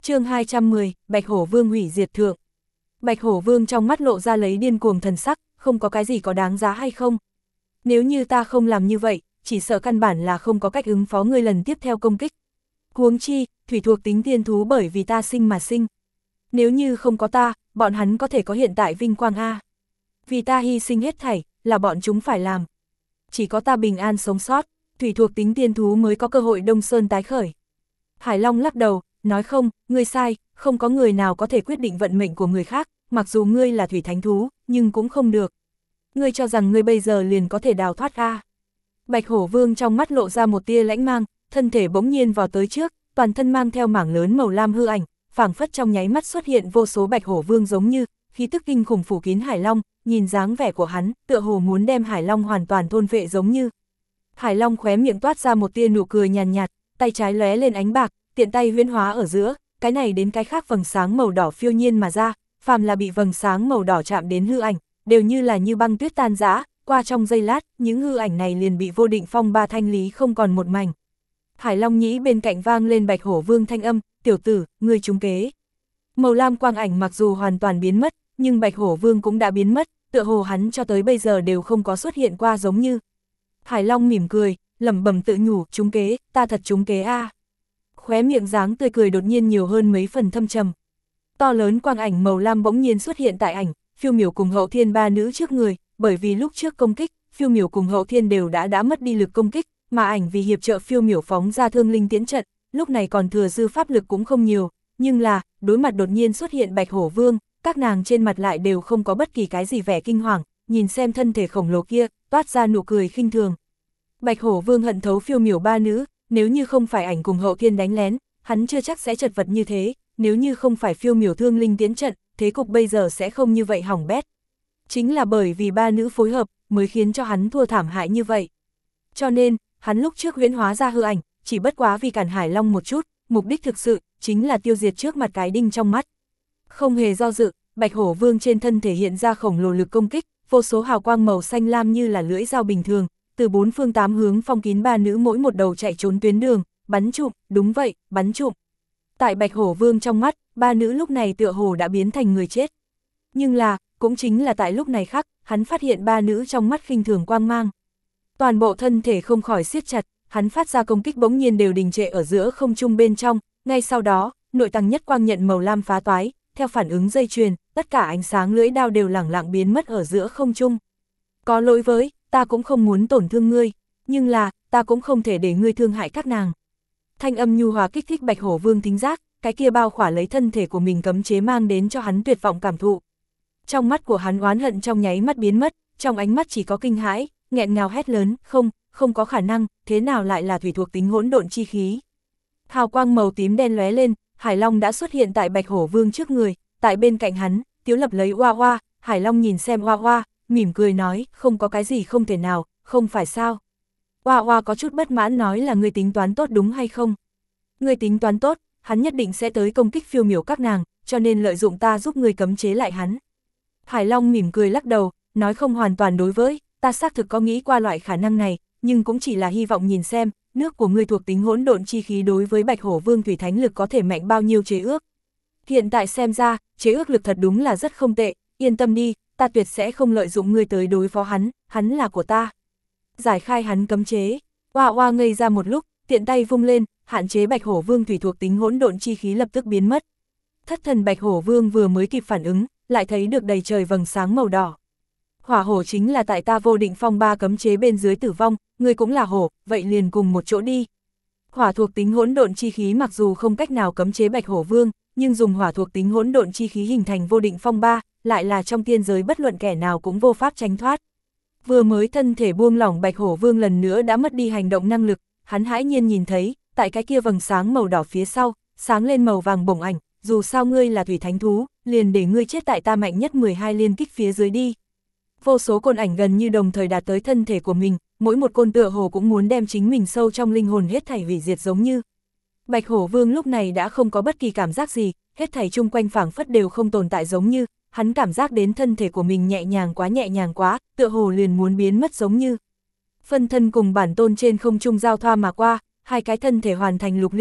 Chương 210, Bạch Hổ Vương hủy diệt thượng. Bạch Hổ Vương trong mắt lộ ra lấy điên cuồng thần sắc, không có cái gì có đáng giá hay không. Nếu như ta không làm như vậy, chỉ sợ căn bản là không có cách ứng phó ngươi lần tiếp theo công kích. Huống chi, thủy thuộc tính tiên thú bởi vì ta sinh mà sinh. Nếu như không có ta, bọn hắn có thể có hiện tại vinh quang a. Vì ta hy sinh hết thảy, là bọn chúng phải làm. Chỉ có ta bình an sống sót, thủy thuộc tính tiên thú mới có cơ hội Đông Sơn tái khởi. Hải Long lắc đầu, nói không, ngươi sai, không có người nào có thể quyết định vận mệnh của người khác, mặc dù ngươi là thủy thánh thú, nhưng cũng không được. Ngươi cho rằng ngươi bây giờ liền có thể đào thoát a? Bạch Hổ Vương trong mắt lộ ra một tia lãnh mang, thân thể bỗng nhiên vào tới trước, toàn thân mang theo mảng lớn màu lam hư ảnh, phảng phất trong nháy mắt xuất hiện vô số Bạch Hổ Vương giống như khí tức kinh khủng phủ kín Hải Long, nhìn dáng vẻ của hắn, tựa hồ muốn đem Hải Long hoàn toàn thôn phệ giống như. Hải Long khóe miệng toát ra một tia nụ cười nhàn nhạt, tay trái lóe lên ánh bạc, tiện tay huyễn hóa ở giữa, cái này đến cái khác vầng sáng màu đỏ phiêu nhiên mà ra, phàm là bị vầng sáng màu đỏ chạm đến hư ảnh, đều như là như băng tuyết tan rã, qua trong giây lát, những hư ảnh này liền bị vô định phong ba thanh lý không còn một mảnh. Hải Long nhĩ bên cạnh vang lên Bạch Hổ Vương thanh âm, tiểu tử, ngươi trúng kế. Màu lam quang ảnh mặc dù hoàn toàn biến mất, nhưng Bạch Hổ Vương cũng đã biến mất, tựa hồ hắn cho tới bây giờ đều không có xuất hiện qua giống như. Hải Long mỉm cười, lẩm bẩm tự nhủ, trúng kế, ta thật trúng kế a. Khóe miệng dáng tươi cười đột nhiên nhiều hơn mấy phần thâm trầm. To lớn quang ảnh màu lam bỗng nhiên xuất hiện tại ảnh, Phiêu Miểu cùng Hậu Thiên ba nữ trước người, bởi vì lúc trước công kích, Phiêu Miểu cùng Hậu Thiên đều đã mất đi lực công kích, mà ảnh vì hiệp trợ Phiêu Miểu phóng ra thương linh tiễn trận, lúc này còn thừa dư pháp lực cũng không nhiều, nhưng là, đối mặt đột nhiên xuất hiện Bạch Hổ Vương, các nàng trên mặt lại đều không có bất kỳ cái gì vẻ kinh hoàng, nhìn xem thân thể khổng lồ kia, toát ra nụ cười khinh thường. Bạch Hổ Vương hận thấu Phiêu Miểu ba nữ, nếu như không phải ảnh cùng Hậu Thiên đánh lén, hắn chưa chắc sẽ chật vật như thế, nếu như không phải Phiêu Miểu thương linh tiến trận, thế cục bây giờ sẽ không như vậy hỏng bét. Chính là bởi vì ba nữ phối hợp, mới khiến cho hắn thua thảm hại như vậy. Cho nên, hắn lúc trước huyễn hóa ra hư ảnh, chỉ bất quá vì cản Hải Long một chút, mục đích thực sự, chính là tiêu diệt trước mặt cái đinh trong mắt. Không hề do dự, Bạch Hổ Vương trên thân thể hiện ra khổng lồ lực công kích, vô số hào quang màu xanh lam như là lưỡi dao bình thường, từ bốn phương tám hướng phong kín ba nữ mỗi một đầu chạy trốn tuyến đường, bắn trụm, đúng vậy, bắn trụm. Tại Bạch Hổ Vương trong mắt, ba nữ lúc này tựa hồ đã biến thành người chết. Nhưng là, cũng chính là tại lúc này khác, hắn phát hiện ba nữ trong mắt khinh thường quang mang. Toàn bộ thân thể không khỏi siết chặt, hắn phát ra công kích bỗng nhiên đều đình trệ ở giữa không trung bên trong, ngay sau đó, nội tăng nhất quang nhận màu lam phá toái, theo phản ứng dây chuyền, tất cả ánh sáng lưỡi đao đều lẳng lặng biến mất ở giữa không trung. Có lỗi với, ta cũng không muốn tổn thương ngươi, nhưng là, ta cũng không thể để ngươi thương hại các nàng. Thanh âm nhu hòa kích thích Bạch Hổ Vương thính giác, cái kia bao khỏa lấy thân thể của mình cấm chế mang đến cho hắn tuyệt vọng cảm thụ. Trong mắt của hắn oán hận trong nháy mắt biến mất, trong ánh mắt chỉ có kinh hãi, nghẹn ngào hét lớn, không có khả năng, thế nào lại là thủy thuộc tính hỗn độn chi khí. Hào quang màu tím đen lóe lên, Hải Long đã xuất hiện tại Bạch Hổ Vương trước người, tại bên cạnh hắn, Tiếu Lập lấy Hoa Hoa, Hải Long nhìn xem Hoa Hoa, mỉm cười nói, không có cái gì không thể nào, không phải sao. Hoa Hoa có chút bất mãn nói là ngươi tính toán tốt đúng hay không? Ngươi tính toán tốt, hắn nhất định sẽ tới công kích Phiêu Miểu các nàng, cho nên lợi dụng ta giúp ngươi cấm chế lại hắn. Hải Long mỉm cười lắc đầu, nói không hoàn toàn đối với, ta xác thực có nghĩ qua loại khả năng này, nhưng cũng chỉ là hy vọng nhìn xem, nước của ngươi thuộc tính hỗn độn chi khí đối với Bạch Hổ Vương thủy thánh lực có thể mạnh bao nhiêu chế ước. Hiện tại xem ra, chế ước lực thật đúng là rất không tệ, yên tâm đi, ta tuyệt sẽ không lợi dụng ngươi tới đối phó hắn là của ta. Giải khai hắn cấm chế, Hoa Hoa ngây ra một lúc, tiện tay vung lên, hạn chế Bạch Hổ Vương thủy thuộc tính hỗn độn chi khí lập tức biến mất. Thất thần Bạch Hổ Vương vừa mới kịp phản ứng, lại thấy được đầy trời vầng sáng màu đỏ. Hỏa hổ chính là tại ta vô định phong ba cấm chế bên dưới tử vong, ngươi cũng là hổ, vậy liền cùng một chỗ đi. Hỏa thuộc tính hỗn độn chi khí mặc dù không cách nào cấm chế Bạch Hổ Vương, nhưng dùng hỏa thuộc tính hỗn độn chi khí hình thành vô định phong ba, lại là trong tiên giới bất luận kẻ nào cũng vô pháp tránh thoát. Vừa mới thân thể buông lỏng Bạch Hổ Vương lần nữa đã mất đi hành động năng lực, hắn hãi nhiên nhìn thấy, tại cái kia vầng sáng màu đỏ phía sau, sáng lên màu vàng bổng ảnh, dù sao ngươi là thủy thánh thú, liền để ngươi chết tại ta mạnh nhất 12 liên kích phía dưới đi. Vô số côn ảnh gần như đồng thời đạt tới thân thể của mình, mỗi một côn tựa hồ cũng muốn đem chính mình sâu trong linh hồn hết thảy hủy diệt giống như. Bạch Hổ Vương lúc này đã không có bất kỳ cảm giác gì, hết thảy chung quanh phảng phất đều không tồn tại giống như, hắn cảm giác đến thân thể của mình nhẹ nhàng quá, tựa hồ liền muốn biến mất giống như. Phân thân cùng bản tôn trên không trung giao thoa mà qua, hai cái thân thể hoàn thành lục liên kích,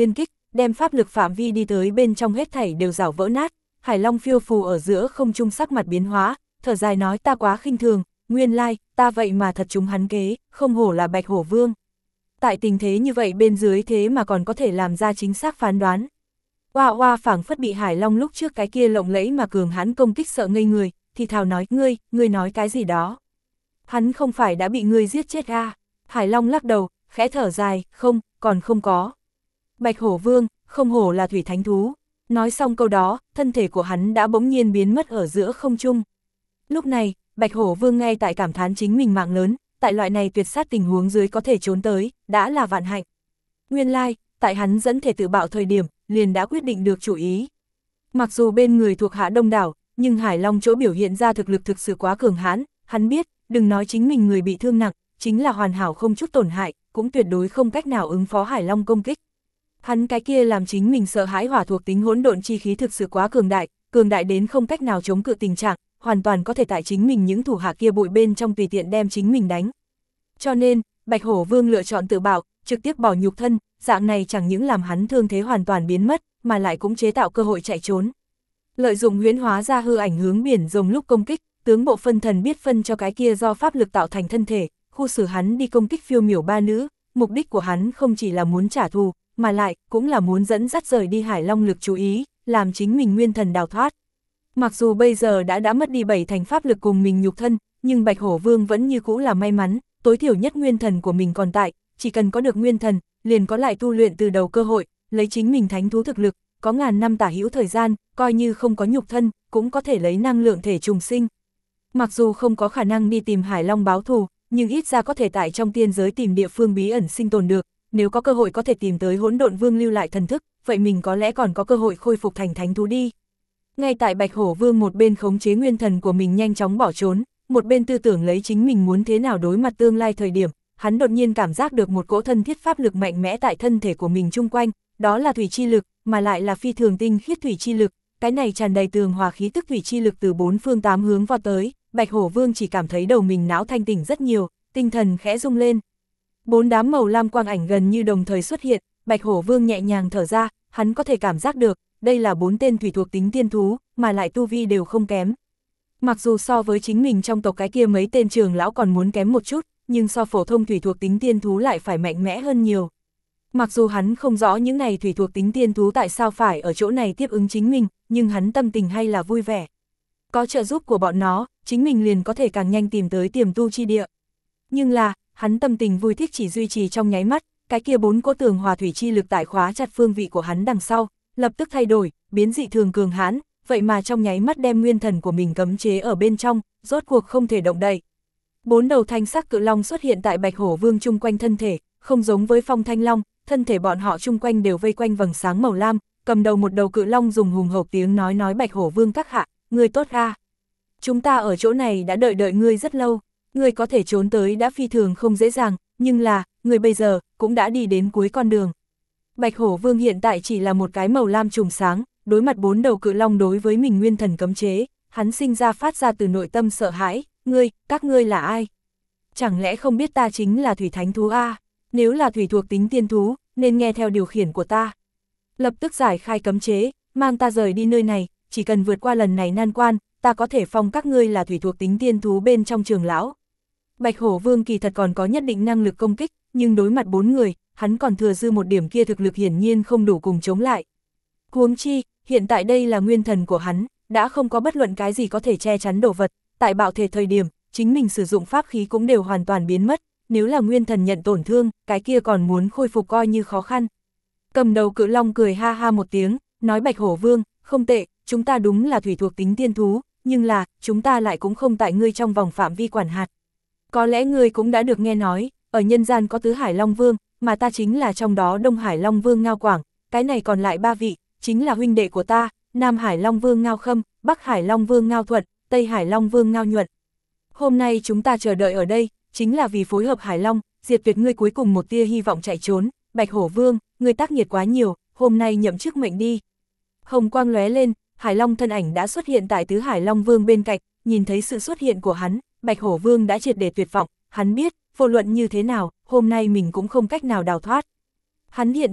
đem pháp lực phạm vi đi tới bên trong hết thảy đều rảo vỡ nát. Hải Long phiêu phù ở giữa không trung sắc mặt biến hóa, thở dài nói ta quá khinh thường, nguyên lai, ta vậy mà thật trúng hắn kế, không hổ là Bạch Hổ Vương. Tại tình thế như vậy bên dưới thế mà còn có thể làm ra chính xác phán đoán. Oa oa phảng phất bị Hải Long lúc trước cái kia lộng lẫy mà cường hãn công kích sợ ngây người, thì thào nói ngươi nói cái gì đó. Hắn không phải đã bị ngươi giết chết à? Hải Long lắc đầu, khẽ thở dài, không, còn không có. Bạch Hổ Vương, không hổ là thủy thánh thú. Nói xong câu đó, thân thể của hắn đã bỗng nhiên biến mất ở giữa không trung. Lúc này, Bạch Hổ Vương ngay tại cảm thán chính mình mạng lớn, tại loại này tuyệt sát tình huống dưới có thể trốn tới, đã là vạn hạnh. Nguyên lai, tại hắn dẫn thể tự bạo thời điểm, liền đã quyết định được chủ ý. Mặc dù bên người thuộc hạ đông đảo, nhưng Hải Long chỗ biểu hiện ra thực lực thực sự quá cường hãn, hắn biết, đừng nói chính mình người bị thương nặng, chính là hoàn hảo không chút tổn hại, cũng tuyệt đối không cách nào ứng phó Hải Long công kích. Hắn cái kia làm chính mình sợ hãi hỏa thuộc tính hỗn độn chi khí thực sự quá cường đại đến không cách nào chống cự tình trạng, hoàn toàn có thể tại chính mình những thủ hạ kia bụi bên trong tùy tiện đem chính mình đánh. Cho nên, Bạch Hổ Vương lựa chọn tự bạo, trực tiếp bỏ nhục thân, dạng này chẳng những làm hắn thương thế hoàn toàn biến mất, mà lại cũng chế tạo cơ hội chạy trốn. Lợi dụng huyễn hóa ra hư ảnh hướng biển rồng lúc công kích, tướng bộ phân thần biết phân cho cái kia do pháp lực tạo thành thân thể, khu xử hắn đi công kích phiêu miểu ba nữ, mục đích của hắn không chỉ là muốn trả thù, mà lại cũng là muốn dẫn dắt rời đi Hải Long lực chú ý, làm chính mình nguyên thần đào thoát. Mặc dù bây giờ đã mất đi 7 thành pháp lực cùng mình nhục thân, nhưng Bạch Hổ Vương vẫn như cũ là may mắn, tối thiểu nhất nguyên thần của mình còn tại, chỉ cần có được nguyên thần, liền có lại tu luyện từ đầu cơ hội, lấy chính mình thánh thú thực lực, có ngàn năm tả hữu thời gian, coi như không có nhục thân, cũng có thể lấy năng lượng thể trùng sinh. Mặc dù không có khả năng đi tìm Hải Long báo thù, nhưng ít ra có thể tại trong tiên giới tìm địa phương bí ẩn sinh tồn được, nếu có cơ hội có thể tìm tới Hỗn Độn Vương lưu lại thần thức, vậy mình có lẽ còn có cơ hội khôi phục thành thánh thú đi. Ngay tại Bạch Hổ Vương một bên khống chế nguyên thần của mình nhanh chóng bỏ trốn, một bên tư tưởng lấy chính mình muốn thế nào đối mặt tương lai thời điểm, hắn đột nhiên cảm giác được một cỗ thân thiết pháp lực mạnh mẽ tại thân thể của mình chung quanh, đó là thủy chi lực, mà lại là phi thường tinh khiết thủy chi lực, cái này tràn đầy tường hòa khí tức thủy chi lực từ bốn phương tám hướng vọt tới, Bạch Hổ Vương chỉ cảm thấy đầu mình não thanh tỉnh rất nhiều, tinh thần khẽ rung lên. 4 đám màu lam quang ảnh gần như đồng thời xuất hiện, Bạch Hổ Vương nhẹ nhàng thở ra, hắn có thể cảm giác được, đây là 4 tên thủy thuộc tính tiên thú, mà lại tu vi đều không kém. Mặc dù so với chính mình trong tộc cái kia mấy tên trưởng lão còn muốn kém một chút, nhưng so phổ thông thủy thuộc tính tiên thú lại phải mạnh mẽ hơn nhiều. Mặc dù hắn không rõ những này thủy thuộc tính tiên thú tại sao phải ở chỗ này tiếp ứng chính mình, nhưng hắn tâm tình hay là vui vẻ. Có trợ giúp của bọn nó, chính mình liền có thể càng nhanh tìm tới tiềm tu chi địa. Nhưng là, hắn tâm tình vui thích chỉ duy trì trong nháy mắt, cái kia 4 cỗ tường hòa thủy chi lực tại khóa chặt phương vị của hắn đằng sau, lập tức thay đổi, biến dị thường cường hãn, vậy mà trong nháy mắt đem nguyên thần của mình cấm chế ở bên trong, rốt cuộc không thể động đậy. 4 đầu thanh sắc cự long xuất hiện tại Bạch Hổ Vương chung quanh thân thể, không giống với Phong Thanh Long, thân thể bọn họ chung quanh đều vây quanh vầng sáng màu lam, cầm đầu một đầu cự long dùng hùng hộc tiếng nói Bạch Hổ Vương các hạ, ngươi tốt a. Chúng ta ở chỗ này đã đợi ngươi rất lâu, ngươi có thể trốn tới đã phi thường không dễ dàng, nhưng là, ngươi bây giờ cũng đã đi đến cuối con đường. Bạch Hổ Vương hiện tại chỉ là một cái màu lam trùng sáng, đối mặt 4 đầu cự long đối với mình nguyên thần cấm chế, hắn sinh ra phát ra từ nội tâm sợ hãi, các ngươi là ai? Chẳng lẽ không biết ta chính là thủy thánh thú a? Nếu là thủy thuộc tính tiên thú, nên nghe theo điều khiển của ta. Lập tức giải khai cấm chế, mang ta rời đi nơi này, chỉ cần vượt qua lần này nan quan, ta có thể phong các ngươi là thủy thuộc tính tiên thú bên trong trường lão. Bạch Hổ Vương kỳ thật còn có nhất định năng lực công kích, nhưng đối mặt 4 người, hắn còn thừa dư một điểm kia thực lực hiển nhiên không đủ cùng chống lại. Huống chi, hiện tại đây là nguyên thần của hắn, đã không có bất luận cái gì có thể che chắn đồ vật, tại bạo thể thời điểm, chính mình sử dụng pháp khí cũng đều hoàn toàn biến mất, nếu là nguyên thần nhận tổn thương, cái kia còn muốn khôi phục coi như khó khăn. Cầm đầu cự long cười ha ha một tiếng, nói Bạch Hổ Vương, không tệ, chúng ta đúng là thủy thuộc tính tiên thú, nhưng là, chúng ta lại cũng không tại ngươi trong vòng phạm vi quản hạt. Có lẽ ngươi cũng đã được nghe nói, ở nhân gian có tứ Hải Long Vương, mà ta chính là trong đó Đông Hải Long Vương Ngao Quảng, cái này còn lại 3 vị, chính là huynh đệ của ta, Nam Hải Long Vương Ngao Khâm, Bắc Hải Long Vương Ngao Thuận, Tây Hải Long Vương Ngao Nhuận. Hôm nay chúng ta chờ đợi ở đây, chính là vì phối hợp Hải Long, diệt tuyệt ngươi cuối cùng một tia hy vọng chạy trốn, Bạch Hổ Vương, ngươi tác nghiệt quá nhiều, hôm nay nhậm chức mệnh đi. Hồng quang lóe lên, Hải Long thân ảnh đã xuất hiện tại tứ Hải Long Vương bên cạnh, nhìn thấy sự xuất hiện của hắn, Bạch Hổ Vương đã triệt để tuyệt vọng, hắn biết, vô luận như thế nào, hôm nay mình cũng không cách nào đào thoát. Hắn hiện tại,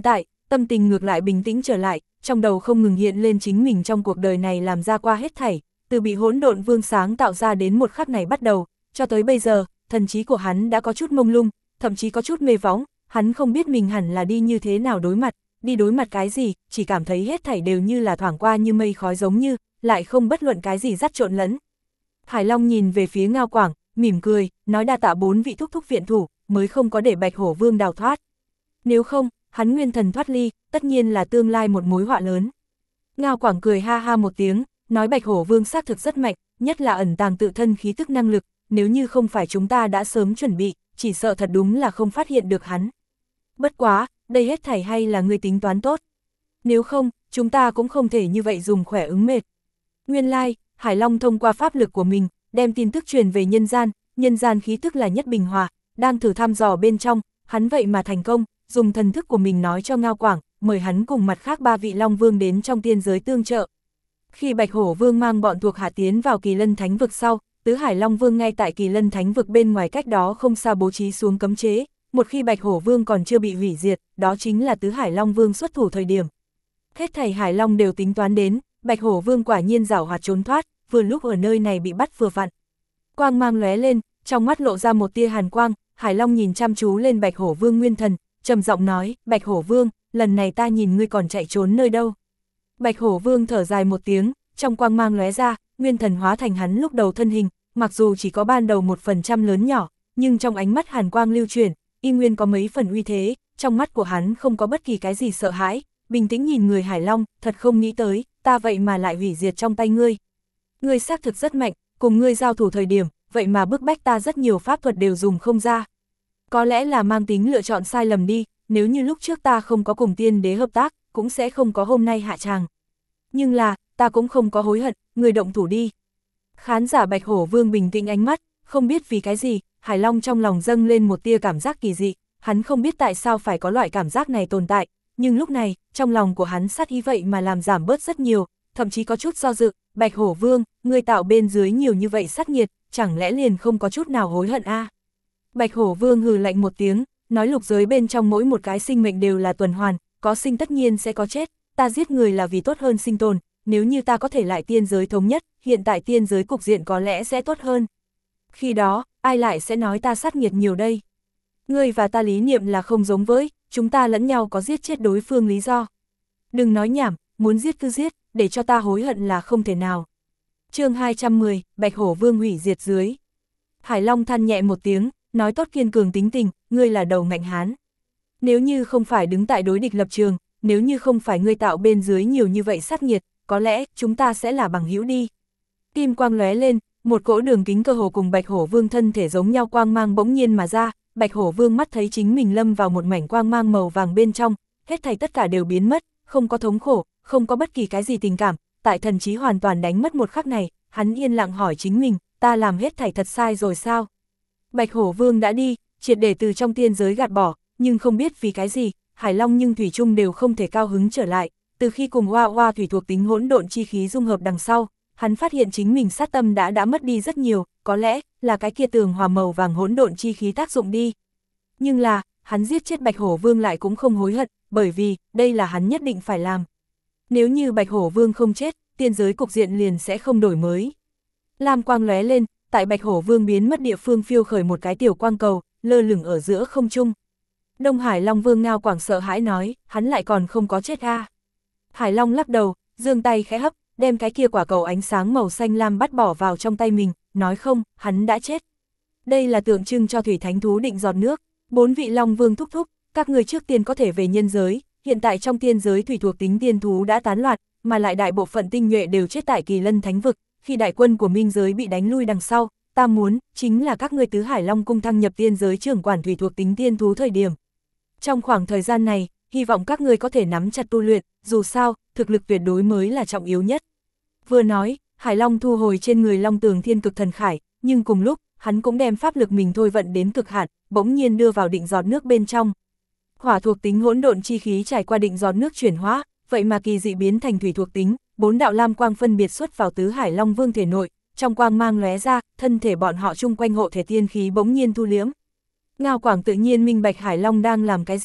tâm tình ngược lại bình tĩnh trở lại, trong đầu không ngừng hiện lên chính mình trong cuộc đời này làm ra qua hết thảy, từ bị hỗn độn vương sáng tạo ra đến một khắc này bắt đầu, cho tới bây giờ, thần trí của hắn đã có chút mông lung, thậm chí có chút mê võng, hắn không biết mình hẳn là đi như thế nào đối mặt, đi đối mặt cái gì, chỉ cảm thấy hết thảy đều như là thoảng qua như mây khói giống như, lại không bất luận cái gì dắt trộn lẫn. Hải Long nhìn về phía Ngao Quảng, mỉm cười, nói đa tạ 4 vị thúc thúc viện thủ, mới không có để Bạch Hổ Vương đào thoát. Nếu không, hắn nguyên thần thoát ly, tất nhiên là tương lai một mối họa lớn. Ngao Quảng cười ha ha một tiếng, nói Bạch Hổ Vương xác thực rất mạnh, nhất là ẩn tàng tự thân khí tức năng lực, nếu như không phải chúng ta đã sớm chuẩn bị, chỉ sợ thật đúng là không phát hiện được hắn. Bất quá, đây hết thảy hay là ngươi tính toán tốt. Nếu không, chúng ta cũng không thể như vậy dùng khỏe ứng mệt. Nguyên lai, Hải Long thông qua pháp lực của mình, đem tin tức truyền về nhân gian khí tức là nhất bình hòa, đang thử thăm dò bên trong, hắn vậy mà thành công, dùng thần thức của mình nói cho Ngao Quảng, mời hắn cùng mặt khác 3 vị Long Vương đến trong tiên giới tương trợ. Khi Bạch Hổ Vương mang bọn thuộc hạ tiến vào Kỳ Lân Thánh Vực sau, Tứ Hải Long Vương ngay tại Kỳ Lân Thánh Vực bên ngoài cách đó không xa bố trí xuống cấm chế, một khi Bạch Hổ Vương còn chưa bị hủy diệt, đó chính là Tứ Hải Long Vương xuất thủ thời điểm. Hết thảy Hải Long đều tính toán đến, Bạch Hổ Vương quả nhiên giảo hoạt trốn thoát, vừa lúc ở nơi này bị bắt vừa vặn. Quang mang lóe lên, trong mắt lộ ra một tia hàn quang, Hải Long nhìn chăm chú lên Bạch Hổ Vương nguyên thần, trầm giọng nói, Bạch Hổ Vương, lần này ta nhìn ngươi còn chạy trốn nơi đâu. Bạch Hổ Vương thở dài một tiếng, trong quang mang lóe ra, nguyên thần hóa thành hắn lúc đầu thân hình, mặc dù chỉ có ban đầu 1% lớn nhỏ, nhưng trong ánh mắt hàn quang lưu chuyển, y nguyên có mấy phần uy thế, trong mắt của hắn không có bất kỳ cái gì sợ hãi, bình tĩnh nhìn người Hải Long, thật không nghĩ tới, ta vậy mà lại hủy diệt trong tay ngươi. Ngươi xác thực rất mạnh, cùng ngươi giao thủ thời điểm, vậy mà bức bách ta rất nhiều pháp thuật đều dùng không ra. Có lẽ là mang tính lựa chọn sai lầm đi, nếu như lúc trước ta không có cùng tiên đế hợp tác, cũng sẽ không có hôm nay hạ tràng. Nhưng là, ta cũng không có hối hận, người động thủ đi. Khán giả Bạch Hổ Vương bình tĩnh ánh mắt, không biết vì cái gì, Hải Long trong lòng dâng lên một tia cảm giác kỳ dị, hắn không biết tại sao phải có loại cảm giác này tồn tại, nhưng lúc này, trong lòng của hắn sát ý vậy mà làm giảm bớt rất nhiều, thậm chí có chút do dự, Bạch Hổ Vương, ngươi tạo bên dưới nhiều như vậy sát nghiệt, chẳng lẽ liền không có chút nào hối hận a? Bạch Hổ Vương hừ lạnh một tiếng, nói lục giới bên trong mỗi một cái sinh mệnh đều là tuần hoàn, có sinh tất nhiên sẽ có chết, ta giết người là vì tốt hơn sinh tồn, nếu như ta có thể lại tiên giới thống nhất, hiện tại tiên giới cục diện có lẽ sẽ tốt hơn. Khi đó, ai lại sẽ nói ta sát nghiệt nhiều đây? Ngươi và ta lý niệm là không giống với, chúng ta lẫn nhau có giết chết đối phương lý do. Đừng nói nhảm, muốn giết cứ giết, để cho ta hối hận là không thể nào. Chương 210, Bạch Hổ Vương hủy diệt dưới. Hải Long than nhẹ một tiếng, nói tốt kiên cường tính tình, ngươi là đầu ngạnh hán. Nếu như không phải đứng tại đối địch lập trường, nếu như không phải ngươi tạo bên dưới nhiều như vậy sát nghiệt, có lẽ chúng ta sẽ là bằng hữu đi. Kim quang lóe lên, một cỗ đường kính cơ hồ cùng Bạch Hổ Vương thân thể giống nhau quang mang bỗng nhiên mà ra, Bạch Hổ Vương mắt thấy chính mình lâm vào một mảnh quang mang màu vàng bên trong, hết thảy tất cả đều biến mất, không có thống khổ, không có bất kỳ cái gì tình cảm, tại thần trí hoàn toàn đánh mất một khắc này, hắn yên lặng hỏi chính mình, ta làm hết thảy thật sai rồi sao? Bạch Hổ Vương đã đi, triệt để từ trong tiên giới gạt bỏ, nhưng không biết vì cái gì, Hải Long nhưng thủy chung đều không thể cao hứng trở lại, từ khi cùng Hoa Hoa thủy thuộc tính hỗn độn chi khí dung hợp đằng sau, hắn phát hiện chính mình sát tâm đã mất đi rất nhiều, có lẽ là cái kia tường hòa màu vàng hỗn độn chi khí tác dụng đi. Nhưng là, hắn giết chết Bạch Hổ Vương lại cũng không hối hận, bởi vì, đây là hắn nhất định phải làm. Nếu như Bạch Hổ Vương không chết, tiên giới cục diện liền sẽ không đổi mới. Lam quang lóe lên, tại Bạch Hổ Vương biến mất địa phương phiêu khởi một cái tiểu quang cầu, lơ lửng ở giữa không trung. Đông Hải Long Vương Ngao Quảng sợ hãi nói, hắn lại còn không có chết a. Hải Long lắc đầu, giương tay khẽ hấp, đem cái kia quả cầu ánh sáng màu xanh lam bắt bỏ vào trong tay mình, nói không, hắn đã chết. Đây là tượng trưng cho thủy thánh thú định giọt nước, 4 vị Long Vương thúc thúc, các người trước tiên có thể về nhân giới, hiện tại trong tiên giới thủy thuộc tính tiên thú đã tán loạn, mà lại đại bộ phận tinh nhuệ đều chết tại Kỳ Lân Thánh Vực, khi đại quân của minh giới bị đánh lui đằng sau, ta muốn, chính là các ngươi Tứ Hải Long cung thăng nhập tiên giới trưởng quản thủy thuộc tính tiên thú thời điểm. Trong khoảng thời gian này, hy vọng các ngươi có thể nắm chặt tu luyện, dù sao, thực lực tuyệt đối mới là trọng yếu nhất. Vừa nói, Hải Long thu hồi trên người Long Tường Thiên Cực Thần Khải, nhưng cùng lúc, hắn cũng đem pháp lực mình thôi vận đến cực hạn, bỗng nhiên đưa vào định giọt nước bên trong. Hỏa thuộc tính hỗn độn chi khí trải qua định giọt nước chuyển hóa, vậy mà kỳ dị biến thành thủy thuộc tính, 4 đạo lam quang phân biệt xuất vào Tứ Hải Long Vương thể nội, trong quang mang lóe ra, thân thể bọn họ chung quanh hộ thể tiên khí bỗng nhiên thu liễm. Ngao Quảng tự nhiên minh bạch Hải Long đang làm cái gì,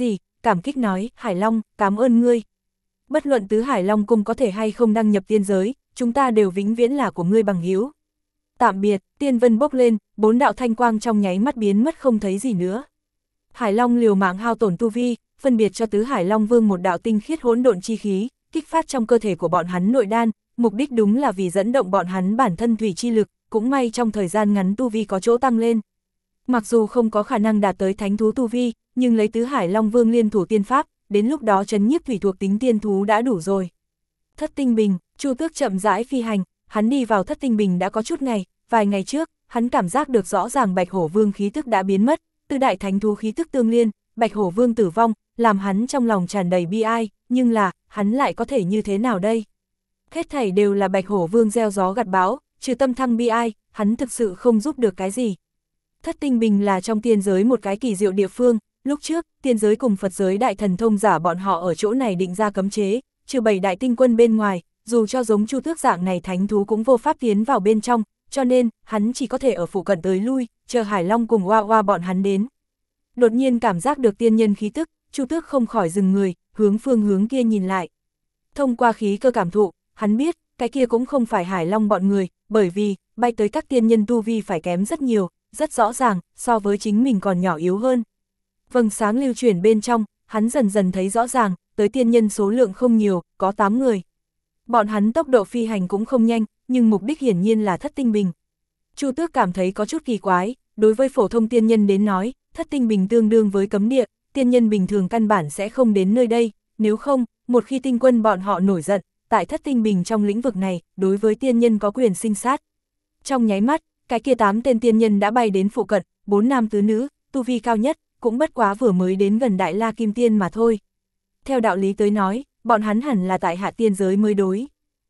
cảm kích nói, Hải Long, cảm ơn ngươi. Bất luận tứ Hải Long cung có thể hay không đăng nhập tiên giới, chúng ta đều vĩnh viễn là của ngươi bằng hữu. Tạm biệt, tiên vân bốc lên, 4 đạo thanh quang trong nháy mắt biến mất không thấy gì nữa. Hải Long liều mạng hao tổn tu vi, phân biệt cho tứ Hải Long Vương một đạo tinh khiết hỗn độn chi khí, kích phát trong cơ thể của bọn hắn nội đan, mục đích đúng là vì dẫn động bọn hắn bản thân thủy chi lực, cũng may trong thời gian ngắn tu vi có chỗ tăng lên. Mặc dù không có khả năng đạt tới thánh thú tu vi, nhưng lấy tứ Hải Long Vương liên thủ tiên pháp, đến lúc đó trấn nhiếp thủy thuộc tính tiên thú đã đủ rồi. Thất tinh bình, Chu Tước chậm rãi phi hành, hắn đi vào thất tinh bình đã có chút ngày, vài ngày trước, hắn cảm giác được rõ ràng Bạch Hổ Vương khí tức đã biến mất, tứ đại thánh thú khí tức tương liên, Bạch Hổ Vương tử vong, làm hắn trong lòng tràn đầy bi ai, nhưng là, hắn lại có thể như thế nào đây? Hết thảy đều là Bạch Hổ Vương gieo gió gặt bão, trừ tâm thăng bi ai, hắn thực sự không giúp được cái gì. Thất tinh bình là trong tiên giới một cái kỳ diệu địa phương, lúc trước, tiên giới cùng Phật giới đại thần thông giả bọn họ ở chỗ này định ra cấm chế, trừ 7 đại tinh quân bên ngoài, dù cho giống Chu Tước dạng này thánh thú cũng vô pháp tiến vào bên trong, cho nên, hắn chỉ có thể ở phụ cận tới lui, chờ Hải Long cùng Oa Oa bọn hắn đến. Đột nhiên cảm giác được tiên nhân khí tức, Chu Tước không khỏi dừng người, hướng phương hướng kia nhìn lại. Thông qua khí cơ cảm thụ, hắn biết, cái kia cũng không phải Hải Long bọn người, bởi vì, bay tới các tiên nhân tu vi phải kém rất nhiều, rất rõ ràng, so với chính mình còn nhỏ yếu hơn. Vầng sáng lưu chuyển bên trong, hắn dần dần thấy rõ ràng, tới tiên nhân số lượng không nhiều, có 8 người. Bọn hắn tốc độ phi hành cũng không nhanh, nhưng mục đích hiển nhiên là thất tinh bình. Chu Tước cảm thấy có chút kỳ quái, đối với phổ thông tiên nhân đến nói, thất tinh bình tương đương với cấm địa, tiên nhân bình thường căn bản sẽ không đến nơi đây, nếu không, một khi tinh quân bọn họ nổi giận, tại thất tinh bình trong lĩnh vực này, đối với tiên nhân có quyền sinh sát. Trong nháy mắt, cái kia 8 tên tiên nhân đã bay đến phụ cận, 4 nam tứ nữ, tu vi cao nhất, cũng bất quá vừa mới đến gần Đại La Kim Tiên mà thôi. Theo đạo lý tới nói, bọn hắn hẳn là tại hạ tiên giới mới đối.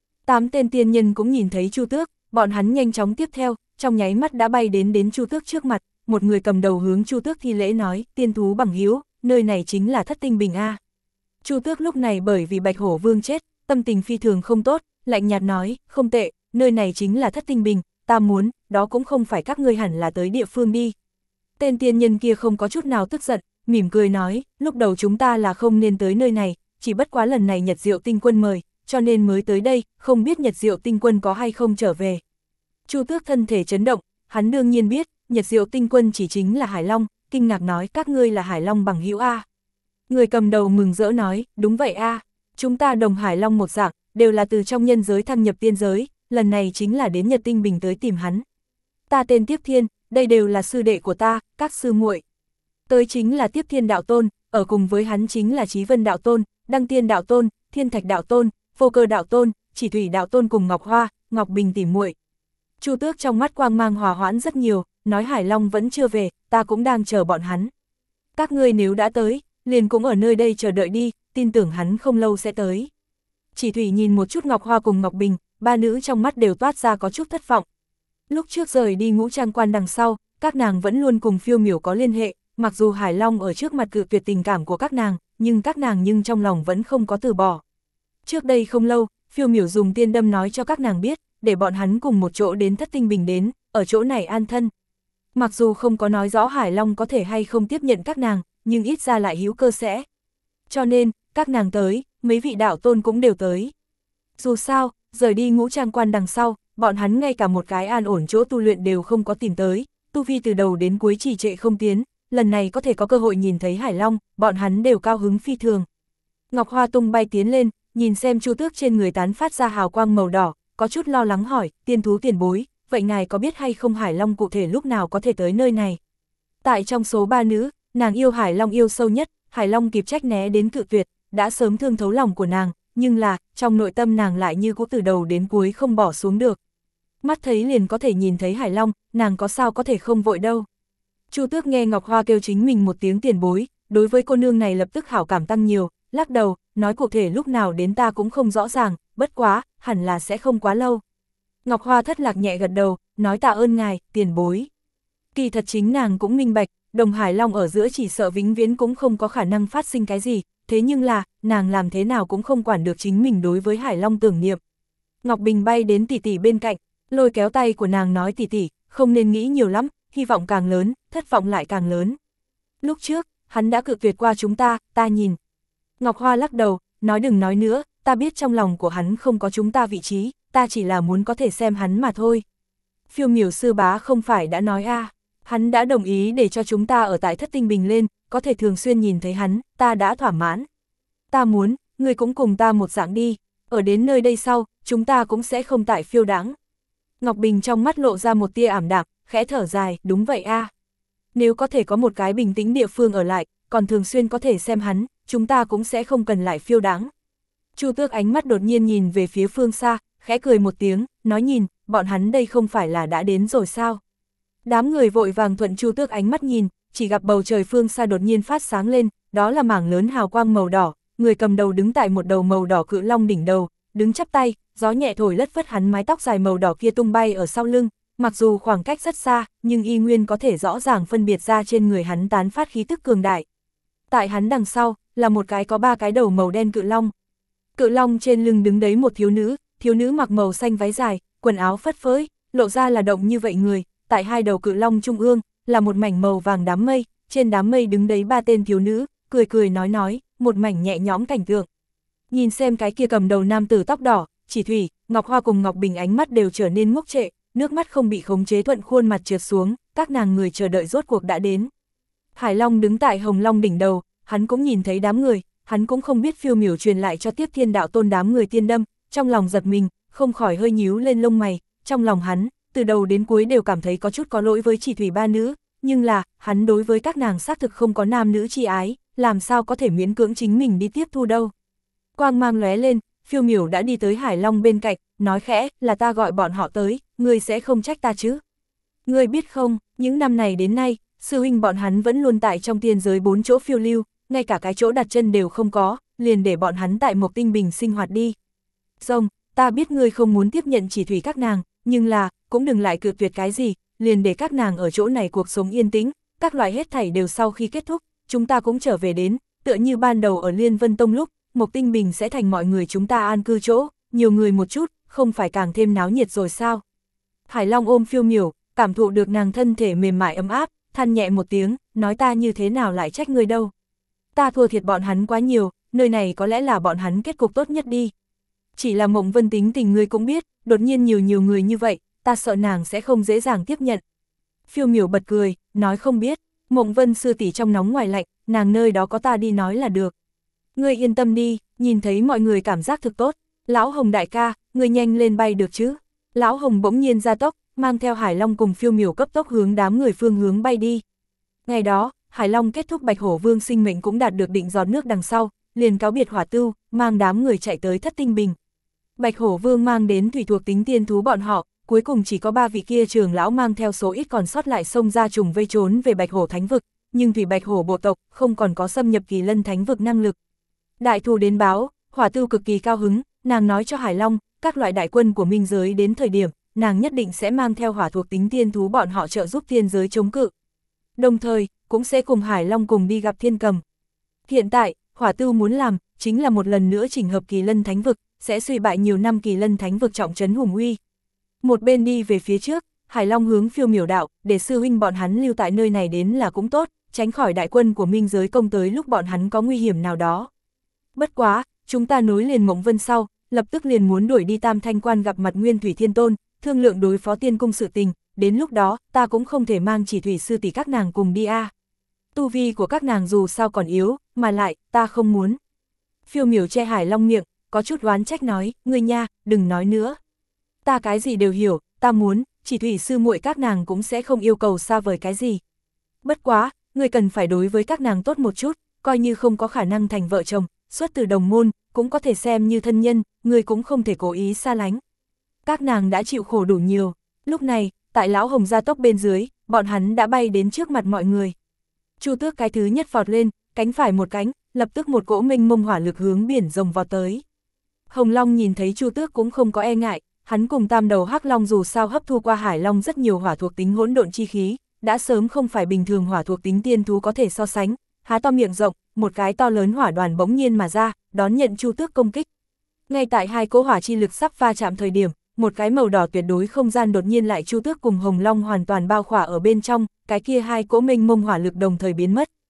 8 tên tiên nhân cũng nhìn thấy Chu Tước, bọn hắn nhanh chóng tiếp theo, trong nháy mắt đã bay đến Chu Tước trước mặt, một người cầm đầu hướng Chu Tước thi lễ nói, tiên thú bằng hữu, nơi này chính là thất tinh bình A. Chu Tước lúc này bởi vì Bạch Hổ Vương chết, tâm tình phi thường không tốt, lạnh nhạt nói, không tệ, nơi này chính là thất tinh bình, ta muốn, đó cũng không phải các ngươi hẳn là tới địa phương đi. Tên tiên nhân kia không có chút nào tức giận, mỉm cười nói, lúc đầu chúng ta là không nên tới nơi này, chỉ bất quá lần này Nhật Diệu Tinh Quân mời, cho nên mới tới đây, không biết Nhật Diệu Tinh Quân có hay không trở về. Chu Tước thân thể chấn động, hắn đương nhiên biết, Nhật Diệu Tinh Quân chỉ chính là Hải Long, kinh ngạc nói các ngươi là Hải Long bằng hữu A. Người cầm đầu mừng rỡ nói, đúng vậy A, chúng ta đồng Hải Long một dạng, đều là từ trong nhân giới thăng nhập tiên giới, lần này chính là đến Nhật Tinh Bình tới tìm hắn. Ta tên Tiếp Thiên, đây đều là sư đệ của ta, các sư muội. Tới chính là Tiếp Thiên đạo tôn, ở cùng với hắn chính là Chí Vân đạo tôn, Đăng Tiên đạo tôn, Thiên Thạch đạo tôn, Vô Cơ đạo tôn, Chỉ Thủy đạo tôn cùng Ngọc Hoa, Ngọc Bình tỉ muội. Chu Tước trong mắt quang mang hòa hoãn rất nhiều, nói Hải Long vẫn chưa về, ta cũng đang chờ bọn hắn. Các ngươi nếu đã tới, liền cũng ở nơi đây chờ đợi đi, tin tưởng hắn không lâu sẽ tới. Chỉ Thủy nhìn một chút Ngọc Hoa cùng Ngọc Bình, ba nữ trong mắt đều toát ra có chút thất vọng. Lúc trước rời đi Ngũ Trang Quan đằng sau, các nàng vẫn luôn cùng Phiêu Miểu có liên hệ, mặc dù Hải Long ở trước mặt cự tuyệt tình cảm của các nàng, nhưng các nàng trong lòng vẫn không có từ bỏ. Trước đây không lâu, Phiêu Miểu dùng tiên đâm nói cho các nàng biết, để bọn hắn cùng một chỗ đến Thất Tinh Bình đến, ở chỗ này an thân. Mặc dù không có nói rõ Hải Long có thể hay không tiếp nhận các nàng, nhưng ít ra lại hữu cơ sẽ. Cho nên, các nàng tới, mấy vị đạo tôn cũng đều tới. Dù sao, rời đi Ngũ Trang Quan đằng sau, bọn hắn ngay cả một cái an ổn chỗ tu luyện đều không có tìm tới, tu vi từ đầu đến cuối trì trệ không tiến, lần này có thể có cơ hội nhìn thấy Hải Long, bọn hắn đều cao hứng phi thường. Ngọc Hoa tung bay tiến lên, nhìn xem Chu Tước trên người tán phát ra hào quang màu đỏ, có chút lo lắng hỏi, tiên thú tiền bối, vậy ngài có biết hay không Hải Long cụ thể lúc nào có thể tới nơi này? Tại trong số 3 nữ, nàng yêu Hải Long yêu sâu nhất, Hải Long kịp trách né đến cự tuyệt, đã sớm thương thấu lòng của nàng, nhưng là, trong nội tâm nàng lại như cũ từ đầu đến cuối không bỏ xuống được. Mắt thấy liền có thể nhìn thấy Hải Long, nàng có sao có thể không vội đâu. Chu Tước nghe Ngọc Hoa kêu chính mình một tiếng tiền bối, đối với cô nương này lập tức hảo cảm tăng nhiều, lắc đầu, nói cụ thể lúc nào đến ta cũng không rõ ràng, bất quá, hẳn là sẽ không quá lâu. Ngọc Hoa thất lạc nhẹ gật đầu, nói tạ ơn ngài, tiền bối. Kỳ thật chính nàng cũng minh bạch, đồng Hải Long ở giữa chỉ sợ vĩnh viễn cũng không có khả năng phát sinh cái gì, thế nhưng là, nàng làm thế nào cũng không quản được chính mình đối với Hải Long tưởng niệm. Ngọc Bình bay đến tỷ tỷ bên cạnh, lôi kéo tay của nàng nói tỷ tỷ, không nên nghĩ nhiều lắm, hy vọng càng lớn, thất vọng lại càng lớn. Lúc trước, hắn đã cự tuyệt qua chúng ta nhìn. Ngọc Hoa lắc đầu, nói đừng nói nữa, ta biết trong lòng của hắn không có chúng ta vị trí, ta chỉ là muốn có thể xem hắn mà thôi. Phiêu Miểu sư bá không phải đã nói hắn đã đồng ý để cho chúng ta ở tại Thất Tinh Bình lên, có thể thường xuyên nhìn thấy hắn, ta đã thỏa mãn. Ta muốn, ngươi cũng cùng ta một dạng đi, ở đến nơi đây sau, chúng ta cũng sẽ không tại phiêu đãng. Ngọc Bình trong mắt lộ ra một tia ảm đạm, khẽ thở dài, đúng vậy Nếu có thể có một cái bình tĩnh địa phương ở lại, còn thường xuyên có thể xem hắn, chúng ta cũng sẽ không cần lại phiêu đãng. Chu Tước ánh mắt đột nhiên nhìn về phía phương xa, khẽ cười một tiếng, nói nhìn, bọn hắn đây không phải là đã đến rồi sao? Đám người vội vàng thuận Chu Tước ánh mắt nhìn, chỉ gặp bầu trời phương xa đột nhiên phát sáng lên, đó là mảng lớn hào quang màu đỏ, người cầm đầu đứng tại một đầu màu đỏ cự long đỉnh đầu, đứng chắp tay, gió nhẹ thổi lất phất hắn mái tóc dài màu đỏ kia tung bay ở sau lưng, mặc dù khoảng cách rất xa, nhưng y nguyên có thể rõ ràng phân biệt ra trên người hắn tán phát khí tức cường đại. Tại hắn đằng sau, là một cái có 3 cái đầu màu đen cự long. Cự long trên lưng đứng đấy một thiếu nữ mặc màu xanh váy dài, quần áo phất phới, lộ ra là động như vậy người, tại 2 đầu cự long trung ương, là một mảnh màu vàng đám mây, trên đám mây đứng đấy 3 tên thiếu nữ, cười cười nói, một mảnh nhẹ nhõm cảnh tượng. Nhìn xem cái kia cầm đầu nam tử tóc đỏ, Chỉ Thủy, Ngọc Hoa cùng Ngọc Bình ánh mắt đều trở nên ngốc trệ, nước mắt không bị khống chế thuận khuôn mặt trượt xuống, các nàng người chờ đợi rốt cuộc đã đến. Hải Long đứng tại Hồng Long đỉnh đầu, hắn cũng nhìn thấy đám người, hắn cũng không biết Phiêu Miểu truyền lại cho Tiếp Thiên Đạo Tôn đám người tiên đâm, trong lòng giật mình, không khỏi hơi nhíu lên lông mày, trong lòng hắn, từ đầu đến cuối đều cảm thấy có chút có lỗi với Chỉ Thủy ba nữ, nhưng là, hắn đối với các nàng xác thực không có nam nữ chi ái, làm sao có thể miễn cưỡng chính mình đi tiếp thu đâu. Quang mang lóe lên, Phiêu Miểu đã đi tới Hải Long bên cạnh, nói khẽ, là ta gọi bọn họ tới, ngươi sẽ không trách ta chứ? Ngươi biết không, những năm này đến nay, sư huynh bọn hắn vẫn luôn tại trong tiên giới 4 chỗ phiêu lưu, ngay cả cái chỗ đặt chân đều không có, liền để bọn hắn tại Mộc Tinh Bình sinh hoạt đi. Xong, ta biết ngươi không muốn tiếp nhận Chỉ Thủy các nàng, nhưng là, cũng đừng lại cự tuyệt cái gì, liền để các nàng ở chỗ này cuộc sống yên tĩnh, các loại hết thảy đều sau khi kết thúc, chúng ta cũng trở về đến, tựa như ban đầu ở Liên Vân Tông lúc, Mộc Tinh Bình sẽ thành mọi người chúng ta an cư chỗ, nhiều người một chút, không phải càng thêm náo nhiệt rồi sao? Hải Long ôm Phiêu Miểu, cảm thụ được nàng thân thể mềm mại ấm áp, than nhẹ một tiếng, nói ta như thế nào lại trách ngươi đâu. Ta thua thiệt bọn hắn quá nhiều, nơi này có lẽ là bọn hắn kết cục tốt nhất đi. Chỉ là Mộng Vân tính tình ngươi cũng biết, đột nhiên nhiều người như vậy, ta sợ nàng sẽ không dễ dàng tiếp nhận. Phiêu Miểu bật cười, nói không biết, Mộng Vân sư tỷ trong nóng ngoài lạnh, nàng nơi đó có ta đi nói là được. Ngươi yên tâm đi, nhìn thấy mọi người cảm giác thực tốt, Lão Hồng đại ca, ngươi nhanh lên bay được chứ. Lão Hồng bỗng nhiên ra tốc, mang theo Hải Long cùng Phiêu Miểu cấp tốc hướng đám người phương hướng bay đi. Ngày đó, Hải Long kết thúc Bạch Hổ Vương sinh mệnh cũng đạt được định giọt nước đằng sau, liền cáo biệt Hỏa Tưu, mang đám người chạy tới Thất Tinh Bình. Bạch Hổ Vương mang đến thủy thuộc tính tiên thú bọn họ, cuối cùng chỉ có 3 vị kia trưởng lão mang theo số ít còn sót lại xông ra trùng vây trốn về Bạch Hổ Thánh vực, nhưng Thủy Bạch Hổ bộ tộc không còn có xâm nhập Kỳ Lân Thánh vực năng lực. Đại thù đến báo, Hỏa Tưu cực kỳ cao hứng, nàng nói cho Hải Long, các loại đại quân của minh giới đến thời điểm, nàng nhất định sẽ mang theo hỏa thuộc tính tiên thú bọn họ trợ giúp tiên giới chống cự. Đồng thời, cũng sẽ cùng Hải Long cùng đi gặp Thiên Cầm. Hiện tại, Hỏa Tưu muốn làm, chính là một lần nữa chỉnh hợp Kỳ Lân Thánh vực, sẽ suy bại nhiều năm Kỳ Lân Thánh vực trọng trấn hùng uy. Một bên đi về phía trước, Hải Long hướng Phiêu Miểu đạo, để sư huynh bọn hắn lưu tại nơi này đến là cũng tốt, tránh khỏi đại quân của minh giới công tới lúc bọn hắn có nguy hiểm nào đó. Bất quá, chúng ta nối liền Mộng Vân sau, lập tức liền muốn đuổi đi Tam Thanh Quan gặp mặt Nguyên Thủy Thiên Tôn, thương lượng đối phó tiên cung sự tình, đến lúc đó, ta cũng không thể mang Chỉ Thủy sư tỷ các nàng cùng đi Tu vi của các nàng dù sao còn yếu, mà lại, ta không muốn. Phiêu Miểu che Hải Long miệng, có chút oán trách nói, ngươi nha, đừng nói nữa. Ta cái gì đều hiểu, ta muốn, Chỉ Thủy sư muội các nàng cũng sẽ không yêu cầu xa vời cái gì. Bất quá, ngươi cần phải đối với các nàng tốt một chút, coi như không có khả năng thành vợ chồng, xuất từ đồng môn, cũng có thể xem như thân nhân, ngươi cũng không thể cố ý xa lánh. Các nàng đã chịu khổ đủ nhiều, lúc này, tại Lão Hồng gia tốc bên dưới, bọn hắn đã bay đến trước mặt mọi người. Chu Tước cái thứ nhất vọt lên, cánh phải một cánh, lập tức một cỗ mênh mông hỏa lực hướng biển rồng vọt tới. Hồng Long nhìn thấy Chu Tước cũng không có e ngại, hắn cùng tam đầu Hắc Long dù sao hấp thu qua Hải Long rất nhiều hỏa thuộc tính hỗn độn chi khí, đã sớm không phải bình thường hỏa thuộc tính tiên thú có thể so sánh, há to miệng rộng, một cái to lớn hỏa đoàn bỗng nhiên mà ra, đón nhận Chu Tước công kích. Ngay tại hai cỗ hỏa chi lực sắp va chạm thời điểm, một cái màu đỏ tuyệt đối không gian đột nhiên lại Chu Tước cùng Hồng Long hoàn toàn bao khỏa ở bên trong, cái kia hai cỗ mênh mông hỏa lực đồng thời biến mất.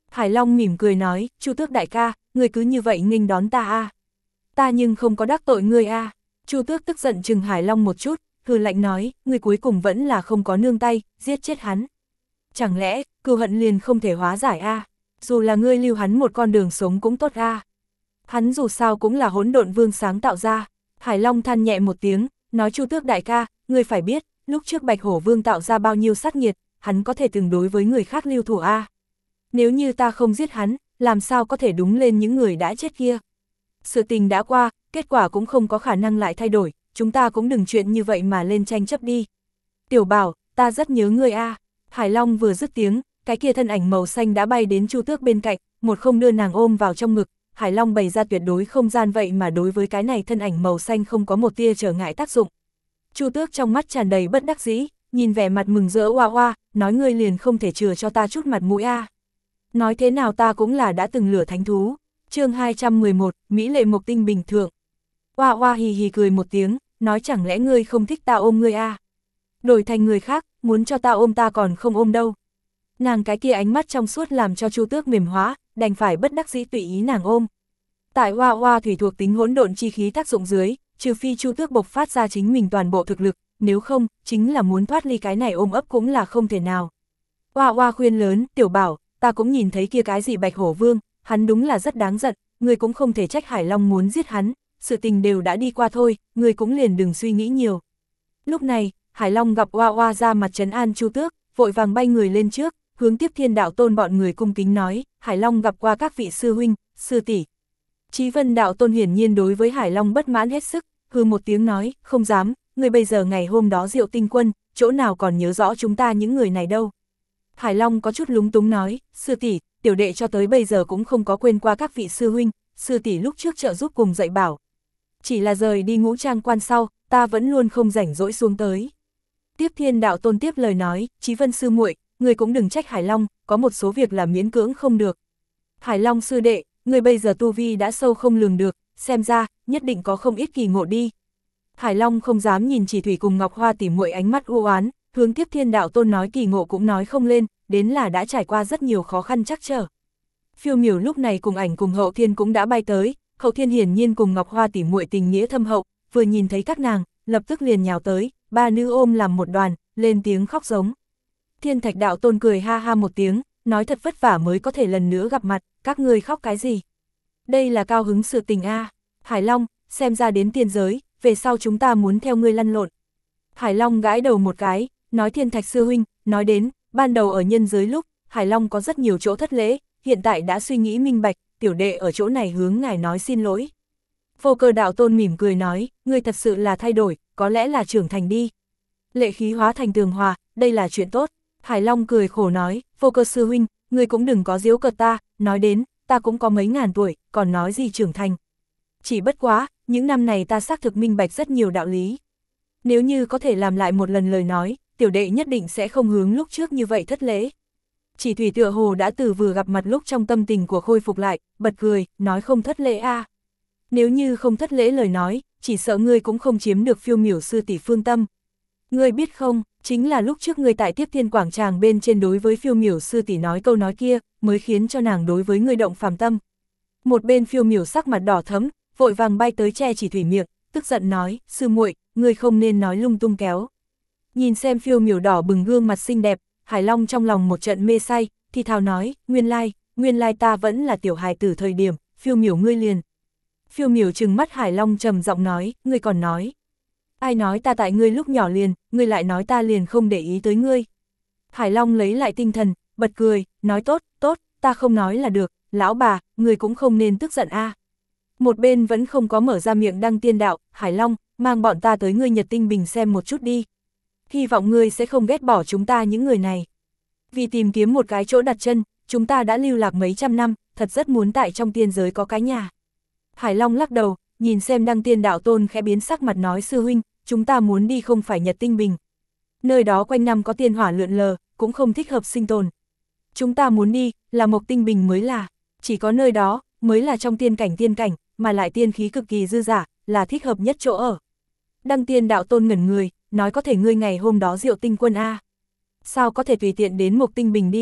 Hải Long mỉm cười nói, Chu Tước đại ca, ngươi cứ như vậy nghênh đón ta a. Ta nhưng không có đắc tội ngươi a. Chu Tước tức giận chừng Hải Long một chút, hừ lạnh nói, ngươi cuối cùng vẫn là không có nương tay, giết chết hắn. Chẳng lẽ, cừu hận liền không thể hóa giải a? Dù là ngươi lưu hắn một con đường sống cũng tốt a. Hắn dù sao cũng là hỗn độn vương sáng tạo ra. Hải Long than nhẹ một tiếng, nói Chu Tước đại ca, ngươi phải biết, lúc trước Bạch Hổ Vương tạo ra bao nhiêu sát nghiệt, hắn có thể từng đối với người khác lưu thủ a. Nếu như ta không giết hắn, làm sao có thể đúng lên những người đã chết kia. Sự tình đã qua, kết quả cũng không có khả năng lại thay đổi, chúng ta cũng đừng chuyện như vậy mà lên tranh chấp đi. Tiểu Bảo, ta rất nhớ ngươi a. Hải Long vừa dứt tiếng, cái kia thân ảnh màu xanh đã bay đến Chu Tước bên cạnh, một không đưa nàng ôm vào trong ngực. Hải Long bày ra tuyệt đối không gian vậy mà đối với cái này thân ảnh màu xanh không có một tia trở ngại tác dụng. Chu Tước trong mắt tràn đầy bất đắc dĩ, nhìn vẻ mặt mừng rỡ oa oa, nói ngươi liền không thể chừa cho ta chút mặt mũi a. Nói thế nào ta cũng là đã từng lửa thánh thú. Chương 211, Mỹ lệ mộc tinh bình thượng. Oa oa hì hì cười một tiếng, nói chẳng lẽ ngươi không thích ta ôm ngươi a? Đổi thành người khác, muốn cho ta ôm ta còn không ôm đâu. Nàng cái kia ánh mắt trong suốt làm cho Chu Tước mềm hóa, đành phải bất đắc dĩ tùy ý nàng ôm. Tại oa oa thủy thuộc tính hỗn độn chi khí tác dụng dưới, trừ phi Chu Tước bộc phát ra chính mình toàn bộ thực lực, nếu không, chính là muốn thoát ly cái này ôm ấp cũng là không thể nào. Oa oa khuyên lớn, Tiểu Bảo, ta cũng nhìn thấy kia cái gì Bạch Hổ Vương, hắn đúng là rất đáng giận, ngươi cũng không thể trách Hải Long muốn giết hắn, sự tình đều đã đi qua thôi, ngươi cũng liền đừng suy nghĩ nhiều. Lúc này, Hải Long gặp oa oa ra mặt trấn an Chu Tước, vội vàng bay người lên trước, hướng Tiếp Thiên Đạo Tôn bọn người cung kính nói, Hải Long gặp qua các vị sư huynh, sư tỷ. Chí Vân Đạo Tôn hiển nhiên đối với Hải Long bất mãn hết sức, hừ một tiếng nói, không dám, ngươi bây giờ ngày hôm đó Diệu Tinh Quân, chỗ nào còn nhớ rõ chúng ta những người này đâu. Hải Long có chút lúng túng nói, sư tỷ, tiểu đệ cho tới bây giờ cũng không có quên qua các vị sư huynh, sư tỷ lúc trước trợ giúp cùng dạy bảo. Chỉ là rời đi Ngũ Trang Quan sau, ta vẫn luôn không rảnh rỗi xuống tới. Tiếp Thiên Đạo Tôn tiếp lời nói, Chí Vân sư muội, ngươi cũng đừng trách Hải Long, có một số việc là miễn cưỡng không được. Hải Long sư đệ, ngươi bây giờ tu vi đã sâu không lường được, xem ra, nhất định có không ít kỳ ngộ đi. Hải Long không dám nhìn Chỉ Thủy cùng Ngọc Hoa tỉ muội ánh mắt u oán, hướng Tiếp Thiên Đạo Tôn nói kỳ ngộ cũng nói không lên, đến là đã trải qua rất nhiều khó khăn trắc trở. Phiêu Miểu lúc này cùng ảnh cùng Hậu Thiên cũng đã bay tới, Hậu Thiên hiển nhiên cùng Ngọc Hoa tỉ muội tình nghĩa thâm hậu, vừa nhìn thấy các nàng, lập tức liền nhào tới, ba nữ ôm làm một đoàn, lên tiếng khóc giống. Thiên Thạch Đạo Tôn cười ha ha một tiếng, nói thật vất vả mới có thể lần nữa gặp mặt, các ngươi khóc cái gì? Đây là cao hứng sự tình a. Hải Long, xem ra đến tiên giới, về sau chúng ta muốn theo ngươi lăn lộn. Hải Long gãi đầu một cái, nói Thiên Thạch sư huynh, nói đến, ban đầu ở nhân giới lúc, Hải Long có rất nhiều chỗ thất lễ, hiện tại đã suy nghĩ minh bạch, tiểu đệ ở chỗ này hướng ngài nói xin lỗi. Vô Cơ Đạo Tôn mỉm cười nói, ngươi thật sự là thay đổi, có lẽ là trưởng thành đi. Lệ khí hóa thành tường hòa, đây là chuyện tốt. Hải Long cười khổ nói, Vô Cơ sư huynh, ngươi cũng đừng có giễu cợt ta, nói đến, ta cũng có mấy ngàn tuổi, còn nói gì trưởng thành. Chỉ bất quá, những năm này ta xác thực minh bạch rất nhiều đạo lý. Nếu như có thể làm lại một lần lời nói, tiểu đệ nhất định sẽ không hướng lúc trước như vậy thất lễ. Chỉ Thủy tựa hồ đã từ vừa gặp mặt lúc trong tâm tình của khôi phục lại, bật cười, nói không thất lễ a. Nếu như không thất lễ lời nói, chỉ sợ ngươi cũng không chiếm được Phiêu Miểu sư tỷ phương tâm. Ngươi biết không, chính là lúc trước ngươi tại Tiếp Thiên Quảng Tràng bên trên đối với Phiêu Miểu sư tỷ nói câu nói kia, mới khiến cho nàng đối với ngươi động phàm tâm. Một bên Phiêu Miểu sắc mặt đỏ thẫm, vội vàng bay tới che Chỉ Thủy miệng, tức giận nói, sư muội, ngươi không nên nói lung tung kéo. Nhìn xem Phiêu Miểu đỏ bừng gương mặt xinh đẹp, Hải Long trong lòng một trận mê say, thì thào nói, nguyên lai ta vẫn là tiểu hài tử thời điểm, Phiêu Miểu ngươi liền. Phiêu Miểu trừng mắt Hải Long trầm giọng nói, ngươi còn nói. Ai nói ta tại ngươi lúc nhỏ liền, ngươi lại nói ta liền không để ý tới ngươi. Hải Long lấy lại tinh thần, bật cười, nói tốt, ta không nói là được, lão bà, ngươi cũng không nên tức giận a. Một bên vẫn không có mở ra miệng Đăng Tiên Đạo, Hải Long, mang bọn ta tới ngươi Nhật Tinh Bình xem một chút đi. Hy vọng ngươi sẽ không ghét bỏ chúng ta những người này. Vì tìm kiếm một cái chỗ đặt chân, chúng ta đã lưu lạc mấy trăm năm, thật rất muốn tại trong tiên giới có cái nhà. Hải Long lắc đầu, nhìn xem Đăng Tiên Đạo Tôn khẽ biến sắc mặt nói sư huynh, chúng ta muốn đi không phải Nhật Tinh Bình. Nơi đó quanh năm có tiên hỏa lượn lờ, cũng không thích hợp sinh tồn. Chúng ta muốn đi, là Mộc Tinh Bình mới là, chỉ có nơi đó, mới là trong tiên cảnh, mà lại tiên khí cực kỳ dư dả, là thích hợp nhất chỗ ở. Đăng Tiên Đạo Tôn ngẩn người, nói có thể ngươi ngày hôm đó Diệu Tinh Quân a. Sao có thể tùy tiện đến Mộc Tinh Bình đi,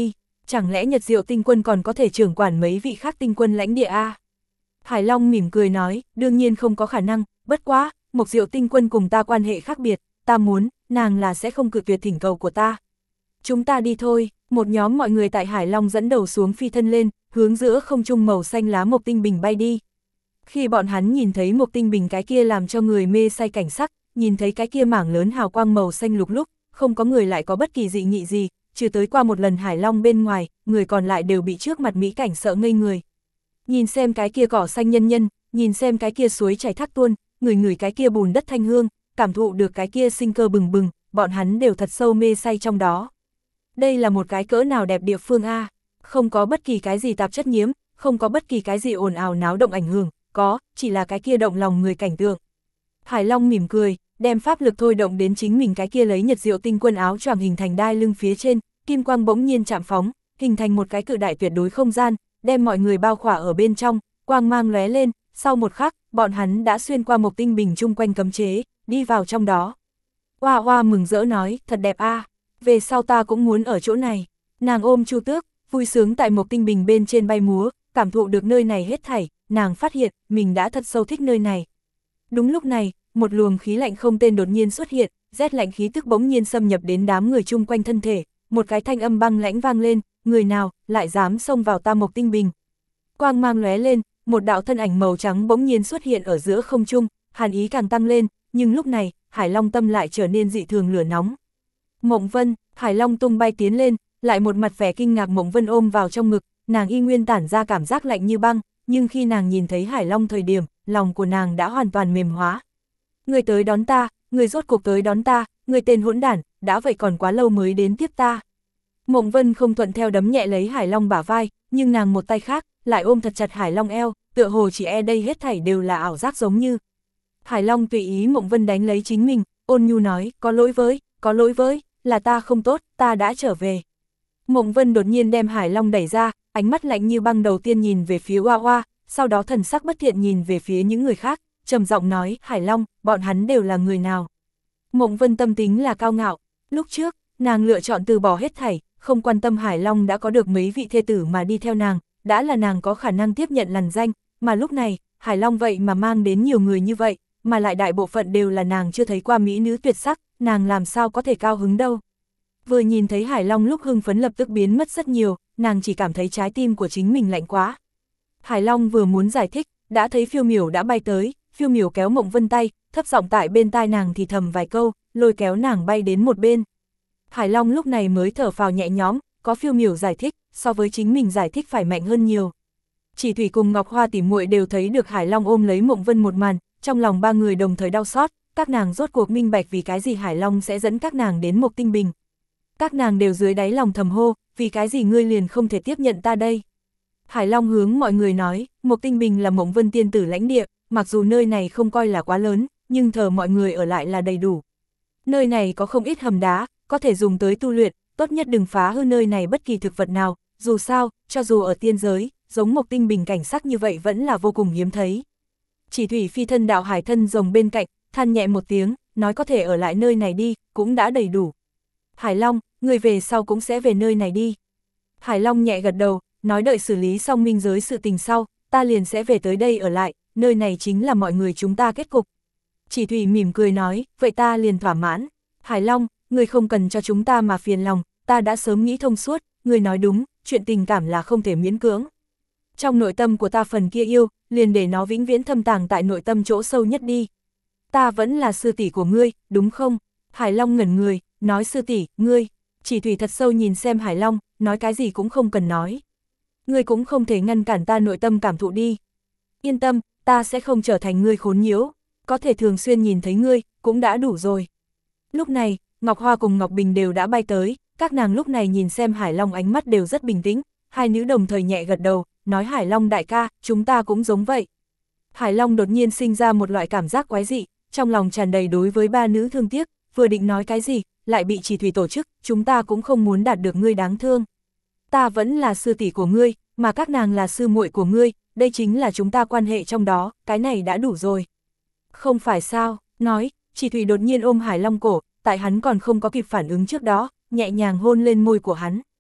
chẳng lẽ Nhật Diệu tinh quân còn có thể trưởng quản mấy vị khác tinh quân lãnh địa à? Hải Long mỉm cười nói, đương nhiên không có khả năng, bất quá, Mộc Diệu tinh quân cùng ta quan hệ khác biệt, ta muốn, nàng là sẽ không cự tuyệt thỉnh cầu của ta. Chúng ta đi thôi, một nhóm mọi người tại Hải Long dẫn đầu xuống phi thân lên, hướng giữa không trung màu xanh lá Mộc Tinh Bình bay đi. Khi bọn hắn nhìn thấy Mộc Tinh Bình cái kia làm cho người mê say cảnh sắc, nhìn thấy cái kia mảng lớn hào quang màu xanh lục lúc, không có người lại có bất kỳ dị nghị gì, trừ tới qua một lần Hải Long bên ngoài, người còn lại đều bị trước mặt mỹ cảnh sợ ngây người. Nhìn xem cái kia cỏ xanh nhân nhân, nhìn xem cái kia suối chảy thác tuôn, ngửi cái kia bùn đất thanh hương, cảm thụ được cái kia sinh cơ bừng bừng, bọn hắn đều thật sâu mê say trong đó. Đây là một cái cỡ nào đẹp địa phương a, không có bất kỳ cái gì tạp chất nhiễm, không có bất kỳ cái gì ồn ào náo động ảnh hưởng, có, chỉ là cái kia động lòng người cảnh tượng. Hải Long mỉm cười, đem pháp lực thôi động đến chính mình cái kia lấy Nhật Diệu tinh quân áo choàng hình thành đai lưng phía trên, kim quang bỗng nhiên chạm phóng, hình thành một cái cự đại tuyệt đối không gian, đem mọi người bao khỏa ở bên trong, quang mang lóe lên, sau một khắc, bọn hắn đã xuyên qua Mộc Tinh Bình chung quanh cấm chế, đi vào trong đó. Hoa Hoa mừng rỡ nói, thật đẹp a, về sau ta cũng muốn ở chỗ này. Nàng ôm Chu Tước, vui sướng tại Mộc Tinh Bình bên trên bay múa, cảm thụ được nơi này hết thảy, nàng phát hiện, mình đã thật sâu thích nơi này. Đúng lúc này, một luồng khí lạnh không tên đột nhiên xuất hiện, rét lạnh khí tức bỗng nhiên xâm nhập đến đám người chung quanh thân thể, một cái thanh âm băng lãnh vang lên, người nào lại dám xông vào ta Mộc Tinh Bình. Quang mang lóe lên, một đạo thân ảnh màu trắng bỗng nhiên xuất hiện ở giữa không trung, hàn ý càng tăng lên, nhưng lúc này, Hải Long tâm lại trở nên dị thường lửa nóng. Mộng Vân, Hải Long tung bay tiến lên, lại một mặt vẻ kinh ngạc Mộng Vân ôm vào trong ngực, nàng y nguyên tản ra cảm giác lạnh như băng, nhưng khi nàng nhìn thấy Hải Long thời điểm, lòng của nàng đã hoàn toàn mềm hóa. Người tới đón ta, người rốt cuộc tới đón ta, người tên hỗn đản, đã vậy còn quá lâu mới đến tiếp ta. Mộng Vân không thuận theo đấm nhẹ lấy Hải Long bả vai, nhưng nàng một tay khác, lại ôm thật chặt Hải Long eo, tựa hồ chỉ đây hết thảy đều là ảo giác giống như. Hải Long tùy ý Mộng Vân đánh lấy chính mình, ôn nhu nói, có lỗi với, là ta không tốt, ta đã trở về. Mộng Vân đột nhiên đem Hải Long đẩy ra, ánh mắt lạnh như băng đầu tiên nhìn về phía Hoa Hoa, sau đó thần sắc bất thiện nhìn về phía những người khác, trầm giọng nói, Hải Long, bọn hắn đều là người nào? Mộng Vân tâm tính là cao ngạo, lúc trước, nàng lựa chọn từ bỏ hết thảy, không quan tâm Hải Long đã có được mấy vị thê tử mà đi theo nàng, đã là nàng có khả năng tiếp nhận lằn danh, mà lúc này, Hải Long vậy mà mang đến nhiều người như vậy, mà lại đại bộ phận đều là nàng chưa thấy qua mỹ nữ tuyệt sắc, nàng làm sao có thể cao hứng đâu. Vừa nhìn thấy Hải Long lúc hưng phấn lập tức biến mất rất nhiều, nàng chỉ cảm thấy trái tim của chính mình lạnh quá. Hải Long vừa muốn giải thích, đã thấy Phiêu Miểu đã bay tới, Phiêu Miểu kéo Mộng Vân tay, thấp giọng tại bên tai nàng thì thầm vài câu, lôi kéo nàng bay đến một bên. Hải Long lúc này mới thở phào nhẹ nhõm, có Phiêu Miểu giải thích, so với chính mình giải thích phải mạnh hơn nhiều. Chỉ Thủy cùng Ngọc Hoa tỉ muội đều thấy được Hải Long ôm lấy Mộng Vân một màn, trong lòng ba người đồng thời đau xót, các nàng rốt cuộc minh bạch vì cái gì Hải Long sẽ dẫn các nàng đến Mộc Tinh Bình. Các nàng đều dưới đáy lòng thầm hô, vì cái gì ngươi liền không thể tiếp nhận ta đây. Hải Long hướng mọi người nói, Mộc Tinh Bình là Mộng Vân tiên tử lãnh địa, mặc dù nơi này không coi là quá lớn, nhưng thờ mọi người ở lại là đầy đủ. Nơi này có không ít hầm đá, có thể dùng tới tu luyện, tốt nhất đừng phá hư nơi này bất kỳ thực vật nào, dù sao, cho dù ở tiên giới, giống Mộc Tinh Bình cảnh sắc như vậy vẫn là vô cùng hiếm thấy. Chỉ Thủy phi thân đạo hải thân rồng bên cạnh, than nhẹ một tiếng, nói có thể ở lại nơi này đi, cũng đã đầy đủ. Hải Long, người về sau cũng sẽ về nơi này đi. Hải Long nhẹ gật đầu, nói đợi xử lý xong minh giới sự tình sau, ta liền sẽ về tới đây ở lại, nơi này chính là mọi người chúng ta kết cục. Chỉ Thủy mỉm cười nói, vậy ta liền thỏa mãn. Hải Long, người không cần cho chúng ta mà phiền lòng, ta đã sớm nghĩ thông suốt, người nói đúng, chuyện tình cảm là không thể miễn cưỡng. Trong nội tâm của ta phần kia yêu, liền để nó vĩnh viễn thâm tàng tại nội tâm chỗ sâu nhất đi. Ta vẫn là sư tỷ của ngươi, đúng không? Hải Long ngẩn người, nói sư tỷ, ngươi. Chỉ Thủy thật sâu nhìn xem Hải Long, nói cái gì cũng không cần nói. Ngươi cũng không thể ngăn cản ta nội tâm cảm thụ đi. Yên tâm, ta sẽ không trở thành ngươi khốn nhiễu, có thể thường xuyên nhìn thấy ngươi, cũng đã đủ rồi. Lúc này, Ngọc Hoa cùng Ngọc Bình đều đã bay tới, các nàng lúc này nhìn xem Hải Long ánh mắt đều rất bình tĩnh, hai nữ đồng thời nhẹ gật đầu, nói Hải Long đại ca, chúng ta cũng giống vậy. Hải Long đột nhiên sinh ra một loại cảm giác quái dị, trong lòng tràn đầy đối với ba nữ thương tiếc, vừa định nói cái gì, lại bị Chỉ Thủy tổ chức, chúng ta cũng không muốn đạt được ngươi đáng thương. Ta vẫn là sư tỷ của ngươi, mà các nàng là sư muội của ngươi, đây chính là chúng ta quan hệ trong đó, cái này đã đủ rồi. Không phải sao, nói, Chỉ Thủy đột nhiên ôm Hải Long cổ, tại hắn còn không có kịp phản ứng trước đó, nhẹ nhàng hôn lên môi của hắn.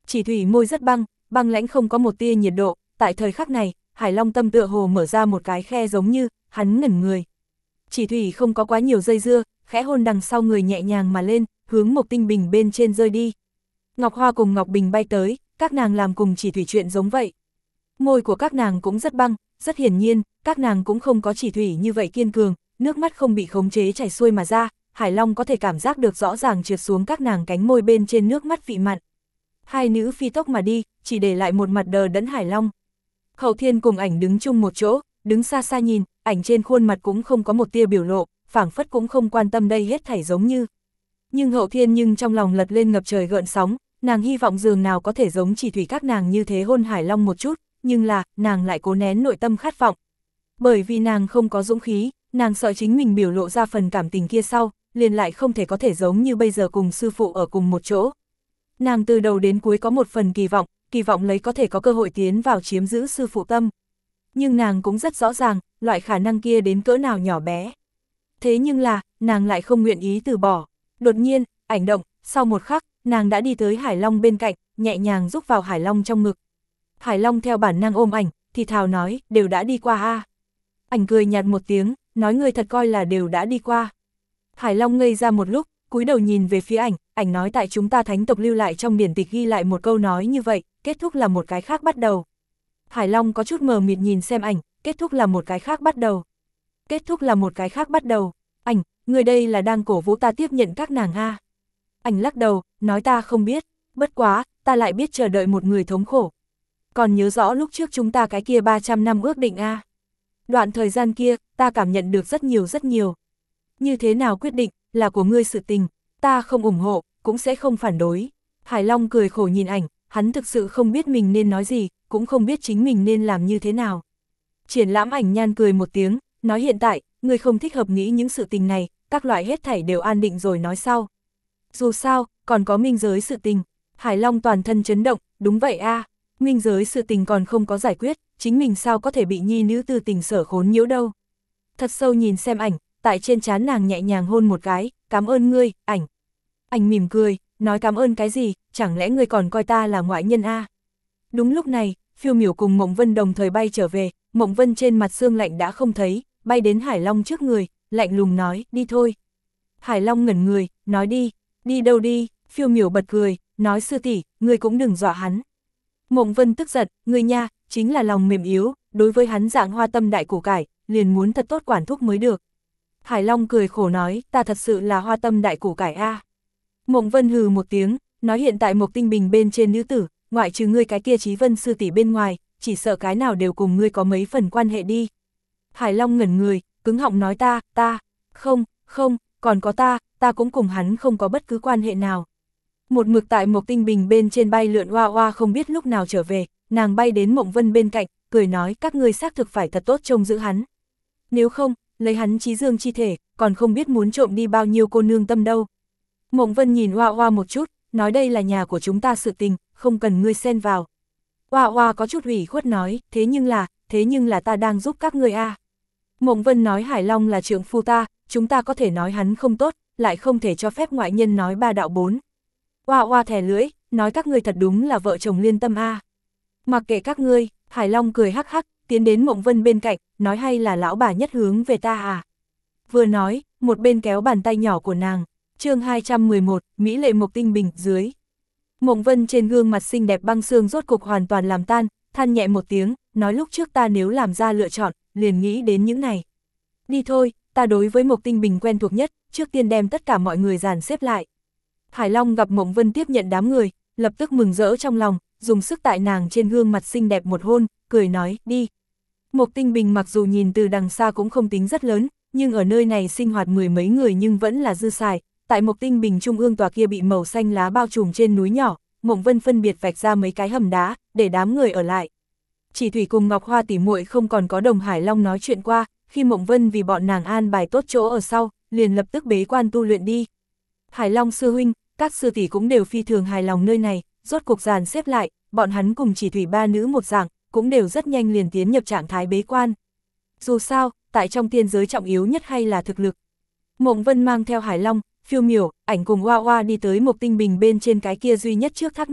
Chỉ thủy môi rất băng, băng lãnh không có một tia nhiệt độ, tại thời khắc này, Hải Long tâm tựa hồ mở ra một cái khe giống như, hắn ngẩn người. Chỉ thủy không có quá nhiều dây dưa, khẽ hôn đằng sau người nhẹ nhàng mà lên, hướng Mộc Tinh Bình bên trên rơi đi. Ngọc Hoa cùng Ngọc Bình bay tới, các nàng làm cùng chỉ thủy chuyện giống vậy. Môi của các nàng cũng rất băng, rất hiển nhiên, các nàng cũng không có chỉ thủy như vậy kiên cường, nước mắt không bị khống chế chảy xuôi mà ra, Hải Long có thể cảm giác được rõ ràng trượt xuống các nàng cánh môi bên trên nước mắt vị mặn. Hai nữ phi tốc mà đi, chỉ để lại một mặt đờ đẫn Hải Long. Hậu Thiên cùng ảnh đứng chung một chỗ, đứng xa xa nhìn, ảnh trên khuôn mặt cũng không có một tia biểu lộ, phảng phất cũng không quan tâm đây hết thảy giống như. Nhưng Hậu Thiên nhưng trong lòng lật lên ngập trời gợn sóng, nàng hy vọng dường nào có thể giống chỉ thủy các nàng như thế hôn Hải Long một chút, nhưng là, nàng lại cố nén nội tâm khát vọng. Bởi vì nàng không có dũng khí, nàng sợ chính mình biểu lộ ra phần cảm tình kia sau, liền lại không thể có thể giống như bây giờ cùng sư phụ ở cùng một chỗ. Nàng từ đầu đến cuối có một phần kỳ vọng lấy có thể có cơ hội tiến vào chiếm giữ sư phụ tâm. Nhưng nàng cũng rất rõ ràng, loại khả năng kia đến cỡ nào nhỏ bé. Thế nhưng là, nàng lại không nguyện ý từ bỏ. Đột nhiên, ảnh động, sau một khắc, nàng đã đi tới Hải Long bên cạnh, nhẹ nhàng rúc vào Hải Long trong ngực. Hải Long theo bản năng ôm ảnh, thì thào nói, đều đã đi qua a. Ảnh cười nhạt một tiếng, nói người thật coi là đều đã đi qua. Hải Long ngây ra một lúc, cúi đầu nhìn về phía ảnh nói tại chúng ta thánh tộc lưu lại trong điển tịch ghi lại một câu nói như vậy, kết thúc là một cái khác bắt đầu. Hải Long có chút mờ mịt nhìn xem ảnh, kết thúc là một cái khác bắt đầu. Kết thúc là một cái khác bắt đầu. Ảnh, người đây là đang cổ vũ ta tiếp nhận các nàng a. Ảnh lắc đầu, nói ta không biết, bất quá, ta lại biết chờ đợi một người thống khổ. Còn nhớ rõ lúc trước chúng ta cái kia 300 năm ước định a. Đoạn thời gian kia, ta cảm nhận được rất nhiều. Như thế nào quyết định, là của ngươi sự tình, ta không ủng hộ, cũng sẽ không phản đối. Hải Long cười khổ nhìn ảnh, hắn thực sự không biết mình nên nói gì, cũng không biết chính mình nên làm như thế nào. Triển Lãm Ảnh nhan cười một tiếng, nói hiện tại, ngươi không thích hợp nghĩ những sự tình này, các loại hết thảy đều an định rồi nói sau. Dù sao, còn có minh giới sự tình. Hải Long toàn thân chấn động, đúng vậy a, minh giới sự tình còn không có giải quyết, chính mình sao có thể bị nhi nữ tư tình sở khốn nhiễu đâu. Thật sâu nhìn xem ảnh, tại trên trán nàng nhẹ nhàng hôn một cái, cảm ơn ngươi, ảnh. Ảnh mỉm cười, nói cảm ơn cái gì, chẳng lẽ ngươi còn coi ta là ngoại nhân a? Đúng lúc này, Phiêu Miểu cùng Mộng Vân đồng thời bay trở về, Mộng Vân trên mặt sương lạnh đã không thấy, bay đến Hải Long trước người, lạnh lùng nói, đi thôi. Hải Long ngẩn người, nói đi đâu đi, Phiêu Miểu bật cười, nói sư tỷ, ngươi cũng đừng dọa hắn. Mộng Vân tức giận, ngươi nha, chính là lòng mềm yếu, đối với hắn dạng hoa tâm đại củ cải, liền muốn thật tốt quản thúc mới được. Hải Long cười khổ nói, ta thật sự là hoa tâm đại củ cải a. Mộng Vân hừ một tiếng, nói hiện tại Mộc Tinh Bình bên trên nữ tử, ngoại trừ ngươi cái kia Chí Vân sư tỷ bên ngoài, chỉ sợ cái nào đều cùng ngươi có mấy phần quan hệ đi. Hải Long ngẩn người, cứng họng nói ta, không, còn có ta cũng cùng hắn không có bất cứ quan hệ nào. Một mực tại Mộc Tinh Bình bên trên bay lượn Hoa Hoa không biết lúc nào trở về, nàng bay đến Mộng Vân bên cạnh, cười nói các ngươi xác thực phải thật tốt trông giữ hắn. Nếu không, lấy hắn trí dương chi thể, còn không biết muốn trộm đi bao nhiêu cô nương tâm đâu. Mộng Vân nhìn Hoa Hoa một chút, nói đây là nhà của chúng ta sự tình, không cần ngươi xen vào. Hoa Hoa có chút ủy khuất nói, thế nhưng là ta đang giúp các ngươi a. Mộng Vân nói Hải Long là trượng phu ta, chúng ta có thể nói hắn không tốt, lại không thể cho phép ngoại nhân nói ba đạo bốn. Hoa Hoa thè lưỡi, nói các ngươi thật đúng là vợ chồng liên tâm a. Mặc kệ các ngươi, Hải Long cười hắc hắc, tiến đến Mộng Vân bên cạnh, nói hay là lão bà nhất hướng về ta à. Vừa nói, một bên kéo bàn tay nhỏ của nàng. Chương 211, Mỹ lệ Mộc Tinh Bình, dưới. Mộng Vân trên gương mặt xinh đẹp băng xương rốt cục hoàn toàn làm tan, than nhẹ một tiếng, nói lúc trước ta nếu làm ra lựa chọn, liền nghĩ đến những này. Đi thôi, ta đối với Mộc Tinh Bình quen thuộc nhất, trước tiên đem tất cả mọi người dàn xếp lại. Hải Long gặp Mộng Vân tiếp nhận đám người, lập tức mừng rỡ trong lòng, dùng sức tại nàng trên gương mặt xinh đẹp một hôn, cười nói, đi. Mộc Tinh Bình mặc dù nhìn từ đằng xa cũng không tính rất lớn, nhưng ở nơi này sinh hoạt mười mấy người nhưng vẫn là dư xài. Tại Mộc Tinh Bình trung ương tòa kia bị màu xanh lá bao trùm trên núi nhỏ, Mộng Vân phân biệt vạch ra mấy cái hầm đá, để đám người ở lại. Chỉ Thủy cùng Ngọc Hoa tỉ muội không còn có đồng Hải Long nói chuyện qua, khi Mộng Vân vì bọn nàng an bài tốt chỗ ở sau, liền lập tức bế quan tu luyện đi. Hải Long sư huynh, các sư tỷ cũng đều phi thường hài lòng nơi này, rốt cuộc dàn xếp lại, bọn hắn cùng Chỉ Thủy ba nữ một dạng, cũng đều rất nhanh liền tiến nhập trạng thái bế quan. Dù sao, tại trong tiên giới trọng yếu nhất hay là thực lực. Mộng Vân mang theo Hải Long, Phiêu Miểu, ảnh cùng Hoa Hoa đi tới Mộc Tinh Bình bên trên cái kia duy nhất trước thác nước,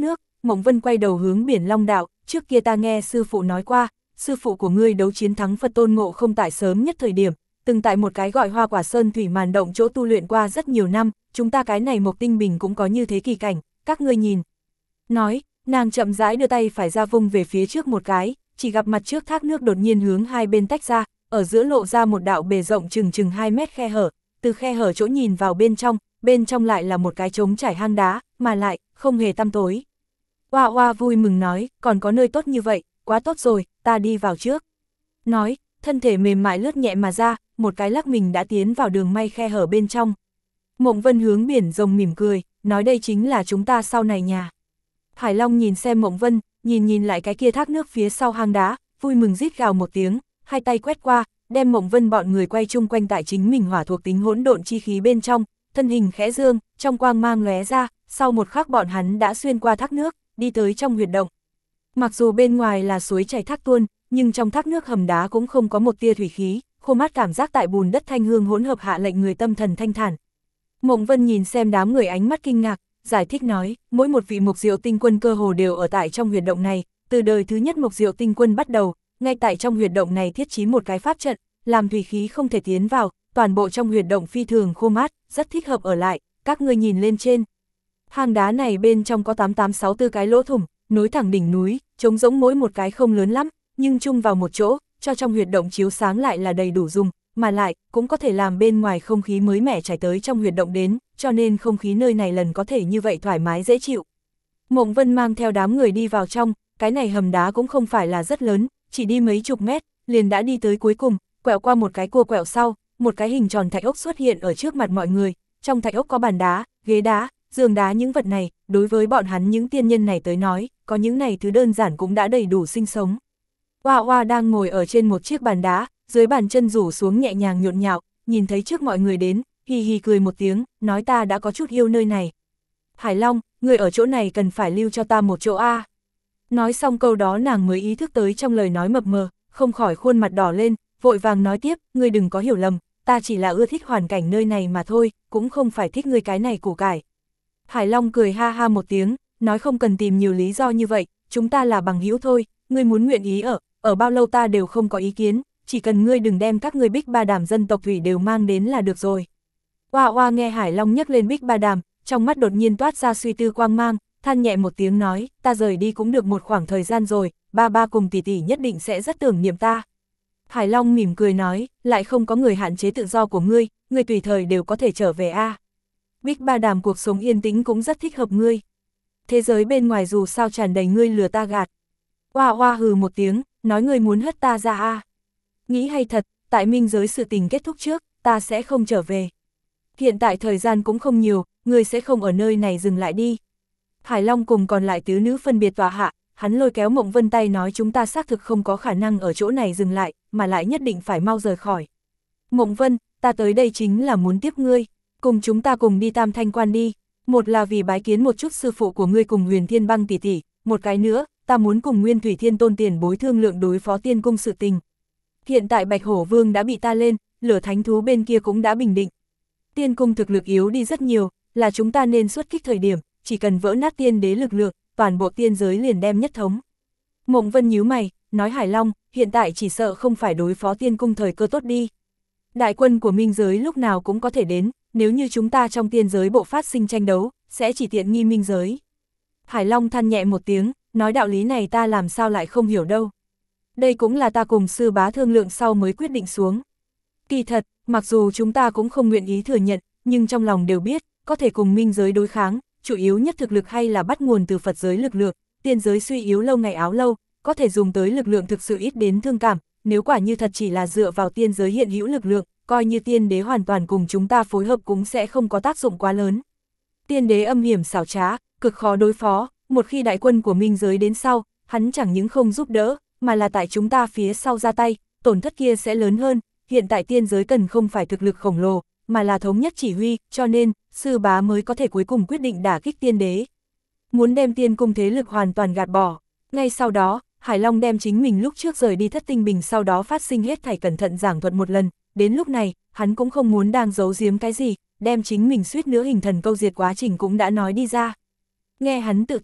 Mộng Vân quay đầu hướng Biển Long đạo, trước kia ta nghe sư phụ nói qua, sư phụ của ngươi đấu chiến thắng Phật Tôn Ngộ Không tại sớm nhất thời điểm, từng tại một cái gọi Hoa Quả Sơn Thủy Màn Động chỗ tu luyện qua rất nhiều năm, chúng ta cái này Mộc Tinh Bình cũng có như thế kỳ cảnh, các ngươi nhìn. Nói, nàng chậm rãi đưa tay phải ra vung về phía trước một cái, chỉ gặp mặt trước thác nước đột nhiên hướng hai bên tách ra, ở giữa lộ ra một đạo bề rộng chừng 2 mét khe hở, từ khe hở chỗ nhìn vào bên trong lại là một cái trống trải hang đá, mà lại, không hề tăm tối. Oa Oa vui mừng nói, còn có nơi tốt như vậy, quá tốt rồi, ta đi vào trước. Nói, thân thể mềm mại lướt nhẹ mà ra, một cái lắc mình đã tiến vào đường may khe hở bên trong. Mộng Vân hướng Biển Rồng mỉm cười, nói đây chính là chúng ta sau này nhà. Hải Long nhìn xem Mộng Vân, nhìn lại cái kia thác nước phía sau hang đá, vui mừng rít gào một tiếng, hai tay quét qua, đem Mộng Vân bọn người quay chung quanh tại chính mình hỏa thuộc tính hỗn độn chi khí bên trong, thân hình khẽ dương, trong quang mang lóe ra, sau một khắc bọn hắn đã xuyên qua thác nước, đi tới trong huyệt động. Mặc dù bên ngoài là suối chảy thác tuôn, nhưng trong thác nước hầm đá cũng không có một tia thủy khí, khô mát cảm giác tại bùn đất thanh hương hỗn hợp hạ lệnh người tâm thần thanh thản. Mộng Vân nhìn xem đám người ánh mắt kinh ngạc, giải thích nói, mỗi một vị Mộc Diệu Tinh Quân cơ hồ đều ở tại trong huyệt động này, từ đời thứ nhất Mộc Diệu Tinh Quân bắt đầu, ngay tại trong huyệt động này thiết trí một cái pháp trận, làm thủy khí không thể tiến vào, toàn bộ trong huyệt động phi thường khô mát, rất thích hợp ở lại, các ngươi nhìn lên trên. Hang đá này bên trong có 8864 cái lỗ thủng, nối thẳng đỉnh núi, trống rỗng mỗi một cái không lớn lắm, nhưng chung vào một chỗ, cho trong huyệt động chiếu sáng lại là đầy đủ dùng, mà lại, cũng có thể làm bên ngoài không khí mới mẻ chảy tới trong huyệt động đến, cho nên không khí nơi này lần có thể như vậy thoải mái dễ chịu. Mộng Vân mang theo đám người đi vào trong, cái này hầm đá cũng không phải là rất lớn, chỉ đi mấy chục mét, liền đã đi tới cuối cùng, quẹo qua một cái cua quẹo sau, một cái hình tròn thạch ốc xuất hiện ở trước mặt mọi người, trong thạch ốc có bàn đá, ghế đá, giường đá, những vật này, đối với bọn hắn những tiên nhân này tới nói, có những này thứ đơn giản cũng đã đầy đủ sinh sống. Oa Oa đang ngồi ở trên một chiếc bàn đá, dưới bàn chân rủ xuống nhẹ nhàng nhộn nhạo, nhìn thấy trước mọi người đến, hì hì cười một tiếng, nói ta đã có chút yêu nơi này. Hải Long, người ở chỗ này cần phải lưu cho ta một chỗ a. Nói xong câu đó nàng mới ý thức tới trong lời nói mập mờ, không khỏi khuôn mặt đỏ lên, vội vàng nói tiếp, ngươi đừng có hiểu lầm, ta chỉ là ưa thích hoàn cảnh nơi này mà thôi, cũng không phải thích ngươi cái này củ cải. Hải Long cười ha ha một tiếng, nói không cần tìm nhiều lý do như vậy, chúng ta là bằng hữu thôi, ngươi muốn nguyện ý ở bao lâu ta đều không có ý kiến, chỉ cần ngươi đừng đem các ngươi Bích Ba Đàm dân tộc thủy đều mang đến là được rồi. Oa Oa nghe Hải Long nhắc lên Bích Ba Đàm, trong mắt đột nhiên toát ra suy tư quang mang, than nhẹ một tiếng nói, ta rời đi cũng được một khoảng thời gian rồi, ba ba cùng tỷ tỷ nhất định sẽ rất tưởng niệm ta. Hải Long mỉm cười nói, lại không có người hạn chế tự do của ngươi tùy thời đều có thể trở về a. Bích Ba Đàm cuộc sống yên tĩnh cũng rất thích hợp ngươi. Thế giới bên ngoài dù sao tràn đầy ngươi lừa ta gạt. Oa Oa hừ một tiếng, nói ngươi muốn hất ta ra a. Nghĩ hay thật, tại minh giới sự tình kết thúc trước, ta sẽ không trở về. Hiện tại thời gian cũng không nhiều, ngươi sẽ không ở nơi này dừng lại đi. Hải Long cùng còn lại tứ nữ phân biệt tòa hạ, hắn lôi kéo Mộng Vân tay nói chúng ta xác thực không có khả năng ở chỗ này dừng lại, mà lại nhất định phải mau rời khỏi. Mộng Vân, ta tới đây chính là muốn tiếp ngươi, cùng chúng ta cùng đi Tam Thanh Quan đi, một là vì bái kiến một chút sư phụ của ngươi cùng Huyền Thiên Băng tỷ tỷ, một cái nữa, ta muốn cùng Nguyên Thủy Thiên Tôn tiền bối thương lượng đối phó tiên cung sự tình. Hiện tại Bạch Hổ Vương đã bị ta lên, lửa thánh thú bên kia cũng đã bình định. Tiên cung thực lực yếu đi rất nhiều, là chúng ta nên xuất kích thời điểm, chỉ cần vỡ nát tiên đế lực lượng, toàn bộ tiên giới liền đem nhất thống. Mộng Vân nhíu mày, nói Hải Long, hiện tại chỉ sợ không phải đối phó tiên cung thời cơ tốt đi. Đại quân của minh giới lúc nào cũng có thể đến, nếu như chúng ta trong tiên giới bộ phát sinh tranh đấu, sẽ chỉ tiện nghi minh giới. Hải Long than nhẹ một tiếng, nói đạo lý này ta làm sao lại không hiểu đâu. Đây cũng là ta cùng sư bá thương lượng sau mới quyết định xuống. Kỳ thật, mặc dù chúng ta cũng không nguyện ý thừa nhận, nhưng trong lòng đều biết, có thể cùng minh giới đối kháng, chủ yếu nhất thực lực hay là bắt nguồn từ Phật giới lực lượng, tiên giới suy yếu lâu ngày áo lâu, có thể dùng tới lực lượng thực sự ít đến thương cảm, nếu quả như thật chỉ là dựa vào tiên giới hiện hữu lực lượng, coi như tiên đế hoàn toàn cùng chúng ta phối hợp cũng sẽ không có tác dụng quá lớn. Tiên đế âm hiểm xảo trá, cực khó đối phó, một khi đại quân của minh giới đến sau, hắn chẳng những không giúp đỡ, mà là tại chúng ta phía sau ra tay, tổn thất kia sẽ lớn hơn, hiện tại tiên giới cần không phải thực lực khổng lồ, mà là thống nhất chỉ huy, cho nên, sư bá mới có thể cuối cùng quyết định đả kích tiên đế. Muốn đem tiên cung thế lực hoàn toàn gạt bỏ. Ngay sau đó, Hải Long đem chính mình lúc trước rời đi Thất Tinh Bình sau đó phát sinh hết thảy cẩn thận giảng thuật một lần, đến lúc này, hắn cũng không muốn đang giấu giếm cái gì, đem chính mình suýt nữa hình thần câu diệt quá trình cũng đã nói đi ra. Nghe hắn tự thuật,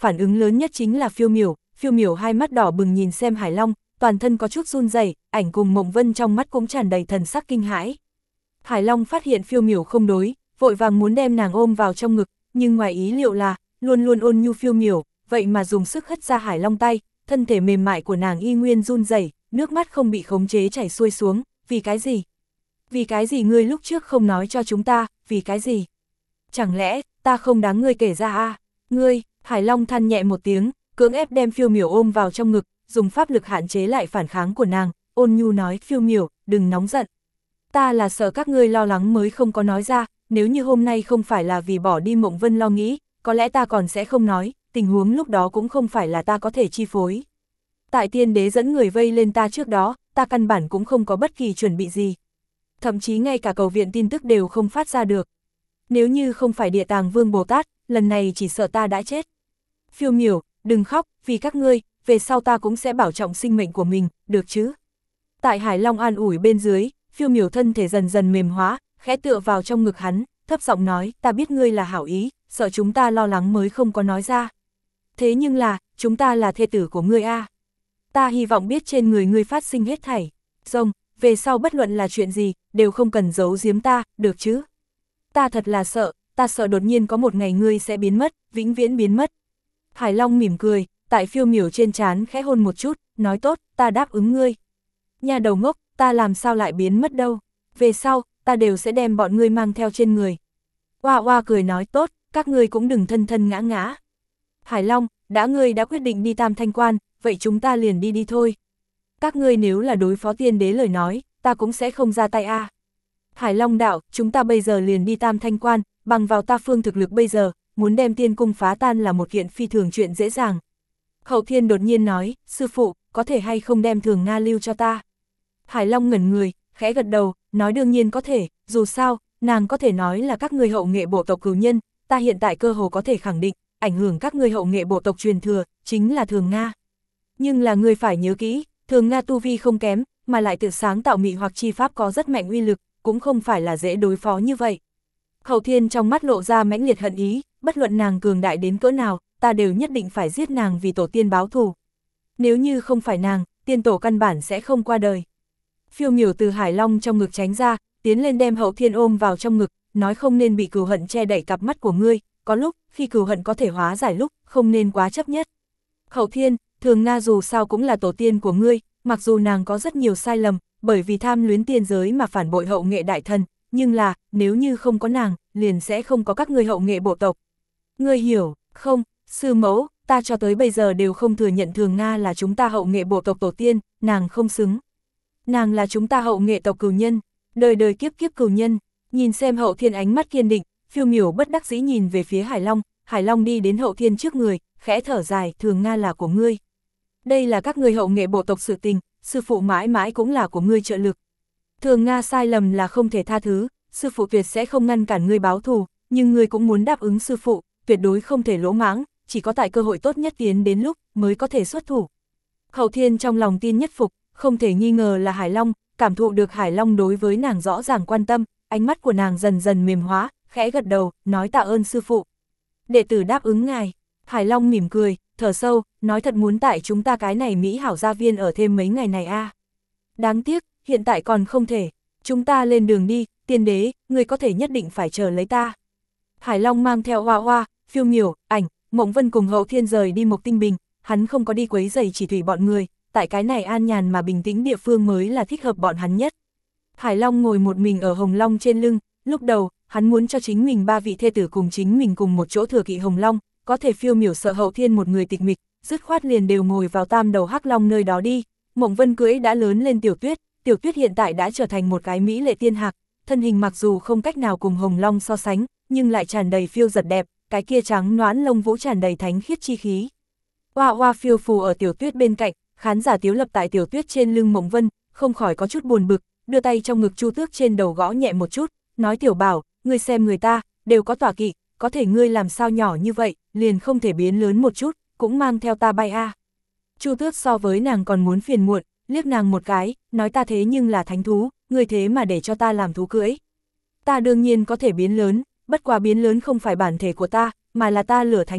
phản ứng lớn nhất chính là Phiêu Miểu hai mắt đỏ bừng nhìn xem Hải Long, toàn thân có chút run rẩy, ảnh cùng Mộng Vân trong mắt cũng tràn đầy thần sắc kinh hãi. Hải Long phát hiện Phiêu Miểu không đối, vội vàng muốn đem nàng ôm vào trong ngực, nhưng ngoài ý liệu là, luôn luôn ôn nhu Phiêu Miểu, vậy mà dùng sức hất ra Hải Long tay, thân thể mềm mại của nàng y nguyên run rẩy, nước mắt không bị khống chế chảy xuôi xuống, vì cái gì? Vì cái gì ngươi lúc trước không nói cho chúng ta, vì cái gì? Chẳng lẽ, ta không đáng ngươi kể ra à? Ngươi, Hải Long than nhẹ một tiếng, cưỡng ép đem Phiêu Miểu ôm vào trong ngực, dùng pháp lực hạn chế lại phản kháng của nàng, ôn nhu nói Phiêu Miểu, đừng nóng giận. Ta là sợ các ngươi lo lắng mới không có nói ra, nếu như hôm nay không phải là vì bỏ đi Mộng Vân lo nghĩ, có lẽ ta còn sẽ không nói, tình huống lúc đó cũng không phải là ta có thể chi phối. Tại tiên đế dẫn người vây lên ta trước đó, ta căn bản cũng không có bất kỳ chuẩn bị gì. Thậm chí ngay cả cầu viện tin tức đều không phát ra được. Nếu như không phải Địa Tàng Vương Bồ Tát, lần này chỉ sợ ta đã chết. Phiêu Miểu, đừng khóc, vì các ngươi, về sau ta cũng sẽ bảo trọng sinh mệnh của mình, được chứ? Tại Hải Long an ủi bên dưới, Phiêu Miểu thân thể dần dần mềm hóa, khẽ tựa vào trong ngực hắn, thấp giọng nói, ta biết ngươi là hảo ý, sợ chúng ta lo lắng mới không có nói ra. Thế nhưng là, chúng ta là thê tử của ngươi a. Ta hy vọng biết trên người ngươi phát sinh hết thảy. Rông, về sau bất luận là chuyện gì, đều không cần giấu giếm ta, được chứ? Ta thật là sợ, ta sợ đột nhiên có một ngày ngươi sẽ biến mất, vĩnh viễn biến mất. Hải Long mỉm cười, tại Phiêu Miểu trên trán khẽ hôn một chút, nói tốt, ta đáp ứng ngươi. Nhà đầu ngốc, ta làm sao lại biến mất đâu, về sau, ta đều sẽ đem bọn ngươi mang theo trên người. Oa oa cười nói tốt, các ngươi cũng đừng thân thân ngã ngã. Hải Long, ngươi đã quyết định đi Tam Thanh Quan, vậy chúng ta liền đi đi thôi. Các ngươi nếu là đối phó tiên đế lời nói, ta cũng sẽ không ra tay a. Hải Long đạo, chúng ta bây giờ liền đi Tam Thanh Quan, bằng vào ta phương thực lực bây giờ, muốn đem tiên cung phá tan là một kiện phi thường chuyện dễ dàng. Hậu Thiên đột nhiên nói, sư phụ, có thể hay không đem Thường Nga lưu cho ta? Hải Long ngẩn người, khẽ gật đầu, nói đương nhiên có thể, dù sao, nàng có thể nói là các ngươi hậu nghệ bộ tộc cửu nhân, ta hiện tại cơ hồ có thể khẳng định, ảnh hưởng các ngươi hậu nghệ bộ tộc truyền thừa, chính là Thường Nga. Nhưng là ngươi phải nhớ kỹ, Thường Nga tu vi không kém, mà lại tự sáng tạo mị hoặc chi pháp có rất mạnh uy lực, cũng không phải là dễ đối phó như vậy. Hậu Thiên trong mắt lộ ra mãnh liệt hận ý, bất luận nàng cường đại đến cỡ nào, ta đều nhất định phải giết nàng vì tổ tiên báo thù. Nếu như không phải nàng, tiên tổ căn bản sẽ không qua đời. Phiêu Miểu từ Hải Long trong ngực tránh ra, tiến lên đem Hậu Thiên ôm vào trong ngực, nói không nên bị cừu hận che đậy cặp mắt của ngươi, có lúc, khi cừu hận có thể hóa giải lúc, không nên quá chấp nhất. Hậu Thiên, Thường Nga dù sao cũng là tổ tiên của ngươi, mặc dù nàng có rất nhiều sai lầm, bởi vì tham luyến tiên giới mà phản bội hậu nghệ đại thần, nhưng là, nếu như không có nàng, liền sẽ không có các ngươi hậu nghệ bộ tộc. Ngươi hiểu, không, sư mẫu, ta cho tới bây giờ đều không thừa nhận Thường Nga là chúng ta hậu nghệ bộ tộc tổ tiên, nàng không xứng. Nàng là chúng ta hậu nghệ tộc cửu nhân, đời đời kiếp kiếp cửu nhân. Nhìn xem Hậu Thiên ánh mắt kiên định, Phiêu Miểu bất đắc dĩ nhìn về phía Hải Long đi đến Hậu Thiên trước người, khẽ thở dài, Thường Nga là của ngươi. Đây là các ngươi hậu nghệ bộ tộc sự tình, sư phụ mãi mãi cũng là của ngươi trợ lực. Thường Nga sai lầm là không thể tha thứ, sư phụ tuyệt sẽ không ngăn cản ngươi báo thù, nhưng ngươi cũng muốn đáp ứng sư phụ, tuyệt đối không thể lỗ mãng, chỉ có tại cơ hội tốt nhất tiến đến lúc mới có thể xuất thủ. Hậu Thiên trong lòng tin nhất phục, không thể nghi ngờ là Hải Long, cảm thụ được Hải Long đối với nàng rõ ràng quan tâm, ánh mắt của nàng dần dần mềm hóa, khẽ gật đầu, nói tạ ơn sư phụ. Đệ tử đáp ứng ngài. Hải Long mỉm cười, thở sâu, nói thật muốn tại chúng ta cái này Mỹ hảo gia viên ở thêm mấy ngày này a. Đáng tiếc, hiện tại còn không thể, chúng ta lên đường đi, tiên đế, người có thể nhất định phải chờ lấy ta. Hải Long mang theo Hoa Hoa, Phiêu Miểu, Ảnh, Mộng Vân cùng Hậu Thiên rời đi Mộc Tinh Bình, hắn không có đi quấy rầy chỉ thủy bọn người, tại cái này an nhàn mà bình tĩnh địa phương mới là thích hợp bọn hắn nhất. Hải Long ngồi một mình ở Hồng Long trên lưng, lúc đầu, hắn muốn cho chính mình 3 vị thê tử cùng chính mình cùng một chỗ thừa kỵ Hồng Long, có thể Phiêu Miểu sợ Hậu Thiên một người tịch mịch, dứt khoát liền đều ngồi vào tam đầu hắc long nơi đó đi. Mộng Vân cưỡi đã lớn lên Tiểu Tuyết hiện tại đã trở thành một cái mỹ lệ tiên hạc, thân hình mặc dù không cách nào cùng Hồng Long so sánh, nhưng lại tràn đầy phiêu giật đẹp, cái kia trắng nõn lông vũ tràn đầy thánh khiết chi khí. Hoa Hoa phiêu phù ở Tiểu Tuyết bên cạnh, khán giả Tiếu Lập tại Tiểu Tuyết trên lưng Mộng Vân, không khỏi có chút buồn bực, đưa tay trong ngực Chu Tước trên đầu gõ nhẹ một chút, nói Tiểu Bảo, ngươi xem người ta, đều có tọa kỵ, có thể ngươi làm sao nhỏ như vậy, liền không thể biến lớn một chút, cũng mang theo ta bay a. Chu Tước so với nàng còn muốn phiền muộn, liếc nàng một cái, nói ta thế nhưng là thánh thú, ngươi thế mà để cho ta làm thú cưỡi. Ta đương nhiên có thể biến lớn, bất quá biến lớn không phải bản thể của ta, mà là ta lửa thánh lực,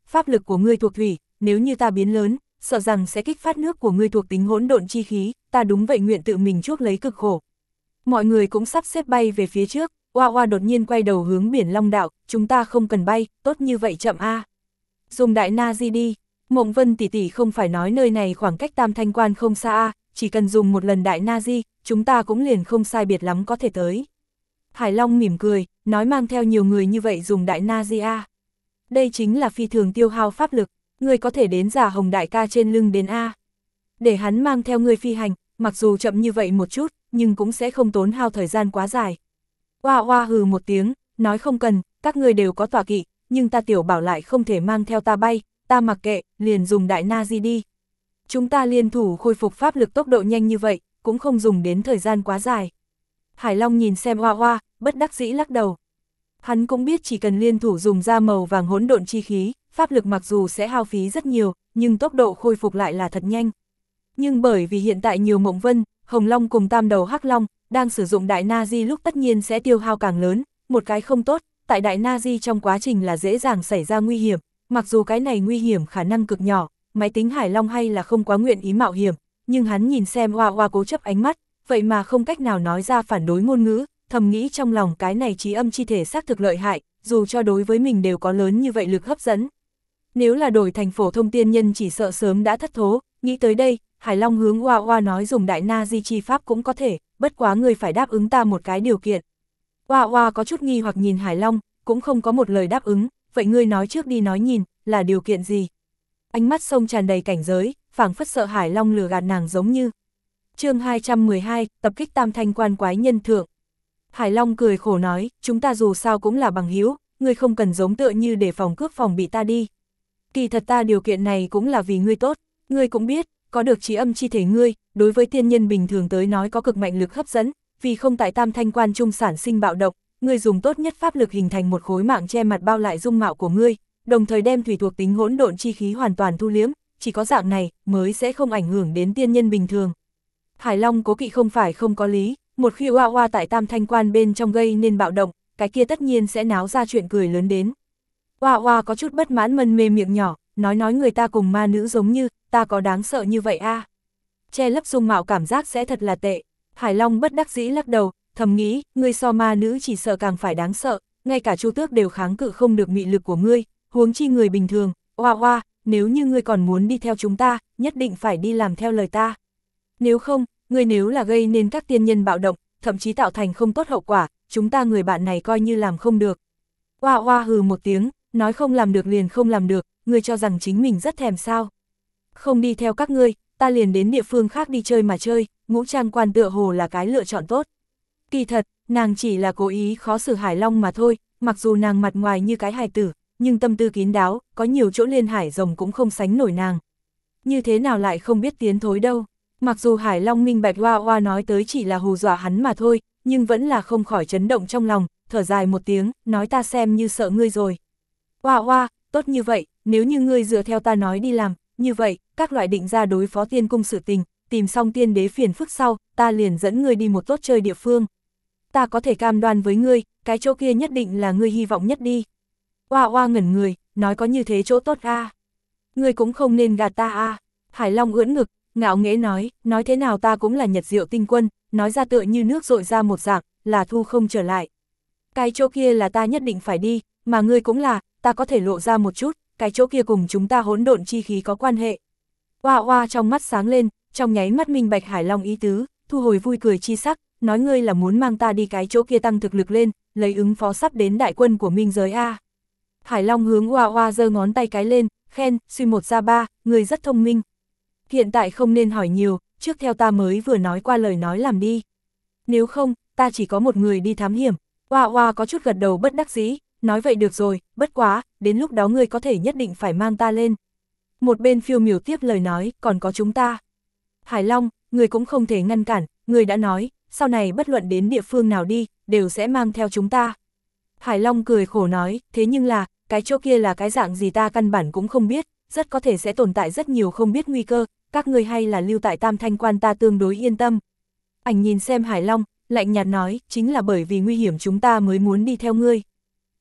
pháp lực của ngươi thuộc thủy, nếu như ta biến lớn, sợ rằng sẽ kích phát nước của ngươi thuộc tính hỗn độn chi khí, ta đúng vậy nguyện tự mình chuốc lấy cực khổ. Mọi người cũng sắp xếp bay về phía trước, Oa Oa đột nhiên quay đầu hướng biển Long Đạo, chúng ta không cần bay, tốt như vậy chậm a. Dùng đại na di đi, Mộng Vân tỷ tỷ không phải nói nơi này khoảng cách Tam Thanh Quan không xa a, chỉ cần dùng một lần đại na di, chúng ta cũng liền không sai biệt lắm có thể tới. Hải Long mỉm cười, nói mang theo nhiều người như vậy dùng đại na di a. Đây chính là phi thường tiêu hao pháp lực, ngươi có thể đến giả Hồng đại ca trên lưng đến a. Để hắn mang theo ngươi phi hành, mặc dù chậm như vậy một chút, nhưng cũng sẽ không tốn hao thời gian quá dài. Oa Oa hừ một tiếng, nói không cần, các ngươi đều có tọa kỵ, nhưng ta tiểu bảo lại không thể mang theo ta bay, ta mặc kệ, liền dùng đại na di đi. Chúng ta liên thủ khôi phục pháp lực tốc độ nhanh như vậy, cũng không dùng đến thời gian quá dài. Hải Long nhìn xem Oa Oa, bất đắc dĩ lắc đầu. Hắn cũng biết chỉ cần liên thủ dùng ra màu vàng hỗn độn chi khí, pháp lực mặc dù sẽ hao phí rất nhiều, nhưng tốc độ khôi phục lại là thật nhanh. Nhưng bởi vì hiện tại nhiều Mộng Vân, Hồng Long cùng Tam Đầu Hắc Long đang sử dụng đại na di lúc tất nhiên sẽ tiêu hao càng lớn, một cái không tốt, tại đại na di trong quá trình là dễ dàng xảy ra nguy hiểm, mặc dù cái này nguy hiểm khả năng cực nhỏ, máy tính Hải Long hay là không quá nguyện ý mạo hiểm, nhưng hắn nhìn xem Oa Oa cố chấp ánh mắt, vậy mà không cách nào nói ra phản đối ngôn ngữ, thầm nghĩ trong lòng cái này trí âm chi thể xác thực lợi hại, dù cho đối với mình đều có lớn như vậy lực hấp dẫn. Nếu là đổi thành phổ thông tiên nhân chỉ sợ sớm đã thất thố, nghĩ tới đây, Hải Long hướng Oa Oa nói dùng đại na di chi pháp cũng có thể, bất quá người phải đáp ứng ta một cái điều kiện. Oa Oa có chút nghi hoặc nhìn Hải Long, cũng không có một lời đáp ứng, vậy ngươi nói trước đi nói nhìn, là điều kiện gì? Ánh mắt sông tràn đầy cảnh giới, phảng phất sợ Hải Long lừa gạt nàng giống như. Chương 212, tập kích Tam Thanh Quan quái nhân thượng. Hải Long cười khổ nói, chúng ta dù sao cũng là bằng hữu, ngươi không cần giống tựa như để phòng cướp phòng bị ta đi. Kỳ thật ta điều kiện này cũng là vì ngươi tốt, ngươi cũng biết, có được trí âm chi thể ngươi, đối với tiên nhân bình thường tới nói có cực mạnh lực hấp dẫn, vì không tại Tam Thanh Quan trung sản sinh bạo động, ngươi dùng tốt nhất pháp lực hình thành một khối mạng che mặt bao lại dung mạo của ngươi, đồng thời đem thủy thuộc tính hỗn độn chi khí hoàn toàn thu liếm, chỉ có dạng này mới sẽ không ảnh hưởng đến tiên nhân bình thường. Hải Long cố kỵ không phải không có lý, một khi Oa Oa tại Tam Thanh Quan bên trong gây nên bạo động, cái kia tất nhiên sẽ náo ra chuyện cười lớn đến. Oa Oa có chút bất mãn mân mê miệng nhỏ, nói người ta cùng ma nữ giống như, ta có đáng sợ như vậy a? Che lấp dung mạo cảm giác sẽ thật là tệ. Hải Long bất đắc dĩ lắc đầu, thầm nghĩ, ngươi so ma nữ chỉ sợ càng phải đáng sợ, ngay cả Chu Tước đều kháng cự không được mị lực của ngươi, huống chi người bình thường. Oa Oa, nếu như ngươi còn muốn đi theo chúng ta, nhất định phải đi làm theo lời ta. Nếu không, ngươi nếu là gây nên các tiên nhân bạo động, thậm chí tạo thành không tốt hậu quả, chúng ta người bạn này coi như làm không được. Oa Oa hừ một tiếng, nói không làm được liền không làm được, ngươi cho rằng chính mình rất thèm sao? Không đi theo các ngươi, ta liền đến địa phương khác đi chơi mà chơi, Ngũ Trang Quan tựa hồ là cái lựa chọn tốt. Kỳ thật, nàng chỉ là cố ý khó xử Hải Long mà thôi, mặc dù nàng mặt ngoài như cái hài tử, nhưng tâm tư kín đáo, có nhiều chỗ liên hải rồng cũng không sánh nổi nàng. Như thế nào lại không biết tiến thối đâu. Mặc dù Hải Long minh bạch Oa Oa nói tới chỉ là hù dọa hắn mà thôi, nhưng vẫn là không khỏi chấn động trong lòng, thở dài một tiếng, nói ta xem như sợ ngươi rồi. Oa Oa, tốt như vậy, nếu như ngươi dựa theo ta nói đi làm, như vậy, các loại định ra đối phó tiên cung sự tình, tìm xong tiên đế phiền phức sau, ta liền dẫn ngươi đi một tốt chơi địa phương. Ta có thể cam đoan với ngươi, cái chỗ kia nhất định là ngươi hy vọng nhất đi. Oa Oa ngẩn người, nói có như thế chỗ tốt a? Ngươi cũng không nên gạt ta a. Hải Long ưỡn ngực, ngạo nghễ nói thế nào ta cũng là Nhật Diệu Tinh Quân, nói ra tựa như nước dội ra một dạng, là thu không trở lại. Cái chỗ kia là ta nhất định phải đi, mà ngươi cũng là, ta có thể lộ ra một chút, cái chỗ kia cùng chúng ta hỗn độn chi khí có quan hệ. Oa Oa trong mắt sáng lên, trong nháy mắt minh bạch Hải Long ý tứ, thu hồi vui cười chi sắc, nói ngươi là muốn mang ta đi cái chỗ kia tăng thực lực lên, lấy ứng phó sắp đến đại quân của minh giới a. Hải Long hướng Oa Oa giơ ngón tay cái lên, khen, suy một ra ba, ngươi rất thông minh. Hiện tại không nên hỏi nhiều, trước theo ta mới vừa nói qua lời nói làm đi. Nếu không, ta chỉ có một người đi thám hiểm. Oa Oa có chút gật đầu bất đắc dĩ, nói vậy được rồi, bất quá, đến lúc đó ngươi có thể nhất định phải mang ta lên. Một bên Phiêu Miểu tiếp lời nói, còn có chúng ta. Hải Long, ngươi cũng không thể ngăn cản, ngươi đã nói, sau này bất luận đến địa phương nào đi, đều sẽ mang theo chúng ta. Hải Long cười khổ nói, thế nhưng là, cái chỗ kia là cái dạng gì ta căn bản cũng không biết, rất có thể sẽ tồn tại rất nhiều không biết nguy cơ, các ngươi hay là lưu tại Tam Thanh Quan ta tương đối yên tâm. Ảnh nhìn xem Hải Long, lạnh nhạt nói, chính là bởi vì nguy hiểm chúng ta mới muốn đi theo ngươi.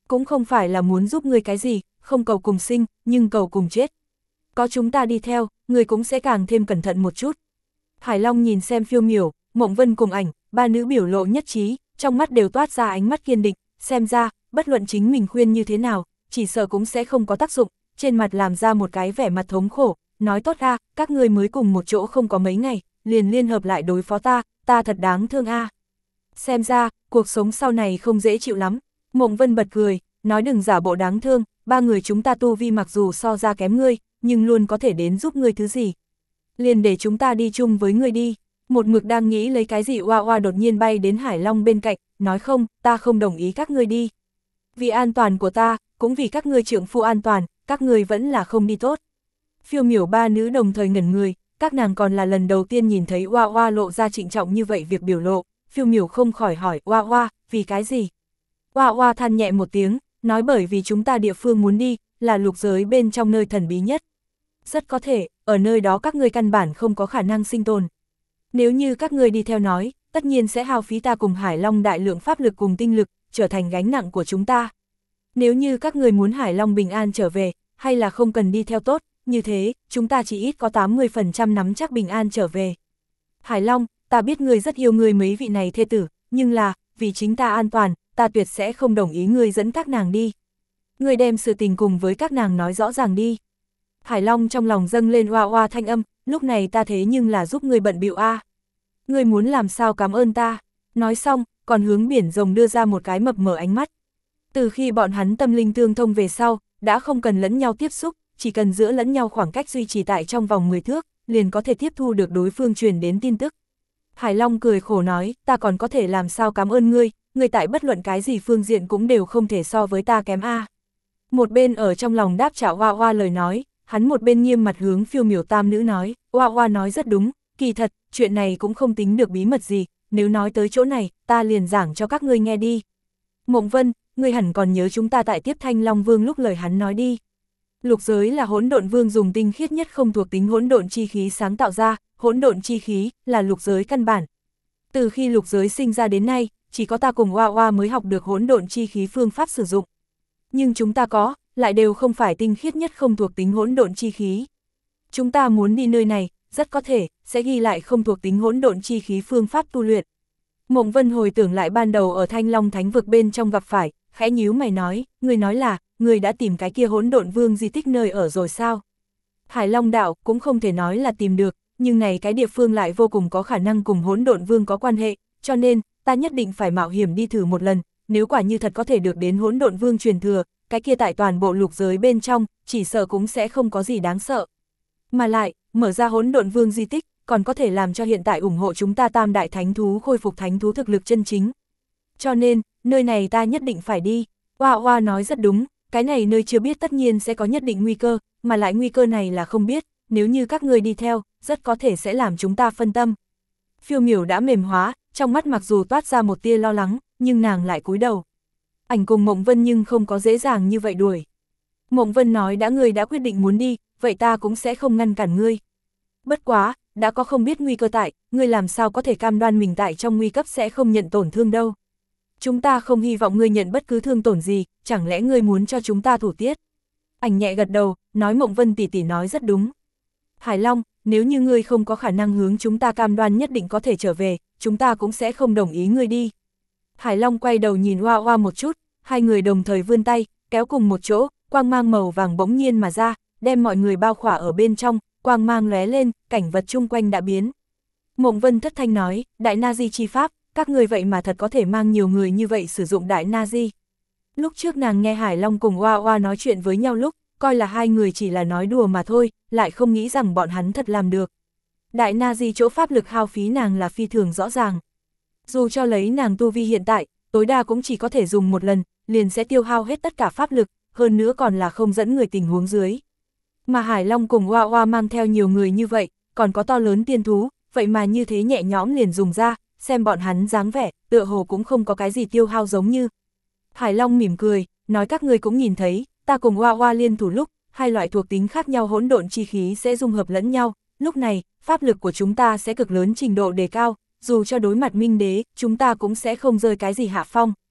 Cũng không phải là muốn giúp ngươi cái gì, không cầu cùng sinh, nhưng cầu cùng chết. Có chúng ta đi theo, ngươi cũng sẽ càng thêm cẩn thận một chút. Hải Long nhìn xem Phiêu Miểu, Mộng Vân cùng ảnh, ba nữ biểu lộ nhất trí, trong mắt đều toát ra ánh mắt kiên định, xem ra, bất luận chính mình khuyên như thế nào, chỉ sợ cũng sẽ không có tác dụng, trên mặt làm ra một cái vẻ mặt thống khổ, nói tốt a, các ngươi mới cùng một chỗ không có mấy ngày, liền liên hợp lại đối phó ta thật đáng thương a. Xem ra, cuộc sống sau này không dễ chịu lắm. Mộng Vân bật cười, nói đừng giả bộ đáng thương, ba người chúng ta tu vi mặc dù so ra kém ngươi, nhưng luôn có thể đến giúp ngươi thứ gì. Liền để chúng ta đi chung với ngươi đi. Một mực đang nghĩ lấy cái gì Oa Oa đột nhiên bay đến Hải Long bên cạnh, nói không, ta không đồng ý các ngươi đi. Vì an toàn của ta, cũng vì các ngươi trượng phu an toàn, các ngươi vẫn là không đi tốt. Phiêu Miểu ba nữ đồng thời ngẩn người, các nàng còn là lần đầu tiên nhìn thấy Oa Oa lộ ra trịnh trọng như vậy việc biểu lộ. Phiêu Miểu không khỏi hỏi Oa Oa, vì cái gì? Oa Oa than nhẹ một tiếng, nói bởi vì chúng ta địa phương muốn đi, là lục giới bên trong nơi thần bí nhất. Rất có thể, ở nơi đó các ngươi căn bản không có khả năng sinh tồn. Nếu như các ngươi đi theo nói, tất nhiên sẽ hao phí ta cùng Hải Long đại lượng pháp lực cùng tinh lực, trở thành gánh nặng của chúng ta. Nếu như các ngươi muốn Hải Long bình an trở về, hay là không cần đi theo tốt, như thế, chúng ta chỉ ít có 80% nắm chắc bình an trở về. Hải Long, ta biết ngươi rất yêu ngươi mấy vị này thê tử, nhưng là, vì chính ta an toàn, ta tuyệt sẽ không đồng ý ngươi dẫn các nàng đi. Ngươi đem sự tình cùng với các nàng nói rõ ràng đi. Hải Long trong lòng dâng lên oa oa thanh âm, lúc này ta thế nhưng là giúp ngươi bận bịu a. Ngươi muốn làm sao cảm ơn ta. Nói xong, còn hướng biển rồng đưa ra một cái mập mờ ánh mắt. Từ khi bọn hắn tâm linh tương thông về sau, đã không cần lẫn nhau tiếp xúc, chỉ cần giữa lẫn nhau khoảng cách duy trì tại trong vòng 10 thước, liền có thể tiếp thu được đối phương truyền đến tin tức. Hải Long cười khổ nói, ta còn có thể làm sao cảm ơn ngươi, ngươi tại bất luận cái gì phương diện cũng đều không thể so với ta kém a. Một bên ở trong lòng đáp trả Oa Oa lời nói, hắn một bên nghiêm mặt hướng Phiêu Miểu tam nữ nói, Oa Oa nói rất đúng, kỳ thật, chuyện này cũng không tính được bí mật gì, nếu nói tới chỗ này, ta liền giảng cho các ngươi nghe đi. Mộng Vân, ngươi hẳn còn nhớ chúng ta tại tiếp Thanh Long Vương lúc lời hắn nói đi. Lục giới là hỗn độn vương dùng tinh khiết nhất không thuộc tính hỗn độn chi khí sáng tạo ra, hỗn độn chi khí là lục giới căn bản. Từ khi lục giới sinh ra đến nay, chỉ có ta cùng Oa Oa mới học được hỗn độn chi khí phương pháp sử dụng. Nhưng chúng ta có, lại đều không phải tinh khiết nhất không thuộc tính hỗn độn chi khí. Chúng ta muốn đi nơi này, rất có thể sẽ ghi lại không thuộc tính hỗn độn chi khí phương pháp tu luyện. Mộng Vân hồi tưởng lại ban đầu ở Thanh Long Thánh vực bên trong gặp phải, khẽ nhíu mày nói, người nói là, người đã tìm cái kia hỗn độn vương di tích nơi ở rồi sao? Hải Long đạo cũng không thể nói là tìm được, nhưng này cái địa phương lại vô cùng có khả năng cùng hỗn độn vương có quan hệ, cho nên, ta nhất định phải mạo hiểm đi thử một lần, nếu quả như thật có thể được đến hỗn độn vương truyền thừa, cái kia tại toàn bộ lục giới bên trong, chỉ sợ cũng sẽ không có gì đáng sợ. Mà lại, mở ra hỗn độn vương di tích, còn có thể làm cho hiện tại ủng hộ chúng ta tam đại thánh thú khôi phục thánh thú thực lực chân chính. Cho nên, nơi này ta nhất định phải đi. Oa Oa nói rất đúng, cái này nơi chưa biết tất nhiên sẽ có nhất định nguy cơ, mà lại nguy cơ này là không biết, nếu như các người đi theo, rất có thể sẽ làm chúng ta phân tâm. Phiêu Miểu đã mềm hóa, trong mắt mặc dù toát ra một tia lo lắng, nhưng nàng lại cúi đầu. Ảnh cùng Mộng Vân nhưng không có dễ dàng như vậy đuổi. Mộng Vân nói ngươi đã quyết định muốn đi, vậy ta cũng sẽ không ngăn cản ngươi. Bất quá, đã có không biết nguy cơ tại, ngươi làm sao có thể cam đoan mình tại trong nguy cấp sẽ không nhận tổn thương đâu. Chúng ta không hy vọng ngươi nhận bất cứ thương tổn gì, chẳng lẽ ngươi muốn cho chúng ta thủ tiết. Ảnh nhẹ gật đầu, nói Mộng Vân tỷ tỷ nói rất đúng. Hải Long, nếu như ngươi không có khả năng hướng chúng ta cam đoan nhất định có thể trở về, chúng ta cũng sẽ không đồng ý ngươi đi. Hải Long quay đầu nhìn Oa Oa một chút, hai người đồng thời vươn tay, kéo cùng một chỗ, quang mang màu vàng bỗng nhiên mà ra, đem mọi người bao khỏa ở bên trong, quang mang lóe lên, cảnh vật chung quanh đã biến. Mộng Vân thất thanh nói, Đại Na Di chi pháp, các người vậy mà thật có thể mang nhiều người như vậy sử dụng Đại Na Di. Lúc trước nàng nghe Hải Long cùng Oa Oa nói chuyện với nhau lúc, coi là hai người chỉ là nói đùa mà thôi, lại không nghĩ rằng bọn hắn thật làm được. Đại Na Di chỗ pháp lực hao phí nàng là phi thường rõ ràng. Dù cho lấy nàng tu vi hiện tại, tối đa cũng chỉ có thể dùng một lần, liền sẽ tiêu hao hết tất cả pháp lực, hơn nữa còn là không dẫn người tình huống dưới. Mà Hải Long cùng Oa Oa mang theo nhiều người như vậy, còn có to lớn tiên thú, vậy mà như thế nhẹ nhõm liền dùng ra, xem bọn hắn dáng vẻ, tựa hồ cũng không có cái gì tiêu hao giống như. Hải Long mỉm cười, nói các ngươi cũng nhìn thấy, ta cùng Oa Oa liên thủ lúc, hai loại thuộc tính khác nhau hỗn độn chi khí sẽ dung hợp lẫn nhau, lúc này, pháp lực của chúng ta sẽ cực lớn trình độ đề cao, dù cho đối mặt Minh Đế, chúng ta cũng sẽ không rơi cái gì hạ phong.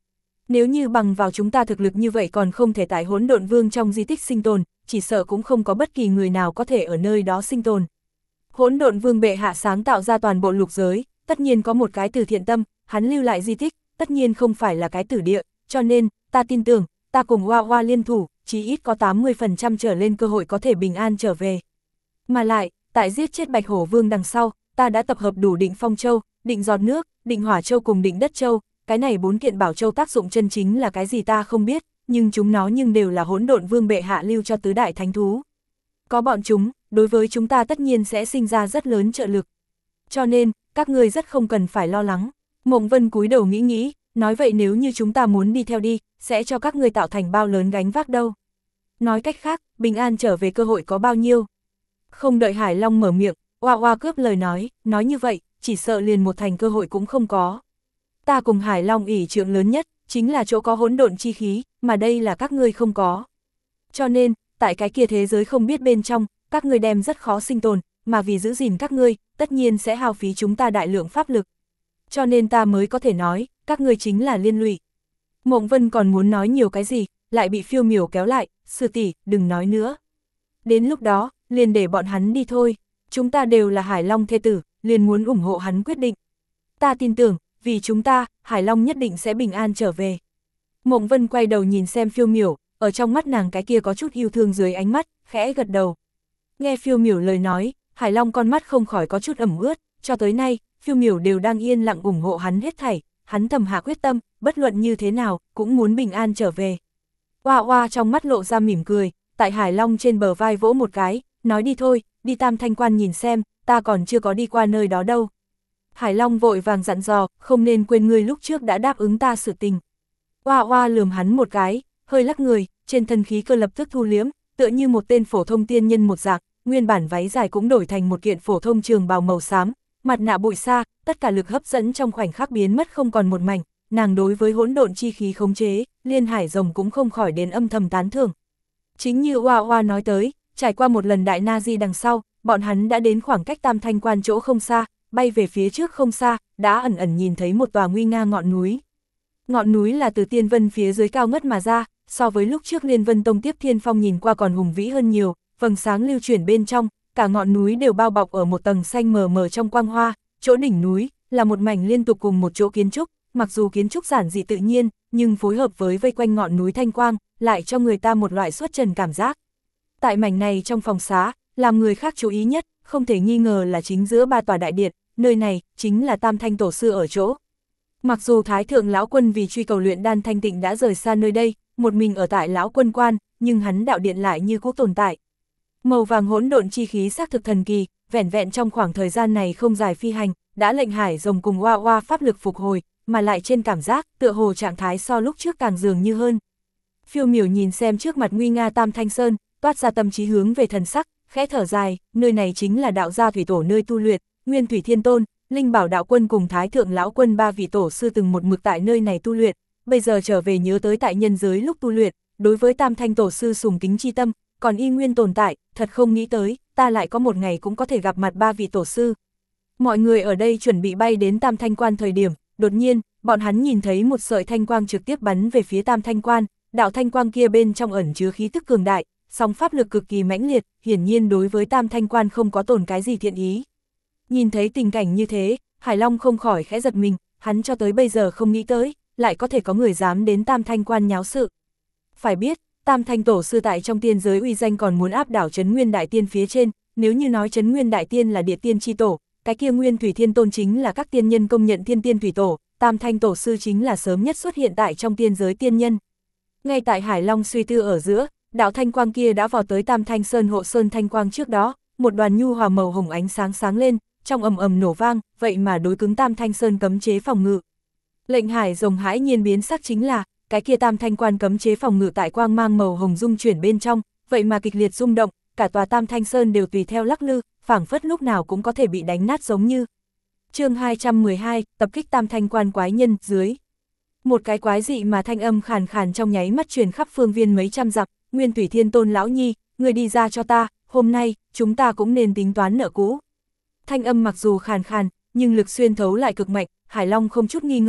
Nếu như bằng vào chúng ta thực lực như vậy còn không thể tại Hỗn Độn Vương trong di tích sinh tồn, chỉ sợ cũng không có bất kỳ người nào có thể ở nơi đó sinh tồn. Hỗn Độn Vương bệ hạ sáng tạo ra toàn bộ lục giới, tất nhiên có một cái từ thiện tâm, hắn lưu lại di tích, tất nhiên không phải là cái tử địa, cho nên, ta tin tưởng, ta cùng Hoa Hoa liên thủ, chí ít có 80% trở lên cơ hội có thể bình an trở về. Mà lại, tại giết chết Bạch Hổ Vương đằng sau, ta đã tập hợp đủ Định Phong Châu, Định Giọt Nước, Định Hỏa Châu cùng Định Đất Châu, cái này 4 kiện bảo châu tác dụng chân chính là cái gì ta không biết, nhưng chúng nó đều là Hỗn Độn Vương bệ hạ lưu cho tứ đại thánh thú. Có bọn chúng, đối với chúng ta tất nhiên sẽ sinh ra rất lớn trợ lực. Cho nên, các ngươi rất không cần phải lo lắng. Mộng Vân cúi đầu nghĩ, nói vậy nếu như chúng ta muốn đi theo đi, sẽ cho các ngươi tạo thành bao lớn gánh vác đâu. Nói cách khác, bình an trở về cơ hội có bao nhiêu. Không đợi Hải Long mở miệng, Hoa Hoa cướp lời nói như vậy, chỉ sợ liền một thành cơ hội cũng không có. Ta cùng Hải Long ỷ trượng lớn nhất, chính là chỗ có hỗn độn chi khí, mà đây là các ngươi không có. Cho nên, tại cái kia thế giới không biết bên trong, các ngươi đem rất khó sinh tồn, mà vì giữ gìn các ngươi, tất nhiên sẽ hao phí chúng ta đại lượng pháp lực. Cho nên ta mới có thể nói, các ngươi chính là liên lụy. Mộng Vân còn muốn nói nhiều cái gì, lại bị Phiêu Miểu kéo lại, sư tỷ, đừng nói nữa. Đến lúc đó, liền để bọn hắn đi thôi, chúng ta đều là Hải Long thê tử, liền muốn ủng hộ hắn quyết định. Ta tin tưởng, vì chúng ta, Hải Long nhất định sẽ bình an trở về. Mộng Vân quay đầu nhìn xem Phiêu Miểu, ở trong mắt nàng cái kia có chút yêu thương dưới ánh mắt, khẽ gật đầu. Nghe Phiêu Miểu lời nói, Hải Long con mắt không khỏi có chút ẩm ướt, cho tới nay, Phiêu Miểu đều đang yên lặng ủng hộ hắn hết thảy, hắn thầm hạ quyết tâm, bất luận như thế nào, cũng muốn bình an trở về. Hoa Hoa trong mắt lộ ra mỉm cười, tại Hải Long trên bờ vai vỗ một cái, nói đi thôi, đi Tam Thanh Quan nhìn xem, ta còn chưa có đi qua nơi đó đâu. Hải Long vội vàng dặn dò, không nên quên ngươi lúc trước đã đáp ứng ta sự tình. Hoa Hoa lườm hắn một cái, hơi lắc người, trên thân khí cơ lập tức thu liếm, tựa như một tên phổ thông tiên nhân một dạng, nguyên bản váy dài cũng đổi thành một kiện phổ thông trường bào màu xám, mặt nạ bụi sa, tất cả lực hấp dẫn trong khoảnh khắc biến mất không còn một mảnh, nàng đối với hỗn độn chi khí khống chế, Liên Hải Rồng cũng không khỏi đến âm thầm tán thưởng. Chính như Hoa Hoa nói tới, trải qua một lần đại na di đằng sau, bọn hắn đã đến khoảng cách Tam Thanh Quan chỗ không xa, bay về phía trước không xa, đã ẩn ẩn nhìn thấy một tòa nguy nga ngọn núi. Ngọn núi là từ tiên vân phía dưới cao ngất mà ra, so với lúc trước Liên Vân Tông Tiếp Thiên Phong nhìn qua còn hùng vĩ hơn nhiều, vầng sáng lưu chuyển bên trong, cả ngọn núi đều bao bọc ở một tầng xanh mờ mờ trong quang hoa, chỗ đỉnh núi là một mảnh liên tục cùng một chỗ kiến trúc, mặc dù kiến trúc giản dị tự nhiên, nhưng phối hợp với vây quanh ngọn núi thanh quang, lại cho người ta một loại xuất trần cảm giác. Tại mảnh này trong phòng xá, làm người khác chú ý nhất, không thể nghi ngờ là chính giữa ba tòa đại điện, nơi này chính là Tam Thanh Tổ sư ở chỗ. Mặc dù Thái Thượng Lão Quân vì truy cầu luyện đan thanh tịnh đã rời xa nơi đây, một mình ở tại Lão Quân Quan, nhưng hắn đạo điện lại như cũ tồn tại. Màu vàng hỗn độn chi khí xác thực thần kỳ, vẻn vẹn trong khoảng thời gian này không dài phi hành, đã lệnh Hải Rồng cùng Hoa Hoa pháp lực phục hồi, mà lại trên cảm giác, tựa hồ trạng thái so lúc trước càng dường như hơn. Phiêu Miểu nhìn xem trước mặt nguy nga Tam Thanh Sơn, toát ra tâm trí hướng về thần sắc, khẽ thở dài, nơi này chính là đạo gia thủy tổ nơi tu luyện, Nguyên Thủy Thiên Tôn, Linh Bảo Đạo Quân cùng Thái Thượng Lão Quân ba vị tổ sư từng một mực tại nơi này tu luyện, bây giờ trở về nhớ tới tại nhân giới lúc tu luyện, đối với Tam Thanh Tổ sư sùng kính chi tâm, còn y nguyên tồn tại, thật không nghĩ tới, ta lại có một ngày cũng có thể gặp mặt ba vị tổ sư. Mọi người ở đây chuẩn bị bay đến Tam Thanh Quan thời điểm, đột nhiên, bọn hắn nhìn thấy một sợi thanh quang trực tiếp bắn về phía Tam Thanh Quan, đạo thanh quang kia bên trong ẩn chứa khí tức cường đại, song pháp lực cực kỳ mãnh liệt, hiển nhiên đối với Tam Thanh Quan không có tổn cái gì thiện ý. Nhìn thấy tình cảnh như thế, Hải Long không khỏi khẽ giật mình, hắn cho tới bây giờ không nghĩ tới, lại có thể có người dám đến Tam Thanh Quan nháo sự. Phải biết, Tam Thanh Tổ sư tại trong tiên giới uy danh còn muốn áp đảo Trấn Nguyên Đại Tiên phía trên, nếu như nói Trấn Nguyên Đại Tiên là địa tiên chi tổ, cái kia Nguyên Thủy Thiên Tôn chính là các tiên nhân công nhận thiên tiên thủy tổ, Tam Thanh Tổ sư chính là sớm nhất xuất hiện tại trong tiên giới tiên nhân. Ngay tại Hải Long suy tư ở giữa, đạo thanh quang kia đã vào tới Tam Thanh Sơn hộ sơn thanh quang trước đó, một đoàn nhu hòa màu hồng ánh sáng sáng lên, trong ầm ầm nổ vang, vậy mà đối cứng Tam Thanh Sơn cấm chế phòng ngự. Lệnh Hải Rồng hãi nhiên biến sắc chính là, cái kia Tam Thanh Quan cấm chế phòng ngự tại quang mang màu hồng dung chuyển bên trong, vậy mà kịch liệt rung động, cả tòa Tam Thanh Sơn đều tùy theo lắc lư, phảng phất lúc nào cũng có thể bị đánh nát giống như. Chương 212, tập kích Tam Thanh Quan quái nhân dưới. Một cái quái dị mà thanh âm khàn khàn trong nháy mắt truyền khắp phương viên mấy trăm dặm, Nguyên Thủy Thiên Tôn lão nhi, người đi ra cho ta, hôm nay, chúng ta cũng nên tính toán nợ cũ. Thanh âm mặc dù khàn khàn, nhưng lực xuyên thấu lại cực mạnh, Hải Long không chút nghi ngờ,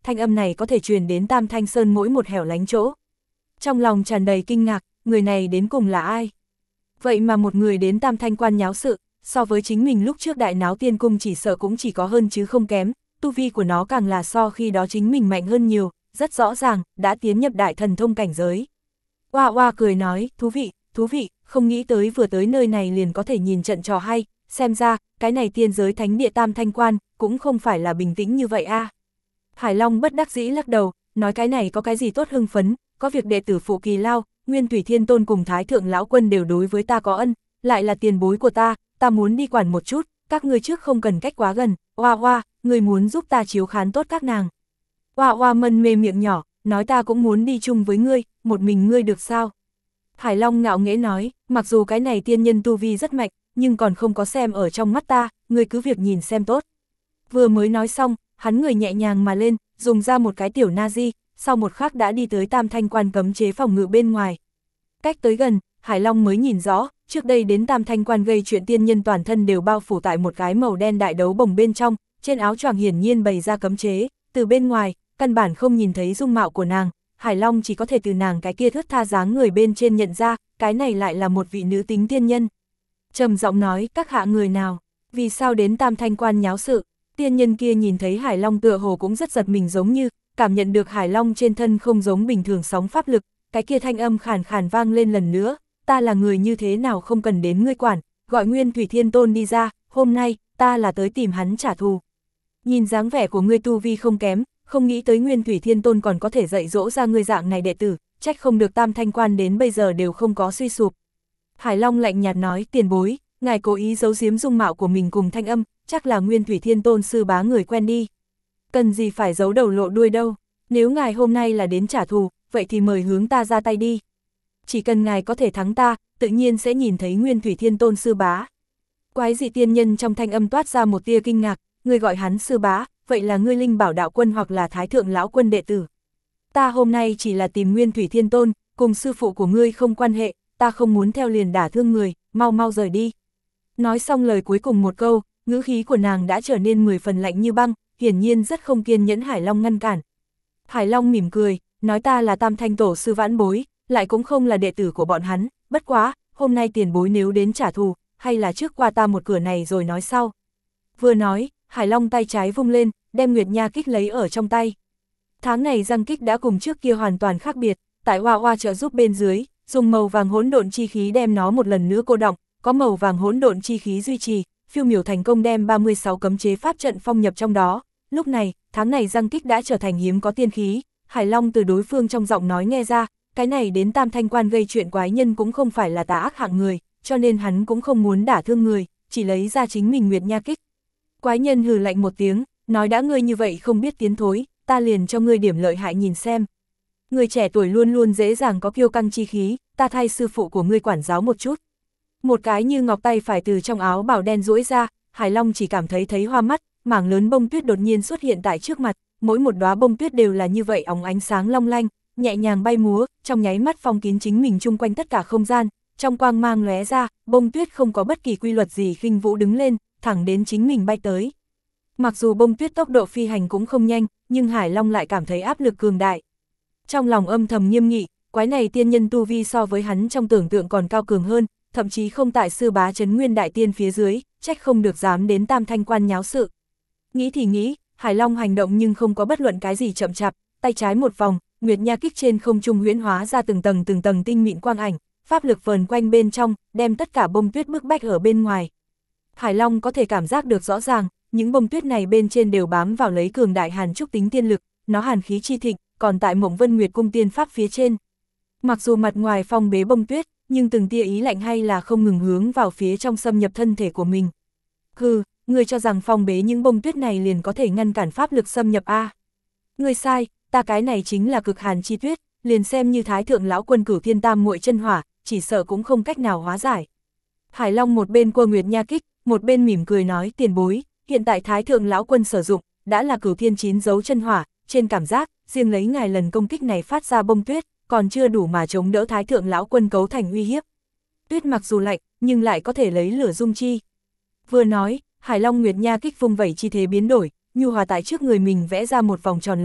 thanh âm này có thể truyền đến Tam Thanh Sơn mỗi một hẻo lánh chỗ. Trong lòng tràn đầy kinh ngạc, người này đến cùng là ai? Vậy mà một người đến Tam Thanh Quan nháo sự, so với chính mình lúc trước đại náo tiên cung chỉ sợ cũng chỉ có hơn chứ không kém, tu vi của nó càng là so khi đó chính mình mạnh hơn nhiều, rất rõ ràng, đã tiến nhập đại thần thông cảnh giới. Oa oa cười nói, thú vị, không nghĩ tới vừa tới nơi này liền có thể nhìn trận trò hay, xem ra, cái này tiên giới thánh địa Tam Thanh Quan, cũng không phải là bình tĩnh như vậy a. Hải Long bất đắc dĩ lắc đầu, nói cái này có cái gì tốt hưng phấn, có việc đệ tử phụ Kỳ Lao, Nguyên Thủy Thiên Tôn cùng Thái Thượng Lão Quân đều đối với ta có ân, lại là tiền bối của ta muốn đi quản một chút, các ngươi trước không cần cách quá gần, oa oa, người muốn giúp ta chiếu khán tốt các nàng. Oa oa mân mê miệng nhỏ, nói ta cũng muốn đi chung với ngươi, một mình ngươi được sao? Hải Long ngạo nghễ nói, mặc dù cái này tiên nhân tu vi rất mạnh, nhưng còn không có xem ở trong mắt ta, ngươi cứ việc nhìn xem tốt. Vừa mới nói xong, hắn người nhẹ nhàng mà lên, dùng ra một cái tiểu na-di, sau một khắc đã đi tới Tam Thanh Quan cấm chế phòng ngự bên ngoài. Cách tới gần, Hải Long mới nhìn rõ, trước đây đến Tam Thanh Quan gây chuyện tiên nhân toàn thân đều bao phủ tại một cái màu đen đại đấu bồng bên trong, trên áo choàng hiển nhiên bày ra cấm chế, từ bên ngoài, căn bản không nhìn thấy dung mạo của nàng, Hải Long chỉ có thể từ nàng cái kia thướt tha dáng người bên trên nhận ra, cái này lại là một vị nữ tính tiên nhân. Trầm giọng nói, các hạ người nào, vì sao đến Tam Thanh Quan nháo sự? Tiên nhân kia nhìn thấy Hải Long tựa hồ cũng rất giật mình giống như, cảm nhận được Hải Long trên thân không giống bình thường sóng pháp lực, cái kia thanh âm khàn khàn vang lên lần nữa, ta là người như thế nào không cần đến ngươi quản, gọi Nguyên Thủy Thiên Tôn đi ra, hôm nay, ta là tới tìm hắn trả thù. Nhìn dáng vẻ của ngươi tu vi không kém, không nghĩ tới Nguyên Thủy Thiên Tôn còn có thể dạy dỗ ra ngươi dạng này đệ tử, trách không được Tam Thanh Quan đến bây giờ đều không có suy sụp. Hải Long lạnh nhạt nói, tiền bối, ngài cố ý giấu giếm dung mạo của mình cùng thanh âm, chắc là Nguyên Thủy Thiên Tôn sư bá người quen đi. Cần gì phải giấu đầu lộ đuôi đâu, nếu ngài hôm nay là đến trả thù, vậy thì mời hướng ta ra tay đi. Chỉ cần ngài có thể thắng ta, tự nhiên sẽ nhìn thấy Nguyên Thủy Thiên Tôn sư bá. Quái dị tiên nhân trong thanh âm toát ra một tia kinh ngạc, ngươi gọi hắn sư bá, vậy là ngươi Linh Bảo Đạo Quân hoặc là Thái Thượng Lão Quân đệ tử. Ta hôm nay chỉ là tìm Nguyên Thủy Thiên Tôn, cùng sư phụ của ngươi không quan hệ, ta không muốn theo liền đả thương người, mau mau rời đi. Nói xong lời cuối cùng một câu, ngữ khí của nàng đã trở nên 10 phần lạnh như băng, hiển nhiên rất không kiên nhẫn Hải Long ngăn cản. Hải Long mỉm cười, nói ta là Tam Thanh Tổ sư vãn bối, lại cũng không là đệ tử của bọn hắn, bất quá, hôm nay tiền bối nếu đến trả thù, hay là trước qua ta một cửa này rồi nói sau. Vừa nói, Hải Long tay trái vung lên, đem Nguyệt Nha kích lấy ở trong tay. Tháng này răng kích đã cùng trước kia hoàn toàn khác biệt, tại Hoa Hoa trợ giúp bên dưới, dùng màu vàng hỗn độn chi khí đem nó một lần nữa cô đọng, có màu vàng hỗn độn chi khí duy trì, phiêu miểu thành công đem 36 cấm chế pháp trận phong nhập trong đó. Lúc này, tháng này răng kích đã trở thành hiếm có tiên khí, Hải Long từ đối phương trong giọng nói nghe ra, cái này đến Tam Thanh Quan gây chuyện quái nhân cũng không phải là tà ác hạng người, cho nên hắn cũng không muốn đả thương người, chỉ lấy ra chính mình Nguyệt Nha kích. Quái nhân hừ lạnh một tiếng, nói đã ngươi như vậy không biết tiến thối, ta liền cho ngươi điểm lợi hại nhìn xem. Người trẻ tuổi luôn luôn dễ dàng có kiêu căng chi khí, ta thay sư phụ của ngươi quản giáo một chút. Một cái như ngọc tay phải từ trong áo bào đen duỗi ra, Hải Long chỉ cảm thấy hoa mắt, mảng lớn bông tuyết đột nhiên xuất hiện tại trước mặt, mỗi một đóa bông tuyết đều là như vậy óng ánh sáng long lanh, nhẹ nhàng bay múa, trong nháy mắt phong kín chính mình chung quanh tất cả không gian, trong quang mang lóe ra, bông tuyết không có bất kỳ quy luật gì khinh vũ đứng lên, thẳng đến chính mình bay tới. Mặc dù bông tuyết tốc độ phi hành cũng không nhanh, nhưng Hải Long lại cảm thấy áp lực cường đại. Trong lòng âm thầm nghiêm nghị, quái này tiên nhân tu vi so với hắn trong tưởng tượng còn cao cường hơn, thậm chí không tại sư bá Trấn Nguyên Đại Tiên phía dưới, trách không được dám đến Tam Thanh Quan nháo sự. Nghĩ thì nghĩ, Hải Long hành động nhưng không có bất luận cái gì chậm chạp, tay trái một vòng, Nguyệt Nha kích trên không trung huyễn hóa ra từng tầng tinh mịn quang ảnh, pháp lực vờn quanh bên trong, đem tất cả bông tuyết bức bách ở bên ngoài. Hải Long có thể cảm giác được rõ ràng, những bông tuyết này bên trên đều bám vào lấy cường đại hàn trúc tính tiên lực, nó hàn khí chi thịnh, còn tại Mộng Vân Nguyệt cung tiên pháp phía trên. Mặc dù mặt ngoài phong bế bông tuyết, nhưng từng tia ý lạnh hay là không ngừng hướng vào phía trong xâm nhập thân thể của mình. Hừ, ngươi cho rằng phong bế những bông tuyết này liền có thể ngăn cản pháp lực xâm nhập a? Ngươi sai, ta cái này chính là cực hàn chi tuyết, liền xem như Thái Thượng Lão Quân Cửu Thiên Tam Muội chân hỏa, chỉ sợ cũng không cách nào hóa giải. Hải Long một bên quơ Nguyệt Nha kích, một bên mỉm cười nói, tiền bối, hiện tại Thái Thượng Lão Quân sử dụng, đã là Cửu Thiên Chín dấu chân hỏa, trên cảm giác, riêng lấy ngài lần công kích này phát ra bông tuyết, còn chưa đủ mà chống đỡ Thái Thượng Lão Quân cấu thành uy hiếp. Tuyết mặc dù lạnh, nhưng lại có thể lấy lửa dung chi. Vừa nói, Hải Long Nguyệt Nha kích vung vẩy chi thế biến đổi, nhu hòa tại trước người mình vẽ ra một vòng tròn lớn,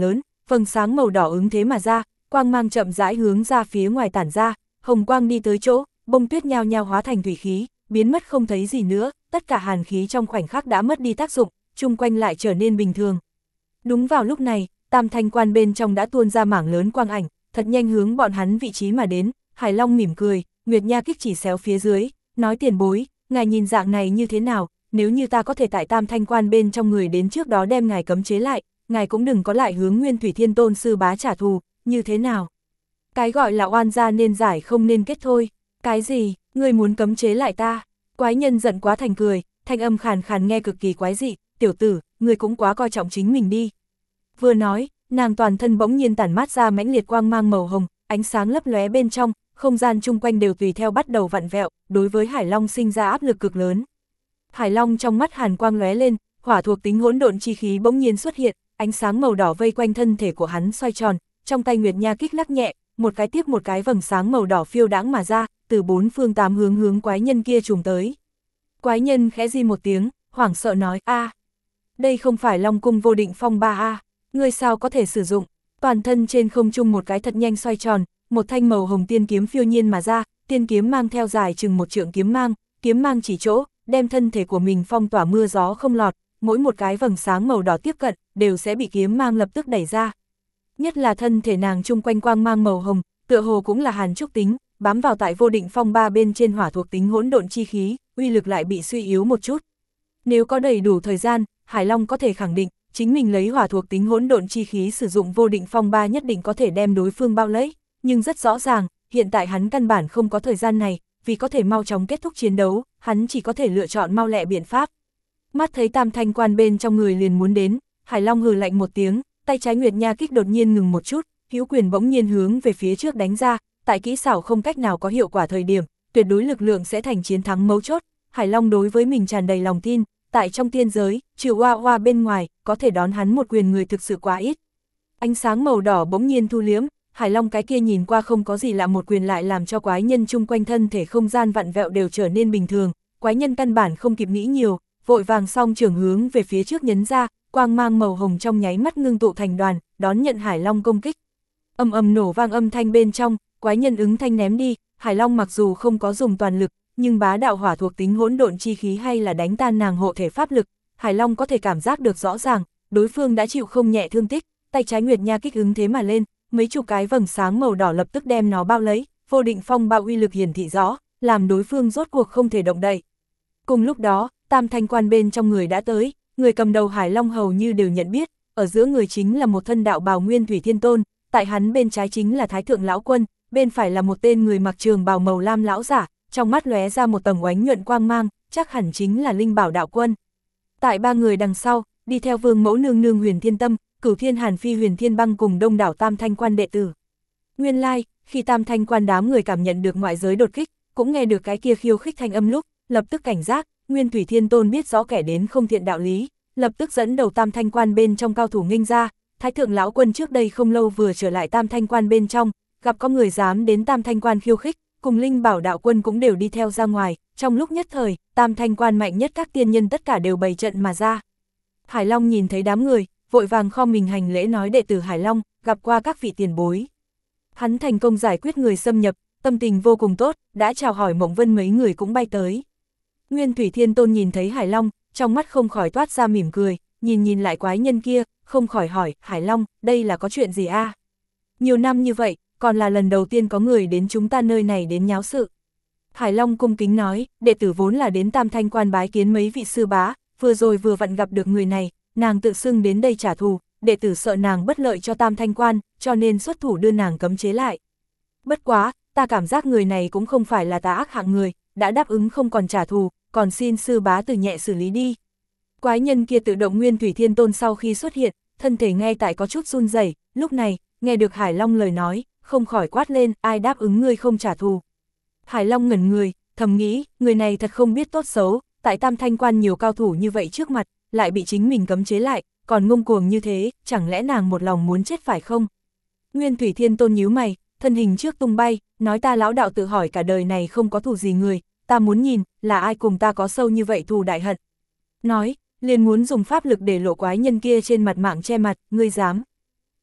vầng sáng màu đỏ ứng thế mà ra, quang mang chậm rãi hướng ra phía ngoài tản ra, hồng quang đi tới chỗ, bông tuyết nhao nhao hóa thành thủy khí, biến mất không thấy gì nữa, tất cả hàn khí trong khoảnh khắc đã mất đi tác dụng, chung quanh lại trở nên bình thường. Đúng vào lúc này, Tam Thanh Quan bên trong đã tuôn ra mảng lớn quang ảnh, thật nhanh hướng bọn hắn vị trí mà đến. Hải Long mỉm cười, Nguyệt Nha Kích chỉ xéo phía dưới, nói tiền bối, ngài nhìn dạng này như thế nào, nếu như ta có thể tại Tam Thanh Quan bên trong người đến trước đó đem ngài cấm chế lại, ngài cũng đừng có lại hướng Nguyên Thủy Thiên Tôn sư bá trả thù, như thế nào? Cái gọi là oan gia nên giải không nên kết thôi. Cái gì, ngươi muốn cấm chế lại ta? Quái nhân giận quá thành cười, thanh âm khàn khàn nghe cực kỳ quái dị, tiểu tử, ngươi cũng quá coi trọng chính mình đi. Vừa nói, nàng toàn thân bỗng nhiên tản mát ra mãnh liệt quang mang màu hồng, ánh sáng lấp lóe bên trong, không gian chung quanh đều tùy theo bắt đầu vặn vẹo, đối với Hải Long sinh ra áp lực cực lớn. Hải Long trong mắt hàn quang lóe lên, hỏa thuộc tính hỗn độn chi khí bỗng nhiên xuất hiện, ánh sáng màu đỏ vây quanh thân thể của hắn xoay tròn, trong tay Nguyệt Nha Kích lắc nhẹ, một cái tiếp một cái vầng sáng màu đỏ phiêu đãng mà ra, từ bốn phương tám hướng hướng quái nhân kia trùng tới. Quái nhân khẽ di một tiếng, hoảng sợ nói: "A, đây không phải Long Cung Vô Định Phong ba a, ngươi sao có thể sử dụng?" Toàn thân trên không trung một cái thật nhanh xoay tròn, một thanh màu hồng tiên kiếm phiêu nhiên mà ra, tiên kiếm mang theo dài chừng một trượng kiếm mang chỉ chỗ, đem thân thể của mình phong tỏa mưa gió không lọt, mỗi một cái vầng sáng màu đỏ tiếp cận, đều sẽ bị kiếm mang lập tức đẩy ra. Nhất là thân thể nàng chung quanh quang mang màu hồng, tựa hồ cũng là hàn trúc tính, bám vào tại Vô Định Phong ba bên trên hỏa thuộc tính hỗn độn chi khí, uy lực lại bị suy yếu một chút. Nếu có đầy đủ thời gian, Hải Long có thể khẳng định, chính mình lấy hỏa thuộc tính hỗn độn chi khí sử dụng Vô Định Phong ba nhất định có thể đem đối phương bao lấy, nhưng rất rõ ràng, hiện tại hắn căn bản không có thời gian này, vì có thể mau chóng kết thúc chiến đấu, hắn chỉ có thể lựa chọn mau lẹ biện pháp. Mắt thấy Tam Thanh Quan bên trong người liền muốn đến, Hải Long hừ lạnh một tiếng, tay trái Nguyệt Nha Kích đột nhiên ngừng một chút, hữu quyền bỗng nhiên hướng về phía trước đánh ra, tại kỹ xảo không cách nào có hiệu quả thời điểm, tuyệt đối lực lượng sẽ thành chiến thắng mấu chốt. Hải Long đối với mình tràn đầy lòng tin, tại trong tiên giới, trừ Oa Oa bên ngoài, có thể đón hắn một quyền người thực sự quá ít. Ánh sáng màu đỏ bỗng nhiên thu liếm, Hải Long cái kia nhìn qua không có gì lạ một quyền lại làm cho quái nhân chung quanh thân thể không gian vặn vẹo đều trở nên bình thường, quái nhân căn bản không kịp nghĩ nhiều, vội vàng song trường hướng về phía trước nhấn ra, quang mang màu hồng trong nháy mắt ngưng tụ thành đoàn, đón nhận Hải Long công kích. Ầm ầm nổ vang âm thanh bên trong, quái nhân ứng thanh ném đi, Hải Long mặc dù không có dùng toàn lực, nhưng bá đạo hỏa thuộc tính hỗn độn chi khí hay là đánh tan nàng hộ thể pháp lực, Hải Long có thể cảm giác được rõ ràng, đối phương đã chịu không nhẹ thương tích, tay trái Nguyệt Nha Kích ứng thế mà lên, mấy chục cái vầng sáng màu đỏ lập tức đem nó bao lấy, Vô Định Phong ba uy lực hiển thị rõ, làm đối phương rốt cuộc không thể động đậy. Cùng lúc đó, Tam Thanh Quan bên trong người đã tới, người cầm đầu Hải Long hầu như đều nhận biết, ở giữa người chính là một thân đạo bào Nguyên Thủy Thiên Tôn, tại hắn bên trái chính là Thái Thượng Lão Quân, bên phải là một tên người mặc trường bào màu lam lão giả, trong mắt lóe ra một tầng oánh nhuận quang mang, chắc hẳn chính là Linh Bảo Đạo Quân. Tại ba người đằng sau, đi theo Vương Mẫu Nương Nương Huyền Thiên Tâm, Cửu Thiên Hàn Phi Huyền Thiên Băng cùng đông đảo Tam Thanh Quan đệ tử. Nguyên lai, khi Tam Thanh Quan đám người cảm nhận được ngoại giới đột kích, cũng nghe được cái kia khiêu khích thanh âm lúc, lập tức cảnh giác, Nguyên Thủy Thiên Tôn biết rõ kẻ đến không thiện đạo lý, lập tức dẫn đầu Tam Thanh Quan bên trong cao thủ nghênh ra. Thái Thượng Lão Quân trước đây không lâu vừa trở lại Tam Thanh Quan bên trong, gặp có người dám đến Tam Thanh Quan khiêu khích, cùng Linh Bảo Đạo Quân cũng đều đi theo ra ngoài, trong lúc nhất thời, Tam Thanh Quan mạnh nhất các tiên nhân tất cả đều bày trận mà ra. Hải Long nhìn thấy đám người, vội vàng khom mình hành lễ nói đệ tử Hải Long, gặp qua các vị tiền bối. Hắn thành công giải quyết người xâm nhập, tâm tình vô cùng tốt, đã chào hỏi Mộng Vân mấy người cũng bay tới. Nguyên Thủy Thiên Tôn nhìn thấy Hải Long, trong mắt không khỏi toát ra mỉm cười, nhìn lại quái nhân kia, không khỏi hỏi, Hải Long, đây là có chuyện gì a? Nhiều năm như vậy, còn là lần đầu tiên có người đến chúng ta nơi này đến nháo sự. Hải Long cung kính nói, đệ tử vốn là đến Tam Thanh Quan bái kiến mấy vị sư bá, vừa rồi vừa vặn gặp được người này, nàng tự xưng đến đây trả thù, đệ tử sợ nàng bất lợi cho Tam Thanh Quan, cho nên xuất thủ đưa nàng cấm chế lại. Bất quá, ta cảm giác người này cũng không phải là tà ác hạng người, đã đáp ứng không còn trả thù, còn xin sư bá từ nhẹ xử lý đi. Quái nhân kia tự động Nguyên Thủy Thiên Tôn sau khi xuất hiện, thân thể ngay tại có chút run rẩy, lúc này, nghe được Hải Long lời nói, không khỏi quát lên, ai đáp ứng ngươi không trả thù. Hải Long ngẩn người, thầm nghĩ, người này thật không biết tốt xấu, tại Tam Thanh Quan nhiều cao thủ như vậy trước mặt, lại bị chính mình cấm chế lại, còn ngông cuồng như thế, chẳng lẽ nàng một lòng muốn chết phải không? Nguyên Thủy Thiên Tôn nhíu mày, thân hình trước tung bay, nói ta lão đạo tự hỏi cả đời này không có thù gì người, ta muốn nhìn, là ai cùng ta có sâu như vậy thù đại hận. Nói, liền muốn dùng pháp lực để lộ quái nhân kia trên mặt mạng che mặt, ngươi dám.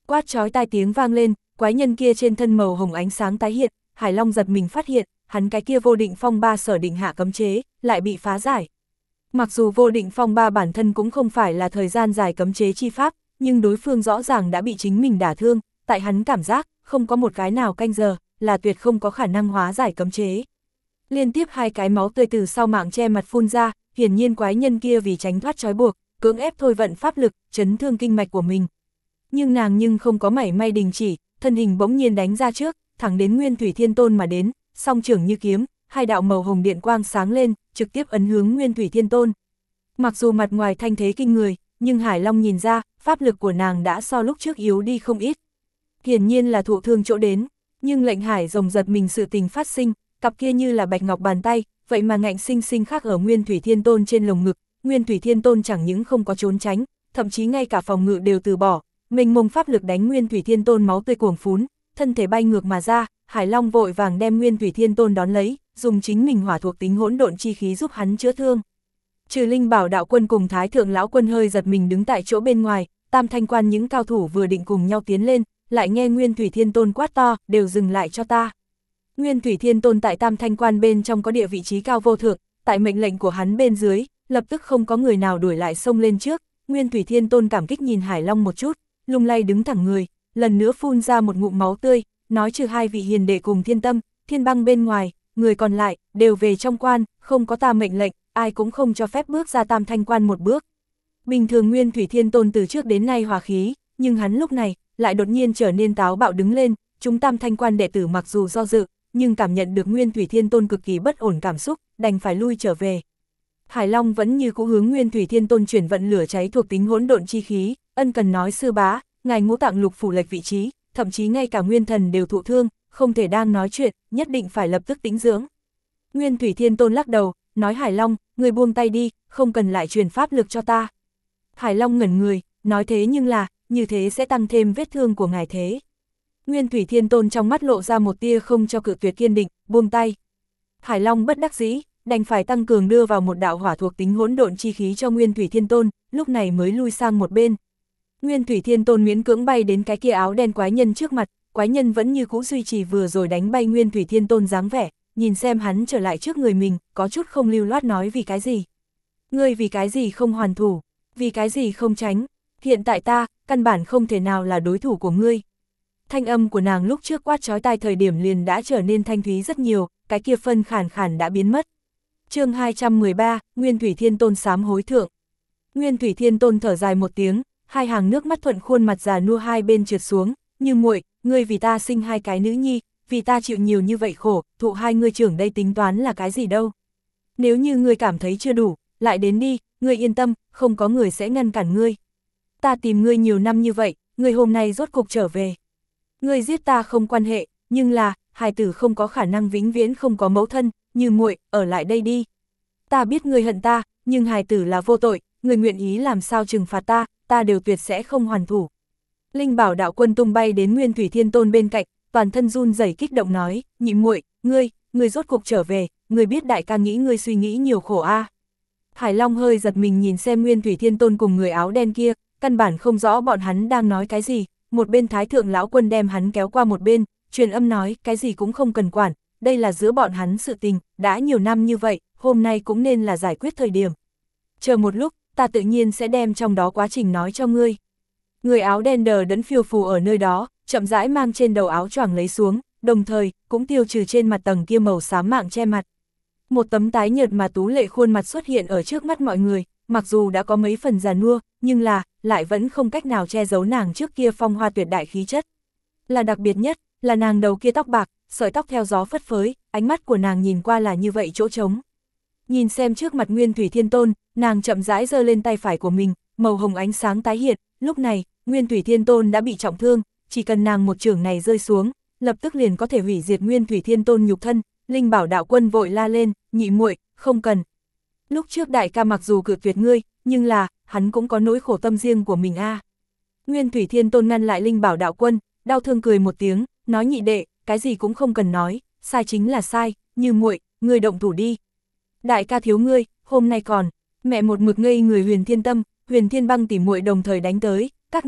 Quát chói tai tiếng vang lên, quái nhân kia trên thân màu hồng ánh sáng tái hiện, Hải Long giật mình phát hiện, hắn cái kia vô định phong ba sở định hạ cấm chế, lại bị phá giải. Mặc dù vô định phong ba bản thân cũng không phải là thời gian dài cấm chế chi pháp, nhưng đối phương rõ ràng đã bị chính mình đả thương, tại hắn cảm giác, không có một cái nào canh giờ, là tuyệt không có khả năng hóa giải cấm chế. Liên tiếp 2 cái máu tươi từ sau mạng che mặt phun ra, hiển nhiên quái nhân kia vì tránh thoát trói buộc, cưỡng ép thôi vận pháp lực, chấn thương kinh mạch của mình. Nhưng nàng không có mảy may đình chỉ, thân hình bỗng nhiên đánh ra trước, thẳng đến Nguyên Thủy Thiên Tôn mà đến, song trưởng như kiếm, 2 đạo màu hồng điện quang sáng lên, trực tiếp ấn hướng Nguyên Thủy Thiên Tôn. Mặc dù mặt ngoài thanh thế kinh người, nhưng Hải Long nhìn ra, pháp lực của nàng đã so lúc trước yếu đi không ít. Hiển nhiên là thụ thương chỗ đến, nhưng lệnh Hải rồng giật mình sự tình phát sinh, cặp kia như là bạch ngọc bàn tay, vậy mà ngạnh sinh sinh khắc ở Nguyên Thủy Thiên Tôn trên lồng ngực. Nguyên Thủy Thiên Tôn chẳng những không có trốn tránh, thậm chí ngay cả phòng ngự đều từ bỏ, mênh mông pháp lực đánh Nguyên Thủy Thiên Tôn máu tươi cuồng phún, thân thể bay ngược mà ra. Hải Long vội vàng đem Nguyên Thủy Thiên Tôn đón lấy, dùng chính mình hỏa thuộc tính hỗn độn chi khí giúp hắn chữa thương. Trừ Linh Bảo đạo quân cùng Thái thượng lão quân hơi giật mình đứng tại chỗ bên ngoài, Tam Thanh quan những cao thủ vừa định cùng nhau tiến lên, lại nghe Nguyên Thủy Thiên Tôn quát to, đều dừng lại cho ta. Nguyên Thủy Thiên Tôn tại Tam Thanh quan bên trong có địa vị trí cao vô thượng, tại mệnh lệnh của hắn bên dưới, lập tức không có người nào đuổi lại xông lên trước. Nguyên Thủy Thiên Tôn cảm kích nhìn Hải Long một chút, lung lay đứng thẳng người, lần nữa phun ra một ngụm máu tươi, nói trừ 2 vị hiền đệ cùng Thiên Tâm, Thiên Băng bên ngoài, người còn lại đều về trong quan, không có ta mệnh lệnh, ai cũng không cho phép bước ra Tam Thanh quan một bước. Bình thường Nguyên Thủy Thiên Tôn từ trước đến nay hòa khí, nhưng hắn lúc này lại đột nhiên trở nên táo bạo đứng lên. Chúng Tam Thanh quan đệ tử mặc dù do dự, nhưng cảm nhận được Nguyên Thủy Thiên Tôn cực kỳ bất ổn cảm xúc, đành phải lui trở về. Hải Long vẫn như cũ hướng Nguyên Thủy Thiên Tôn chuyển vận lửa cháy thuộc tính hỗn độn chi khí, ân cần nói sư bá, ngài ngũ tạng lục phủ lệch vị trí, thậm chí ngay cả nguyên thần đều thụ thương, không thể đang nói chuyện, nhất định phải lập tức tĩnh dưỡng. Nguyên Thủy Thiên Tôn lắc đầu, nói Hải Long, người buông tay đi, không cần lại truyền pháp lực cho ta. Hải Long ngẩn người, nói thế nhưng là, như thế sẽ tăng thêm vết thương của ngài thế. Nguyên Thủy Thiên Tôn trong mắt lộ ra một tia không cho cự tuyệt kiên định, buông tay. Hải Long bất đắc dĩ, đành phải tăng cường đưa vào một đạo hỏa thuộc tính hỗn độn chi khí cho Nguyên Thủy Thiên Tôn, lúc này mới lui sang một bên. Nguyên Thủy Thiên Tôn miễn cưỡng bay đến cái kia áo đen quái nhân trước mặt, quái nhân vẫn như cũ duy trì vừa rồi đánh bay Nguyên Thủy Thiên Tôn dáng vẻ, nhìn xem hắn trở lại trước người mình, có chút không lưu loát nói vì cái gì. Ngươi vì cái gì không hoàn thủ, vì cái gì không tránh, hiện tại ta, căn bản không thể nào là đối thủ của ngươi. Thanh âm của nàng lúc trước quát chói tai thời điểm liền đã trở nên thanh thúy rất nhiều, cái kia phân khàn khàn đã biến mất. Chương 213, Nguyên Thủy Thiên Tôn sám hối thượng. Nguyên Thủy Thiên Tôn thở dài một tiếng, 2 hàng nước mắt thuận khuôn mặt già nua hai bên trượt xuống, như muội, ngươi vì ta sinh 2 cái nữ nhi, vì ta chịu nhiều như vậy khổ, thụ 2 ngươi trưởng đây tính toán là cái gì đâu. Nếu như ngươi cảm thấy chưa đủ, lại đến đi, ngươi yên tâm, không có người sẽ ngăn cản ngươi. Ta tìm ngươi nhiều năm như vậy, ngươi hôm nay rốt cục trở về. Ngươi giết ta không quan hệ, nhưng là, hài tử không có khả năng vĩnh viễn không có mẫu thân, như muội, ở lại đây đi. Ta biết ngươi hận ta, nhưng hài tử là vô tội, ngươi nguyện ý làm sao trừng phạt ta, ta đều tuyệt sẽ không hoàn thủ. Linh Bảo đạo quân tung bay đến Nguyên Thủy Thiên Tôn bên cạnh, toàn thân run rẩy kích động nói, nhị muội, ngươi rốt cuộc trở về, ngươi biết đại ca nghĩ ngươi suy nghĩ nhiều khổ a. Hải Long hơi giật mình nhìn xem Nguyên Thủy Thiên Tôn cùng người áo đen kia, căn bản không rõ bọn hắn đang nói cái gì. Một bên Thái thượng lão quân đem hắn kéo qua một bên, truyền âm nói, cái gì cũng không cần quản, đây là giữa bọn hắn sự tình, đã nhiều năm như vậy, hôm nay cũng nên là giải quyết thời điểm. Chờ một lúc, ta tự nhiên sẽ đem trong đó quá trình nói cho ngươi. Người áo đen đờ đẫn phiêu phù ở nơi đó, chậm rãi mang trên đầu áo choàng lấy xuống, đồng thời, cũng tiêu trừ trên mặt tầng kia màu xám mạng che mặt. Một tấm tái nhợt mà tú lệ khuôn mặt xuất hiện ở trước mắt mọi người, mặc dù đã có mấy phần già nua, nhưng lại vẫn không cách nào che giấu nàng trước kia phong hoa tuyệt đại khí chất. Là đặc biệt nhất, là nàng đầu kia tóc bạc, sợi tóc theo gió phất phới, ánh mắt của nàng nhìn qua là như vậy chỗ trống. Nhìn xem trước mặt Nguyên Thủy Thiên Tôn, nàng chậm rãi giơ lên tay phải của mình, màu hồng ánh sáng tái hiện, lúc này, Nguyên Thủy Thiên Tôn đã bị trọng thương, chỉ cần nàng một chưởng này rơi xuống, lập tức liền có thể hủy diệt Nguyên Thủy Thiên Tôn nhục thân. Linh Bảo đạo quân vội la lên, nhị muội, không cần. Lúc trước đại ca mặc dù cự tuyệt ngươi, nhưng là, hắn cũng có nỗi khổ tâm riêng của mình a. Nguyên Thủy Thiên Tôn ngăn lại Linh Bảo đạo quân, đau thương cười một tiếng, nói nhị đệ, cái gì cũng không cần nói, sai chính là sai, như muội, ngươi động thủ đi. Đại ca thiếu ngươi, hôm nay còn, mẹ một mực ngây người Huyền Thiên Tâm, Huyền Thiên Băng tỉ muội đồng thời đánh tới, các nàng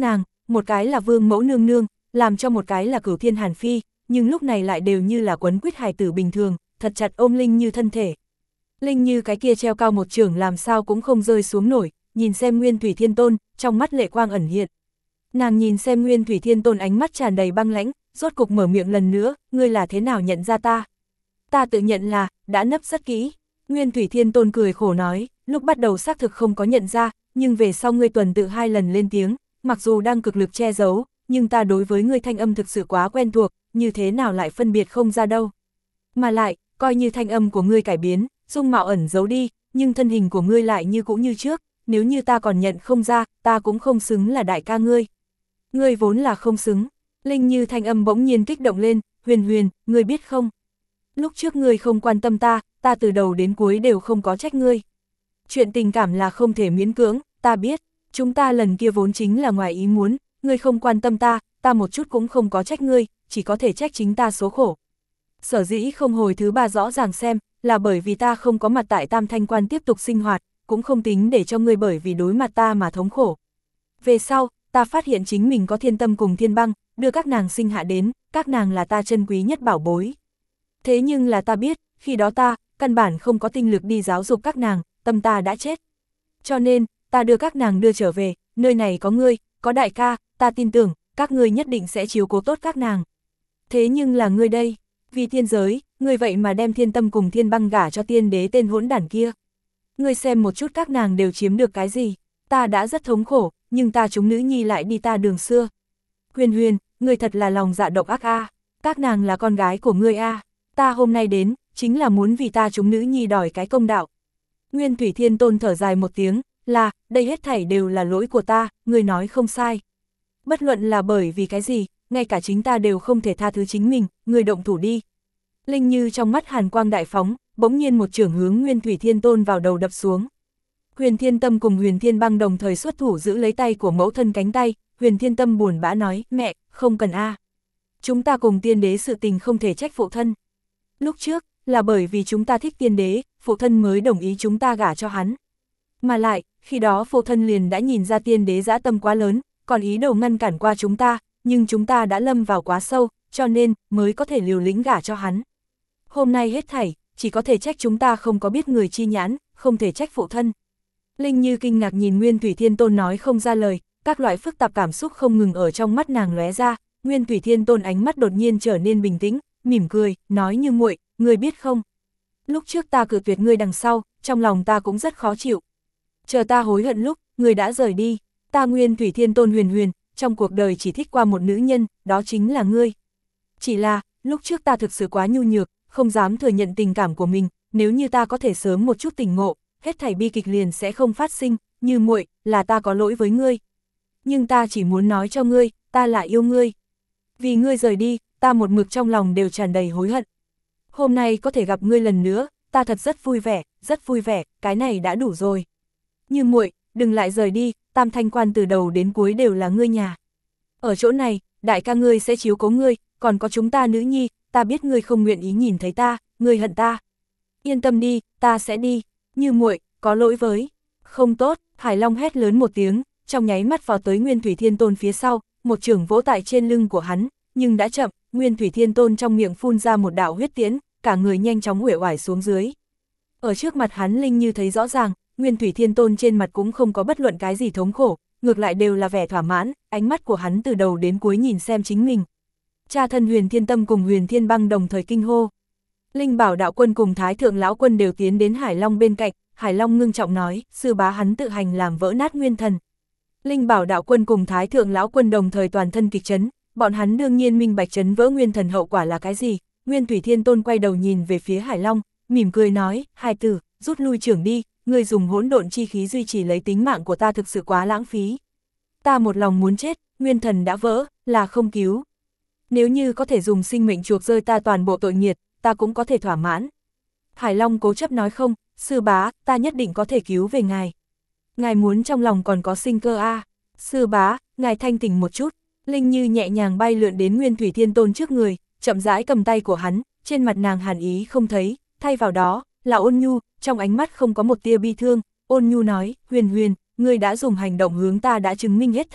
một cái là Vương mẫu nương nương, làm cho một cái là Cửu Thiên Hàn Phi, nhưng lúc này lại đều như là quấn quýt hài tử bình thường, thật chặt ôm Linh Như thân thể. Linh Như cái kia treo cao một chưởng làm sao cũng không rơi xuống nổi, nhìn xem Nguyên Thủy Thiên Tôn, trong mắt lệ quang ẩn hiện. Nàng nhìn xem Nguyên Thủy Thiên Tôn ánh mắt tràn đầy băng lãnh, rốt cục mở miệng lần nữa, ngươi là thế nào nhận ra ta? Ta tự nhận là, đã nấp rất kỹ. Nguyên Thủy Thiên Tôn cười khổ nói, lúc bắt đầu xác thực không có nhận ra, nhưng về sau ngươi tuần tự 2 lần lên tiếng, mặc dù đang cực lực che giấu, nhưng ta đối với ngươi thanh âm thực sự quá quen thuộc, như thế nào lại phân biệt không ra đâu. Mà lại, coi như thanh âm của ngươi cải biến, dung mạo ẩn giấu đi, nhưng thân hình của ngươi lại như cũ như trước, nếu như ta còn nhận không ra, ta cũng không xứng là đại ca ngươi. Ngươi vốn là không xứng. Linh Như thanh âm bỗng nhiên kích động lên, Huyền Huyền, ngươi biết không? Lúc trước ngươi không quan tâm ta, ta từ đầu đến cuối đều không có trách ngươi. Chuyện tình cảm là không thể miễn cưỡng, ta biết, chúng ta lần kia vốn chính là ngoài ý muốn, ngươi không quan tâm ta, ta một chút cũng không có trách ngươi, chỉ có thể trách chính ta số khổ. Sở dĩ không hồi thứ 3 rõ ràng xem, là bởi vì ta không có mặt tại Tam Thanh Quan tiếp tục sinh hoạt, cũng không tính để cho ngươi bởi vì đối mặt ta mà thống khổ. Về sau, ta phát hiện chính mình có Thiên Tâm cùng Thiên Băng, đưa các nàng sinh hạ đến, các nàng là ta chân quý nhất bảo bối. Thế nhưng là ta biết, khi đó ta, căn bản không có tinh lực đi giáo dục các nàng, tâm ta đã chết. Cho nên, ta đưa các nàng đưa trở về, nơi này có ngươi, có đại ca, ta tin tưởng, các ngươi nhất định sẽ chiếu cố tốt các nàng. Thế nhưng là ngươi đây, vì thiên giới, ngươi vậy mà đem Thiên Tâm cùng Thiên Băng gả cho tiên đế tên hỗn đản kia. Ngươi xem một chút các nàng đều chiếm được cái gì, ta đã rất thống khổ, nhưng ta chúng nữ nhi lại đi ta đường xưa. Huyền Huyền, ngươi thật là lòng dạ độc ác a, các nàng là con gái của ngươi a, ta hôm nay đến, chính là muốn vì ta chúng nữ nhi đòi cái công đạo. Nguyên Thủy Thiên Tôn thở dài một tiếng, là, đây hết thảy đều là lỗi của ta, ngươi nói không sai. Bất luận là bởi vì cái gì, ngay cả chính ta đều không thể tha thứ chính mình, ngươi động thủ đi. Linh Như trong mắt hàn quang đại phóng, bỗng nhiên một chưởng hướng Nguyên Thủy Thiên Tôn vào đầu đập xuống. Huyền Thiên Tâm cùng Huyền Thiên Băng đồng thời xuất thủ giữ lấy tay của mẫu thân cánh tay, Huyền Thiên Tâm buồn bã nói, mẹ, không cần a. Chúng ta cùng tiên đế sự tình không thể trách phụ thân. Lúc trước, là bởi vì chúng ta thích tiên đế, phụ thân mới đồng ý chúng ta gả cho hắn. Mà lại, khi đó phụ thân liền đã nhìn ra tiên đế dã tâm quá lớn, còn ý đồ ngăn cản qua chúng ta, nhưng chúng ta đã lâm vào quá sâu, cho nên, mới có thể liều lĩnh gả cho hắn. Hôm nay hết thảy, chỉ có thể trách chúng ta không có biết người chi nhãn, không thể trách phụ thân. Linh Như kinh ngạc nhìn Nguyên Thủy Thiên Tôn nói không ra lời, các loại phức tạp cảm xúc không ngừng ở trong mắt nàng lóe ra, Nguyên Thủy Thiên Tôn ánh mắt đột nhiên trở nên bình tĩnh, mỉm cười, nói như muội, ngươi biết không? Lúc trước ta cự tuyệt ngươi đằng sau, trong lòng ta cũng rất khó chịu. Chờ ta hối hận lúc, ngươi đã rời đi, ta Nguyên Thủy Thiên Tôn Huyền Huyền, trong cuộc đời chỉ thích qua một nữ nhân, đó chính là ngươi. Chỉ là, lúc trước ta thực sự quá nhu nhược, không dám thừa nhận tình cảm của mình, nếu như ta có thể sớm một chút tỉnh ngộ, hết thảy bi kịch liền sẽ không phát sinh, như muội, là ta có lỗi với ngươi. Nhưng ta chỉ muốn nói cho ngươi, ta lại yêu ngươi. Vì ngươi rời đi, ta một mực trong lòng đều tràn đầy hối hận. Hôm nay có thể gặp ngươi lần nữa, ta thật rất vui vẻ, cái này đã đủ rồi. Như muội, đừng lại rời đi, Tam Thanh Quan từ đầu đến cuối đều là ngươi nhà. Ở chỗ này, đại ca ngươi sẽ chiếu cố ngươi, còn có chúng ta nữ nhi, ta biết ngươi không nguyện ý nhìn thấy ta, ngươi hận ta. Yên tâm đi, ta sẽ đi. Như muội, có lỗi với. Không tốt, Hải Long hét lớn một tiếng, trong nháy mắt vào tới Nguyên Thủy Thiên Tôn phía sau, một chưởng vỗ tại trên lưng của hắn, nhưng đã chậm, Nguyên Thủy Thiên Tôn trong miệng phun ra một đạo huyết tiễn, cả người nhanh chóng uể oải xuống dưới. Ở trước mặt hắn Linh Như thấy rõ ràng, Nguyên Thủy Thiên Tôn trên mặt cũng không có bất luận cái gì thống khổ, ngược lại đều là vẻ thỏa mãn, ánh mắt của hắn từ đầu đến cuối nhìn xem chính mình. Cha thân Huyền Thiên Tâm cùng Huyền Thiên Băng đồng thời kinh hô. Linh Bảo đạo quân cùng Thái Thượng lão quân đều tiến đến Hải Long bên cạnh, Hải Long ngưng trọng nói, sư bá hắn tự hành làm vỡ nát nguyên thần. Linh Bảo đạo quân cùng Thái Thượng lão quân đồng thời toàn thân kịch chấn, bọn hắn đương nhiên minh bạch chấn vỡ nguyên thần hậu quả là cái gì. Nguyên Thủy Thiên Tôn quay đầu nhìn về phía Hải Long, mỉm cười nói, hài tử, rút lui trưởng đi, ngươi dùng hỗn độn chi khí duy trì lấy tính mạng của ta thực sự quá lãng phí. Ta một lòng muốn chết, nguyên thần đã vỡ, là không cứu. Nếu như có thể dùng sinh mệnh chuộc rơi ta toàn bộ tội nghiệt, ta cũng có thể thỏa mãn. Hải Long cố chấp nói không, sư bá, ta nhất định có thể cứu về ngài. Ngài muốn trong lòng còn có sinh cơ a. Sư bá, ngài thanh tỉnh một chút. Linh Như nhẹ nhàng bay lượn đến Nguyên Thủy Thiên Tôn trước người, chậm rãi cầm tay của hắn, trên mặt nàng hàn ý không thấy, thay vào đó, là ôn nhu, trong ánh mắt không có một tia bi thương, ôn nhu nói, Huyền Huyền, ngươi đã dùng hành động hướng ta đã chứng minh hết thảy,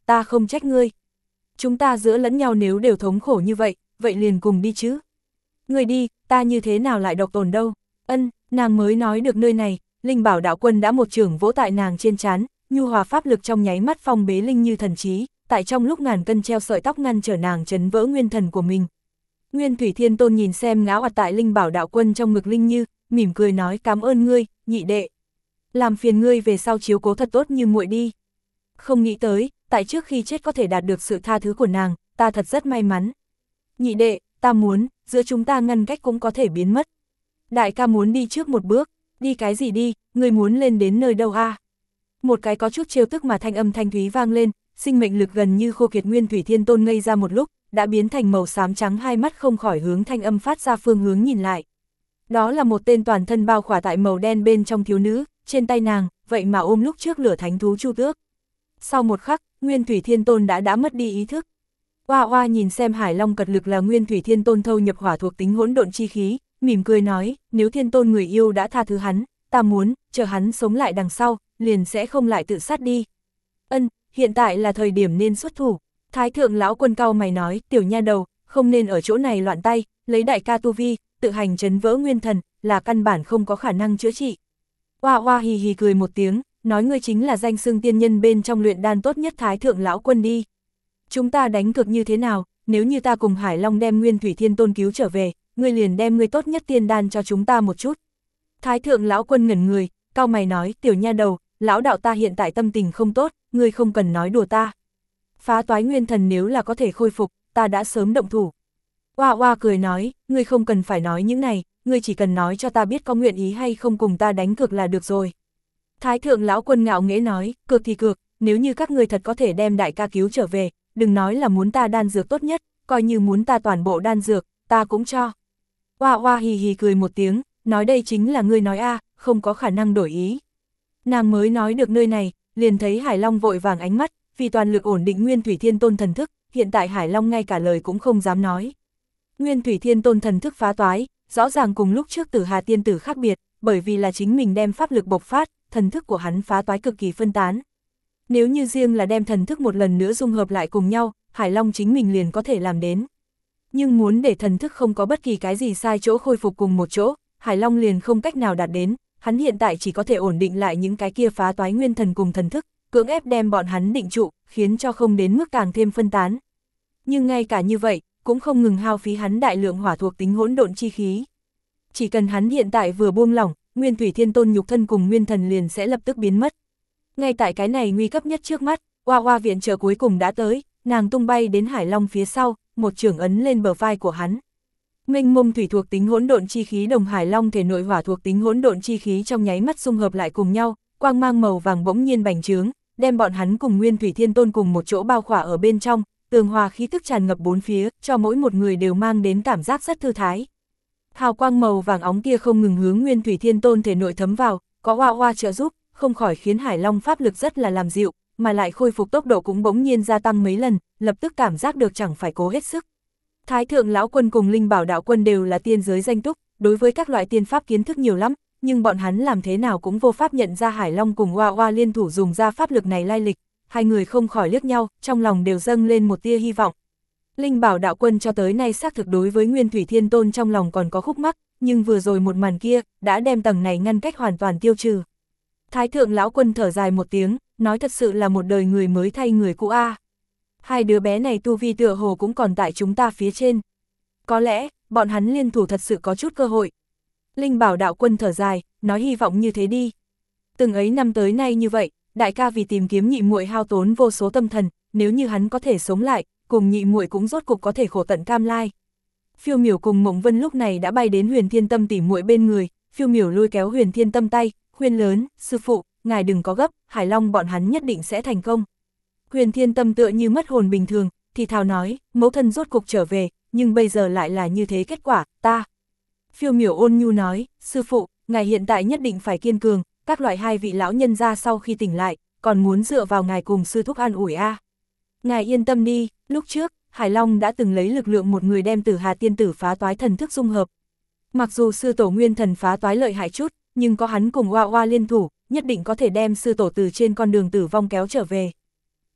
ta không trách ngươi. Chúng ta giữa lẫn nhau nếu đều thống khổ như vậy, vậy liền cùng đi chứ. Ngươi đi, ta như thế nào lại độc tồn đâu. Ân, nàng mới nói được nơi này, Linh Bảo đạo quân đã một chưởng vỗ tại nàng trên trán, nhu hòa pháp lực trong nháy mắt phong bế linh như thần trí, tại trong lúc ngàn cân treo sợi tóc ngăn trở nàng chấn vỡ nguyên thần của mình. Nguyên Thủy Thiên Tôn nhìn xem ngã oặt tại Linh Bảo đạo quân trong ngực Linh Như, mỉm cười nói cảm ơn ngươi, nhị đệ. Làm phiền ngươi về sau chiếu cố thật tốt như muội đi. Không nghĩ tới, tại trước khi chết có thể đạt được sự tha thứ của nàng, ta thật rất may mắn. Nhị đệ, ta muốn, giữa chúng ta ngăn cách cũng có thể biến mất. Đại ca muốn đi trước một bước, đi cái gì đi, ngươi muốn lên đến nơi đâu a? Một cái có chút trêu tức mà thanh âm thanh thúy vang lên, sinh mệnh lực gần như khô kiệt Nguyên Thủy Thiên Tôn ngây ra một lúc, đã biến thành màu xám trắng, hai mắt không khỏi hướng thanh âm phát ra phương hướng nhìn lại. Đó là một tên toàn thân bao khỏa tại màu đen bên trong thiếu nữ, trên tay nàng, vậy mà ôm lúc trước lửa thánh thú Chu Tước. Sau một khắc, Nguyên Thủy Thiên Tôn đã mất đi ý thức. Oa oa nhìn xem Hải Long cật lực là Nguyên Thủy Thiên Tôn thâu nhập hỏa thuộc tính hỗn độn chi khí, mỉm cười nói, nếu Thiên Tôn người yêu đã tha thứ hắn, ta muốn, chờ hắn sống lại đằng sau, liền sẽ không lại tự sát đi. Ân, hiện tại là thời điểm nên xuất thủ. Thái thượng lão quân cau mày nói, tiểu nha đầu, không nên ở chỗ này loạn tay, lấy đại ca tu vi, tự hành chấn vỡ nguyên thần, là căn bản không có khả năng chữa trị. Oa oa hì hì cười một tiếng, nói ngươi chính là danh xưng tiên nhân bên trong luyện đan tốt nhất Thái thượng lão quân đi. Chúng ta đánh cược như thế nào, nếu như ta cùng Hải Long đem Nguyên Thủy Thiên Tôn cứu trở về, ngươi liền đem ngươi tốt nhất tiên đan cho chúng ta một chút. Thái thượng lão quân ngẩn người, cau mày nói, tiểu nha đầu, lão đạo ta hiện tại tâm tình không tốt, ngươi không cần nói đùa ta. Phá toái nguyên thần nếu là có thể khôi phục, ta đã sớm động thủ. Oa oa cười nói, ngươi không cần phải nói những này, ngươi chỉ cần nói cho ta biết có nguyện ý hay không cùng ta đánh cược là được rồi. Thái thượng lão quân ngạo nghễ nói, cược thì cược, nếu như các ngươi thật có thể đem đại ca cứu trở về, đừng nói là muốn ta đan dược tốt nhất, coi như muốn ta toàn bộ đan dược, ta cũng cho. Oa oa hì hì cười một tiếng, nói đây chính là ngươi nói a, không có khả năng đổi ý. Nàng mới nói được nơi này, liền thấy Hải Long vội vàng ánh mắt, vì toàn lực ổn định Nguyên Thủy Thiên Tôn thần thức, hiện tại Hải Long ngay cả lời cũng không dám nói. Nguyên Thủy Thiên Tôn thần thức phá toái, rõ ràng cùng lúc trước Tử Hà tiên tử khác biệt, bởi vì là chính mình đem pháp lực bộc phát, thần thức của hắn phá toái cực kỳ phân tán. Nếu như riêng là đem thần thức một lần nữa dung hợp lại cùng nhau, Hải Long chính mình liền có thể làm đến. Nhưng muốn để thần thức không có bất kỳ cái gì sai chỗ khôi phục cùng một chỗ, Hải Long liền không cách nào đạt đến, hắn hiện tại chỉ có thể ổn định lại những cái kia phá toái nguyên thần cùng thần thức, cưỡng ép đem bọn hắn định trụ, khiến cho không đến mức càng thêm phân tán. Nhưng ngay cả như vậy, cũng không ngừng hao phí hắn đại lượng hỏa thuộc tính hỗn độn chi khí. Chỉ cần hắn hiện tại vừa buông lỏng, Nguyên Thủy Thiên Tôn nhục thân cùng nguyên thần liền sẽ lập tức biến mất. Ngay tại cái này nguy cấp nhất trước mắt, Oa Oa viện trợ cuối cùng đã tới, nàng tung bay đến Hải Long phía sau, một chưởng ấn lên bờ vai của hắn. Mênh mông thủy thuộc tính hỗn độn chi khí đồng Hải Long thể nội hỏa thuộc tính hỗn độn chi khí trong nháy mắt xung hợp lại cùng nhau, quang mang màu vàng bỗng nhiên bành trướng, đem bọn hắn cùng Nguyên Thủy Thiên Tôn cùng một chỗ bao khỏa ở bên trong, tường hòa khí tức tràn ngập bốn phía, cho mỗi một người đều mang đến cảm giác rất thư thái. Hào quang màu vàng óng kia không ngừng hướng Nguyên Thủy Thiên Tôn thể nội thấm vào, có Oa Oa trợ giúp, không khỏi khiến Hải Long pháp lực rất là làm dịu, mà lại khôi phục tốc độ cũng bỗng nhiên gia tăng mấy lần, lập tức cảm giác được chẳng phải cố hết sức. Thái thượng lão quân cùng Linh Bảo đạo quân đều là tiên giới danh túc, đối với các loại tiên pháp kiến thức nhiều lắm, nhưng bọn hắn làm thế nào cũng vô pháp nhận ra Hải Long cùng Oa Oa liên thủ dùng ra pháp lực này lai lịch, hai người không khỏi liếc nhau, trong lòng đều dâng lên một tia hy vọng. Linh Bảo đạo quân cho tới nay xác thực đối với Nguyên Thủy Thiên Tôn trong lòng còn có khúc mắc, nhưng vừa rồi một màn kia, đã đem tầng này ngăn cách hoàn toàn tiêu trừ. Thái thượng lão quân thở dài một tiếng, nói thật sự là một đời người mới thay người cũ a. Hai đứa bé này tu vi tựa hồ cũng còn tại chúng ta phía trên. Có lẽ, bọn hắn liên thủ thật sự có chút cơ hội. Linh Bảo đạo quân thở dài, nói hy vọng như thế đi. Từng ấy năm tới nay như vậy, đại ca vì tìm kiếm nhị muội hao tốn vô số tâm thần, nếu như hắn có thể sống lại, cùng nhị muội cũng rốt cục có thể khổ tận cam lai. Phiêu Miểu cùng Mộng Vân lúc này đã bay đến Huyền Thiên Tâm tỷ muội bên người, Phiêu Miểu lôi kéo Huyền Thiên Tâm tay, khuyên lớn, sư phụ, ngài đừng có gấp, Hải Long bọn hắn nhất định sẽ thành công. Huyền Thiên Tâm tựa như mất hồn bình thường, thì thào nói, mẫu thân rốt cục trở về, nhưng bây giờ lại là như thế kết quả, ta. Phiêu Miểu ôn nhu nói, sư phụ, ngài hiện tại nhất định phải kiên cường, các loại hai vị lão nhân ra sau khi tỉnh lại, còn muốn dựa vào ngài cùng sư thúc an ủi a. Ngài yên tâm đi, lúc trước, Hải Long đã từng lấy lực lượng một người đem Tử Hà tiên tử phá toái thần thức dung hợp. Mặc dù sư tổ nguyên thần phá toái lợi hại chút, nhưng có hắn cùng Oa Oa liên thủ, nhất định có thể đem sư tổ từ trên con đường tử vong kéo trở về.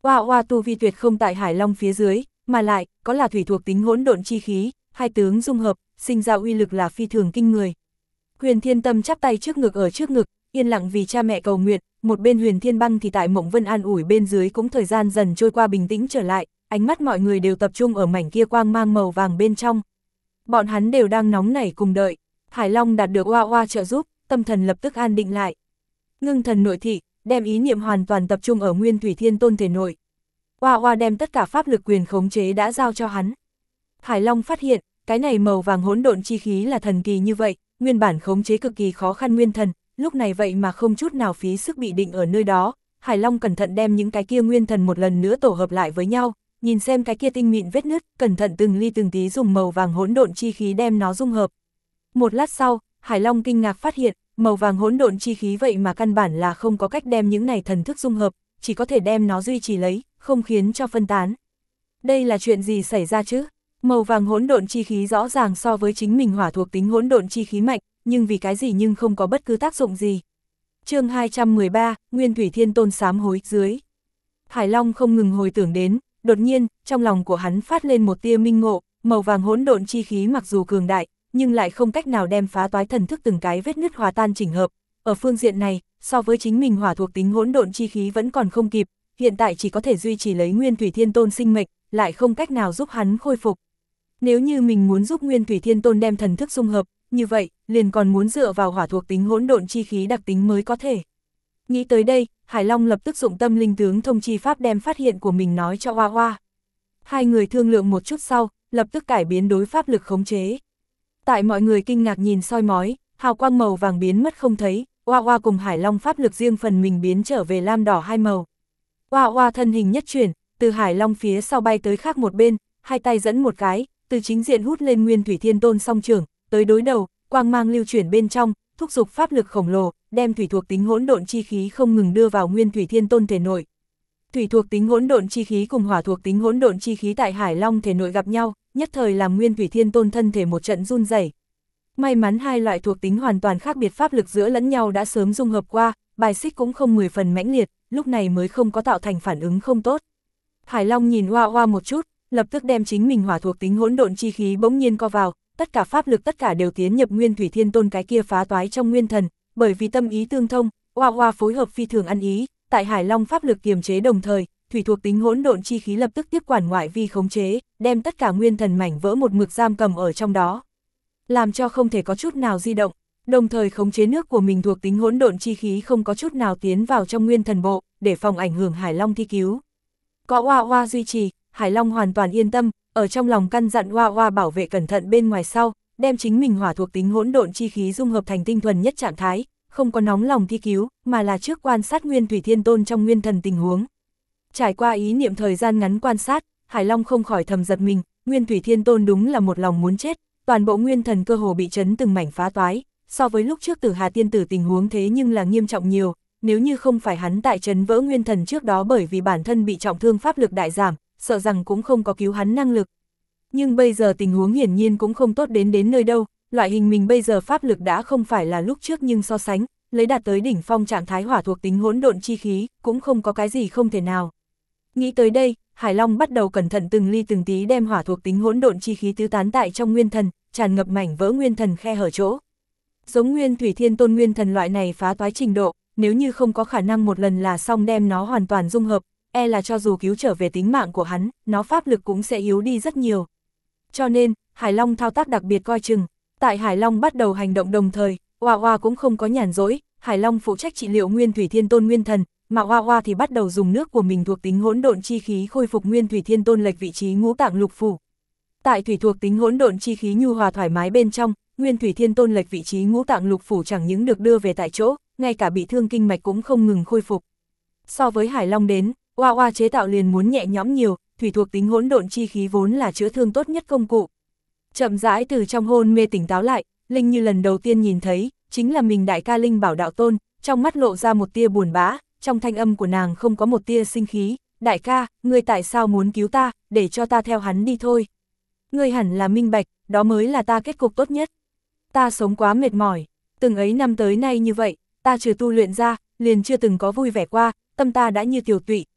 Oa Oa tu vi tuyệt không tại Hải Long phía dưới, mà lại, có là thủy thuộc tính hỗn độn chi khí, hai tướng dung hợp, sinh ra uy lực là phi thường kinh người. Huyền Thiên Tâm chắp tay trước ngực ở trước ngực, yên lặng vì cha mẹ cầu nguyện, một bên Huyền Thiên Băng thì tại Mộng Vân an ủi bên dưới cũng thời gian dần trôi qua bình tĩnh trở lại, ánh mắt mọi người đều tập trung ở mảnh kia quang mang màu vàng bên trong. Bọn hắn đều đang nóng nảy cùng đợi, Hải Long đạt được Oa Oa trợ giúp, tâm thần lập tức an định lại. Ngưng thần nội thị, đem ý niệm hoàn toàn tập trung ở Nguyên Thủy Thiên Tôn thể nội. Oa Oa đem tất cả pháp lực quyền khống chế đã giao cho hắn. Hải Long phát hiện, cái này màu vàng hỗn độn chi khí là thần kỳ như vậy, nguyên bản khống chế cực kỳ khó khăn nguyên thần, lúc này vậy mà không chút nào phí sức bị định ở nơi đó. Hải Long cẩn thận đem những cái kia nguyên thần một lần nữa tổ hợp lại với nhau, nhìn xem cái kia tinh mịn vết nứt, cẩn thận từng ly từng tí dùng màu vàng hỗn độn chi khí đem nó dung hợp. Một lát sau, Hải Long kinh ngạc phát hiện, màu vàng hỗn độn chi khí vậy mà căn bản là không có cách đem những này thần thức dung hợp, chỉ có thể đem nó duy trì lấy, không khiến cho phân tán. Đây là chuyện gì xảy ra chứ? Màu vàng hỗn độn chi khí rõ ràng so với chính mình hỏa thuộc tính hỗn độn chi khí mạnh, nhưng vì cái gì nhưng không có bất cứ tác dụng gì. Chương 213, Nguyên Thủy Thiên Tôn sám hối dưới. Hải Long không ngừng hồi tưởng đến, đột nhiên, trong lòng của hắn phát lên một tia minh ngộ, màu vàng hỗn độn chi khí mặc dù cường đại, nhưng lại không cách nào đem phá toái thần thức từng cái vết nứt hòa tan chỉnh hợp. Ở phương diện này, so với chính mình hỏa thuộc tính hỗn độn chi khí vẫn còn không kịp, hiện tại chỉ có thể duy trì lấy Nguyên Thủy Thiên Tôn sinh mệnh, lại không cách nào giúp hắn khôi phục. Nếu như mình muốn giúp Nguyên Thủy Thiên Tôn đem thần thức dung hợp, như vậy, liền còn muốn dựa vào hỏa thuộc tính hỗn độn chi khí đặc tính mới có thể. Nghĩ tới đây, Hải Long lập tức dụng tâm linh tướng thông chi pháp đem phát hiện của mình nói cho Oa Oa. Hai người thương lượng một chút sau, lập tức cải biến đối pháp lực khống chế. Tại mọi người kinh ngạc nhìn soi mói, hào quang màu vàng biến mất không thấy, Oa Oa cùng Hải Long pháp lực riêng phần mình biến trở về lam đỏ hai màu. Oa Oa thân hình nhất chuyển, từ Hải Long phía sau bay tới khác một bên, hai tay dẫn một cái, từ chính diện hút lên Nguyên Thủy Thiên Tôn song trưởng, tới đối đầu, quang mang lưu chuyển bên trong, thúc giục pháp lực khổng lồ, đem thủy thuộc tính hỗn độn chi khí không ngừng đưa vào Nguyên Thủy Thiên Tôn thể nội. Thủy thuộc tính hỗn độn chi khí cùng hỏa thuộc tính hỗn độn chi khí tại Hải Long thể nội gặp nhau, nhất thời làm Nguyên Thủy Thiên Tôn thân thể một trận run rẩy. May mắn hai loại thuộc tính hoàn toàn khác biệt pháp lực giữa lẫn nhau đã sớm dung hợp qua, bài xích cũng không 10 phần mãnh liệt, lúc này mới không có tạo thành phản ứng không tốt. Hải Long nhìn Oa Oa một chút, lập tức đem chính mình hỏa thuộc tính hỗn độn chi khí bỗng nhiên co vào, tất cả pháp lực tất cả đều tiến nhập Nguyên Thủy Thiên Tôn cái kia phá toái trong nguyên thần, bởi vì tâm ý tương thông, Oa Oa phối hợp phi thường ăn ý, tại Hải Long pháp lực kiềm chế đồng thời, thủy thuộc tính hỗn độn chi khí lập tức tiếp quản ngoại vi khống chế, đem tất cả nguyên thần mảnh vỡ một mực giam cầm ở trong đó, làm cho không thể có chút nào di động, đồng thời khống chế nước của mình thuộc tính hỗn độn chi khí không có chút nào tiến vào trong nguyên thần bộ, để phòng ảnh hưởng Hải Long thi cứu. Có Oa Oa duy trì, Hải Long hoàn toàn yên tâm, ở trong lòng căn dặn Oa Oa bảo vệ cẩn thận bên ngoài sau, đem chính mình hỏa thuộc tính hỗn độn chi khí dung hợp thành tinh thuần nhất trạng thái, không có nóng lòng thi cứu, mà là trước quan sát Nguyên Thủy Thiên Tôn trong nguyên thần tình huống. Trải qua ý niệm thời gian ngắn quan sát, Hải Long không khỏi thầm giật mình, Nguyên Thủy Thiên Tôn đúng là một lòng muốn chết, toàn bộ nguyên thần cơ hồ bị chấn từng mảnh phá toái, so với lúc trước Tử Hà tiên tử tình huống thế nhưng là nghiêm trọng nhiều, nếu như không phải hắn tại chấn vỡ nguyên thần trước đó bởi vì bản thân bị trọng thương pháp lực đại giảm, sợ rằng cũng không có cứu hắn năng lực. Nhưng bây giờ tình huống hiển nhiên cũng không tốt đến nơi đâu, loại hình mình bây giờ pháp lực đã không phải là lúc trước nhưng so sánh, lấy đạt tới đỉnh phong trạng thái hỏa thuộc tính hỗn độn chi khí, cũng không có cái gì không thể nào. Nghĩ tới đây, Hải Long bắt đầu cẩn thận từng ly từng tí đem hỏa thuộc tính hỗn độn chi khí tứ tán tại trong nguyên thần, tràn ngập mảnh vỡ nguyên thần khe hở chỗ. Giống Nguyên Thủy Thiên Tôn nguyên thần loại này phá toái trình độ, nếu như không có khả năng một lần là xong đem nó hoàn toàn dung hợp, e là cho dù cứu trở về tính mạng của hắn, nó pháp lực cũng sẽ yếu đi rất nhiều. Cho nên, Hải Long thao tác đặc biệt coi chừng. Tại Hải Long bắt đầu hành động đồng thời, Oa Oa cũng không có nhàn rỗi, Hải Long phụ trách trị liệu Nguyên Thủy Thiên Tôn nguyên thần, mà Oa Oa thì bắt đầu dùng nước của mình thuộc tính hỗn độn chi khí khôi phục Nguyên Thủy Thiên Tôn lệch vị trí ngũ tạng lục phủ. Tại thủy thuộc tính hỗn độn chi khí nhu hòa thoải mái bên trong, Nguyên Thủy Thiên Tôn lệch vị trí ngũ tạng lục phủ chẳng những được đưa về tại chỗ, ngay cả bị thương kinh mạch cũng không ngừng khôi phục. So với Hải Long đến, Oa Oa chế tạo liền muốn nhẹ nhõm nhiều, thủy thuộc tính hỗn độn chi khí vốn là chữa thương tốt nhất công cụ. Chậm rãi từ trong hôn mê tỉnh táo lại, Linh Như lần đầu tiên nhìn thấy, chính là mình đại ca Linh Bảo đạo tôn, trong mắt lộ ra một tia buồn bã, trong thanh âm của nàng không có một tia sinh khí, đại ca, ngươi tại sao muốn cứu ta, để cho ta theo hắn đi thôi. Ngươi hẳn là minh bạch, đó mới là ta kết cục tốt nhất. Ta sống quá mệt mỏi, từng ấy năm tới nay như vậy, ta trừ tu luyện ra, liền chưa từng có vui vẻ qua, tâm ta đã như tiểu tụy,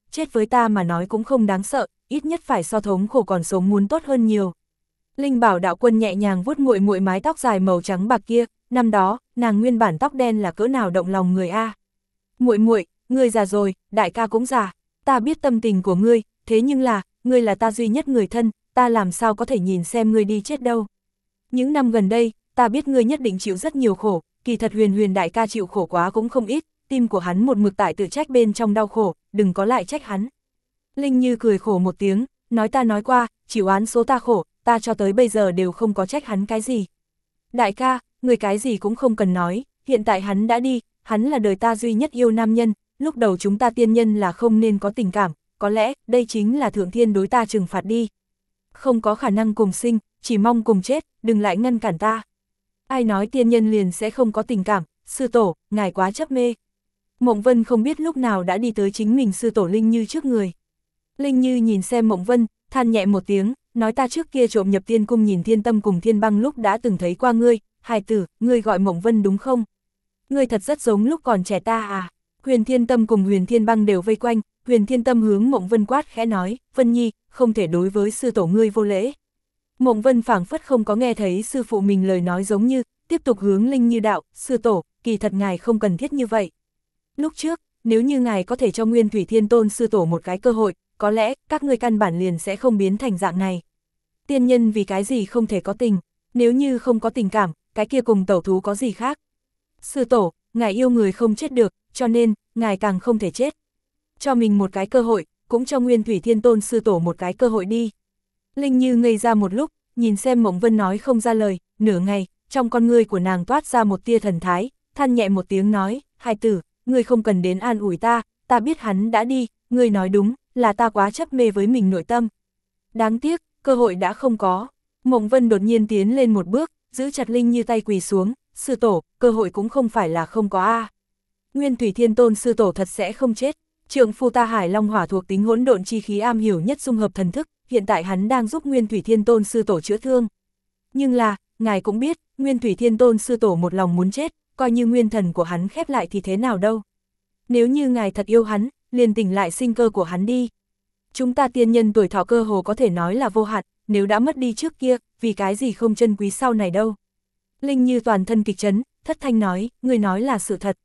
chết với ta mà nói cũng không đáng sợ, ít nhất phải so thống khổ còn sống muốn tốt hơn nhiều. Linh Bảo đạo quân nhẹ nhàng vuốt muội muội mái tóc dài màu trắng bạc kia, năm đó, nàng nguyên bản tóc đen là cỡ nào động lòng người a. Muội muội, ngươi già rồi, đại ca cũng già, ta biết tâm tình của ngươi, thế nhưng là, ngươi là ta duy nhất người thân, ta làm sao có thể nhìn xem ngươi đi chết đâu. Những năm gần đây, ta biết ngươi nhất định chịu rất nhiều khổ, kỳ thật Huyền Huyền đại ca chịu khổ quá cũng không ít, tim của hắn một mực tại tự trách bên trong đau khổ, đừng có lại trách hắn. Linh Như cười khổ một tiếng, nói ta nói qua, chịu oán số ta khổ, ta cho tới bây giờ đều không có trách hắn cái gì. Đại ca, người cái gì cũng không cần nói, hiện tại hắn đã đi, hắn là đời ta duy nhất yêu nam nhân, lúc đầu chúng ta tiên nhân là không nên có tình cảm, có lẽ đây chính là thượng thiên đối ta trừng phạt đi. Không có khả năng cùng sinh, chỉ mong cùng chết, đừng lại ngăn cản ta. Ai nói tiên nhân liền sẽ không có tình cảm, sư tổ, ngài quá chấp mê. Mộng Vân không biết lúc nào đã đi tới chính mình sư tổ Linh Như trước người. Linh Như nhìn xem Mộng Vân, than nhẹ một tiếng, nói ta trước kia trộm nhập tiên cung nhìn Thiên Tâm cùng Thiên Băng lúc đã từng thấy qua ngươi, hài tử, ngươi gọi Mộng Vân đúng không? Ngươi thật rất giống lúc còn trẻ ta à? Huyền Thiên Tâm cùng Huyền Thiên Băng đều vây quanh, Huyền Thiên Tâm hướng Mộng Vân quát khẽ nói, Vân Nhi, không thể đối với sư tổ ngươi vô lễ. Mộng Vân phảng phất không có nghe thấy sư phụ mình lời nói giống như, tiếp tục hướng Linh Như đạo, sư tổ, kỳ thật ngài không cần thiết như vậy. Lúc trước, nếu như ngài có thể cho Nguyên Thủy Thiên Tôn sư tổ một cái cơ hội, có lẽ các ngươi căn bản liền sẽ không biến thành dạng này. Tiên nhân vì cái gì không thể có tình, nếu như không có tình cảm, cái kia cùng tẩu thú có gì khác. Sư tổ, ngài yêu người không chết được, cho nên, ngài càng không thể chết. Cho mình một cái cơ hội, cũng cho Nguyên Thủy Thiên Tôn sư tổ một cái cơ hội đi. Linh Như ngây ra một lúc, nhìn xem Mộng Vân nói không ra lời, nửa ngày, trong con ngươi của nàng toát ra một tia thần thái, than nhẹ một tiếng nói, hài tử, ngươi không cần đến an ủi ta biết hắn đã đi, ngươi nói đúng, là ta quá chấp mê với mình nội tâm. Đáng tiếc, cơ hội đã không có. Mộng Vân đột nhiên tiến lên một bước, giữ chặt Linh Như tay quỳ xuống, sư tổ, cơ hội cũng không phải là không có a. Nguyên Thủy Thiên Tôn sư tổ thật sẽ không chết. Trượng phu ta Hải Long Hỏa thuộc tính hỗn độn chi khí am hiểu nhất dung hợp thần thức, hiện tại hắn đang giúp Nguyên Thủy Thiên Tôn sư tổ chữa thương. Nhưng là, ngài cũng biết, Nguyên Thủy Thiên Tôn sư tổ một lòng muốn chết, coi như nguyên thần của hắn khép lại thì thế nào đâu. Nếu như ngài thật yêu hắn, liền tỉnh lại sinh cơ của hắn đi. Chúng ta tiên nhân tuổi thọ cơ hồ có thể nói là vô hạn, nếu đã mất đi trước kia, vì cái gì không trân quý sau này đâu. Linh Như toàn thân kịch chấn, thất thanh nói, người nói là sự thật.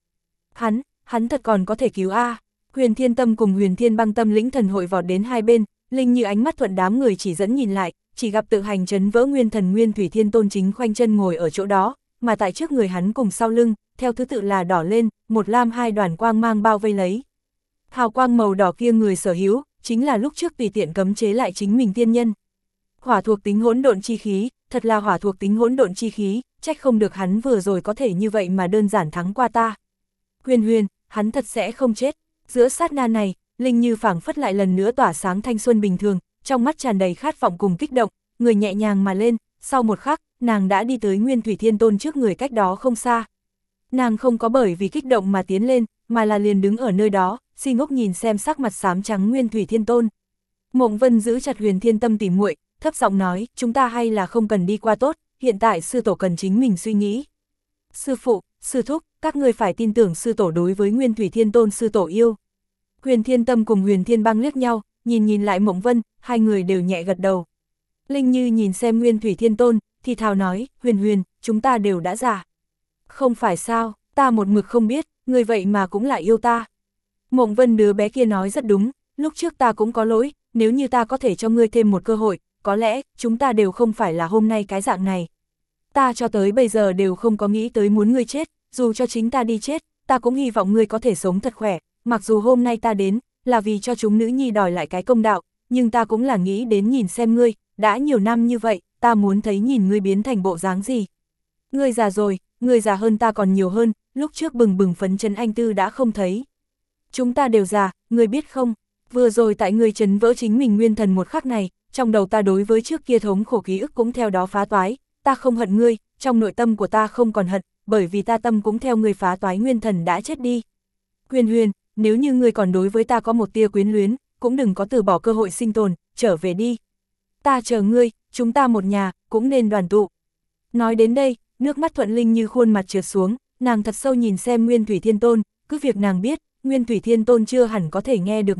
Hắn thật còn có thể cứu a. Huyền Thiên Tâm cùng Huyền Thiên Băng tâm lĩnh thần hội vọt đến hai bên, Linh Như ánh mắt thuận đám người chỉ dẫn nhìn lại, chỉ gặp tự hành chấn vỡ nguyên thần Nguyên Thủy Thiên Tôn chính khoanh chân ngồi ở chỗ đó, mà tại trước người hắn cùng sau lưng, theo thứ tự là đỏ lên, một lam hai đoàn quang mang bao vây lấy. Hào quang màu đỏ kia người sở hữu, chính là lúc trước tùy tiện cấm chế lại chính mình tiên nhân. Hỏa thuộc tính hỗn độn chi khí, thật là hỏa thuộc tính hỗn độn chi khí, trách không được hắn vừa rồi có thể như vậy mà đơn giản thắng qua ta. Huyền, hắn thật sẽ không chết. Giữa sát na này, Linh Như phảng phất lại lần nữa tỏa sáng thanh xuân bình thường, trong mắt tràn đầy khát vọng cùng kích động, người nhẹ nhàng mà lên, sau một khắc, nàng đã đi tới Nguyên Thủy Thiên Tôn trước người cách đó không xa. Nàng không có bởi vì kích động mà tiến lên, mà là liền đứng ở nơi đó, si ngốc nhìn xem sắc mặt xám trắng Nguyên Thủy Thiên Tôn. Mộng Vân giữ chặt Huyền Thiên Tâm tỉ muội, thấp giọng nói, chúng ta hay là không cần đi qua tốt, hiện tại sư tổ cần chính mình suy nghĩ. Sư phụ, sư thúc, các ngươi phải tin tưởng sư tổ đối với Nguyên Thủy Thiên Tôn sư tổ yêu. Huyền Thiên Tâm cùng Huyền Thiên Băng liếc nhau, nhìn lại Mộng Vân, hai người đều nhẹ gật đầu. Linh Như nhìn xem Nguyên Thủy Thiên Tôn, thì thào nói, Huyền, chúng ta đều đã già. Không phải sao, ta một mực không biết, người vậy mà cũng lại yêu ta. Mộng Vân đứa bé kia nói rất đúng, lúc trước ta cũng có lỗi, nếu như ta có thể cho ngươi thêm một cơ hội, có lẽ, chúng ta đều không phải là hôm nay cái dạng này. Ta cho tới bây giờ đều không có nghĩ tới muốn ngươi chết, dù cho chính ta đi chết, ta cũng hy vọng ngươi có thể sống thật khỏe, mặc dù hôm nay ta đến, là vì cho chúng nữ nhi đòi lại cái công đạo, nhưng ta cũng là nghĩ đến nhìn xem ngươi, đã nhiều năm như vậy, ta muốn thấy nhìn ngươi biến thành bộ dáng gì. Ngươi già rồi, ngươi già hơn ta còn nhiều hơn, lúc trước bừng bừng phấn chấn anh tư đã không thấy. Chúng ta đều già, ngươi biết không, vừa rồi tại ngươi chấn vỡ chính mình nguyên thần một khắc này, trong đầu ta đối với trước kia thống khổ ký ức cũng theo đó phá toái, ta không hận ngươi, trong nội tâm của ta không còn hận, bởi vì ta tâm cũng theo ngươi phá toái nguyên thần đã chết đi. Huyền, nếu như ngươi còn đối với ta có một tia quyến luyến, cũng đừng có từ bỏ cơ hội sinh tồn, trở về đi. Ta chờ ngươi, chúng ta một nhà, cũng nên đoàn tụ. Nói đến đây, nước mắt Thuận Linh Như khuôn mặt trượt xuống, nàng thật sâu nhìn xem Nguyên Thủy Thiên Tôn, cứ việc nàng biết, Nguyên Thủy Thiên Tôn chưa hẳn có thể nghe được mình,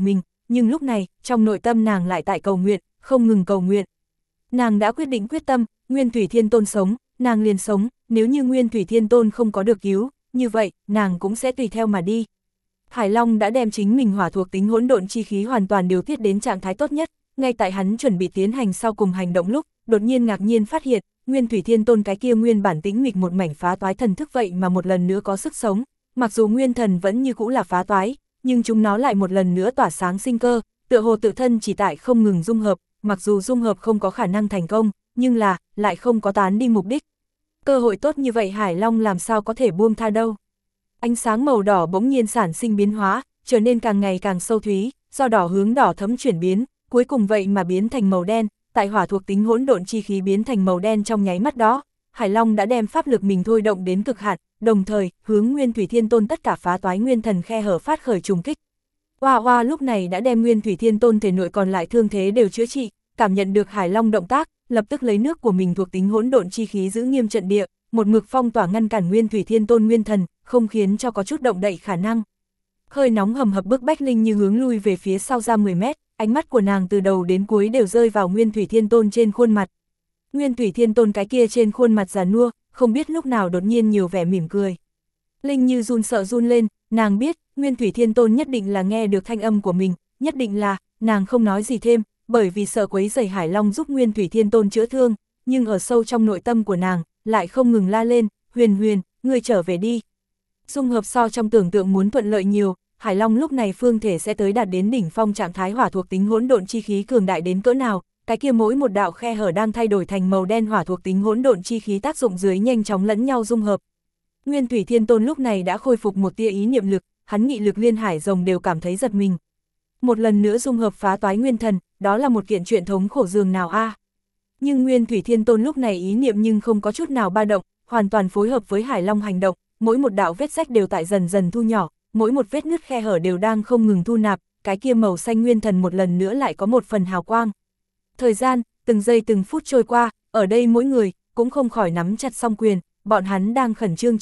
nhưng lúc này, trong nội tâm nàng lại tại cầu nguyện, không ngừng cầu nguyện. Nàng đã quyết định quyết tâm, Nguyên Thủy Thiên Tôn sống, nàng liền sống, nếu như Nguyên Thủy Thiên Tôn không có được cứu, như vậy, nàng cũng sẽ tùy theo mà đi. Hải Long đã đem chính mình hỏa thuộc tính hỗn độn chi khí hoàn toàn điều tiết đến trạng thái tốt nhất, ngay tại hắn chuẩn bị tiến hành sau cùng hành động lúc, đột nhiên ngạc nhiên phát hiện, Nguyên Thủy Thiên Tôn cái kia nguyên bản tĩnh mịch một mảnh phá toái thần thức vậy mà một lần nữa có sức sống, mặc dù nguyên thần vẫn như cũ là phá toái, nhưng chúng nó lại một lần nữa tỏa sáng sinh cơ, tựa hồ tự thân chỉ tại không ngừng dung hợp, mặc dù dung hợp không có khả năng thành công, nhưng là, lại không có tán đi mục đích. Cơ hội tốt như vậy Hải Long làm sao có thể buông tha đâu. Ánh sáng màu đỏ bỗng nhiên sản sinh biến hóa, trở nên càng ngày càng sâu thúy, do đỏ hướng đỏ thấm chuyển biến, cuối cùng vậy mà biến thành màu đen, tại hỏa thuộc tính hỗn độn chi khí biến thành màu đen trong nháy mắt đó, Hải Long đã đem pháp lực mình thôi động đến cực hạn, đồng thời, hướng Nguyên Thủy Thiên Tôn tất cả phá toái nguyên thần khe hở phát khởi trùng kích. Oa Oa lúc này đã đem Nguyên Thủy Thiên Tôn thể nội còn lại thương thế đều chữa trị, cảm nhận được Hải Long động tác, lập tức lấy nước của mình thuộc tính hỗn độn chi khí giữ nghiêm trận địa, một mực phong tỏa ngăn cản Nguyên Thủy Thiên Tôn nguyên thần, không khiến cho có chút động đậy khả năng. Hơi nóng hầm hập bức bách Linh Như hướng lui về phía sau ra 10 mét, ánh mắt của nàng từ đầu đến cuối đều rơi vào Nguyên Thủy Thiên Tôn trên khuôn mặt. Nguyên Thủy Thiên Tôn cái kia trên khuôn mặt già nua, không biết lúc nào đột nhiên nhiều vẻ mỉm cười. Linh Như run sợ run lên, nàng biết, Nguyên Thủy Thiên Tôn nhất định là nghe được thanh âm của mình, nhất định là, nàng không nói gì thêm, bởi vì sợ quấy rầy Hải Long giúp Nguyên Thủy Thiên Tôn chữa thương, nhưng ở sâu trong nội tâm của nàng, lại không ngừng la lên, Huyền Huyền, ngươi trở về đi. Dung hợp so trong tưởng tượng muốn thuận lợi nhiều, Hải Long lúc này phương thể sẽ tới đạt đến đỉnh phong trạng thái hỏa thuộc tính hỗn độn chi khí cường đại đến cỡ nào, cái kia mỗi một đạo khe hở đang thay đổi thành màu đen hỏa thuộc tính hỗn độn chi khí tác dụng dưới nhanh chóng lẫn nhau dung hợp. Nguyên Thủy Thiên Tôn lúc này đã khôi phục một tia ý niệm lực, hắn nghị lực liên hải rồng đều cảm thấy giật mình. Một lần nữa dung hợp phá toái nguyên thần, đó là một kiện chuyện thống khổ dường nào a. Nhưng Nguyên Thủy Thiên Tôn lúc này ý niệm nhưng không có chút nào ba động, hoàn toàn phối hợp với Hải Long hành động, mỗi một đạo vết rách đều tại dần dần thu nhỏ, mỗi một vết nứt khe hở đều đang không ngừng thu nạp, cái kia màu xanh nguyên thần một lần nữa lại có một phần hào quang. Thời gian, từng giây từng phút trôi qua, ở đây mỗi người cũng không khỏi nắm chặt song quyền, bọn hắn đang khẩn trương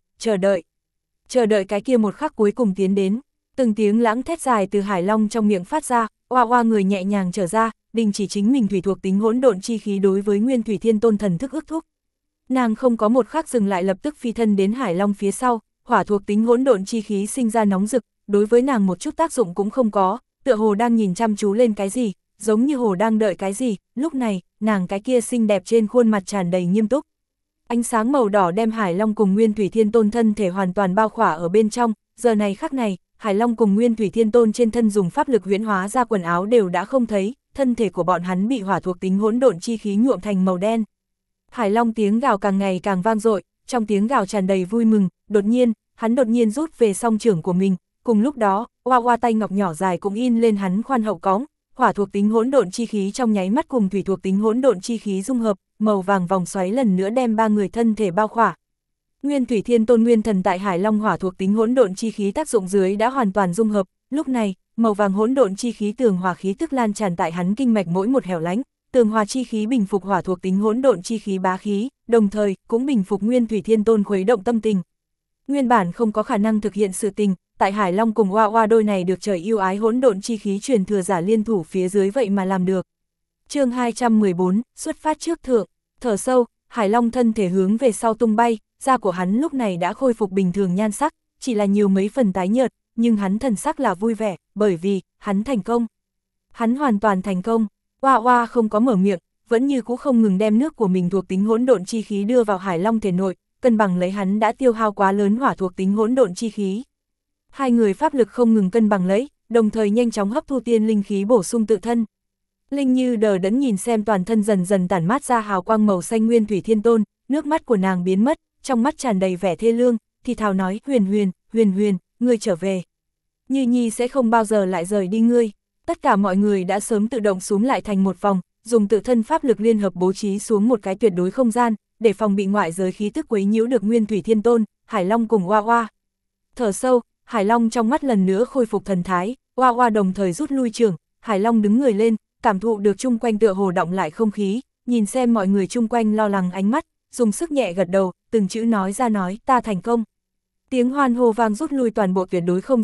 chờ đợi cái kia một khắc cuối cùng tiến đến. Từng tiếng lãng thét dài từ Hải Long trong miệng phát ra, oa oa người nhẹ nhàng trở ra, đình chỉ chính mình thủy thuộc tính hỗn độn chi khí đối với Nguyên Thủy Thiên Tôn thần thức ước thúc. Nàng không có một khắc dừng lại lập tức phi thân đến Hải Long phía sau, hỏa thuộc tính hỗn độn chi khí sinh ra nóng rực, đối với nàng một chút tác dụng cũng không có, tựa hồ đang nhìn chăm chú lên cái gì, giống như hồ đang đợi cái gì, lúc này, nàng cái kia xinh đẹp trên khuôn mặt tràn đầy nghiêm túc. Ánh sáng màu đỏ đem Hải Long cùng Nguyên Thủy Thiên Tôn thân thể hoàn toàn bao khỏa ở bên trong, giờ này khắc này, Hải Long cùng Nguyên Thủy Thiên Tôn trên thân dùng pháp lực huyễn hóa ra quần áo đều đã không thấy, thân thể của bọn hắn bị hỏa thuộc tính hỗn độn chi khí nhuộm thành màu đen. Hải Long tiếng gào càng ngày càng vang dội, trong tiếng gào tràn đầy vui mừng, đột nhiên, hắn đột nhiên rút về song trưởng của mình, cùng lúc đó, oa oa tay ngọc nhỏ dài cũng in lên hắn khoan hậu cóng, hỏa thuộc tính hỗn độn chi khí trong nháy mắt cùng thủy thuộc tính hỗn độn chi khí dung hợp, màu vàng vòng xoáy lần nữa đem ba người thân thể bao khỏa. Nguyên Thủy Thiên Tôn nguyên thần tại Hải Long hỏa thuộc tính hỗn độn chi khí tác dụng dưới đã hoàn toàn dung hợp, lúc này, màu vàng hỗn độn chi khí tường hòa khí tức lan tràn tại hắn kinh mạch mỗi một hẻo lánh, tường hòa chi khí bình phục hỏa thuộc tính hỗn độn chi khí bá khí, đồng thời cũng bình phục Nguyên Thủy Thiên Tôn khuấy động tâm tình. Nguyên bản không có khả năng thực hiện sự tình, tại Hải Long cùng oa oa đôi này được trời yêu ái hỗn độn chi khí truyền thừa giả liên thủ phía dưới vậy mà làm được. Chương 214, xuất phát trước thượng, thở sâu, Hải Long thân thể hướng về sau tung bay, da của hắn lúc này đã khôi phục bình thường nhan sắc, chỉ là nhiều mấy phần tái nhợt, nhưng hắn thần sắc là vui vẻ, bởi vì hắn thành công. Hắn hoàn toàn thành công. Oa oa không có mở miệng, vẫn như cũ không ngừng đem nước của mình thuộc tính hỗn độn chi khí đưa vào Hải Long thể nội, cân bằng lấy hắn đã tiêu hao quá lớn hỏa thuộc tính hỗn độn chi khí. Hai người pháp lực không ngừng cân bằng lấy, đồng thời nhanh chóng hấp thu tiên linh khí bổ sung tự thân. Linh Như đờ đẫn nhìn xem toàn thân dần dần tản mát ra hào quang màu xanh Nguyên Thủy Thiên Tôn, nước mắt của nàng biến mất, trong mắt tràn đầy vẻ thê lương, thì thào nói, Huyền Huyền, ngươi trở về. Như Nhi sẽ không bao giờ lại rời đi ngươi. Tất cả mọi người đã sớm tự động xuống lại thành một vòng, dùng tự thân pháp lực liên hợp bố trí xuống một cái tuyệt đối không gian, để phòng bị ngoại giới khí tức quấy nhiễu được Nguyên Thủy Thiên Tôn, Hải Long cùng oa oa. Thở sâu, Hải Long trong mắt lần nữa khôi phục thần thái, oa oa đồng thời rút lui trưởng, Hải Long đứng người lên, cảm thụ được chung quanh tựa hồ động lại không khí, nhìn xem mọi người chung quanh lo lắng ánh mắt, dùng sức nhẹ gật đầu, từng chữ nói ra nói, ta thành công. Tiếng hoan hô vang rút lui toàn bộ tuyệt đối không gian,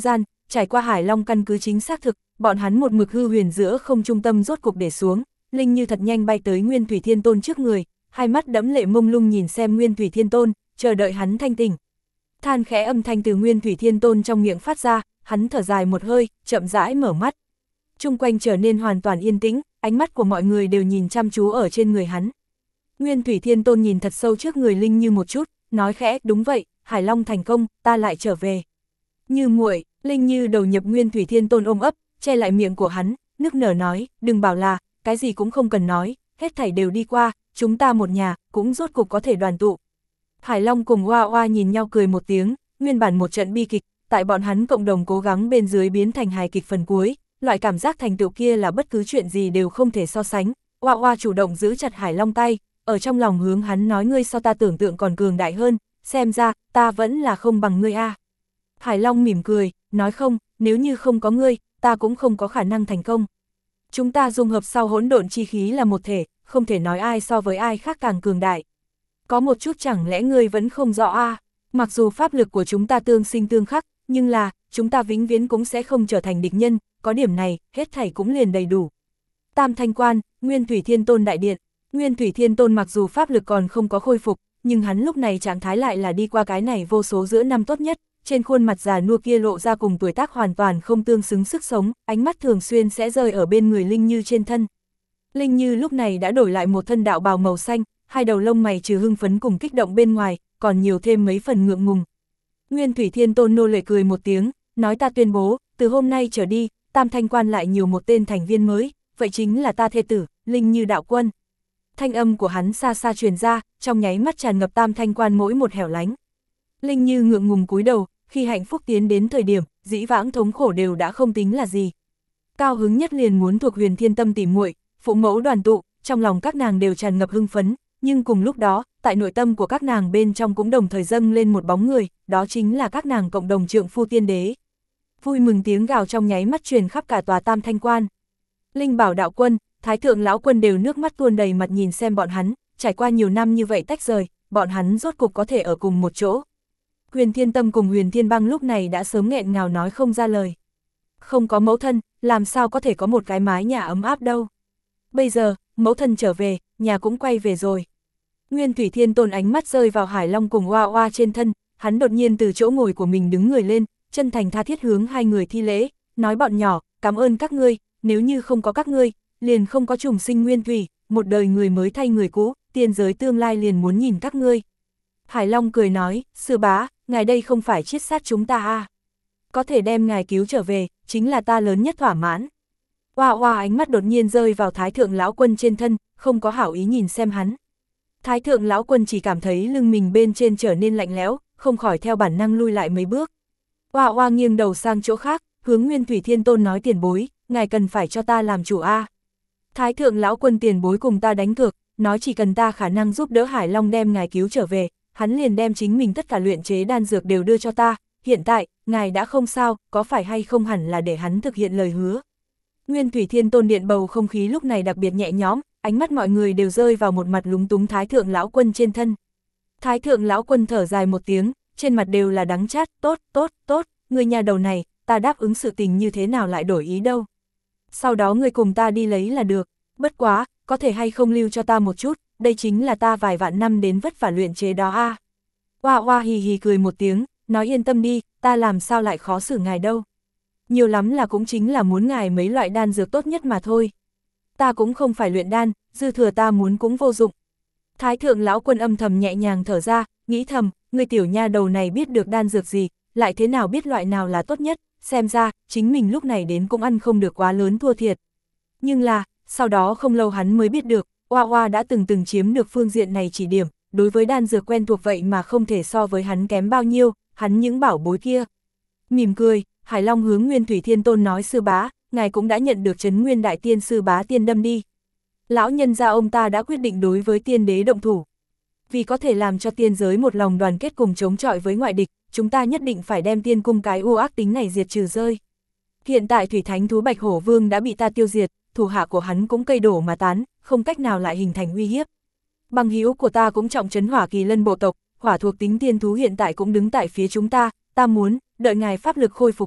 trải qua Hải Long căn cứ chính xác thực, bọn hắn một mực hư huyền giữa không trung tâm rốt cục để xuống, Linh Như thật nhanh bay tới Nguyên Thủy Thiên Tôn trước người, hai mắt đẫm lệ mông lung nhìn xem Nguyên Thủy Thiên Tôn, chờ đợi hắn thanh tỉnh. Than khẽ âm thanh từ Nguyên Thủy Thiên Tôn trong miệng phát ra, hắn thở dài một hơi, chậm rãi mở mắt. Chung quanh trở nên hoàn toàn yên tĩnh, ánh mắt của mọi người đều nhìn chăm chú ở trên người hắn. Nguyên Thủy Thiên Tôn nhìn thật sâu trước người Linh Như một chút, nói khẽ, đúng vậy, Hải Long thành công, ta lại trở về. Như muội, Linh Như đầu nhập Nguyên Thủy Thiên Tôn ôm ấp, che lại miệng của hắn, nức nở nói, đừng bảo là, cái gì cũng không cần nói, hết thảy đều đi qua, chúng ta một nhà, cũng rốt cục có thể đoàn tụ. Hải Long cùng Hoa Hoa nhìn nhau cười một tiếng, nguyên bản một trận bi kịch, tại bọn hắn cộng đồng cố gắng bên dưới biến thành hài kịch phần cuối, loại cảm giác thành tựu kia là bất cứ chuyện gì đều không thể so sánh. Hoa Hoa chủ động giữ chặt Hải Long tay, ở trong lòng hướng hắn nói, ngươi so ta tưởng tượng còn cường đại hơn, xem ra, ta vẫn là không bằng ngươi a. Hải Long mỉm cười, nói không, nếu như không có ngươi, ta cũng không có khả năng thành công. Chúng ta dung hợp sau hỗn độn chi khí là một thể, không thể nói ai so với ai khác càng cường đại. Có một chút chẳng lẽ ngươi vẫn không rõ a? Mặc dù pháp lực của chúng ta tương sinh tương khắc, nhưng là, chúng ta vĩnh viễn cũng sẽ không trở thành địch nhân, có điểm này, hết thảy cũng liền đầy đủ. Tam Thanh Quan, Nguyên Thủy Thiên Tôn đại điện. Nguyên Thủy Thiên Tôn mặc dù pháp lực còn không có khôi phục, nhưng hắn lúc này trạng thái lại là đi qua cái này vô số giữa năm tốt nhất, trên khuôn mặt già nua kia lộ ra cùng tuổi tác hoàn toàn không tương xứng sức sống, ánh mắt thường xuyên sẽ rơi ở bên người Linh Như trên thân. Linh Như lúc này đã đổi lại một thân đạo bào màu xanh, hai đầu lông mày trừ hưng phấn cùng kích động bên ngoài, còn nhiều thêm mấy phần ngượng ngùng. Nguyên Thủy Thiên Tôn nô lệ cười một tiếng, nói ta tuyên bố, từ hôm nay trở đi, Tam Thanh Quan lại nhiều một tên thành viên mới, vậy chính là ta thê tử, Linh Như đạo quân. Thanh âm của hắn xa xa truyền ra, trong nháy mắt tràn ngập Tam Thanh Quan mỗi một hẻo lánh. Linh Như ngượng ngùng cúi đầu, khi hạnh phúc tiến đến thời điểm, dĩ vãng thống khổ đều đã không tính là gì. Cao hứng nhất liền muốn thuộc Huyền Thiên Tâm tỉ muội, phụ mẫu đoàn tụ, trong lòng các nàng đều tràn ngập hưng phấn, nhưng cùng lúc đó, tại nội tâm của các nàng bên trong cũng đồng thời dâng lên một bóng người, đó chính là các nàng cộng đồng trượng phu tiên đế. Vui mừng tiếng gào trong nháy mắt truyền khắp cả tòa Tam Thanh Quan. Linh Bảo đạo quân, Thái thượng lão quân đều nước mắt tuôn đầy mặt nhìn xem bọn hắn, trải qua nhiều năm như vậy tách rời, bọn hắn rốt cục có thể ở cùng một chỗ. Huyền Thiên Tâm cùng Huyền Thiên Băng lúc này đã sớm nghẹn ngào nói không ra lời. Không có mẫu thân, làm sao có thể có một cái mái nhà ấm áp đâu. Bây giờ, mẫu thân trở về, nhà cũng quay về rồi. Nguyên Thủy Thiên Tôn ánh mắt rơi vào Hải Long cùng Hoa Hoa trên thân, hắn đột nhiên từ chỗ ngồi của mình đứng người lên, chân thành tha thiết hướng hai người thi lễ, nói bọn nhỏ, cảm ơn các ngươi, nếu như không có các ngươi, liền không có trùng sinh nguyên thủy, một đời người mới thay người cũ, tiên giới tương lai liền muốn nhìn các ngươi. Hải Long cười nói, sư bá, ngài đây không phải chiết sát chúng ta à. Có thể đem ngài cứu trở về, chính là ta lớn nhất thỏa mãn. Hoa Hoa ánh mắt đột nhiên rơi vào Thái thượng lão quân trên thân, không có hảo ý nhìn xem hắn. Thái thượng lão quân chỉ cảm thấy lưng mình bên trên trở nên lạnh lẽo, không khỏi theo bản năng lui lại mấy bước. Hoa Hoa nghiêng đầu sang chỗ khác, hướng Nguyên Thủy Thiên Tôn nói, tiền bối, ngài cần phải cho ta làm chủ a. Thái thượng lão quân tiền bối cùng ta đánh cược, nói chỉ cần ta khả năng giúp đỡ Hải Long đem ngài cứu trở về, hắn liền đem chính mình tất cả luyện chế đan dược đều đưa cho ta, hiện tại, ngài đã không sao, có phải hay không hẳn là để hắn thực hiện lời hứa. Nguyên Thủy Thiên Tôn điện bầu không khí lúc này đặc biệt nhẹ nhõm, ánh mắt mọi người đều rơi vào một mặt lúng túng Thái thượng lão quân trên thân. Thái thượng lão quân thở dài một tiếng, trên mặt đều là đắng chát, tốt, người nhà đầu này, ta đáp ứng sự tình như thế nào lại đổi ý đâu. Sau đó người cùng ta đi lấy là được, bất quá, có thể hay không lưu cho ta một chút, đây chính là ta vài vạn năm đến vất vả luyện chế đó a. Hoa Hoa hì hì cười một tiếng, nói yên tâm đi, ta làm sao lại khó xử ngài đâu. Nhiều lắm là cũng chính là muốn ngài mấy loại đan dược tốt nhất mà thôi. Ta cũng không phải luyện đan, dư thừa ta muốn cũng vô dụng. Thái thượng lão quân âm thầm nhẹ nhàng thở ra, nghĩ thầm, người tiểu nha đầu này biết được đan dược gì, lại thế nào biết loại nào là tốt nhất, xem ra, chính mình lúc này đến cũng ăn không được quá lớn thua thiệt. Nhưng là, sau đó không lâu hắn mới biết được, Hoa Hoa đã từng chiếm được phương diện này chỉ điểm, đối với đan dược quen thuộc vậy mà không thể so với hắn kém bao nhiêu, hắn những bảo bối kia. Mỉm cười, Hải Long hướng Nguyên Thủy Thiên Tôn nói, sư bá, ngài cũng đã nhận được Trấn Nguyên Đại Tiên sư bá tiên đâm đi. Lão nhân gia ông ta đã quyết định đối với tiên đế động thủ. Vì có thể làm cho tiên giới một lòng đoàn kết cùng chống chọi với ngoại địch, chúng ta nhất định phải đem tiên cung cái u ác tính này diệt trừ rơi. Hiện tại thủy thánh thú Bạch Hổ Vương đã bị ta tiêu diệt, thủ hạ của hắn cũng cây đổ mà tán, không cách nào lại hình thành uy hiếp. Bằng hữu của ta cũng trọng trấn Hỏa Kỳ Lân bộ tộc, hỏa thuộc tính tiên thú hiện tại cũng đứng tại phía chúng ta, ta muốn, đợi ngài pháp lực khôi phục sau,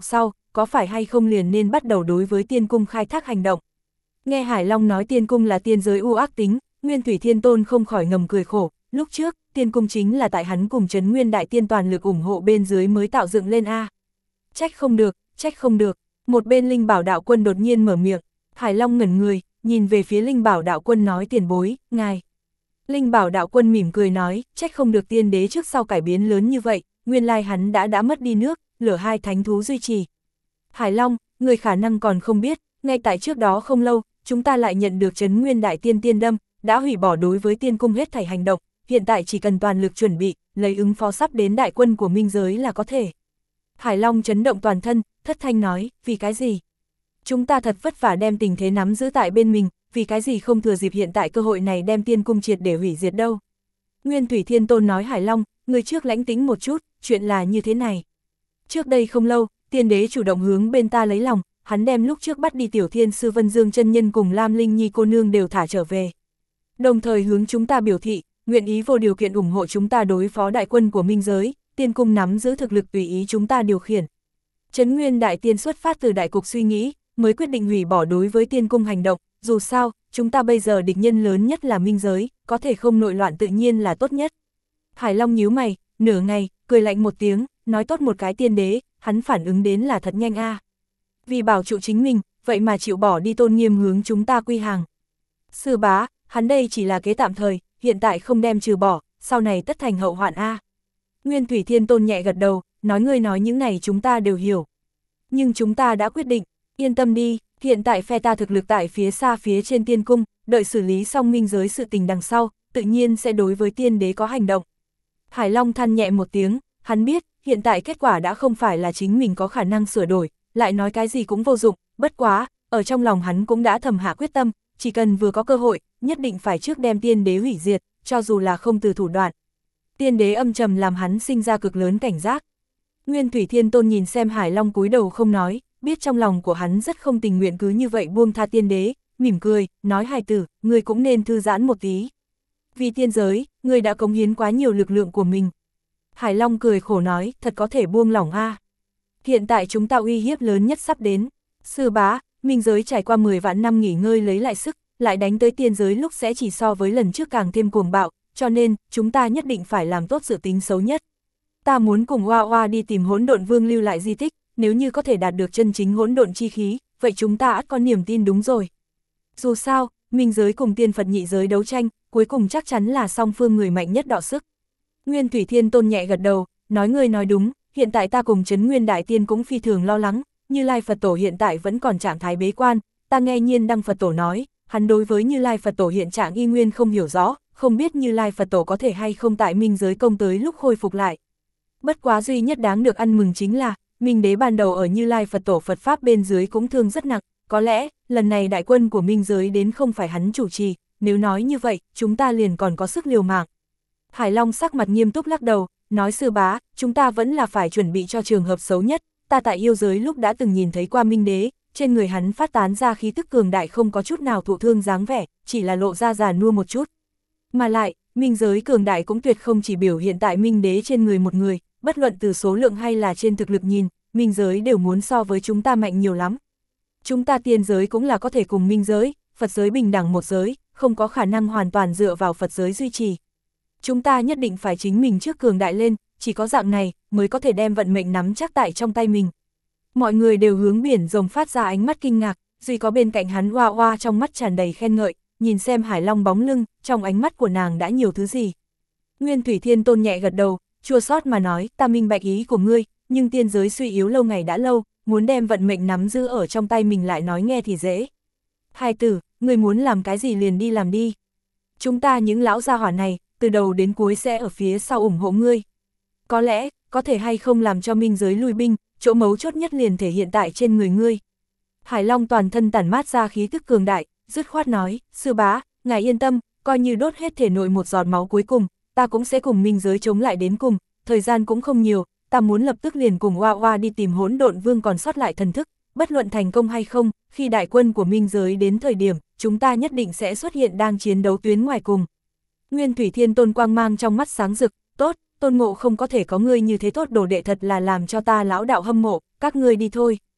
có phải hay không liền nên bắt đầu đối với tiên cung khai thác hành động. Nghe Hải Long nói tiên cung là tiên giới u ác tính, Nguyên Thủy Thiên Tôn không khỏi ngầm cười khổ, lúc trước, tiên cung chính là tại hắn cùng Trấn Nguyên Đại Tiên toàn lực ủng hộ bên dưới mới tạo dựng lên a. Trách không được, trách không được, một bên Linh Bảo Đạo Quân đột nhiên mở miệng, Hải Long ngẩn người, nhìn về phía Linh Bảo Đạo Quân nói tiền bối, ngài. Linh Bảo Đạo Quân mỉm cười nói, trách không được tiên đế trước sau cải biến lớn như vậy, nguyên lai hắn đã mất đi nước, lửa hai thánh thú duy trì. Hải Long, người khả năng còn không biết, ngay tại trước đó không lâu, chúng ta lại nhận được Trấn Nguyên Đại Tiên tiên đâm, đã hủy bỏ đối với tiên cung hết thảy hành động, hiện tại chỉ cần toàn lực chuẩn bị, lấy ứng phó sắp đến đại quân của minh giới là có thể. Hải Long chấn động toàn thân, thất thanh nói, vì cái gì? Chúng ta thật vất vả đem tình thế nắm giữ tại bên mình, vì cái gì không thừa dịp hiện tại cơ hội này đem tiên cung triệt để hủy diệt đâu. Nguyên Thủy Thiên Tôn nói Hải Long, người trước lãnh tĩnh một chút, chuyện là như thế này. Trước đây không lâu, tiên đế chủ động hướng bên ta lấy lòng, hắn đem lúc trước bắt đi Tiểu Thiên Sư Vân Dương chân nhân cùng Lam Linh Nhi cô nương đều thả trở về. Đồng thời hướng chúng ta biểu thị, nguyện ý vô điều kiện ủng hộ chúng ta đối phó đại quân của minh giới, tiên cung nắm giữ thực lực tùy ý chúng ta điều khiển. Trấn Nguyên Đại Tiên xuất phát từ đại cục suy nghĩ, mới quyết định hủy bỏ đối với tiên cung hành động, dù sao, chúng ta bây giờ địch nhân lớn nhất là minh giới, có thể không nội loạn tự nhiên là tốt nhất. Hải Long nhíu mày, nửa ngày, cười lạnh một tiếng, nói tốt một cái tiên đế, hắn phản ứng đến là thật nhanh a. Vì bảo trụ chính mình, vậy mà chịu bỏ đi tôn nghiêm hướng chúng ta quy hàng. Sư bá, hắn đây chỉ là kế tạm thời, hiện tại không đem trừ bỏ, sau này tất thành hậu hoạn a. Nguyên Thủy Thiên Tôn nhẹ gật đầu, nói ngươi nói những này chúng ta đều hiểu. Nhưng chúng ta đã quyết định, yên tâm đi, hiện tại phe ta thực lực tại phía xa phía trên tiên cung, đợi xử lý xong minh giới sự tình đằng sau, tự nhiên sẽ đối với tiên đế có hành động. Hải Long than nhẹ một tiếng, hắn biết, hiện tại kết quả đã không phải là chính mình có khả năng sửa đổi, lại nói cái gì cũng vô dụng, bất quá, ở trong lòng hắn cũng đã thầm hạ quyết tâm, chỉ cần vừa có cơ hội, nhất định phải trước đem tiên đế hủy diệt, cho dù là không từ thủ đoạn. Tiên đế âm trầm làm hắn sinh ra cực lớn cảnh giác. Nguyên Thủy Thiên Tôn nhìn xem Hải Long cúi đầu không nói, biết trong lòng của hắn rất không tình nguyện cứ như vậy buông tha tiên đế, mỉm cười, nói hài tử, ngươi cũng nên thư giãn một tí. Vì tiên giới, ngươi đã cống hiến quá nhiều lực lượng của mình. Hải Long cười khổ nói, thật có thể buông lỏng a. Hiện tại chúng ta uy hiếp lớn nhất sắp đến. Sư bá, minh giới trải qua 10 vạn năm nghỉ ngơi lấy lại sức, lại đánh tới tiên giới lúc sẽ chỉ so với lần trước càng thêm cuồng bạo, cho nên, chúng ta nhất định phải làm tốt dự tính xấu nhất. Ta muốn cùng Hoa Hoa đi tìm Hỗn Độn Vương lưu lại di tích, nếu như có thể đạt được chân chính hỗn độn chi khí, vậy chúng ta ắt có niềm tin đúng rồi. Dù sao, minh giới cùng tiên Phật nhị giới đấu tranh, cuối cùng chắc chắn là song phương người mạnh nhất đọ sức. Nguyên Thủy Thiên Tôn nhẹ gật đầu, nói ngươi nói đúng, hiện tại ta cùng Trấn Nguyên Đại Tiên cũng phi thường lo lắng, Như Lai Phật Tổ hiện tại vẫn còn trạng thái bế quan, ta nghe Nhiên Đăng Phật Tổ nói, hắn đối với Như Lai Phật Tổ hiện trạng y nguyên không hiểu rõ, không biết Như Lai Phật Tổ có thể hay không tại minh giới công tới lúc khôi phục lại. Bất quá duy nhất đáng được ăn mừng chính là, Minh Đế ban đầu ở Như Lai Phật Tổ Phật Pháp bên dưới cũng thương rất nặng, có lẽ, lần này đại quân của minh giới đến không phải hắn chủ trì, nếu nói như vậy, chúng ta liền còn có sức liều mạng. Hải Long sắc mặt nghiêm túc lắc đầu, nói sư bá, chúng ta vẫn là phải chuẩn bị cho trường hợp xấu nhất, ta tại yêu giới lúc đã từng nhìn thấy qua Minh Đế, trên người hắn phát tán ra khí tức cường đại không có chút nào thụ thương dáng vẻ, chỉ là lộ ra già nua một chút. Mà lại, minh giới cường đại cũng tuyệt không chỉ biểu hiện tại Minh Đế trên người một người, bất luận từ số lượng hay là trên thực lực nhìn, minh giới đều muốn so với chúng ta mạnh nhiều lắm. Chúng ta tiên giới cũng là có thể cùng minh giới, Phật giới bình đẳng một giới, không có khả năng hoàn toàn dựa vào Phật giới duy trì. Chúng ta nhất định phải chính mình trước cường đại lên, chỉ có dạng này mới có thể đem vận mệnh nắm chắc tại trong tay mình. Mọi người đều hướng biển rồng phát ra ánh mắt kinh ngạc, duy có bên cạnh hắn Hoa Hoa trong mắt tràn đầy khen ngợi, nhìn xem Hải Long bóng lưng, trong ánh mắt của nàng đã nhiều thứ gì. Nguyên Thủy Thiên Tôn nhẹ gật đầu, chua xót mà nói, ta minh bạch ý của ngươi, nhưng tiên giới suy yếu lâu ngày đã lâu, muốn đem vận mệnh nắm giữ ở trong tay mình lại nói nghe thì dễ. Hai tử, ngươi muốn làm cái gì liền đi làm đi. Chúng ta những lão gia hỏa này, từ đầu đến cuối sẽ ở phía sau ủng hộ ngươi. Có lẽ, có thể hay không làm cho minh giới lui binh, chỗ mấu chốt nhất liền thể hiện tại trên người ngươi. Hải Long toàn thân tản mát ra khí tức cường đại, dứt khoát nói, sư bá, ngài yên tâm, coi như đốt hết thể nội một giọt máu cuối cùng, ta cũng sẽ cùng minh giới chống lại đến cùng, thời gian cũng không nhiều, ta muốn lập tức liền cùng Hoa Hoa đi tìm Hỗn Độn Vương còn sót lại thần thức, bất luận thành công hay không, khi đại quân của minh giới đến thời điểm, chúng ta nhất định sẽ xuất hiện đang chiến đấu tuyến ngoài cùng. Nguyên Thủy Thiên Tôn quang mang trong mắt sáng rực, tốt, Tôn Ngộ không có thể có ngươi như thế tốt đồ đệ thật là làm cho ta lão đạo hâm mộ, các ngươi đi thôi.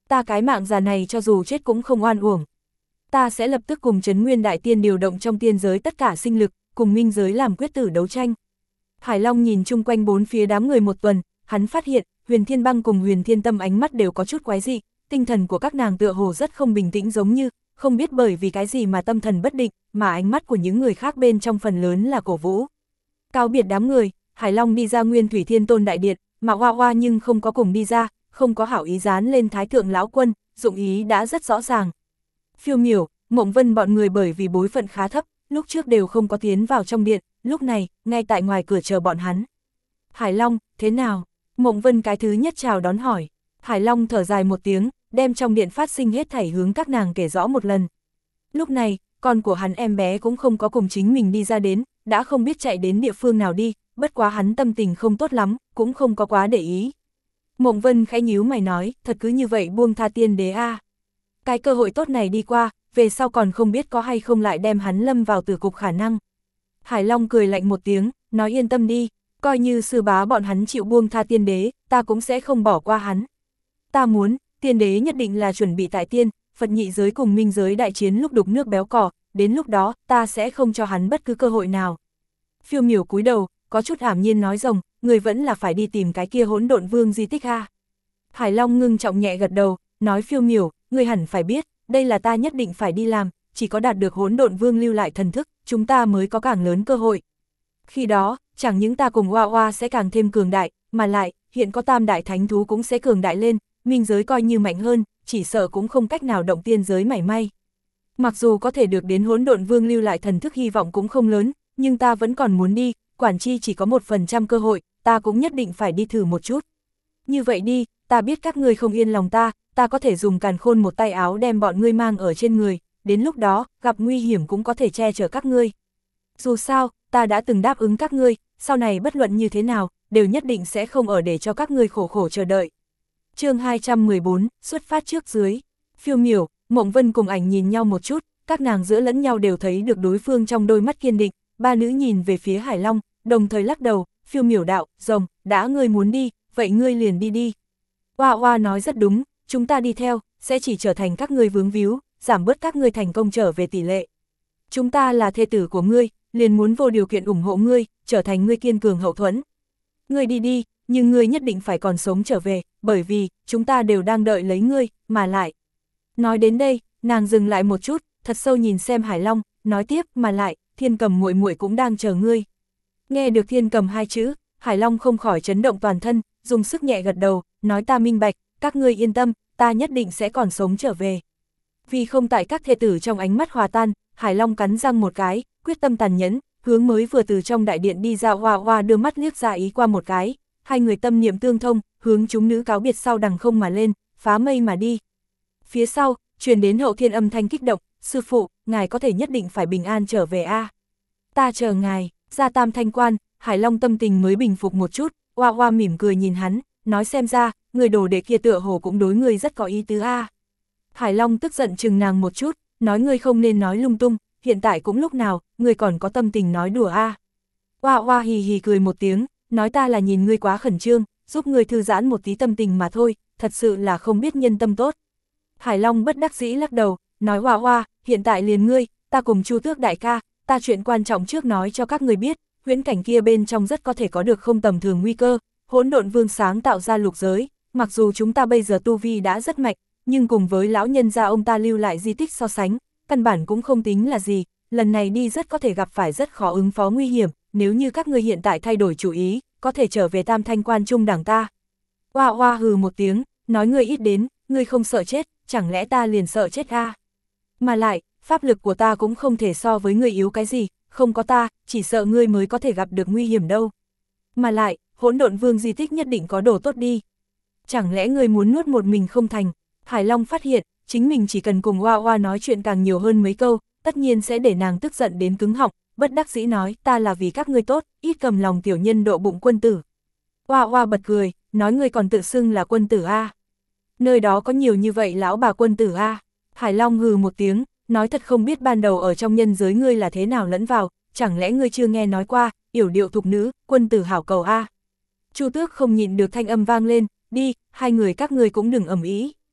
Ta cái mạng già này cho dù chết cũng không oan uổng. Ta sẽ lập tức cùng Trấn Nguyên Đại Tiên điều động trong tiên giới tất cả sinh lực, cùng minh giới làm quyết tử đấu tranh. Hải Long nhìn chung quanh bốn phía đám người một tuần, hắn phát hiện, Huyền Thiên Băng cùng Huyền Thiên Tâm ánh mắt đều có chút quái dị, tinh thần của các nàng tựa hồ rất không bình tĩnh, giống như, không biết bởi vì cái gì mà tâm thần bất định, mà ánh mắt của những người khác bên trong phần lớn là cổ vũ. Cáo biệt đám người, Hải Long đi ra Nguyên Thủy Thiên Tôn Đại Điện, mà Hoa Hoa nhưng không có cùng đi ra, không có hảo ý dán lên Thái Thượng Lão Quân, dụng ý đã rất rõ ràng. Phiêu Miểu, Mộng Vân bọn người bởi vì bối phận khá thấp, lúc trước đều không có tiến vào trong điện, lúc này, ngay tại ngoài cửa chờ bọn hắn. Hải Long, thế nào? Mộng Vân cái thứ nhất chào đón hỏi. Hải Long thở dài một tiếng, đem trong điện phát sinh hết thảy hướng các nàng kể rõ một lần. Lúc này, con của hắn em bé cũng không có cùng chính mình đi ra đến, đã không biết chạy đến địa phương nào đi, bất quá hắn tâm tình không tốt lắm, cũng không có quá để ý. Mộng Vân khẽ nhíu mày nói, thật cứ như vậy buông tha tiên đế a. Cái cơ hội tốt này đi qua, về sau còn không biết có hay không lại đem hắn lâm vào tử cục khả năng. Hải Long cười lạnh một tiếng, nói yên tâm đi, coi như sư bá bọn hắn chịu buông tha tiên đế, ta cũng sẽ không bỏ qua hắn. Ta muốn, tiên đế nhất định là chuẩn bị tại tiên, Phật nhị giới cùng minh giới đại chiến lúc đục nước béo cỏ, đến lúc đó, ta sẽ không cho hắn bất cứ cơ hội nào. Phiêu Miểu cúi đầu, có chút ảm nhiên nói rồng, người vẫn là phải đi tìm cái kia Hỗn Độn Vương di tích ha. Hải Long ngưng trọng nhẹ gật đầu, nói Phiêu Miểu, người hẳn phải biết, đây là ta nhất định phải đi làm, chỉ có đạt được Hỗn Độn Vương lưu lại thần thức, chúng ta mới có càng lớn cơ hội. Khi đó, chẳng những ta cùng Hoa Hoa sẽ càng thêm cường đại, mà lại, hiện có tam đại thánh thú cũng sẽ cường đại lên, minh giới coi như mạnh hơn, chỉ sợ cũng không cách nào động tiên giới mảy may. Mặc dù có thể được đến Hỗn Độn Vương lưu lại thần thức hy vọng cũng không lớn, nhưng ta vẫn còn muốn đi, quản chi chỉ có 1% cơ hội, ta cũng nhất định phải đi thử một chút. Như vậy đi, ta biết các ngươi không yên lòng ta có thể dùng Càn Khôn một tay áo đem bọn ngươi mang ở trên người, đến lúc đó, gặp nguy hiểm cũng có thể che chở các ngươi. Dù sao, ta đã từng đáp ứng các ngươi, sau này bất luận như thế nào, đều nhất định sẽ không ở để cho các ngươi khổ khổ chờ đợi. Chương 214, xuất phát trước dưới. Phiêu Miểu, Mộng Vân cùng Ảnh nhìn nhau một chút, các nàng giữa lẫn nhau đều thấy được đối phương trong đôi mắt kiên định, ba nữ nhìn về phía Hải Long, đồng thời lắc đầu, Phiêu Miểu đạo, rồng, đã ngươi muốn đi, vậy ngươi liền đi đi. Hoa Hoa nói rất đúng, chúng ta đi theo, sẽ chỉ trở thành các ngươi vướng víu, giảm bớt các ngươi thành công trở về tỷ lệ. Chúng ta là thê tử của ngươi, liền muốn vô điều kiện ủng hộ ngươi, trở thành ngươi kiên cường hậu thuẫn. Ngươi đi đi, nhưng ngươi nhất định phải còn sống trở về, bởi vì, chúng ta đều đang đợi lấy ngươi, mà lại. Nói đến đây, nàng dừng lại một chút, thật sâu nhìn xem Hải Long, nói tiếp, mà lại, Thiên Cầm muội muội cũng đang chờ ngươi. Nghe được Thiên Cầm hai chữ, Hải Long không khỏi chấn động toàn thân, dùng sức nhẹ gật đầu, nói ta minh bạch, các ngươi yên tâm, ta nhất định sẽ còn sống trở về. Vì không tại các thê tử trong ánh mắt hòa tan, Hải Long cắn răng một cái, quyết tâm tàn nhẫn, hướng mới vừa từ trong đại điện đi ra Hoa Hoa đưa mắt liếc ra ý qua một cái, hai người tâm niệm tương thông, hướng chúng nữ cáo biệt sau đằng không mà lên, phá mây mà đi. Phía sau, truyền đến Hậu Thiên âm thanh kích động, sư phụ, ngài có thể nhất định phải bình an trở về a. Ta chờ ngài, ra Tam Thanh Quan, Hải Long tâm tình mới bình phục một chút, Hoa Hoa mỉm cười nhìn hắn, nói xem ra, người đồ đệ kia tựa hồ cũng đối ngươi rất có ý tứ a. Hải Long tức giận chừng nàng một chút, nói ngươi không nên nói lung tung, hiện tại cũng lúc nào, ngươi còn có tâm tình nói đùa a. Hoa Hoa hì hì cười một tiếng, nói ta là nhìn ngươi quá khẩn trương, giúp ngươi thư giãn một tí tâm tình mà thôi, thật sự là không biết nhân tâm tốt. Hải Long bất đắc dĩ lắc đầu, nói Hoa Hoa, hiện tại liền ngươi, ta cùng Chu Tước đại ca, ta chuyện quan trọng trước nói cho các ngươi biết, huyễn cảnh kia bên trong rất có thể có được không tầm thường nguy cơ, Hỗn Độn Vương sáng tạo ra lục giới, mặc dù chúng ta bây giờ tu vi đã rất mạnh, nhưng cùng với lão nhân gia ông ta lưu lại di tích so sánh, căn bản cũng không tính là gì, lần này đi rất có thể gặp phải rất khó ứng phó nguy hiểm, nếu như các ngươi hiện tại thay đổi chủ ý, có thể trở về Tam Thanh Quan trung đẳng ta. Hoa Hoa hừ một tiếng, nói ngươi ít đến, ngươi không sợ chết, chẳng lẽ ta liền sợ chết a? Mà lại, pháp lực của ta cũng không thể so với ngươi yếu cái gì, không có ta, chỉ sợ ngươi mới có thể gặp được nguy hiểm đâu. Mà lại, Hỗn Độn Vương di tích nhất định có đồ tốt đi. Chẳng lẽ ngươi muốn nuốt một mình không thành? Hải Long phát hiện, chính mình chỉ cần cùng Hoa Hoa nói chuyện càng nhiều hơn mấy câu, tất nhiên sẽ để nàng tức giận đến cứng họng, bất đắc dĩ nói, ta là vì các ngươi tốt, ít cầm lòng tiểu nhân độ bụng quân tử. Hoa Hoa bật cười, nói ngươi còn tự xưng là quân tử a. Nơi đó có nhiều như vậy lão bà quân tử a. Hải Long hừ một tiếng, nói thật không biết ban đầu ở trong nhân giới ngươi là thế nào lẫn vào, chẳng lẽ ngươi chưa nghe nói qua, yểu điệu thục nữ, quân tử hảo cầu a. Chu Tước không nhịn được thanh âm vang lên, đi, hai người các ngươi cũng đừng ầm ĩ.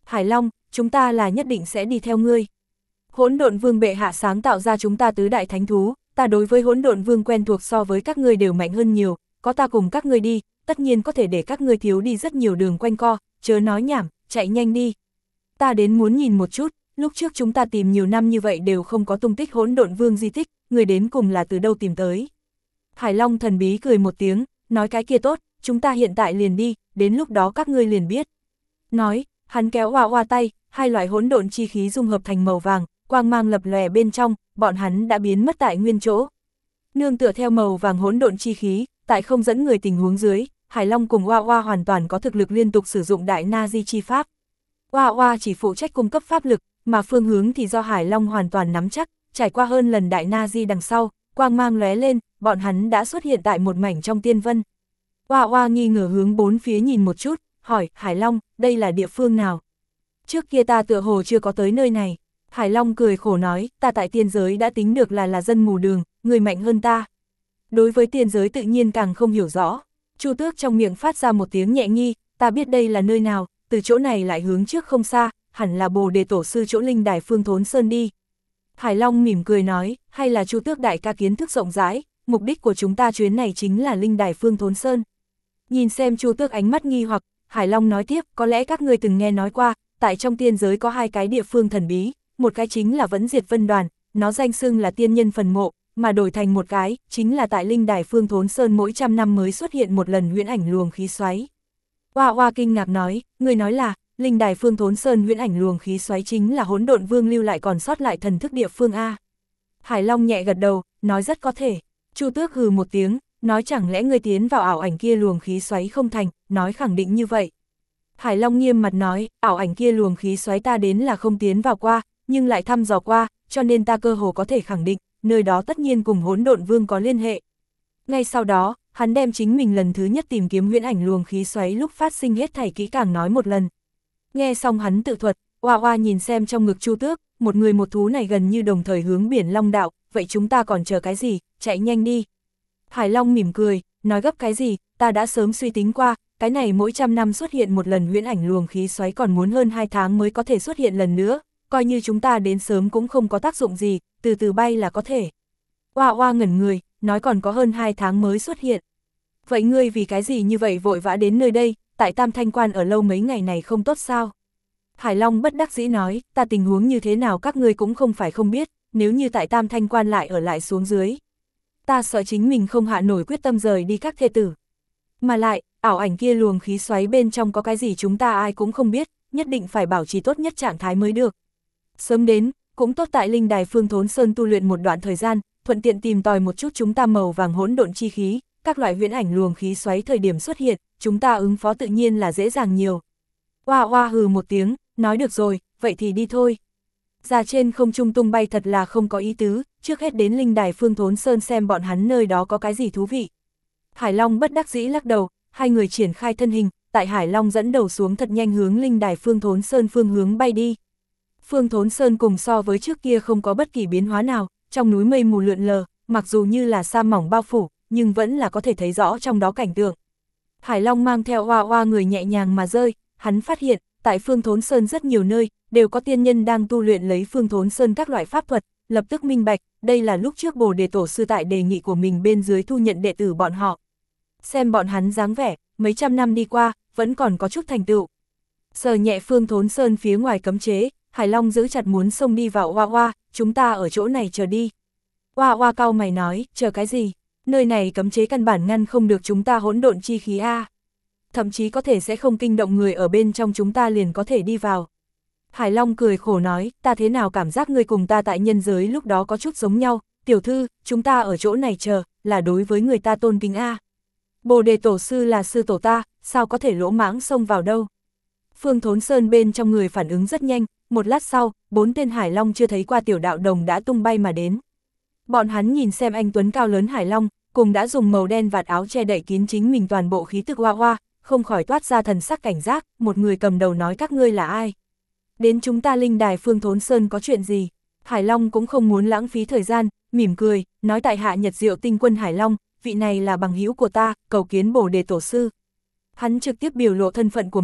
Hải Long, chúng ta là nhất định sẽ đi theo ngươi. Hỗn Độn Vương bệ hạ sáng tạo ra chúng ta tứ đại thánh thú, ta đối với Hỗn Độn Vương quen thuộc so với các ngươi đều mạnh hơn nhiều, có ta cùng các ngươi đi, tất nhiên có thể để các ngươi thiếu đi rất nhiều đường quanh co, chớ nói nhảm, chạy nhanh đi. Ta đến muốn nhìn một chút, lúc trước chúng ta tìm nhiều năm như vậy đều không có tung tích Hỗn Độn Vương di tích, người đến cùng là từ đâu tìm tới. Hải Long thần bí cười một tiếng, nói cái kia tốt, chúng ta hiện tại liền đi, đến lúc đó các ngươi liền biết. Nói, hắn kéo Hoa Hoa tay, hai loại hỗn độn chi khí dung hợp thành màu vàng, quang mang lập lòe bên trong, bọn hắn đã biến mất tại nguyên chỗ. Nương tựa theo màu vàng hỗn độn chi khí, tại không dẫn người tình huống dưới, Hải Long cùng Hoa Hoa hoàn toàn có thực lực liên tục sử dụng đại na di chi pháp. Hoa Hoa chỉ phụ trách cung cấp pháp lực, mà phương hướng thì do Hải Long hoàn toàn nắm chắc, trải qua hơn lần đại na di đằng sau, quang mang lóe lên, bọn hắn đã xuất hiện tại một mảnh trong tiên vân. Hoa Hoa nghi ngờ hướng bốn phía nhìn một chút, hỏi, Hải Long, đây là địa phương nào? Trước kia ta tựa hồ chưa có tới nơi này. Hải Long cười khổ nói, ta tại tiên giới đã tính được là dân mù đường, người mạnh hơn ta. Đối với tiên giới tự nhiên càng không hiểu rõ. Chu Tước trong miệng phát ra một tiếng nhẹ nghi, ta biết đây là nơi nào, từ chỗ này lại hướng trước không xa, hẳn là Bồ Đề Tổ sư chỗ linh đài Phương Thốn Sơn đi. Hải Long mỉm cười nói, hay là Chu Tước đại ca kiến thức rộng rãi, mục đích của chúng ta chuyến này chính là linh đài Phương Thốn Sơn. Nhìn xem Chu Tước ánh mắt nghi hoặc, Hải Long nói tiếp, có lẽ các ngươi từng nghe nói qua, tại trong tiên giới có hai cái địa phương thần bí, một cái chính là Vẫn Diệt Vân Đoàn, nó danh xưng là tiên nhân phần mộ, mà đổi thành một cái, chính là tại linh đài Phương Thốn Sơn mỗi trăm năm mới xuất hiện một lần huyễn ảnh luồng khí xoáy. Hoa Hoa kinh ngạc nói, người nói là, linh đài Phương Thốn Sơn huyễn ảnh luồng khí xoáy chính là Hỗn Độn Vương lưu lại còn sót lại thần thức địa phương A. Hải Long nhẹ gật đầu, nói rất có thể. Chu Tước hừ một tiếng, nói chẳng lẽ ngươi tiến vào ảo ảnh kia luồng khí xoáy không thành, nói khẳng định như vậy. Hải Long nghiêm mặt nói, ảo ảnh kia luồng khí xoáy ta đến là không tiến vào qua, nhưng lại thăm dò qua, cho nên ta cơ hồ có thể khẳng định, nơi đó tất nhiên cùng Hỗn Độn Vương có liên hệ. Ngay sau đó, hắn đem chính mình lần thứ nhất tìm kiếm huyễn ảnh luồng khí xoáy lúc phát sinh hết thảy kỹ càng nói một lần. Nghe xong hắn tự thuật, Hoa Hoa nhìn xem trong ngực Chu Tước, một người một thú này gần như đồng thời hướng biển Long đạo, vậy chúng ta còn chờ cái gì, chạy nhanh đi. Hải Long mỉm cười, nói gấp cái gì, ta đã sớm suy tính qua, cái này mỗi trăm năm xuất hiện một lần huyễn ảnh luồng khí xoáy còn muốn hơn 2 tháng mới có thể xuất hiện lần nữa, coi như chúng ta đến sớm cũng không có tác dụng gì, từ từ bay là có thể. Hoa Hoa ngẩn người, nói còn có hơn 2 tháng mới xuất hiện. Vậy ngươi vì cái gì như vậy vội vã đến nơi đây, tại Tam Thanh Quan ở lâu mấy ngày này không tốt sao? Hải Long bất đắc dĩ nói, ta tình huống như thế nào các ngươi cũng không phải không biết, nếu như tại Tam Thanh Quan lại ở lại xuống dưới. Ta sợ chính mình không hạ nổi quyết tâm rời đi các thê tử. Mà lại, ảo ảnh kia luồng khí xoáy bên trong có cái gì chúng ta ai cũng không biết, nhất định phải bảo trì tốt nhất trạng thái mới được. Sớm đến, cũng tốt tại linh đài Phương Thốn Sơn tu luyện một đoạn thời gian, thuận tiện tìm tòi một chút chúng ta màu vàng hỗn độn chi khí, các loại huyễn ảnh luồng khí xoáy thời điểm xuất hiện, chúng ta ứng phó tự nhiên là dễ dàng nhiều. Hoa Hoa hừ một tiếng, nói được rồi, vậy thì đi thôi. Ra trên không trung tung bay thật là không có ý tứ, trước hết đến linh đài Phương Thốn Sơn xem bọn hắn nơi đó có cái gì thú vị. Hải Long bất đắc dĩ lắc đầu, hai người triển khai thân hình, tại Hải Long dẫn đầu xuống thật nhanh hướng linh đài Phương Thốn Sơn phương hướng bay đi. Phương Thốn Sơn cùng so với trước kia không có bất kỳ biến hóa nào, trong núi mây mù lượn lờ, mặc dù như là sa mỏng bao phủ, nhưng vẫn là có thể thấy rõ trong đó cảnh tượng. Hải Long mang theo Hoa Hoa người nhẹ nhàng mà rơi, hắn phát hiện, tại Phương Thốn Sơn rất nhiều nơi, đều có tiên nhân đang tu luyện lấy Phương Thốn Sơn các loại pháp thuật, lập tức minh bạch, đây là lúc trước Bồ Đề Tổ sư tại đề nghị của mình bên dưới thu nhận đệ tử bọn họ. Xem bọn hắn dáng vẻ, mấy trăm năm đi qua, vẫn còn có chút thành tựu. Sờ nhẹ Phương Thốn Sơn phía ngoài cấm chế, Hải Long giữ chặt muốn xông đi vào. Hoa Hoa, chúng ta ở chỗ này chờ đi. Hoa Hoa cau mày nói, chờ cái gì? Nơi này cấm chế căn bản ngăn không được chúng ta hỗn độn chi khí a. Thậm chí có thể sẽ không kinh động người ở bên trong chúng ta liền có thể đi vào. Hải Long cười khổ nói, ta thế nào cảm giác ngươi cùng ta tại nhân giới lúc đó có chút giống nhau, tiểu thư, chúng ta ở chỗ này chờ, là đối với người ta tôn kính a. Bồ Đề Tổ sư là sư tổ ta, sao có thể lỗ mãng xông vào đâu. Phương Thốn Sơn bên trong người phản ứng rất nhanh, một lát sau, 4 tên Hải Long chưa thấy qua tiểu đạo đồng đã tung bay mà đến. Bọn hắn nhìn xem anh tuấn cao lớn Hải Long, cùng đã dùng màu đen vạt áo che đậy kín chính mình toàn bộ khí tức Hoa Hoa, không khỏi toát ra thần sắc cảnh giác, một người cầm đầu nói các ngươi là ai? Đến chúng ta linh đài Phương Thốn Sơn có chuyện gì? Hải Long cũng không muốn lãng phí thời gian, mỉm cười, nói tại hạ Nhật Diệu Tinh Quân Hải Long, vị này là bằng hữu của ta, cầu kiến Bồ Đề Tổ sư. Hắn trực tiếp biểu lộ thân phận của mình,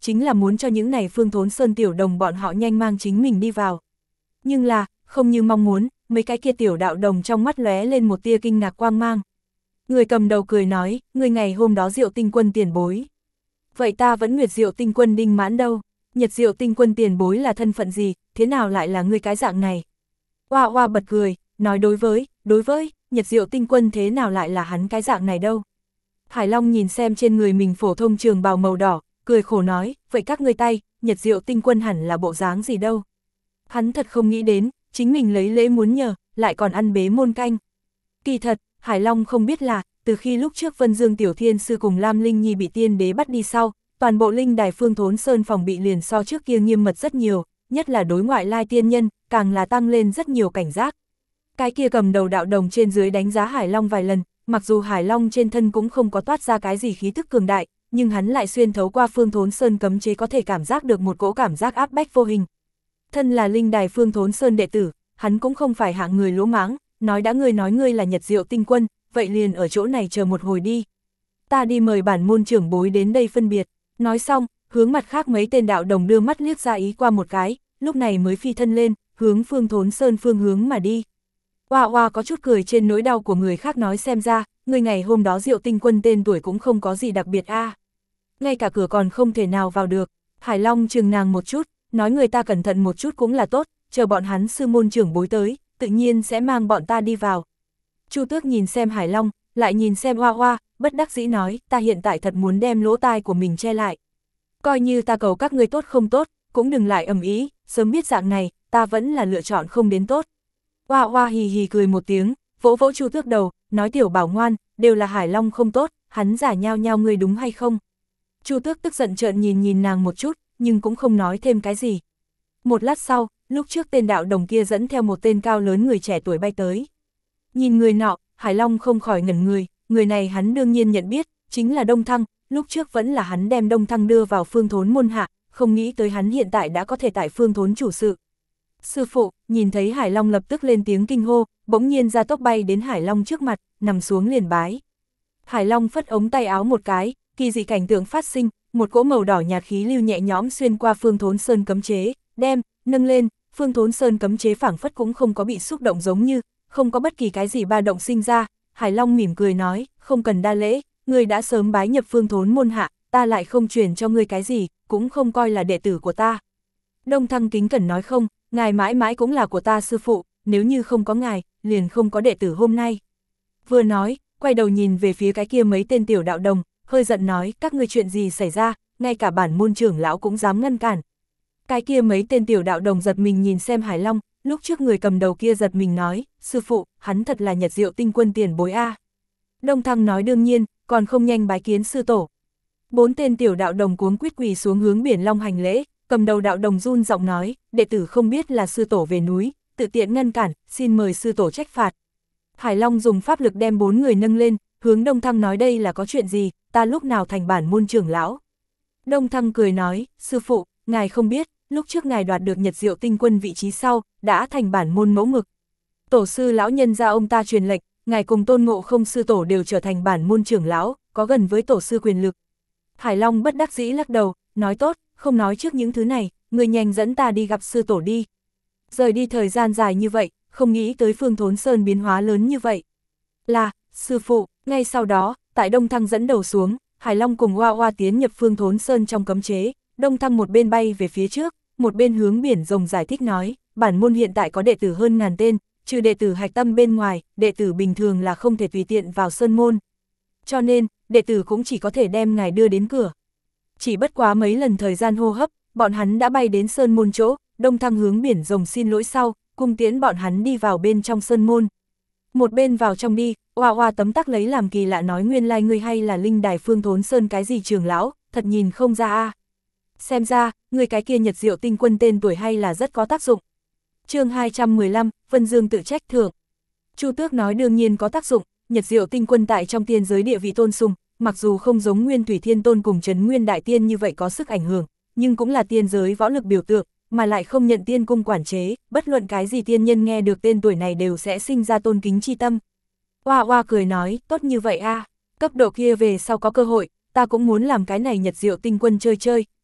chính là muốn cho những này Phương Thốn Sơn tiểu đồng bọn họ nhanh mang chính mình đi vào. Nhưng là, không như mong muốn, mấy cái kia tiểu đạo đồng trong mắt lóe lên một tia kinh ngạc quang mang. Người cầm đầu cười nói, người ngày hôm đó Diệu Tinh Quân tiền bối. Vậy ta vẫn Nguyệt Diệu Tinh Quân Đinh Mãn đâu, Nhật Diệu Tinh Quân tiền bối là thân phận gì, thế nào lại là người cái dạng này? Oa oa bật cười, nói đối với, Nhật Diệu Tinh Quân thế nào lại là hắn cái dạng này đâu? Hải Long nhìn xem trên người mình phổ thông trường bào màu đỏ, cười khổ nói, vậy các ngươi tay, Nhật Diệu Tinh Quân hẳn là bộ dáng gì đâu? Hắn thật không nghĩ đến, chính mình lấy lễ muốn nhờ, lại còn ăn bế môn canh. Kỳ thật, Hải Long không biết là, từ khi lúc trước Vân Dương Tiểu Thiên Sư cùng Lam Linh Nhi bị tiên đế bắt đi sau, toàn bộ linh đài Phương Thốn Sơn phòng bị liền so trước kia nghiêm mật rất nhiều, nhất là đối ngoại lai tiên nhân, càng là tăng lên rất nhiều cảnh giác. Cái kia cầm đầu đạo đồng trên dưới đánh giá Hải Long vài lần, mặc dù Hải Long trên thân cũng không có toát ra cái gì khí thức cường đại, nhưng hắn lại xuyên thấu qua Phương Thốn Sơn cấm chế có thể cảm giác được một cỗ cảm giác áp bách vô hình. Thân là linh đài Phương Thốn Sơn đệ tử, hắn cũng không phải hạng người lỗ mãng, nói ngươi là Nhật Diệu Tinh Quân, vậy liền ở chỗ này chờ một hồi đi. Ta đi mời bản môn trưởng bối đến đây phân biệt. Nói xong, hướng mặt khác mấy tên đạo đồng đưa mắt liếc ra ý qua một cái, lúc này mới phi thân lên, hướng Phương Thốn Sơn phương hướng mà đi. Oa oa có chút cười trên nỗi đau của người khác nói xem ra, người ngày hôm đó Diệu Tinh Quân tên tuổi cũng không có gì đặc biệt a. Ngay cả cửa còn không thể nào vào được. Hải Long chừng nàng một chút, nói người ta cẩn thận một chút cũng là tốt, chờ bọn hắn sư môn trưởng bối tới, tự nhiên sẽ mang bọn ta đi vào. Chu Tước nhìn xem Hải Long, lại nhìn xem Oa oa, bất đắc dĩ nói, ta hiện tại thật muốn đem lỗ tai của mình che lại. Coi như ta cầu các ngươi tốt không tốt, cũng đừng lại ầm ĩ, sớm biết dạng này, ta vẫn là lựa chọn không đến tốt. Oa oa hì hì cười một tiếng, vỗ vỗ Chu Tước đầu, nói tiểu bảo ngoan, đều là Hải Long không tốt, hắn giả nhao nhao ngươi đúng hay không? Chu Tước tức giận trợn nhìn nàng một chút, nhưng cũng không nói thêm cái gì. Một lát sau, lúc trước tên đạo đồng kia dẫn theo một tên cao lớn người trẻ tuổi bay tới. Nhìn người nọ, Hải Long không khỏi ngẩn người này hắn đương nhiên nhận biết, chính là Đông Thăng, lúc trước vẫn là hắn đem Đông Thăng đưa vào Phương Thốn môn hạ, không nghĩ tới hắn hiện tại đã có thể tại Phương Thốn chủ sự. Sư phụ, nhìn thấy Hải Long lập tức lên tiếng kinh hô, bỗng nhiên ra tốc bay đến Hải Long trước mặt, nằm xuống liền bái. Hải Long phất ống tay áo một cái, kỳ dị cảnh tượng phát sinh, một cỗ màu đỏ nhạt khí lưu nhẹ nhõm xuyên qua Phương Thốn Sơn cấm chế, nâng lên, Phương Thốn Sơn cấm chế phảng phất cũng không có bị xúc động giống như, không có bất kỳ cái gì ba động sinh ra. Hải Long mỉm cười nói, không cần đa lễ, ngươi đã sớm bái nhập Phương Thốn môn hạ, ta lại không truyền cho ngươi cái gì, cũng không coi là đệ tử của ta. Đông Thăng kính cẩn nói không, ngài mãi mãi cũng là của ta sư phụ, nếu như không có ngài, liền không có đệ tử hôm nay. Vừa nói, quay đầu nhìn về phía cái kia mấy tên tiểu đạo đồng, hơi giận nói, các ngươi chuyện gì xảy ra, ngay cả bản môn trưởng lão cũng dám ngăn cản. Cái kia mấy tên tiểu đạo đồng giật mình nhìn xem Hải Long, lúc trước người cầm đầu kia giật mình nói, sư phụ, hắn thật là Nhật Diệu Tinh Quân tiền bối a. Đông Thăng nói đương nhiên, còn không nhanh bái kiến sư tổ. 4 tên tiểu đạo đồng cuống quýt quỳ xuống hướng Biển Long hành lễ, cầm đầu đạo đồng run giọng nói, đệ tử không biết là sư tổ về núi, tự tiện ngăn cản, xin mời sư tổ trách phạt. Hải Long dùng pháp lực đem 4 người nâng lên, hướng Đông Thăng nói đây là có chuyện gì, ta lúc nào thành bản môn trưởng lão. Đông Thăng cười nói, sư phụ, ngài không biết, lúc trước ngài đoạt được Nhật Diệu Tinh Quân vị trí sau, đã thành bản môn mẫu mực. Tổ sư lão nhân ra ông ta truyền lệnh, ngài cùng Tôn Ngộ Không sư tổ đều trở thành bản môn trưởng lão, có gần với tổ sư quyền lực. Hải Long bất đắc dĩ lắc đầu, nói tốt, không nói trước những thứ này, người nhanh dẫn ta đi gặp sư tổ đi. Rời đi thời gian dài như vậy, không nghĩ tới Phương Thốn Sơn biến hóa lớn như vậy. Là, sư phụ, ngay sau đó, tại Đông Thăng dẫn đầu xuống, Hải Long cùng Oa Oa tiến nhập Phương Thốn Sơn trong cấm chế, Đông Thăng một bên bay về phía trước, một bên hướng Biển Rồng giải thích nói, bản môn hiện tại có đệ tử hơn 1000 tên, trừ đệ tử hạch tâm bên ngoài, đệ tử bình thường là không thể tùy tiện vào sơn môn. Cho nên, đệ tử cũng chỉ có thể đem ngài đưa đến cửa. Chỉ bất quá mấy lần thời gian hô hấp, bọn hắn đã bay đến sơn môn chỗ, Đông Thăng hướng Biển Rồng xin lỗi sau, cung tiễn bọn hắn đi vào bên trong sơn môn. Một bên vào trong đi, Oa Oa tấm tắc lấy làm kỳ lạ nói nguyên lai ngươi hay là linh đài Phương Thốn Sơn cái gì trường lão, thật nhìn không ra a. Xem ra, người cái kia Nhật Diệu Tinh Quân tên tuổi hay là rất có tác dụng. Chương 215, Vân Dương tự trách thưởng. Chu Tước nói đương nhiên có tác dụng, Nhật Diệu Tinh Quân tại trong tiên giới địa vị tôn sùng, mặc dù không giống Nguyên Thủy Thiên Tôn cùng Trấn Nguyên Đại Tiên như vậy có sức ảnh hưởng, nhưng cũng là tiên giới võ lực biểu tượng, mà lại không nhận tiên cung quản chế, bất luận cái gì tiên nhân nghe được tên tuổi này đều sẽ sinh ra tôn kính chi tâm. Oa Oa cười nói, tốt như vậy a, cấp độ kia về sau có cơ hội, ta cũng muốn làm cái này Nhật Diệu Tinh Quân chơi chơi,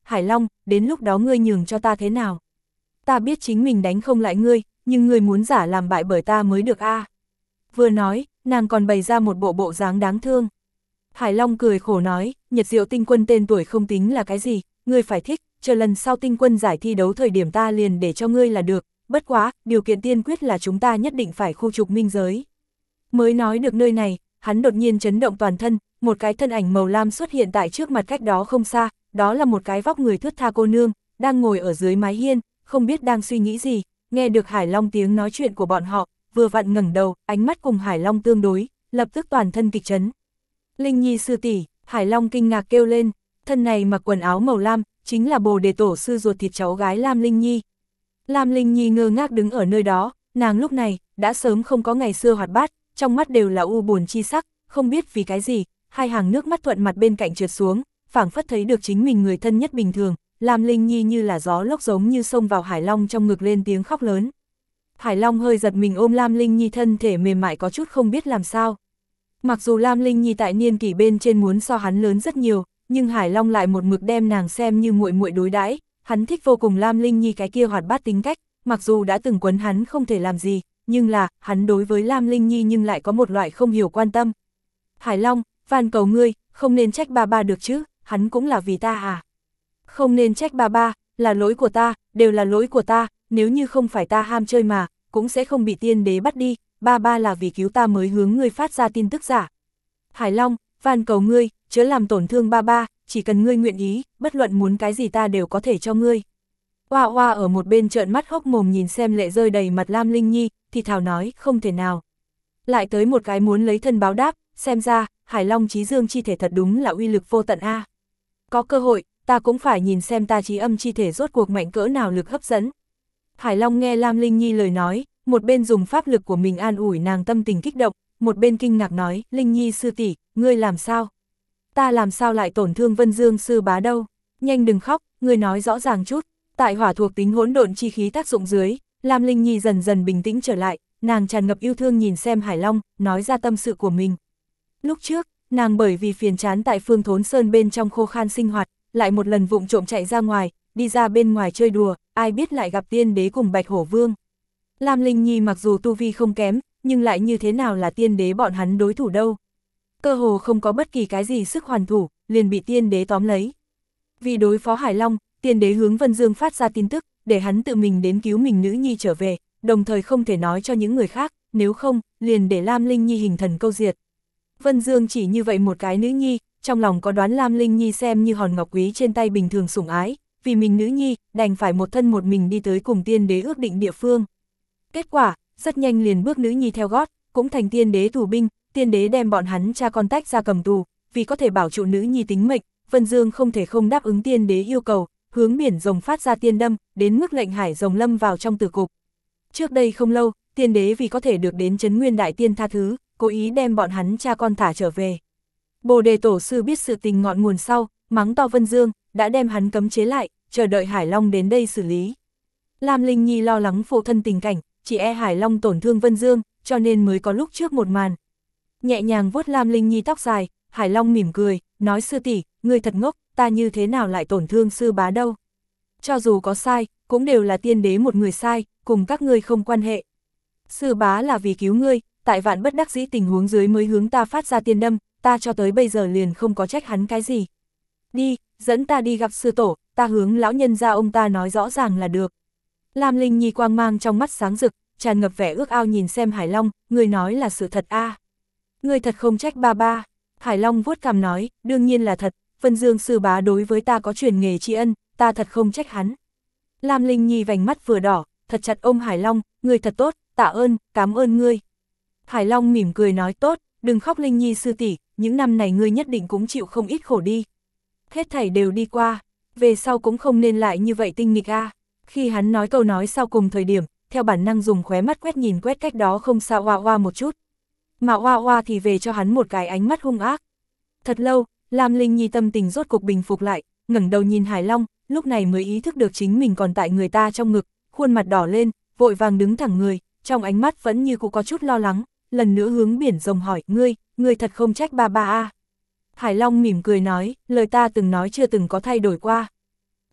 Hải Long, đến lúc đó ngươi nhường cho ta thế nào? Ta biết chính mình đánh không lại ngươi, nhưng ngươi muốn giả làm bại bởi ta mới được a. Vừa nói, nàng còn bày ra một bộ dáng đáng thương. Hải Long cười khổ nói, Nhật Diệu Tinh Quân tên tuổi không tính là cái gì, ngươi phải thích, chờ lần sau Tinh Quân giải thi đấu thời điểm ta liền để cho ngươi là được, bất quá, điều kiện tiên quyết là chúng ta nhất định phải khu trục minh giới. Mới nói được nơi này, hắn đột nhiên chấn động toàn thân, một cái thân ảnh màu lam xuất hiện tại trước mặt cách đó không xa, đó là một cái vóc người thướt tha cô nương, đang ngồi ở dưới mái hiên, không biết đang suy nghĩ gì, nghe được Hải Long tiếng nói chuyện của bọn họ, vừa vặn ngẩng đầu, ánh mắt cùng Hải Long tương đối, lập tức toàn thân kịch chấn. Linh Nhi sư tỷ, Hải Long kinh ngạc kêu lên, thân này mặc quần áo màu lam, chính là Bồ Đề tổ sư ruột thịt cháu gái Lam Linh Nhi. Lam Linh Nhi ngơ ngác đứng ở nơi đó, nàng lúc này, đã sớm không có ngày xưa hoạt bát, trong mắt đều là u buồn chi sắc, không biết vì cái gì, hai hàng nước mắt thuận mặt bên cạnh trượt xuống, phảng phất thấy được chính mình người thân nhất bình thường, Lam Linh Nhi như là gió lốc giống như xông vào Hải Long trong ngực lên tiếng khóc lớn. Hải Long hơi giật mình ôm Lam Linh Nhi thân thể mềm mại có chút không biết làm sao. Mặc dù Lam Linh Nhi tại niên kỷ bên trên muốn so hắn lớn rất nhiều, nhưng Hải Long lại một mực đem nàng xem như muội muội đối đãi, hắn thích vô cùng Lam Linh Nhi cái kia hoạt bát tính cách, mặc dù đã từng quấn hắn không thể làm gì, nhưng là, hắn đối với Lam Linh Nhi nhưng lại có một loại không hiểu quan tâm. Hải Long, van cầu ngươi, không nên trách ba ba được chứ, hắn cũng là vì ta à. Không nên trách ba ba, là lỗi của ta, đều là lỗi của ta, nếu như không phải ta ham chơi mà, cũng sẽ không bị tiên đế bắt đi, ba ba là vì cứu ta mới hướng ngươi phát ra tin tức giả. Hải Long, van cầu ngươi, chớ làm tổn thương ba ba, chỉ cần ngươi nguyện ý, bất luận muốn cái gì ta đều có thể cho ngươi. Hoa Hoa ở một bên trợn mắt hốc mồm nhìn xem lệ rơi đầy mặt Lam Linh Nhi, thì thào nói, không thể nào. Lại tới một cái muốn lấy thân báo đáp, xem ra, Hải Long Chí Dương chi thể thật đúng là uy lực vô tận a. Có cơ hội, ta cũng phải nhìn xem ta Chí Âm chi thể rốt cuộc mạnh cỡ nào lực hấp dẫn. Hải Long nghe Lam Linh Nhi lời nói, một bên dùng pháp lực của mình an ủi nàng tâm tình kích động, một bên kinh ngạc nói, Linh Nhi sư tỷ, ngươi làm sao? Ta làm sao lại tổn thương Vân Dương sư bá đâu? Nhanh đừng khóc, ngươi nói rõ ràng chút. Tại hỏa thuộc tính hỗn độn chi khí tác dụng dưới, Lam Linh Nhi dần dần bình tĩnh trở lại, nàng tràn ngập yêu thương nhìn xem Hải Long, nói ra tâm sự của mình. Lúc trước, nàng bởi vì phiền chán tại Phương Thốn Sơn bên trong khô khan sinh hoạt, lại một lần vụng trộm chạy ra ngoài, đi ra bên ngoài chơi đùa, ai biết lại gặp tiên đế cùng Bạch Hổ Vương. Lam Linh Nhi mặc dù tu vi không kém, nhưng lại như thế nào là tiên đế bọn hắn đối thủ đâu. Cơ hồ không có bất kỳ cái gì sức hoàn thủ, liền bị tiên đế tóm lấy. Vì đối phó Hải Long, tiên đế hướng Vân Dương phát ra tin tức, để hắn tự mình đến cứu mình nữ nhi trở về, đồng thời không thể nói cho những người khác, nếu không, liền để Lam Linh Nhi hình thần câu diệt. Vân Dương chỉ như vậy một cái nữ nhi, trong lòng có đoán Lam Linh Nhi xem như hòn ngọc quý trên tay bình thường sủng ái, vì mình nữ nhi, đành phải một thân một mình đi tới cùng tiên đế ước định địa phương. Kết quả, rất nhanh liền bước nữ nhi theo gót, cũng thành tiên đế tù binh, tiên đế đem bọn hắn cha con tách ra cầm tù, vì có thể bảo trụ nữ nhi tính mệnh, Vân Dương không thể không đáp ứng tiên đế yêu cầu, hướng biển rồng phát ra tiên đâm, đến mức lệnh hải rồng lâm vào trong tử cục. Trước đây không lâu, tiên đế vì có thể được đến Trấn Nguyên Đại Tiên tha thứ, cố ý đem bọn hắn cha con thả trở về. Bồ Đề tổ sư biết sự tình ngọn nguồn sau, mắng to Vân Dương, đã đem hắn cấm chế lại, chờ đợi Hải Long đến đây xử lý. Lam Linh Nhi lo lắng phụ thân tình cảnh, chỉ e Hải Long tổn thương Vân Dương, cho nên mới có lúc trước một màn. Nhẹ nhàng vuốt Lam Linh Nhi tóc dài, Hải Long mỉm cười, nói sư tỷ, ngươi thật ngốc, ta như thế nào lại tổn thương sư bá đâu. Cho dù có sai, cũng đều là tiên đế một người sai, cùng các ngươi không quan hệ. Sư bá là vì cứu ngươi, tại vạn bất đắc dĩ tình huống dưới mới hướng ta phát ra tiên đâm, ta cho tới bây giờ liền không có trách hắn cái gì. Đi, dẫn ta đi gặp sư tổ, ta hướng lão nhân gia ông ta nói rõ ràng là được. Lam Linh Nhi quang mang trong mắt sáng rực, tràn ngập vẻ ước ao nhìn xem Hải Long, ngươi nói là sự thật a. Ngươi thật không trách ba ba. Hải Long vuốt cằm nói, đương nhiên là thật, Vân Dương sư bá đối với ta có truyền nghề tri ân, ta thật không trách hắn. Lam Linh Nhi vành mắt vừa đỏ, thật chặt ôm Hải Long, ngươi thật tốt, tạ ơn, cảm ơn ngươi. Hải Long mỉm cười nói tốt, đừng khóc Linh Nhi sư tỷ, những năm này ngươi nhất định cũng chịu không ít khổ đi. Hết thảy đều đi qua, về sau cũng không nên lại như vậy tinh nghịch a. Khi hắn nói câu nói sau cùng thời điểm, theo bản năng dùng khóe mắt quét cách đó không xa Hoa Hoa một chút. Mà Hoa Hoa thì về cho hắn một cái ánh mắt hung ác. Thật lâu, Lam Linh Nhi tâm tình rốt cục bình phục lại, ngẩng đầu nhìn Hải Long, lúc này mới ý thức được chính mình còn tại người ta trong ngực, khuôn mặt đỏ lên, vội vàng đứng thẳng người, trong ánh mắt vẫn như cũng có chút lo lắng, lần nữa hướng biển rồng hỏi, ngươi thật không trách ba ba a? Hải Long mỉm cười nói, lời ta từng nói chưa từng có thay đổi qua.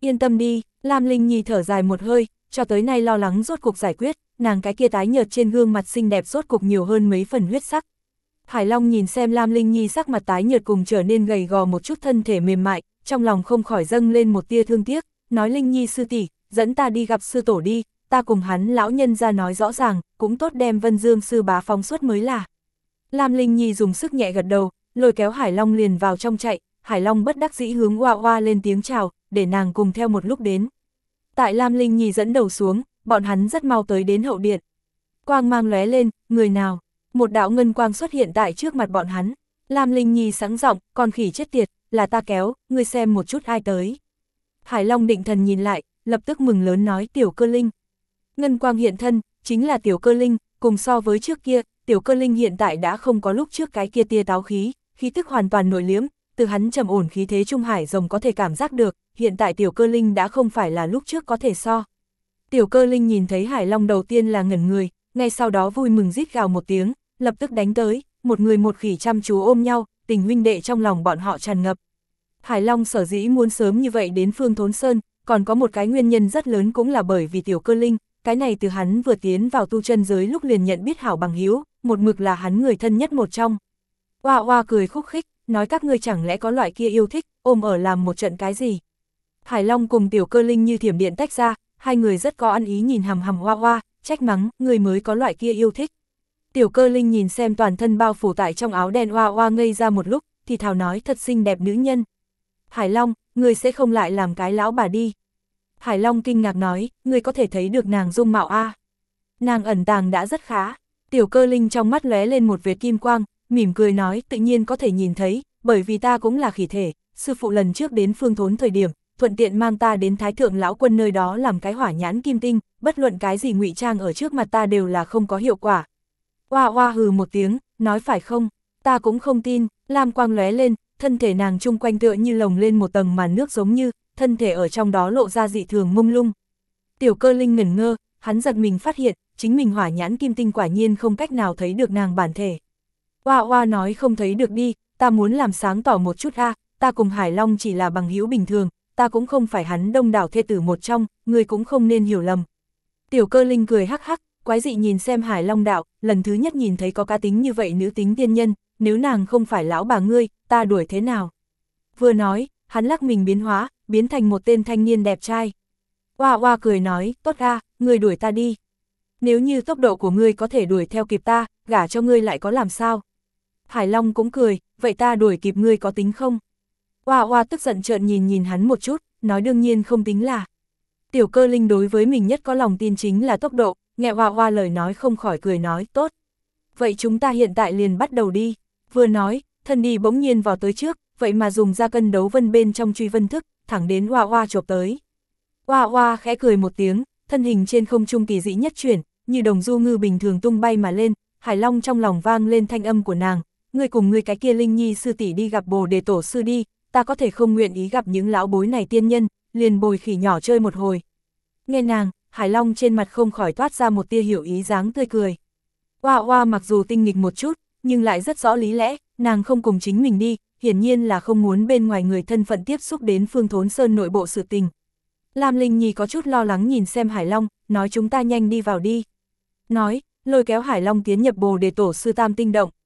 Yên tâm đi, Lam Linh Nhi thở dài một hơi, cho tới nay lo lắng rốt cuộc giải quyết, nàng cái kia tái nhợt trên gương mặt xinh đẹp rốt cuộc nhiều hơn mấy phần huyết sắc. Hải Long nhìn xem Lam Linh Nhi sắc mặt tái nhợt cùng trở nên gầy gò một chút thân thể mềm mại, trong lòng không khỏi dâng lên một tia thương tiếc, nói Linh Nhi sư tỷ, dẫn ta đi gặp sư tổ đi, ta cùng hắn lão nhân ra nói rõ ràng, cũng tốt đem Vân Dương sư bá phóng xuất mới là. Lam Linh Nhi dùng sức nhẹ gật đầu, lôi kéo Hải Long liền vào trong chạy, Hải Long bất đắc dĩ hướng Hoa Hoa lên tiếng chào, để nàng cùng theo một lúc đến. Tại Lam Linh Nhi dẫn đầu xuống, bọn hắn rất mau tới đến hậu điện. Quang mang lóe lên, người nào? Một đạo ngân quang xuất hiện tại trước mặt bọn hắn. Lam Linh Nhi sẵn giọng, con khỉ chết tiệt, là ta kéo, ngươi xem một chút ai tới. Hải Long định thần nhìn lại, lập tức mừng lớn nói Tiểu Cơ Linh. Ngân quang hiện thân, chính là Tiểu Cơ Linh, cùng so với trước kia, Tiểu Cơ Linh hiện tại đã không có lúc trước cái kia tia táo khí, khí tức hoàn toàn nội liếm, từ hắn trầm ổn khí thế trung hải rồng có thể cảm giác được, hiện tại Tiểu Cơ Linh đã không phải là lúc trước có thể so. Tiểu Cơ Linh nhìn thấy Hải Long đầu tiên là ngẩn người, ngay sau đó vui mừng rít gào một tiếng, lập tức đánh tới, một người một khỉ chăm chú ôm nhau, tình huynh đệ trong lòng bọn họ tràn ngập. Hải Long sở dĩ muốn sớm như vậy đến Phương Thốn Sơn, còn có một cái nguyên nhân rất lớn cũng là bởi vì Tiểu Cơ Linh, cái này từ hắn vừa tiến vào tu chân giới lúc liền nhận biết hảo bằng hữu, một mực là hắn người thân nhất một trong. Hoa Hoa cười khúc khích, nói các ngươi chẳng lẽ có loại kia yêu thích, ôm ở làm một trận cái gì. Hải Long cùng Tiểu Cơ Linh như thiểm điện tách ra, hai người rất có ăn ý nhìn hằm hằm Hoa Hoa, trách mắng, người mới có loại kia yêu thích. Tiểu Cơ Linh nhìn xem toàn thân bao phủ tại trong áo đen Hoa Hoa ngây ra một lúc, thì thào nói thật xinh đẹp nữ nhân. Hải Long, người sẽ không lại làm cái lão bà đi. Hải Long kinh ngạc nói, người có thể thấy được nàng dung mạo a. Nàng ẩn tàng đã rất khá. Tiểu Cơ Linh trong mắt lóe lên một vệt kim quang, mỉm cười nói tự nhiên có thể nhìn thấy, bởi vì ta cũng là khỉ thể, sư phụ lần trước đến Phương Thốn thời điểm, thuận tiện mang ta đến Thái Thượng lão quân nơi đó làm cái hỏa nhãn kim tinh, bất luận cái gì ngụy trang ở trước mặt ta đều là không có hiệu quả. Hoa Hoa hừ một tiếng, nói phải không, ta cũng không tin, lam quang lóe lên, thân thể nàng chung quanh tựa như lồng lên một tầng màn nước giống như, thân thể ở trong đó lộ ra dị thường mông lung. Tiểu Cơ Linh ngẩn ngơ, hắn giật mình phát hiện, chính mình hỏa nhãn kim tinh quả nhiên không cách nào thấy được nàng bản thể. Hoa Hoa nói không thấy được đi, ta muốn làm sáng tỏ một chút a, ta cùng Hải Long chỉ là bằng hữu bình thường, ta cũng không phải hắn đông đảo thê tử một trong, người cũng không nên hiểu lầm. Tiểu Cơ Linh cười hắc hắc, quái dị nhìn xem Hải Long đạo, lần thứ nhất nhìn thấy có cá tính như vậy nữ tính tiên nhân, nếu nàng không phải lão bà ngươi, ta đuổi thế nào? Vừa nói, hắn lắc mình biến hóa, biến thành một tên thanh niên đẹp trai. Hoa Hoa cười nói, tốt a, ngươi đuổi ta đi. Nếu như tốc độ của ngươi có thể đuổi theo kịp ta, gả cho ngươi lại có làm sao? Hải Long cũng cười, vậy ta đuổi kịp ngươi có tính không? Hoa Hoa tức giận trợn nhìn hắn một chút, nói đương nhiên không tính là. Tiểu Cơ Linh đối với mình nhất có lòng tin chính là tốc độ, nghe Hoa Hoa lời nói không khỏi cười nói, tốt. Vậy chúng ta hiện tại liền bắt đầu đi. Vừa nói, thân đi bỗng nhiên vào tới trước, vậy mà dùng ra cân đấu vân bên trong truy vân thức, thẳng đến Hoa Hoa chộp tới. Hoa Hoa khẽ cười một tiếng, thân hình trên không trung kỳ dị nhất chuyển, như đồng du ngư bình thường tung bay mà lên, Hải Long trong lòng vang lên thanh âm của nàng, ngươi cùng ngươi cái kia Linh Nhi sư tỷ đi gặp Bồ Đề tổ sư đi, ta có thể không nguyện ý gặp những lão bối này tiên nhân, liền bồi khỉ nhỏ chơi một hồi. Nghe nàng, Hải Long trên mặt không khỏi toát ra một tia hiểu ý dáng tươi cười. Hoa Hoa mặc dù tinh nghịch một chút, nhưng lại rất rõ lý lẽ, nàng không cùng chính mình đi, hiển nhiên là không muốn bên ngoài người thân phận tiếp xúc đến Phương Thốn Sơn nội bộ sự tình. Lam Linh Nhi có chút lo lắng nhìn xem Hải Long, nói chúng ta nhanh đi vào đi. Nói, lôi kéo Hải Long tiến nhập Bồ Đề tổ sư Tam Tinh Động.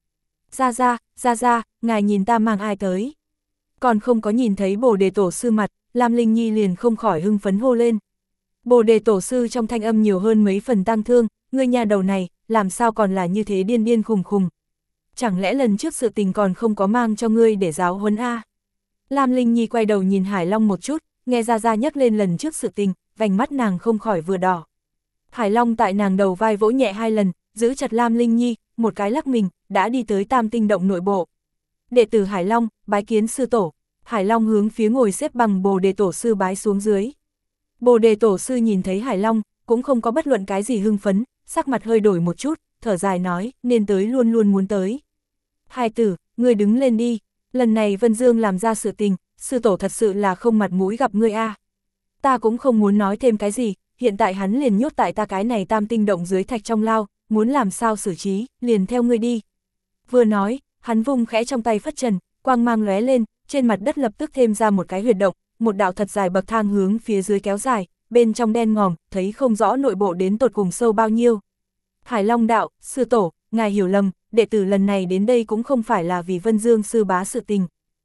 Ra, ngài nhìn ta mang ai tới. Còn không có nhìn thấy Bồ Đề tổ sư mặt, Lam Linh Nhi liền không khỏi hưng phấn hô lên. Bồ Đề tổ sư trong thanh âm nhiều hơn mấy phần tang thương, ngươi nhà đầu này, làm sao còn là như thế điên điên khùng khùng. Chẳng lẽ lần trước sự tình còn không có mang cho ngươi để giáo huấn a? Lam Linh Nhi quay đầu nhìn Hải Long một chút, nghe Ra nhắc lên lần trước sự tình, vành mắt nàng không khỏi vừa đỏ. Hải Long tại nàng đầu vai vỗ nhẹ 2 lần, giữ chặt Lam Linh Nhi, một cái lắc mình, đã đi tới Tam Tinh Động nội bộ. Đệ tử Hải Long, bái kiến sư tổ. Hải Long hướng phía ngồi xếp bằng Bồ Đề tổ sư bái xuống dưới. Bồ Đề tổ sư nhìn thấy Hải Long, cũng không có bất luận cái gì hưng phấn, sắc mặt hơi đổi một chút, thở dài nói, nên tới luôn luôn muốn tới. Hai tử, ngươi đứng lên đi, lần này Vân Dương làm ra sự tình, sư tổ thật sự là không mặt mũi gặp ngươi a. Ta cũng không muốn nói thêm cái gì, hiện tại hắn liền nhốt tại ta cái này Tam Tinh Động dưới thạch trong lao, muốn làm sao xử trí, liền theo ngươi đi. Vừa nói, hắn vung khẽ trong tay phất trần, quang mang lóe lên, trên mặt đất lập tức thêm ra một cái huyệt động, một đạo thật dài bậc thang hướng phía dưới kéo dài, bên trong đen ngòm, thấy không rõ nội bộ đến tột cùng sâu bao nhiêu. Hải Long đạo, sư tổ, ngài hiểu lầm, đệ tử lần này đến đây cũng không phải là vì Vân Dương sư bá sự tình.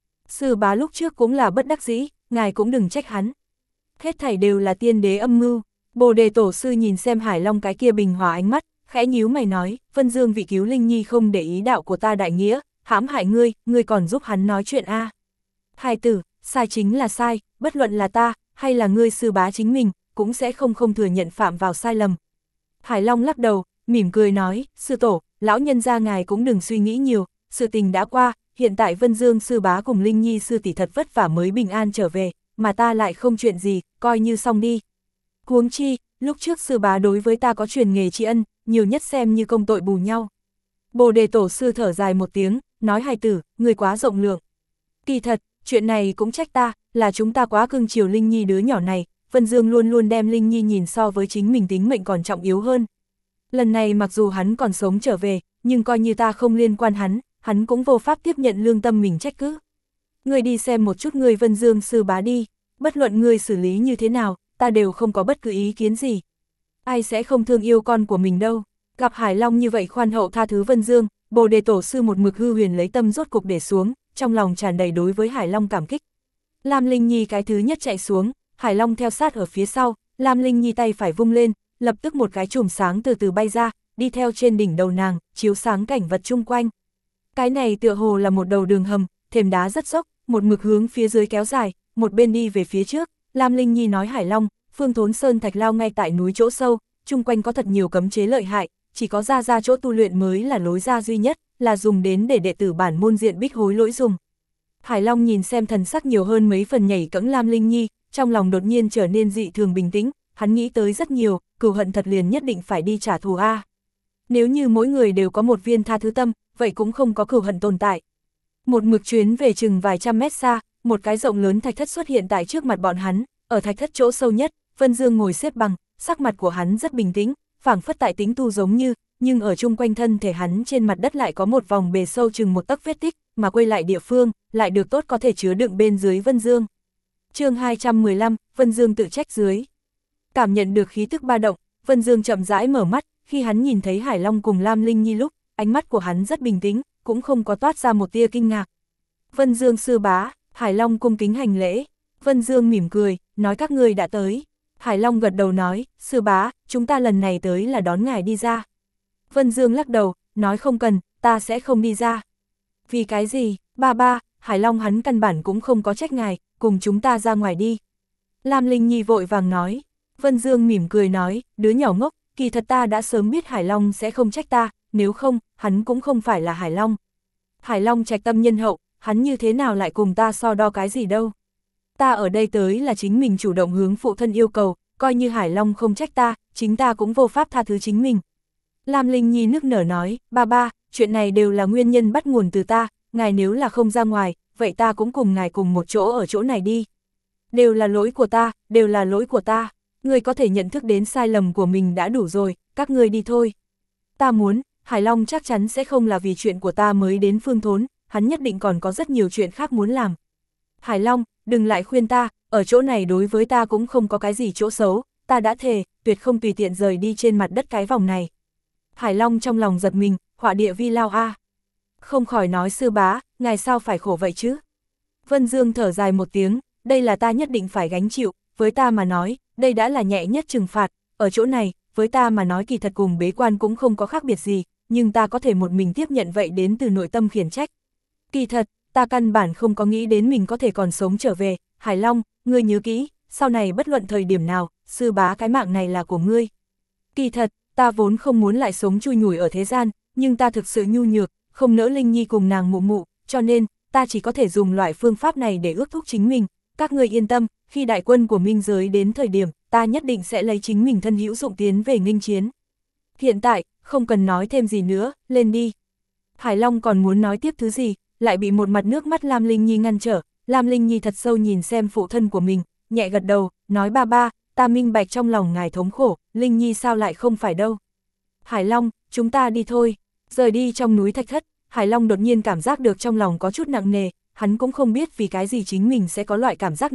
Sư bá lúc trước cũng là bất đắc dĩ, ngài cũng đừng trách hắn. Hết thảy đều là tiên đế âm mưu. Bồ đề tổ sư nhìn xem Hải Long cái kia bình hòa ánh mắt, khẽ nhíu mày nói, Vân Dương vị cứu linh nhi không để ý đạo của ta đại nghĩa, hãm hại ngươi còn giúp hắn nói chuyện a. Hài tử, sai chính là sai, bất luận là ta, hay là ngươi sư bá chính mình, cũng sẽ không thừa nhận phạm vào sai lầm. Hải Long lắc đầu, mỉm cười nói, sư tổ, lão nhân gia ngài cũng đừng suy nghĩ nhiều, sự tình đã qua, hiện tại Vân Dương sư bá cùng Linh Nhi sư tỷ thật vất vả mới bình an trở về, mà ta lại không chuyện gì, coi như xong đi. Huống chi, lúc trước sư bá đối với ta có truyền nghề tri ân, nhiều nhất xem như công tội bù nhau. Bồ đề tổ sư thở dài một tiếng, nói hài tử, người quá rộng lượng. Kỳ thật, chuyện này cũng trách ta, là chúng ta quá cưng chiều Linh Nhi đứa nhỏ này, Vân Dương luôn luôn đem Linh Nhi nhìn so với chính mình tính mệnh còn trọng yếu hơn. Lần này mặc dù hắn còn sống trở về, nhưng coi như ta không liên quan hắn cũng vô pháp tiếp nhận lương tâm mình trách cứ. Ngươi đi xem một chút ngươi Vân Dương sư bá đi, bất luận ngươi xử lý như thế nào, ta đều không có bất cứ ý kiến gì. Ai sẽ không thương yêu con của mình đâu. Gặp Hải Long như vậy khoan hậu tha thứ Vân Dương, Bồ đề tổ sư một mực hư huyền lấy tâm rốt cục để xuống, trong lòng tràn đầy đối với Hải Long cảm kích. Lam Linh Nhi cái thứ nhất chạy xuống, Hải Long theo sát ở phía sau, Lam Linh Nhi tay phải vung lên, lập tức một cái chùm sáng từ từ bay ra, đi theo trên đỉnh đầu nàng, chiếu sáng cảnh vật chung quanh. Cái này tựa hồ là một đầu đường hầm, thềm đá rất dốc, một mực hướng phía dưới kéo dài, một bên đi về phía trước. Lam Linh Nhi nói Hải Long, Phương Thốn Sơn thạch lao ngay tại núi chỗ sâu, chung quanh có thật nhiều cấm chế lợi hại, chỉ có ra chỗ tu luyện mới là lối ra duy nhất, là dùng đến để đệ tử bản môn diện bích hối lỗi dùng. Hải Long nhìn xem thần sắc nhiều hơn mấy phần nhảy cẫng Lam Linh Nhi, trong lòng đột nhiên trở nên dị thường bình tĩnh, hắn nghĩ tới rất nhiều, cừu hận thật liền nhất định phải đi trả thù a. Nếu như mỗi người đều có một viên tha thứ tâm, vậy cũng không có cừu hận tồn tại. Một mực chuyến về chừng vài trăm mét xa, một cái rộng lớn thạch thất xuất hiện tại trước mặt bọn hắn, ở thạch thất chỗ sâu nhất, Vân Dương ngồi xếp bằng, sắc mặt của hắn rất bình tĩnh, phảng phất tại tĩnh tu giống như, nhưng ở chung quanh thân thể hắn trên mặt đất lại có một vòng bề sâu chừng một tấc vết tích, mà quay lại địa phương, lại được tốt có thể chứa đựng bên dưới Vân Dương. Chương 215, Vân Dương tự trách dưới. Cảm nhận được khí tức ba động, Vân Dương chậm rãi mở mắt, khi hắn nhìn thấy Hải Long cùng Lam Linh Nhi lúc, ánh mắt của hắn rất bình tĩnh, cũng không có toát ra một tia kinh ngạc. Vân Dương sư bá, Hải Long cung kính hành lễ. Vân Dương mỉm cười, nói các ngươi đã tới. Hải Long gật đầu nói, sư bá, chúng ta lần này tới là đón ngài đi ra. Vân Dương lắc đầu, nói không cần, ta sẽ không đi ra. Vì cái gì, ba, Hải Long hắn căn bản cũng không có trách ngài, cùng chúng ta ra ngoài đi. Lam Linh Nhi vội vàng nói. Vân Dương mỉm cười nói, đứa nhỏ ngốc, kỳ thật ta đã sớm biết Hải Long sẽ không trách ta, nếu không, hắn cũng không phải là Hải Long. Hải Long trạch tâm nhân hậu, hắn như thế nào lại cùng ta so đo cái gì đâu. Ta ở đây tới là chính mình chủ động hướng phụ thân yêu cầu, coi như Hải Long không trách ta, chính ta cũng vô pháp tha thứ chính mình. Lam Linh Nhi nức nở nói, ba, chuyện này đều là nguyên nhân bắt nguồn từ ta, ngài nếu là không ra ngoài, vậy ta cũng cùng ngài cùng một chỗ ở chỗ này đi. Đều là lỗi của ta, đều là lỗi của ta, ngươi có thể nhận thức đến sai lầm của mình đã đủ rồi, các ngươi đi thôi. Ta muốn, Hải Long chắc chắn sẽ không là vì chuyện của ta mới đến Phương Thốn, hắn nhất định còn có rất nhiều chuyện khác muốn làm. Hải Long, đừng lại khuyên ta, ở chỗ này đối với ta cũng không có cái gì chỗ xấu, ta đã thề, tuyệt không tùy tiện rời đi trên mặt đất cái vòng này. Hải Long trong lòng giật mình, họa địa vi lao a. Không khỏi nói sư bá, ngài sao phải khổ vậy chứ? Vân Dương thở dài một tiếng, đây là ta nhất định phải gánh chịu, với ta mà nói, đây đã là nhẹ nhất trừng phạt, ở chỗ này, với ta mà nói kỳ thật cùng bế quan cũng không có khác biệt gì, nhưng ta có thể một mình tiếp nhận vậy đến từ nội tâm khiển trách. Kỳ thật, ta căn bản không có nghĩ đến mình có thể còn sống trở về, Hải Long, ngươi nhớ kỹ, sau này bất luận thời điểm nào, sư bá cái mạng này là của ngươi. Kỳ thật, ta vốn không muốn lại sống chui nhủi ở thế gian, nhưng ta thực sự nhu nhược, không nỡ Linh Nhi cùng nàng mụ, cho nên, ta chỉ có thể dùng loại phương pháp này để ước thúc chính mình. Các ngươi yên tâm, khi đại quân của Minh Giới đến thời điểm, ta nhất định sẽ lấy chính mình thân hữu dụng tiến về nghênh chiến. Hiện tại, không cần nói thêm gì nữa, lên đi. Hải Long còn muốn nói tiếp thứ gì, lại bị một mặt nước mắt Lam Linh Nhi ngăn trở. Lam Linh Nhi thật sâu nhìn xem phụ thân của mình, nhẹ gật đầu, nói ba, ta minh bạch trong lòng ngài thống khổ, Linh Nhi sao lại không phải đâu. Hải Long, chúng ta đi thôi. Rời đi trong núi thạch thất, Hải Long đột nhiên cảm giác được trong lòng có chút nặng nề, hắn cũng không biết vì cái gì chính mình sẽ có loại cảm giác này,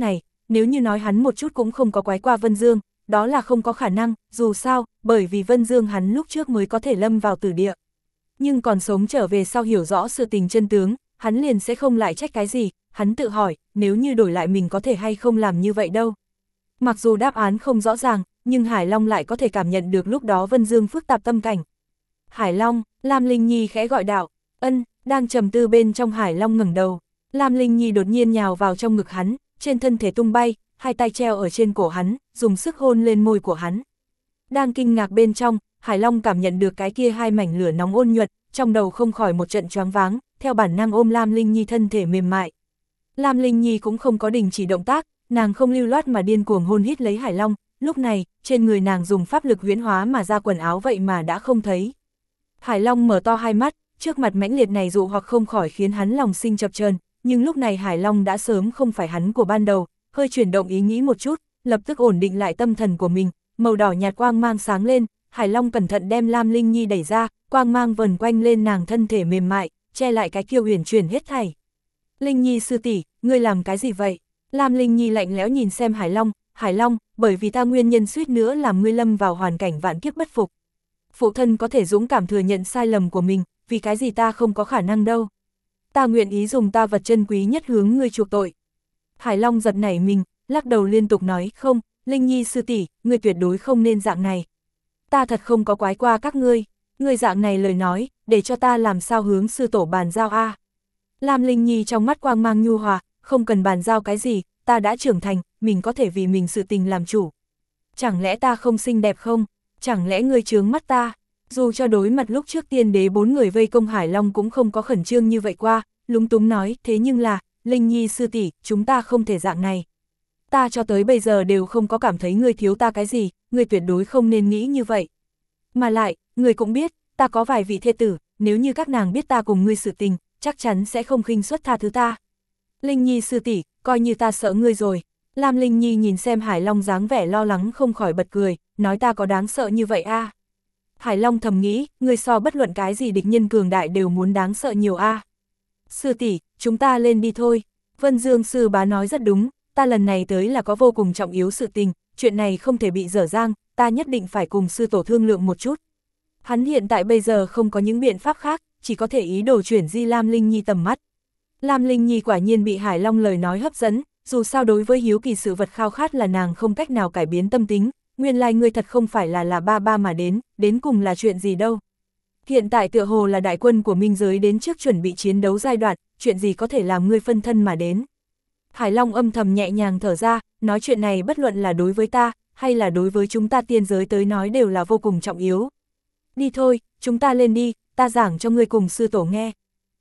nếu như nói hắn một chút cũng không có quái qua Vân Dương, đó là không có khả năng, dù sao, bởi vì Vân Dương hắn lúc trước mới có thể lâm vào tử địa. Nhưng còn sống trở về sau hiểu rõ sự tình chân tướng, hắn liền sẽ không lại trách cái gì, hắn tự hỏi, nếu như đổi lại mình có thể hay không làm như vậy đâu. Mặc dù đáp án không rõ ràng, nhưng Hải Long lại có thể cảm nhận được lúc đó Vân Dương phức tạp tâm cảnh. Hải Long, Lam Linh Nhi khẽ gọi đạo, ân, đang trầm tư bên trong Hải Long ngẩng đầu. Lam Linh Nhi đột nhiên nhào vào trong ngực hắn, trên thân thể tung bay, hai tay treo ở trên cổ hắn, dùng sức hôn lên môi của hắn. Đang kinh ngạc bên trong, Hải Long cảm nhận được cái kia hai mảnh lửa nóng ôn nhuận, trong đầu không khỏi một trận choáng váng, theo bản năng ôm Lam Linh Nhi thân thể mềm mại. Lam Linh Nhi cũng không có đình chỉ động tác, nàng không lưu loát mà điên cuồng hôn hít lấy Hải Long, lúc này, trên người nàng dùng pháp lực huyễn hóa mà ra quần áo vậy mà đã không thấy. Hải Long mở to hai mắt, trước mặt mãnh liệt này dụ hoặc không khỏi khiến hắn lòng sinh chập chờn, nhưng lúc này Hải Long đã sớm không phải hắn của ban đầu, hơi chuyển động ý nghĩ một chút, lập tức ổn định lại tâm thần của mình, màu đỏ nhạt quang mang sáng lên, Hải Long cẩn thận đem Lam Linh Nhi đẩy ra, quang mang vần quanh lên nàng thân thể mềm mại, che lại cái kiêu huyền chuyển hết thảy. Linh Nhi sư tỷ, ngươi làm cái gì vậy? Lam Linh Nhi lạnh lẽo nhìn xem Hải Long, bởi vì ta nguyên nhân suýt nữa làm ngươi lâm vào hoàn cảnh vạn kiếp bất phục. Phụ thân có thể dũng cảm thừa nhận sai lầm của mình, vì cái gì ta không có khả năng đâu. Ta nguyện ý dùng ta vật chân quý nhất hướng ngươi chuộc tội. Hải Long giật nảy mình, lắc đầu liên tục nói, không, Linh Nhi sư tỷ, ngươi tuyệt đối không nên dạng này. Ta thật không có quái qua các ngươi dạng này lời nói, để cho ta làm sao hướng sư tổ bàn giao a. Lam Linh Nhi trong mắt quang mang nhu hòa, không cần bàn giao cái gì, ta đã trưởng thành, mình có thể vì mình sự tình làm chủ. Chẳng lẽ ta không xinh đẹp không? Chẳng lẽ ngươi chướng mắt ta? Dù cho đối mặt lúc trước tiên đế 4 người vây công Hải Long cũng không có khẩn trương như vậy qua, lúng túng nói, thế nhưng là, Linh Nhi sư tỷ, chúng ta không thể dạng này. Ta cho tới bây giờ đều không có cảm thấy ngươi thiếu ta cái gì, ngươi tuyệt đối không nên nghĩ như vậy. Mà lại, ngươi cũng biết, ta có vài vị thê tử, nếu như các nàng biết ta cùng ngươi sự tình, chắc chắn sẽ không khinh suất tha thứ ta. Linh Nhi sư tỷ, coi như ta sợ ngươi rồi. Lam Linh Nhi nhìn xem Hải Long dáng vẻ lo lắng không khỏi bật cười, nói ta có đáng sợ như vậy a? Hải Long thầm nghĩ, ngươi so bất luận cái gì địch nhân cường đại đều muốn đáng sợ nhiều a. Sư tỷ, chúng ta lên đi thôi. Vân Dương sư bá nói rất đúng, ta lần này tới là có vô cùng trọng yếu sự tình, chuyện này không thể bị dở dang, ta nhất định phải cùng sư tổ thương lượng một chút. Hắn hiện tại bây giờ không có những biện pháp khác, chỉ có thể ý đồ chuyển di Lam Linh Nhi tầm mắt. Lam Linh Nhi quả nhiên bị Hải Long lời nói hấp dẫn, dù sao đối với hiếu kỳ sự vật khao khát là nàng không cách nào cải biến tâm tính, nguyên lai ngươi thật không phải là ba mà đến cùng là chuyện gì đâu. Hiện tại tựa hồ là đại quân của minh giới đến trước chuẩn bị chiến đấu giai đoạn, chuyện gì có thể làm ngươi phân thân mà đến. Hải Long âm thầm nhẹ nhàng thở ra, nói chuyện này bất luận là đối với ta, hay là đối với chúng ta tiên giới tới nói đều là vô cùng trọng yếu. Đi thôi, chúng ta lên đi, ta giảng cho ngươi cùng sư tổ nghe.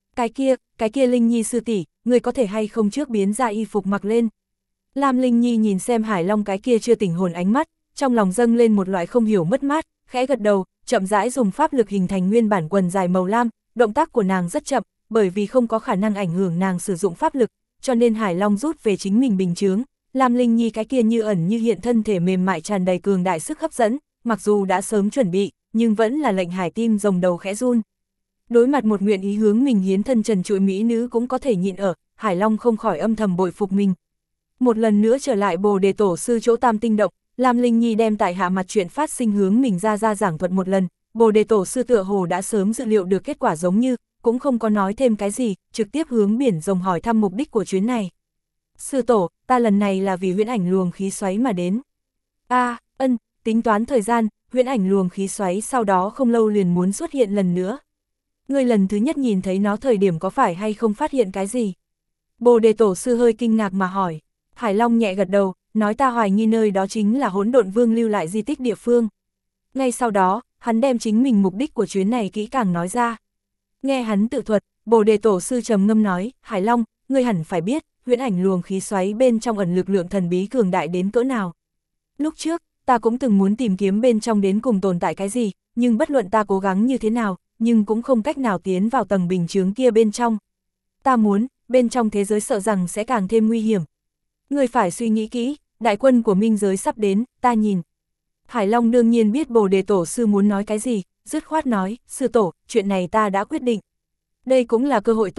Cái kia Linh Nhi sư tỷ, ngươi có thể hay không trước biến ra y phục mặc lên. Lam Linh Nhi nhìn xem Hải Long cái kia chưa tỉnh hồn ánh mắt, trong lòng dâng lên một loại không hiểu mất mát, khẽ gật đầu, chậm rãi dùng pháp lực hình thành nguyên bản quần dài màu lam, động tác của nàng rất chậm, bởi vì không có khả năng ảnh hưởng nàng sử dụng pháp lực, cho nên Hải Long rút về chính mình bình chướng. Lam Linh Nhi cái kia như ẩn như hiện thân thể mềm mại tràn đầy cường đại sức hấp dẫn, mặc dù đã sớm chuẩn bị, nhưng vẫn là lệnh Hải tim rồng đầu khẽ run. Đối mặt một nguyện ý hướng mình hiến thân trần trụi mỹ nữ cũng có thể nhịn ở, Hải Long không khỏi âm thầm bội phục mình. Một lần nữa trở lại Bồ Đề Tổ sư chỗ Tam Tinh Động, Lam Linh Nhi đem tại hạ mặt chuyện phát sinh hướng mình ra giảng thuật một lần, Bồ Đề Tổ sư tựa hồ đã sớm dự liệu được kết quả giống như, cũng không có nói thêm cái gì, trực tiếp hướng biển rồng hỏi thăm mục đích của chuyến này. Sư tổ, ta lần này là vì huyễn ảnh luồng khí xoáy mà đến. Tính toán thời gian, huyễn ảnh luồng khí xoáy sau đó không lâu liền muốn xuất hiện lần nữa. Ngươi lần thứ nhất nhìn thấy nó thời điểm có phải hay không phát hiện cái gì? Bồ Đề Tổ sư hơi kinh ngạc mà hỏi. Hải Long nhẹ gật đầu, nói ta hoài nghi nơi đó chính là Hỗn Độn Vương lưu lại di tích địa phương. Ngay sau đó, hắn đem chính mình mục đích của chuyến này kỹ càng nói ra. Nghe hắn tự thuật, Bồ Đề Tổ sư trầm ngâm nói, Hải Long, ngươi hẳn phải biết, huyễn ảnh luồng khí xoáy bên trong ẩn lực lượng thần bí cường đại đến cỡ nào. Lúc trước, ta cũng từng muốn tìm kiếm bên trong đến cùng tồn tại cái gì, nhưng bất luận ta cố gắng như thế nào, nhưng cũng không cách nào tiến vào tầng bình chướng kia bên trong. Ta muốn, bên trong thế giới sợ rằng sẽ càng thêm nguy hiểm. Ngươi phải suy nghĩ kỹ, đại quân của minh giới sắp đến, ta nhìn. Hải Long đương nhiên biết Bồ Đề Tổ sư muốn nói cái gì, dứt khoát nói, sư tổ, chuyện này ta đã quyết định. Đây cũng là cơ hội tốt nhất,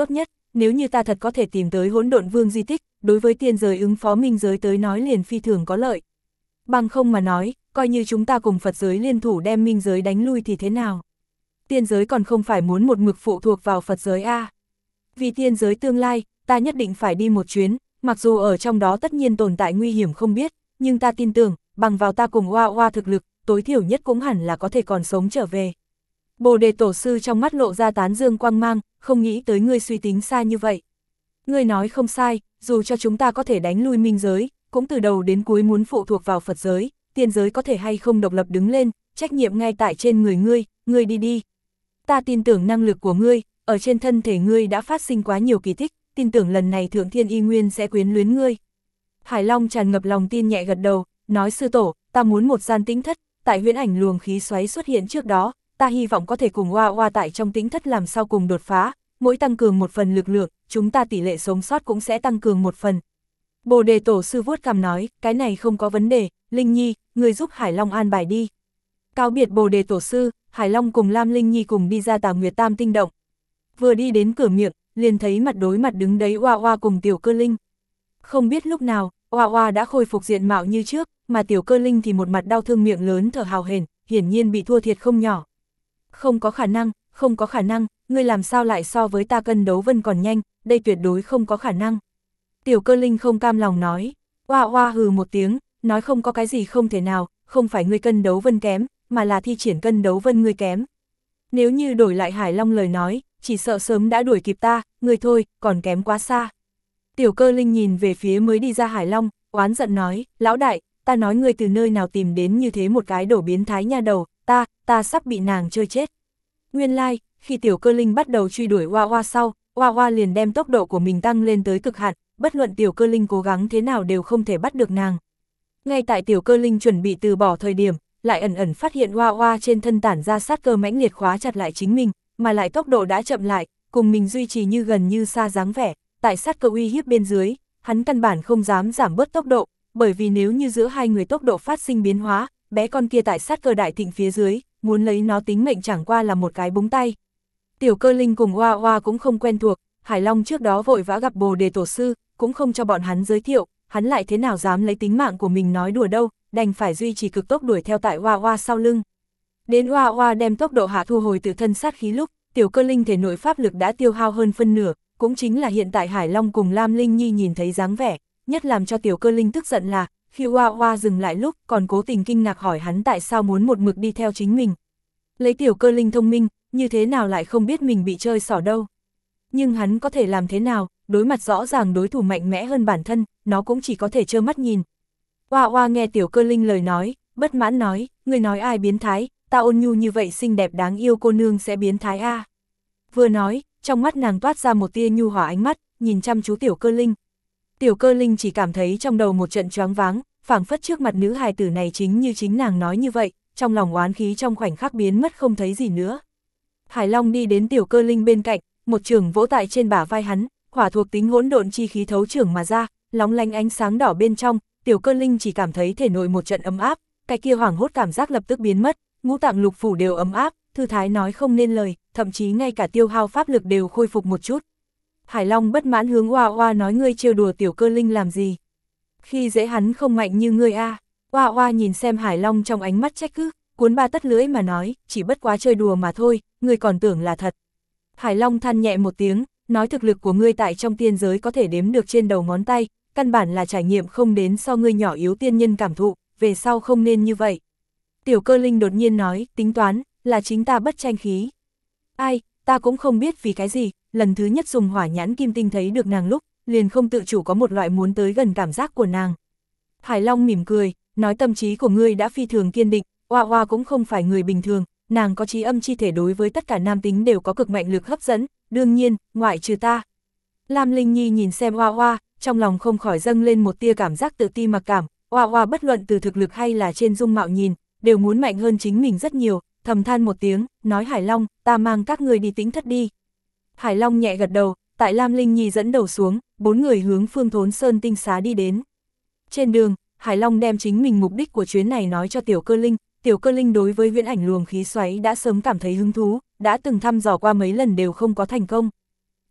nếu như ta thật có thể tìm tới Hỗn Độn Vương di tích, đối với tiên giới ứng phó minh giới tới nói liền phi thường có lợi. Bằng không mà nói, coi như chúng ta cùng Phật giới liên thủ đem minh giới đánh lui thì thế nào? Tiên giới còn không phải muốn một mực phụ thuộc vào Phật giới a. Vì tiên giới tương lai, ta nhất định phải đi một chuyến, mặc dù ở trong đó tất nhiên tồn tại nguy hiểm không biết, nhưng ta tin tưởng, bằng vào ta cùng Hoa Hoa thực lực, tối thiểu nhất cũng hẳn là có thể còn sống trở về. Bồ Đề Tổ sư trong mắt lộ ra tán dương quang mang, không nghĩ tới ngươi suy tính xa như vậy. Ngươi nói không sai, dù cho chúng ta có thể đánh lui minh giới, cũng từ đầu đến cuối muốn phụ thuộc vào Phật giới, tiên giới có thể hay không độc lập đứng lên, trách nhiệm ngay tại trên người ngươi đi đi. Ta tin tưởng năng lực của ngươi, ở trên thân thể ngươi đã phát sinh quá nhiều kỳ tích, tin tưởng lần này Thượng Thiên Y Nguyên sẽ quyến luyến ngươi. Hải Long tràn ngập lòng tin nhẹ gật đầu, nói sư tổ, ta muốn một gian tĩnh thất, tại huyễn ảnh luồng khí xoáy xuất hiện trước đó, ta hy vọng có thể cùng Hoa Hoa tại trong tĩnh thất làm sao cùng đột phá, mỗi tăng cường một phần lực lượng, chúng ta tỷ lệ sống sót cũng sẽ tăng cường một phần. Bồ Đề Tổ sư vuốt cằm nói, cái này không có vấn đề, Linh Nhi, người giúp Hải Long an bài đi. Cáo biệt Bồ Đề Tổ sư, Hải Long cùng Lam Linh Nhi cùng đi ra Tà Nguyệt Tam Tinh Động. Vừa đi đến cửa miệng, liền thấy mặt đối mặt đứng đấy Hoa Hoa cùng Tiểu Cơ Linh. Không biết lúc nào, Hoa Hoa đã khôi phục diện mạo như trước, mà Tiểu Cơ Linh thì một mặt đau thương miệng lớn thở hào hển, hiển nhiên bị thua thiệt không nhỏ. Không có khả năng, ngươi làm sao lại so với ta cân đấu vân còn nhanh, đây tuyệt đối không có khả năng. Tiểu Cơ Linh không cam lòng nói, Hoa Hoa hừ một tiếng, nói không có cái gì không thể nào, không phải ngươi cân đấu vân kém, mà là thi triển cân đấu vân ngươi kém. Nếu như đổi lại Hải Long lời nói, chỉ sợ sớm đã đuổi kịp ta, ngươi thôi, còn kém quá xa. Tiểu Cơ Linh nhìn về phía mới đi ra Hải Long, oán giận nói, lão đại, ta nói ngươi từ nơi nào tìm đến như thế một cái đổ biến thái nha đầu, ta sắp bị nàng chơi chết. Nguyên lai, khi Tiểu Cơ Linh bắt đầu truy đuổi Hoa Hoa sau, Hoa Hoa liền đem tốc độ của mình tăng lên tới cực hạn, bất luận Tiểu Cơ Linh cố gắng thế nào đều không thể bắt được nàng. Ngay tại Tiểu Cơ Linh chuẩn bị từ bỏ thời điểm, lại ẩn ẩn phát hiện Hoa Hoa trên thân tản ra sát cơ mãnh liệt khóa chặt lại chính mình, mà lại tốc độ đã chậm lại, cùng mình duy trì như gần như xa dáng vẻ, tại sát cơ uy hiếp bên dưới, hắn căn bản không dám giảm bớt tốc độ, bởi vì nếu như giữa hai người tốc độ phát sinh biến hóa, bé con kia tại sát cơ đại thịnh phía dưới, muốn lấy nó tính mệnh chẳng qua là một cái búng tay. Tiểu Cơ Linh cùng Hoa Hoa cũng không quen thuộc, Hải Long trước đó vội vã gặp Bồ Đề Tổ sư, cũng không cho bọn hắn giới thiệu, hắn lại thế nào dám lấy tính mạng của mình nói đùa đâu, đành phải duy trì cực tốc đuổi theo tại Hoa Hoa sau lưng. Đến Hoa Hoa đem tốc độ hạ thu hồi tự thân sát khí lúc, Tiểu Cơ Linh thể nội pháp lực đã tiêu hao hơn phân nửa, cũng chính là hiện tại Hải Long cùng Lam Linh Nhi nhìn thấy dáng vẻ, nhất làm cho Tiểu Cơ Linh tức giận là, khi Hoa Hoa dừng lại lúc còn cố tình kinh ngạc hỏi hắn tại sao muốn một mực đi theo chính mình. Lấy Tiểu Cơ Linh thông minh, như thế nào lại không biết mình bị chơi xỏ đâu. Nhưng hắn có thể làm thế nào, đối mặt rõ ràng đối thủ mạnh mẽ hơn bản thân, nó cũng chỉ có thể trơ mắt nhìn. Hoa Hoa nghe Tiểu Cơ Linh lời nói, bất mãn nói, người nói ai biến thái, ta ôn nhu như vậy xinh đẹp đáng yêu cô nương sẽ biến thái a. Vừa nói, trong mắt nàng toát ra một tia nhu hòa ánh mắt, nhìn chăm chú Tiểu Cơ Linh. Tiểu Cơ Linh chỉ cảm thấy trong đầu một trận choáng váng, phảng phất trước mặt nữ hài tử này chính như chính nàng nói như vậy, trong lòng oán khí trong khoảnh khắc biến mất không thấy gì nữa. Hải Long đi đến Tiểu Cơ Linh bên cạnh, một chưởng vỗ tại trên bả vai hắn, hỏa thuộc tính hỗn độn chi khí thấu chưởng mà ra, lóng lánh ánh sáng đỏ bên trong, Tiểu Cơ Linh chỉ cảm thấy thể nội một trận ấm áp, cái kia hoảng hốt cảm giác lập tức biến mất, ngũ tạng lục phủ đều ấm áp, thư thái nói không nên lời, thậm chí ngay cả tiêu hao pháp lực đều khôi phục một chút. Hải Long bất mãn hướng Hoa Hoa nói ngươi trêu đùa Tiểu Cơ Linh làm gì? Khi dễ hắn không mạnh như ngươi a. Hoa Hoa nhìn xem Hải Long trong ánh mắt trách cứ, cuốn ba tất lưỡi mà nói, chỉ bất quá chơi đùa mà thôi, ngươi còn tưởng là thật. Hải Long than nhẹ một tiếng, nói thực lực của ngươi tại trong tiên giới có thể đếm được trên đầu ngón tay, căn bản là trải nghiệm không đến so ngươi nhỏ yếu tiên nhân cảm thụ, về sau không nên như vậy. Tiểu Cơ Linh đột nhiên nói, tính toán, là chính ta bất tranh khí. Ai, ta cũng không biết vì cái gì, lần thứ nhất dùng hỏa nhãn kim tinh thấy được nàng lúc, liền không tự chủ có một loại muốn tới gần cảm giác của nàng. Hải Long mỉm cười, nói tâm trí của ngươi đã phi thường kiên định, Hoa Hoa cũng không phải người bình thường, nàng có trí âm chi thể đối với tất cả nam tính đều có cực mạnh lực hấp dẫn, đương nhiên, ngoại trừ ta. Lam Linh Nhi nhìn xem Hoa Hoa, trong lòng không khỏi dâng lên một tia cảm giác tự ti mặc cảm, Hoa Hoa bất luận từ thực lực hay là trên dung mạo nhìn, đều muốn mạnh hơn chính mình rất nhiều, thầm than một tiếng, nói Hải Long, ta mang các người đi tĩnh thất đi. Hải Long nhẹ gật đầu, tại Lam Linh Nhi dẫn đầu xuống, 4 người hướng Phương Thốn Sơn tinh xá đi đến. Trên đường, Hải Long đem chính mình mục đích của chuyến này nói cho Tiểu Cơ Linh, Tiểu Cơ Linh đối với huyễn ảnh luồng khí xoáy đã sớm cảm thấy hứng thú, đã từng thăm dò qua mấy lần đều không có thành công.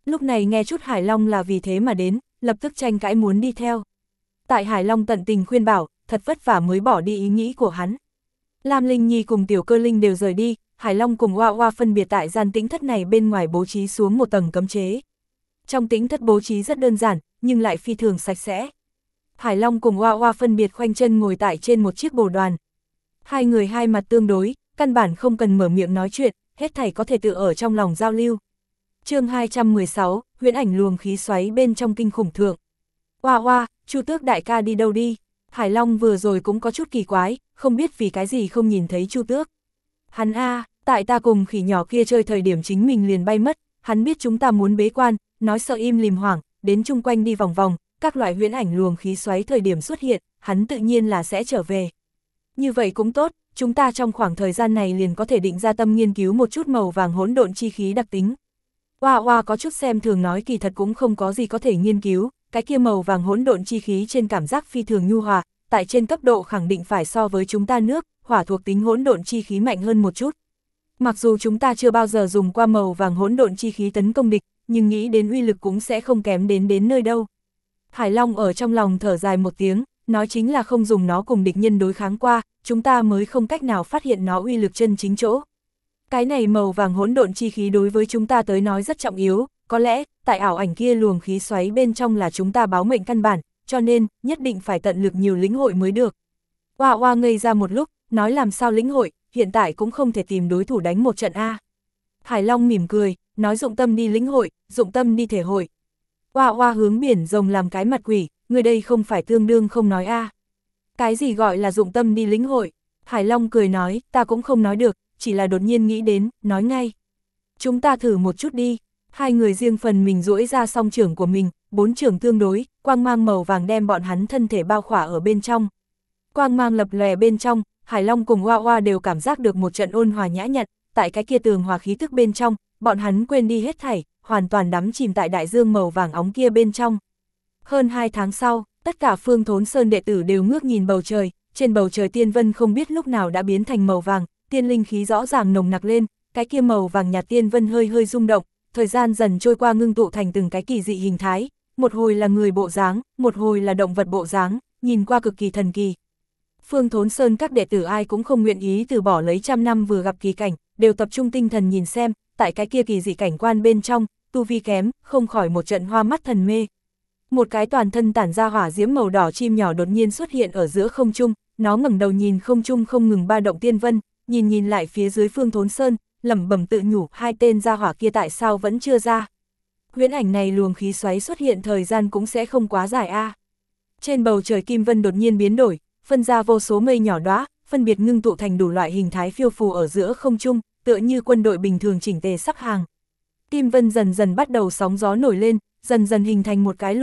Lúc này nghe chút Hải Long là vì thế mà đến, lập tức tranh cãi muốn đi theo. Tại Hải Long tận tình khuyên bảo, thật vất vả mới bỏ đi ý nghĩ của hắn. Lam Linh Nhi cùng Tiểu Cơ Linh đều rời đi, Hải Long cùng Oa Oa phân biệt tại gian tĩnh thất này bên ngoài bố trí xuống một tầng cấm chế. Trong tĩnh thất bố trí rất đơn giản, nhưng lại phi thường sạch sẽ. Hải Long cùng Oa Oa phân biệt khoanh chân ngồi tại trên một chiếc bồ đoàn. Hai người hai mặt tương đối, căn bản không cần mở miệng nói chuyện, hết thảy có thể tự ở trong lòng giao lưu. Chương 216, huyễn ảnh luồng khí xoáy bên trong kinh khủng thượng. Oa Oa, Chu Tước đại ca đi đâu đi? Hải Long vừa rồi cũng có chút kỳ quái, không biết vì cái gì không nhìn thấy Chu Tước. Hắn tại ta cùng khỉ nhỏ kia chơi thời điểm chính mình liền bay mất, hắn biết chúng ta muốn bế quan, nói sợ im lìm hoảng, đến chung quanh đi vòng vòng, các loại huyễn ảnh luồng khí xoáy thời điểm xuất hiện, hắn tự nhiên là sẽ trở về. Như vậy cũng tốt, chúng ta trong khoảng thời gian này liền có thể định ra tâm nghiên cứu một chút màu vàng hỗn độn chi khí đặc tính. Oa Oa có chút xem thường nói kỳ thật cũng không có gì có thể nghiên cứu, cái kia màu vàng hỗn độn chi khí trên cảm giác phi thường nhu hòa, tại trên cấp độ khẳng định phải so với chúng ta nước, hỏa thuộc tính hỗn độn chi khí mạnh hơn một chút. Mặc dù chúng ta chưa bao giờ dùng qua màu vàng hỗn độn chi khí tấn công địch, nhưng nghĩ đến uy lực cũng sẽ không kém đến nơi đâu. Hải Long ở trong lòng thở dài một tiếng, nói chính là không dùng nó cùng địch nhân đối kháng qua, chúng ta mới không cách nào phát hiện nó uy lực chân chính chỗ. Cái này màu vàng hỗn độn chi khí đối với chúng ta tới nói rất trọng yếu, có lẽ, tại ảo ảnh kia luồng khí xoáy bên trong là chúng ta báo mệnh căn bản, cho nên, nhất định phải tận lực nhiều lĩnh hội mới được. Oa Oa ngây ra một lúc, nói làm sao lĩnh hội, hiện tại cũng không thể tìm đối thủ đánh một trận a. Hải Long mỉm cười, nói dụng tâm đi lĩnh hội, dụng tâm đi thể hội. Oa Oa hướng biển rồng làm cái mặt quỷ, người đây không phải tương đương không nói a. Cái gì gọi là dụng tâm đi lĩnh hội? Hải Long cười nói, ta cũng không nói được, chỉ là đột nhiên nghĩ đến, nói ngay. Chúng ta thử một chút đi. Hai người riêng phần mình duỗi ra song trưởng của mình, bốn trưởng tương đối, quang mang màu vàng đem bọn hắn thân thể bao khỏa ở bên trong. Quang mang lập lòe bên trong, Hải Long cùng Oa Oa đều cảm giác được một trận ôn hòa nhã nhặn, tại cái kia tường hòa khí thức bên trong, bọn hắn quên đi hết thảy, hoàn toàn đắm chìm tại đại dương màu vàng óng kia bên trong. Hơn 2 tháng sau, tất cả Phương Thốn Sơn đệ tử đều ngước nhìn bầu trời, trên bầu trời tiên vân không biết lúc nào đã biến thành màu vàng, tiên linh khí rõ ràng nồng nặc lên, cái kia màu vàng nhạt tiên vân hơi hơi rung động, thời gian dần trôi qua ngưng tụ thành từng cái kỳ dị hình thái, một hồi là người bộ dáng, một hồi là động vật bộ dáng, nhìn qua cực kỳ thần kỳ. Phương Thốn Sơn các đệ tử ai cũng không nguyện ý từ bỏ lấy trăm năm vừa gặp kỳ cảnh, đều tập trung tinh thần nhìn xem, tại cái kia kỳ dị cảnh quan bên trong, tu vi kém, không khỏi một trận hoa mắt thần mê. Một cái toàn thân tản ra hỏa diễm màu đỏ chim nhỏ đột nhiên xuất hiện ở giữa không trung, nó ngẩng đầu nhìn không trung không ngừng ba động tiên vân, nhìn lại phía dưới Phương Thốn Sơn, lẩm bẩm tự nhủ, hai tên gia hỏa kia tại sao vẫn chưa ra. Huyễn ảnh này luồng khí xoáy xuất hiện thời gian cũng sẽ không quá dài a. Trên bầu trời kim vân đột nhiên biến đổi, phân ra vô số mây nhỏ đóa, phân biệt ngưng tụ thành đủ loại hình thái phiêu phù ở giữa không trung, tựa như quân đội bình thường chỉnh tề sắp hàng. Kim vân dần dần bắt đầu sóng gió nổi lên, dần dần hình thành một cái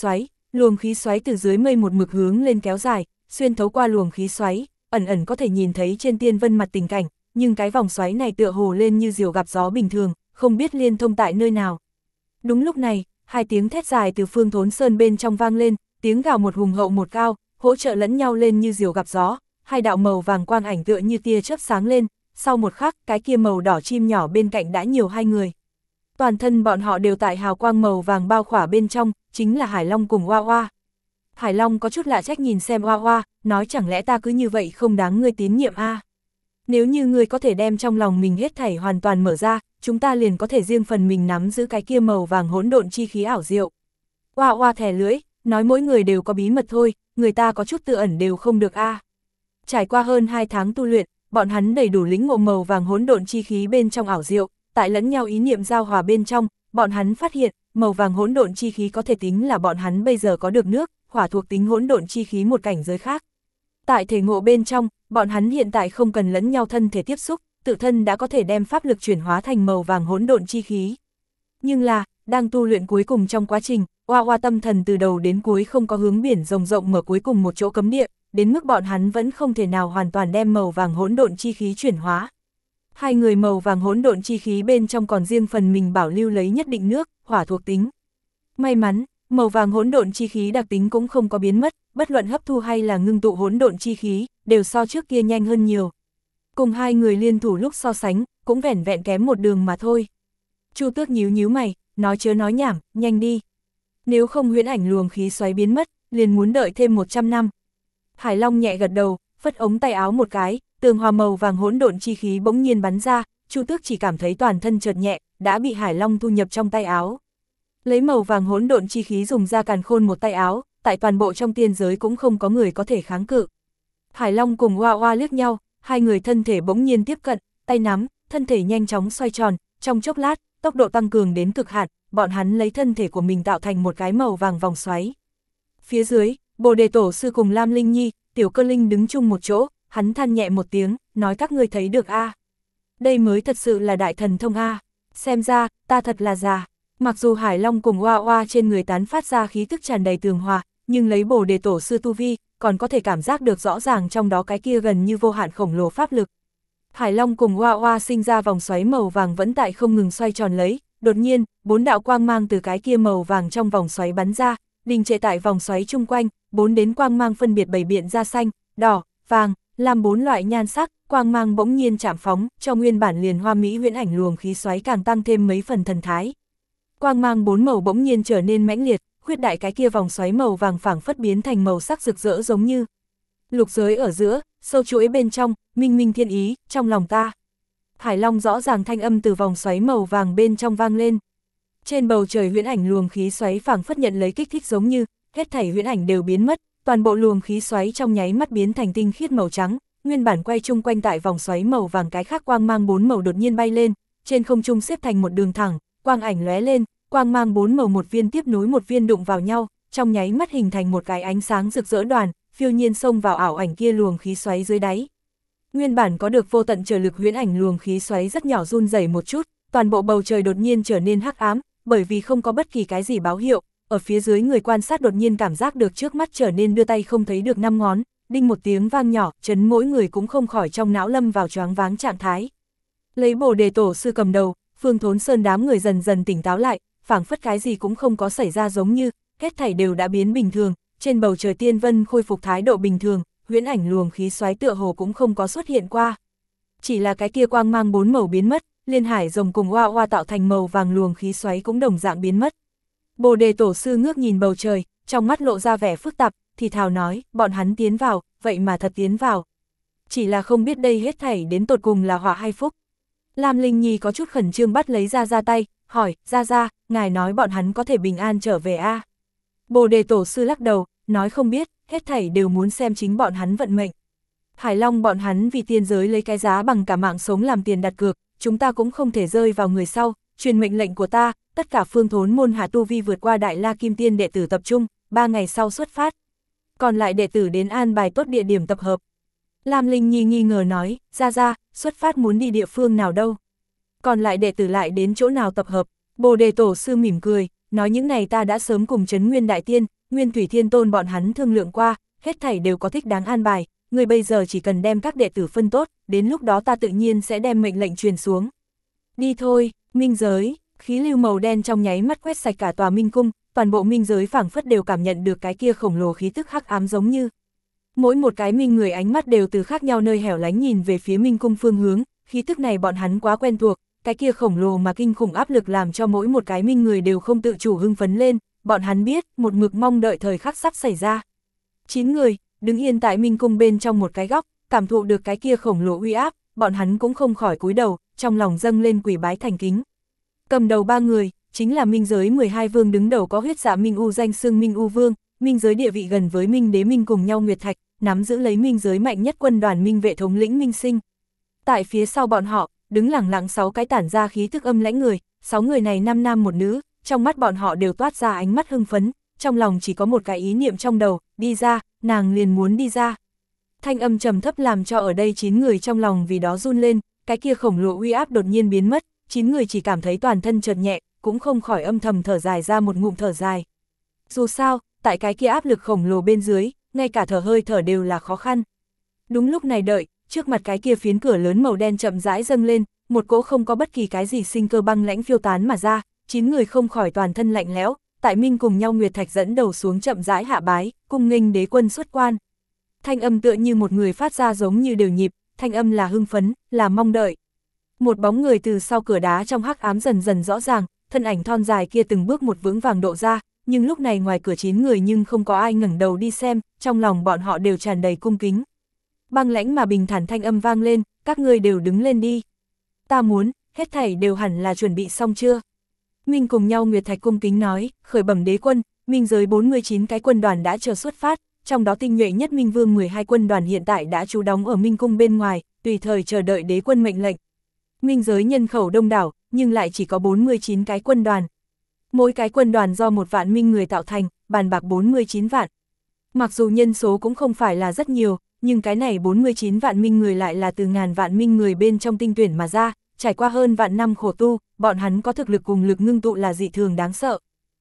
luồng khí xoáy từ dưới mây một mực hướng lên kéo dài, xuyên thấu qua luồng khí xoáy, ẩn ẩn có thể nhìn thấy trên tiên vân mặt tình cảnh, nhưng cái vòng xoáy này tựa hồ lên như diều gặp gió bình thường, không biết liên thông tại nơi nào. Đúng lúc này, hai tiếng thét dài từ Phương Thốn Sơn bên trong vang lên, tiếng gào một hùng hậu một cao, hỗ trợ lẫn nhau lên như diều gặp gió, hai đạo màu vàng quang ảnh tựa như tia chớp sáng lên, sau một khắc, cái kia màu đỏ chim nhỏ bên cạnh đã nhiều hai người. Toàn thân bọn họ đều tại hào quang màu vàng bao khỏa bên trong, chính là Hải Long cùng Oa Oa. Hải Long có chút lạ trách nhìn xem Oa Oa, nói chẳng lẽ ta cứ như vậy không đáng ngươi tín nhiệm a? Nếu như ngươi có thể đem trong lòng mình hết thảy hoàn toàn mở ra, chúng ta liền có thể riêng phần mình nắm giữ cái kia màu vàng hỗn độn chi khí ảo diệu. Oa Oa thè lưỡi, nói mỗi người đều có bí mật thôi, người ta có chút tự ẩn đều không được a. Trải qua hơn 2 tháng tu luyện, bọn hắn đầy đủ lĩnh ngộ màu vàng hỗn độn chi khí bên trong ảo diệu, tại lẫn nhau ý niệm giao hòa bên trong, bọn hắn phát hiện, màu vàng hỗn độn chi khí có thể tính là bọn hắn bây giờ có được nước, hỏa thuộc tính hỗn độn chi khí một cảnh giới khác. Tại thể ngộ bên trong, bọn hắn hiện tại không cần lẫn nhau thân thể tiếp xúc, tự thân đã có thể đem pháp lực chuyển hóa thành màu vàng hỗn độn chi khí. Nhưng là, đang tu luyện cuối cùng trong quá trình, Oa Oa tâm thần từ đầu đến cuối không có hướng biển rộng rộng mở cuối cùng một chỗ cấm địa, đến mức bọn hắn vẫn không thể nào hoàn toàn đem màu vàng hỗn độn chi khí chuyển hóa. Hai người màu vàng hỗn độn chi khí bên trong còn riêng phần mình bảo lưu lấy nhất định nước, hỏa thuộc tính. May mắn, màu vàng hỗn độn chi khí đặc tính cũng không có biến mất, bất luận hấp thu hay là ngưng tụ hỗn độn chi khí, đều so trước kia nhanh hơn nhiều. Cùng hai người liên thủ lúc so sánh, cũng vẻn vẹn kém một đường mà thôi. Chu Tước nhíu nhíu mày, nói chớ nói nhảm, nhanh đi. Nếu không huyễn ảnh luồng khí xoáy biến mất, liền muốn đợi thêm 100 năm. Hải Long nhẹ gật đầu, phất ống tay áo một cái, tường hòa màu vàng hỗn độn chi khí bỗng nhiên bắn ra, Chu Tước chỉ cảm thấy toàn thân chợt nhẹ, đã bị Hải Long thu nhập trong tay áo. Lấy màu vàng hỗn độn chi khí dùng ra càn khôn một tay áo, tại toàn bộ trong tiên giới cũng không có người có thể kháng cự. Hải Long cùng Hoa Hoa liếc nhau, hai người thân thể bỗng nhiên tiếp cận, tay nắm, thân thể nhanh chóng xoay tròn, trong chốc lát, tốc độ tăng cường đến cực hạn, bọn hắn lấy thân thể của mình tạo thành một cái màu vàng vòng xoáy. Phía dưới, Bồ Đề Tổ sư cùng Lam Linh Nhi, Tiểu Cơ Linh đứng chung một chỗ, hắn than nhẹ một tiếng, nói các ngươi thấy được a? Đây mới thật sự là đại thần thông a. Xem ra, ta thật là già. Mặc dù Hải Long cùng Hoa Hoa trên người tán phát ra khí tức tràn đầy tường hòa, nhưng lấy Bồ Đề Tổ sư tu vi, còn có thể cảm giác được rõ ràng trong đó cái kia gần như vô hạn khổng lồ pháp lực. Hải Long cùng Hoa Hoa sinh ra vòng xoáy màu vàng vẫn tại không ngừng xoay tròn lấy, đột nhiên, 4 đạo quang mang từ cái kia màu vàng trong vòng xoáy bắn ra, đình trệ tại vòng xoáy chung quanh, 4 đến quang mang phân biệt bảy biện ra xanh, đỏ, vàng, làm 4 loại nhan sắc, quang mang bỗng nhiên chạm phóng, cho nguyên bản liền hoa mỹ huyễn ảnh luồng khí xoáy càng tăng thêm mấy phần thần thái. Quang mang 4 màu bỗng nhiên trở nên mãnh liệt, khuyết đại cái kia vòng xoáy màu vàng phảng phất biến thành màu sắc rực rỡ giống như lục giới ở giữa, sâu chuỗi bên trong, minh minh thiên ý, trong lòng ta. Hải Long rõ ràng thanh âm từ vòng xoáy màu vàng bên trong vang lên. Trên bầu trời huyễn ảnh luồng khí xoáy phảng phất nhận lấy kích thích giống như, hết thảy huyễn ảnh đều biến mất, toàn bộ luồng khí xoáy trong nháy mắt biến thành tinh khiết màu trắng, nguyên bản quay chung quanh tại vòng xoáy màu vàng cái khác quang mang 4 màu đột nhiên bay lên, trên không trung xếp thành một đường thẳng, quang ảnh lóe lên, quang mang 4 màu một viên tiếp nối một viên đụng vào nhau, trong nháy mắt hình thành một cái ánh sáng rực rỡ đoàn, phiêu nhiên xông vào ảo ảnh kia luồng khí xoáy dưới đáy. Nguyên bản có được vô tận trở lực huyễn ảnh luồng khí xoáy rất nhỏ run rẩy một chút, toàn bộ bầu trời đột nhiên trở nên hắc ám, bởi vì không có bất kỳ cái gì báo hiệu, ở phía dưới người quan sát đột nhiên cảm giác được trước mắt trở nên đưa tay không thấy được 5 ngón, đinh một tiếng vang nhỏ, chấn mỗi người cũng không khỏi trong não lâm vào choáng váng trạng thái. Lấy Bồ Đề Tổ sư cầm đầu, Phương Thốn Sơn đám người dần dần tỉnh táo lại, phảng phất cái gì cũng không có xảy ra giống như, hết thảy đều đã biến bình thường, trên bầu trời tiên vân khôi phục thái độ bình thường, huyễn ảnh luồng khí xoáy tựa hồ cũng không có xuất hiện qua. Chỉ là cái kia quang mang 4 màu biến mất, Liên Hải rồng cùng Hoa Hoa tạo thành màu vàng luồng khí xoáy cũng đồng dạng biến mất. Bồ Đề Tổ sư ngước nhìn bầu trời, trong mắt lộ ra vẻ phức tạp, thì thào nói, bọn hắn tiến vào, vậy mà thật tiến vào. Chỉ là không biết đây hết thảy đến tột cùng là họa hay phúc. Lam Linh Nhi có chút khẩn trương bắt lấy Gia Gia tay, hỏi, Gia, ngài nói bọn hắn có thể bình an trở về a? Bồ Đề Tổ sư lắc đầu, nói không biết, hết thảy đều muốn xem chính bọn hắn vận mệnh. Hải Long bọn hắn vì tiên giới lấy cái giá bằng cả mạng sống làm tiền đặt cược, chúng ta cũng không thể rơi vào người sau, truyền mệnh lệnh của ta, tất cả Phương Thốn môn hạ tu vi vượt qua Đại La Kim Tiên đệ tử tập trung, 3 ngày sau xuất phát. Còn lại đệ tử đến an bài tốt địa điểm tập hợp. Lam Linh Nhi nghi ngờ nói, Gia, xuất phát muốn đi địa phương nào đâu? Còn lại đệ tử lại đến chỗ nào tập hợp? Bồ Đề Tổ sư mỉm cười, nói những này ta đã sớm cùng Trấn Nguyên Đại Tiên, Nguyên Thủy Thiên Tôn bọn hắn thương lượng qua, hết thảy đều có thích đáng an bài, người bây giờ chỉ cần đem các đệ tử phân tốt, đến lúc đó ta tự nhiên sẽ đem mệnh lệnh truyền xuống. Đi thôi, minh giới, khí lưu màu đen trong nháy mắt quét sạch cả tòa minh cung, toàn bộ minh giới phảng phất đều cảm nhận được cái kia khổng lồ khí tức hắc ám giống như. Mỗi một cái minh người ánh mắt đều từ khác nhau nơi hẻo lánh nhìn về phía minh cung phương hướng, khí tức này bọn hắn quá quen thuộc, cái kia khổng lồ mà kinh khủng áp lực làm cho mỗi một cái minh người đều không tự chủ hưng phấn lên, bọn hắn biết, một mực mong đợi thời khắc sắp xảy ra. 9 người, đứng yên tại minh cung bên trong một cái góc, cảm thụ được cái kia khổng lồ uy áp, bọn hắn cũng không khỏi cúi đầu, trong lòng dâng lên quỳ bái thành kính. Cầm đầu 3 người, chính là minh giới 12 vương đứng đầu có huyết dạ Minh U danh xưng Minh U Vương, minh giới địa vị gần với Minh Đế Minh cùng nhau Nguyệt Thạch, nắm giữ lấy minh giới mạnh nhất quân đoàn Minh vệ thống lĩnh Minh Sinh. Tại phía sau bọn họ, đứng lẳng lặng 6 cái tản ra khí tức âm lãnh người, 6 người này 5 nam một nữ, trong mắt bọn họ đều toát ra ánh mắt hưng phấn, trong lòng chỉ có một cái ý niệm trong đầu, đi ra, nàng liền muốn đi ra. Thanh âm trầm thấp làm cho ở đây 9 người trong lòng vì đó run lên, cái kia khổng lồ uy áp đột nhiên biến mất, 9 người chỉ cảm thấy toàn thân chợt nhẹ, cũng không khỏi âm thầm thở dài ra một ngụm thở dài. Dù sao, tại cái kia áp lực khổng lồ bên dưới, ngay cả thở hơi thở đều là khó khăn. Đúng lúc này đợi, trước mặt cái kia phiến cửa lớn màu đen chậm rãi dâng lên, một cỗ không có bất kỳ cái gì sinh cơ băng lãnh phiêu tán mà ra, 9 người không khỏi toàn thân lạnh lẽo, tại minh cùng nhau Nguyệt Thạch dẫn đầu xuống chậm rãi hạ bái, cung nghênh đế quân xuất quan. Thanh âm tựa như một người phát ra giống như đều nhịp, thanh âm là hưng phấn, là mong đợi. Một bóng người từ sau cửa đá trong hắc ám dần dần rõ ràng, thân ảnh thon dài kia từng bước một vững vàng độ ra, nhưng lúc này ngoài cửa 9 người nhưng không có ai ngẩng đầu đi xem, trong lòng bọn họ đều tràn đầy cung kính. Băng lãnh mà bình thản thanh âm vang lên, các ngươi đều đứng lên đi. Ta muốn, hết thảy đều hẳn là chuẩn bị xong chưa? Minh cùng nhau Nguyệt Thạch cung kính nói, khởi bẩm đế quân, Minh giới 49 cái quân đoàn đã chờ xuất phát, trong đó tinh nhuệ nhất Minh Vương 12 quân đoàn hiện tại đã trú đóng ở Minh cung bên ngoài, tùy thời chờ đợi đế quân mệnh lệnh. Minh giới nhân khẩu đông đảo, nhưng lại chỉ có 49 cái quân đoàn. Mỗi cái quân đoàn do 1 vạn Minh người tạo thành, bàn bạc 49 vạn. Mặc dù nhân số cũng không phải là rất nhiều, nhưng cái này 49 vạn Minh người lại là từ ngàn vạn Minh người bên trong tinh tuyển mà ra, trải qua hơn vạn năm khổ tu, bọn hắn có thực lực cùng lực ngưng tụ là dị thường đáng sợ.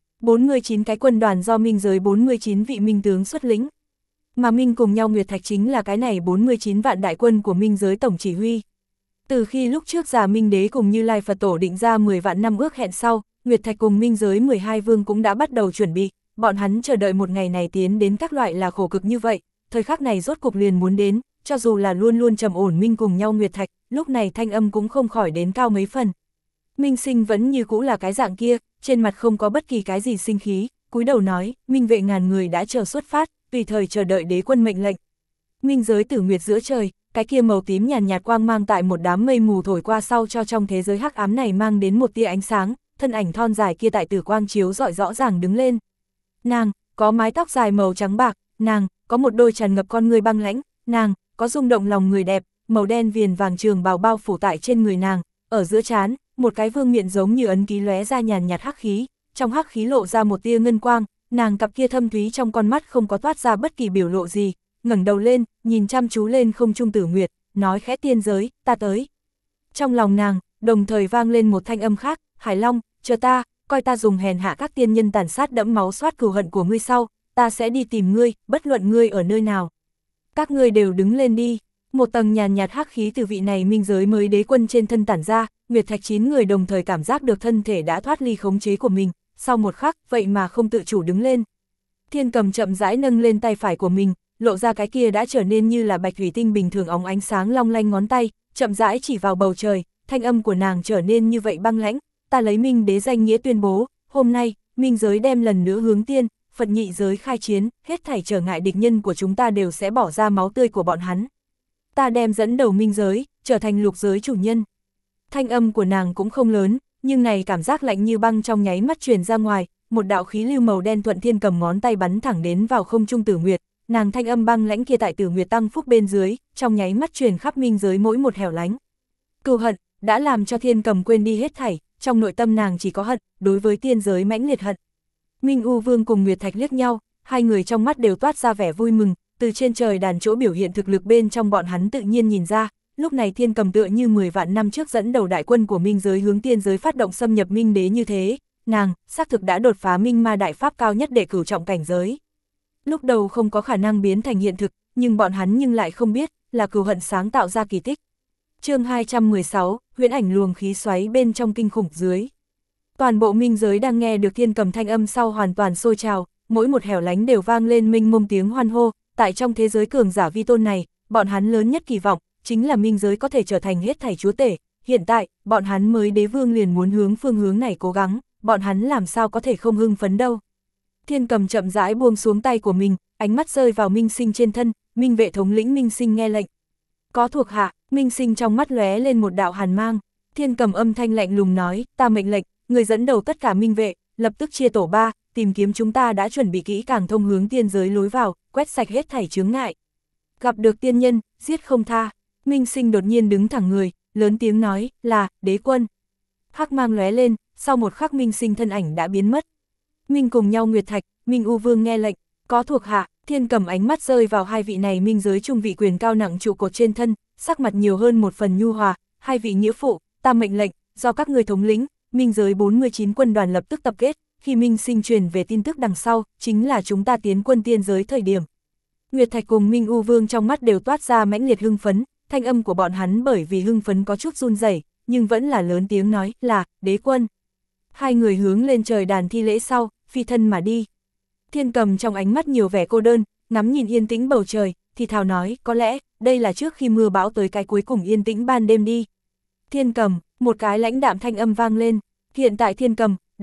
49 cái quân đoàn do Minh giới 49 vị Minh tướng xuất lĩnh. Mà Minh cùng nhau Nguyệt Thạch chính là cái này 49 vạn đại quân của Minh giới tổng chỉ huy. Từ khi lúc trước Già Minh Đế cùng Như Lai Phật Tổ định ra 10 vạn năm ước hẹn sau, Nguyệt Thạch cùng Minh giới 12 vương cũng đã bắt đầu chuẩn bị, bọn hắn chờ đợi một ngày này tiến đến các loại là khổ cực như vậy, thời khắc này rốt cục liền muốn đến, cho dù là luôn luôn trầm ổn Minh cùng nhau Nguyệt Thạch, lúc này thanh âm cũng không khỏi đến cao mấy phần. Minh Sinh vẫn như cũ là cái dạng kia, trên mặt không có bất kỳ cái gì sinh khí, cúi đầu nói, Minh vệ ngàn người đã chờ xuất phát, tùy thời chờ đợi đế quân mệnh lệnh. Minh giới tử nguyệt giữa trời, cái kia màu tím nhàn nhạt quang mang tại một đám mây mù thổi qua sau cho trong thế giới hắc ám này mang đến một tia ánh sáng, thân ảnh thon dài kia tại tử quang chiếu rọi rõ ràng đứng lên. Nàng, có mái tóc dài màu trắng bạc, nàng, có một đôi tràn ngập con người băng lãnh, nàng, có rung động lòng người đẹp, màu đen viền vàng trường bào bao phủ tại trên người nàng, ở giữa trán, một cái vương miện giống như ấn ký lóe ra nhàn nhạt hắc khí, trong hắc khí lộ ra một tia ngân quang, nàng cặp kia thâm thúy trong con mắt không có toát ra bất kỳ biểu lộ gì, ngẩng đầu lên, nhìn chăm chú lên không trung tử nguyệt, nói khẽ tiên giới, ta tới. Trong lòng nàng, đồng thời vang lên một thanh âm khác, Hải Long, chờ ta, coi ta dùng hèn hạ các tiên nhân tàn sát đẫm máu soát cừu hận của ngươi sau, ta sẽ đi tìm ngươi, bất luận ngươi ở nơi nào. Các ngươi đều đứng lên đi. Một tầng nhàn nhạt hắc khí từ vị này Minh giới mới đế quân trên thân tản ra, Nguyệt Thạch 9 người đồng thời cảm giác được thân thể đã thoát ly khống chế của mình, sau một khắc, vậy mà không tự chủ đứng lên. Thiên Cầm chậm rãi nâng lên tay phải của mình, lộ ra cái kia đã trở nên như là bạch thủy tinh bình thường óng ánh sáng long lanh ngón tay, chậm rãi chỉ vào bầu trời, thanh âm của nàng trở nên như vậy băng lãnh, ta lấy Minh đế danh nghĩa tuyên bố, hôm nay, Minh giới đem lần nữa hướng tiên, Phật nhị giới khai chiến, hết thảy trở ngại địch nhân của chúng ta đều sẽ bỏ ra máu tươi của bọn hắn. Ta đem dẫn đầu Minh giới, trở thành lục giới chủ nhân. Thanh âm của nàng cũng không lớn, nhưng này cảm giác lạnh như băng trong nháy mắt truyền ra ngoài, một đạo khí lưu màu đen thuận thiên cầm ngón tay bắn thẳng đến vào không trung Tử Nguyệt, nàng thanh âm băng lãnh kia tại Tử Nguyệt tăng phúc bên dưới, trong nháy mắt truyền khắp Minh giới mỗi một hẻo lánh. Cừu hận đã làm cho thiên cầm quên đi hết thảy, trong nội tâm nàng chỉ có hận, đối với tiên giới mãnh liệt hận. Minh U Vương cùng Nguyệt Thạch liếc nhau, hai người trong mắt đều toát ra vẻ vui mừng, từ trên trời đàn chỗ biểu hiện thực lực bên trong bọn hắn tự nhiên nhìn ra, lúc này thiên cầm tựa như 10 vạn năm trước dẫn đầu đại quân của Minh giới hướng tiên giới phát động xâm nhập Minh đế như thế, nàng, xác thực đã đột phá Minh ma đại pháp cao nhất để cửu trọng cảnh giới. Lúc đầu không có khả năng biến thành hiện thực, nhưng bọn hắn nhưng lại không biết, là cừu hận sáng tạo ra kỳ tích. Chương 216, huyễn ảnh luồng khí xoáy bên trong kinh khủng dưới. Toàn bộ Minh giới đang nghe được thiên cầm thanh âm sau hoàn toàn sôi trào, mỗi một hẻo lánh đều vang lên mênh mông tiếng hoan hô, tại trong thế giới cường giả vi tôn này, bọn hắn lớn nhất kỳ vọng, chính là Minh giới có thể trở thành hết thảy chúa tể, hiện tại, bọn hắn mới đế vương liền muốn hướng phương hướng này cố gắng, bọn hắn làm sao có thể không hưng phấn đâu. Thiên cầm chậm rãi buông xuống tay của mình, ánh mắt rơi vào Minh Sinh trên thân, Minh vệ thống lĩnh Minh Sinh nghe lệnh. Có thuộc hạ, Minh Sinh trong mắt lóe lên một đạo hàn mang, thiên cầm âm thanh lạnh lùng nói, ta mệnh lệnh, người dẫn đầu tất cả Minh vệ, lập tức chia tổ 3, tìm kiếm chúng ta đã chuẩn bị kỹ càng thông hướng tiên giới lối vào, quét sạch hết thảy chướng ngại. Gặp được tiên nhân, giết không tha. Minh Sinh đột nhiên đứng thẳng người, lớn tiếng nói, là, đế quân. Hắc mang lóe lên, sau một khắc Minh Sinh thân ảnh đã biến mất. Minh cùng nhau Nguyệt Thạch, Minh U Vương nghe lệnh, có thuộc hạ, thiên cầm ánh mắt rơi vào hai vị này Minh giới trung vị quyền cao nặng trụ cột trên thân, sắc mặt nhiều hơn một phần nhu hòa, hai vị nghĩa phụ, ta mệnh lệnh, do các ngươi thống lĩnh, Minh giới 49 quân đoàn lập tức tập kết, khi Minh Sinh truyền về tin tức đằng sau, chính là chúng ta tiến quân tiên giới thời điểm. Nguyệt Thạch cùng Minh U Vương trong mắt đều toát ra mãnh liệt hưng phấn, thanh âm của bọn hắn bởi vì hưng phấn có chút run rẩy, nhưng vẫn là lớn tiếng nói, là, đế quân. Hai người hướng lên trời đàn thi lễ sau, phi thân mà đi. Thiên cầm trong ánh mắt nhiều vẻ cô đơn, ngắm nhìn yên tĩnh bầu trời, thì thào nói, có lẽ, đây là trước khi mưa bão tới cái cuối cùng yên tĩnh ban đêm đi. Thiên cầm, một cái lãnh đạm thanh âm vang lên, hiện tại thiên cầm,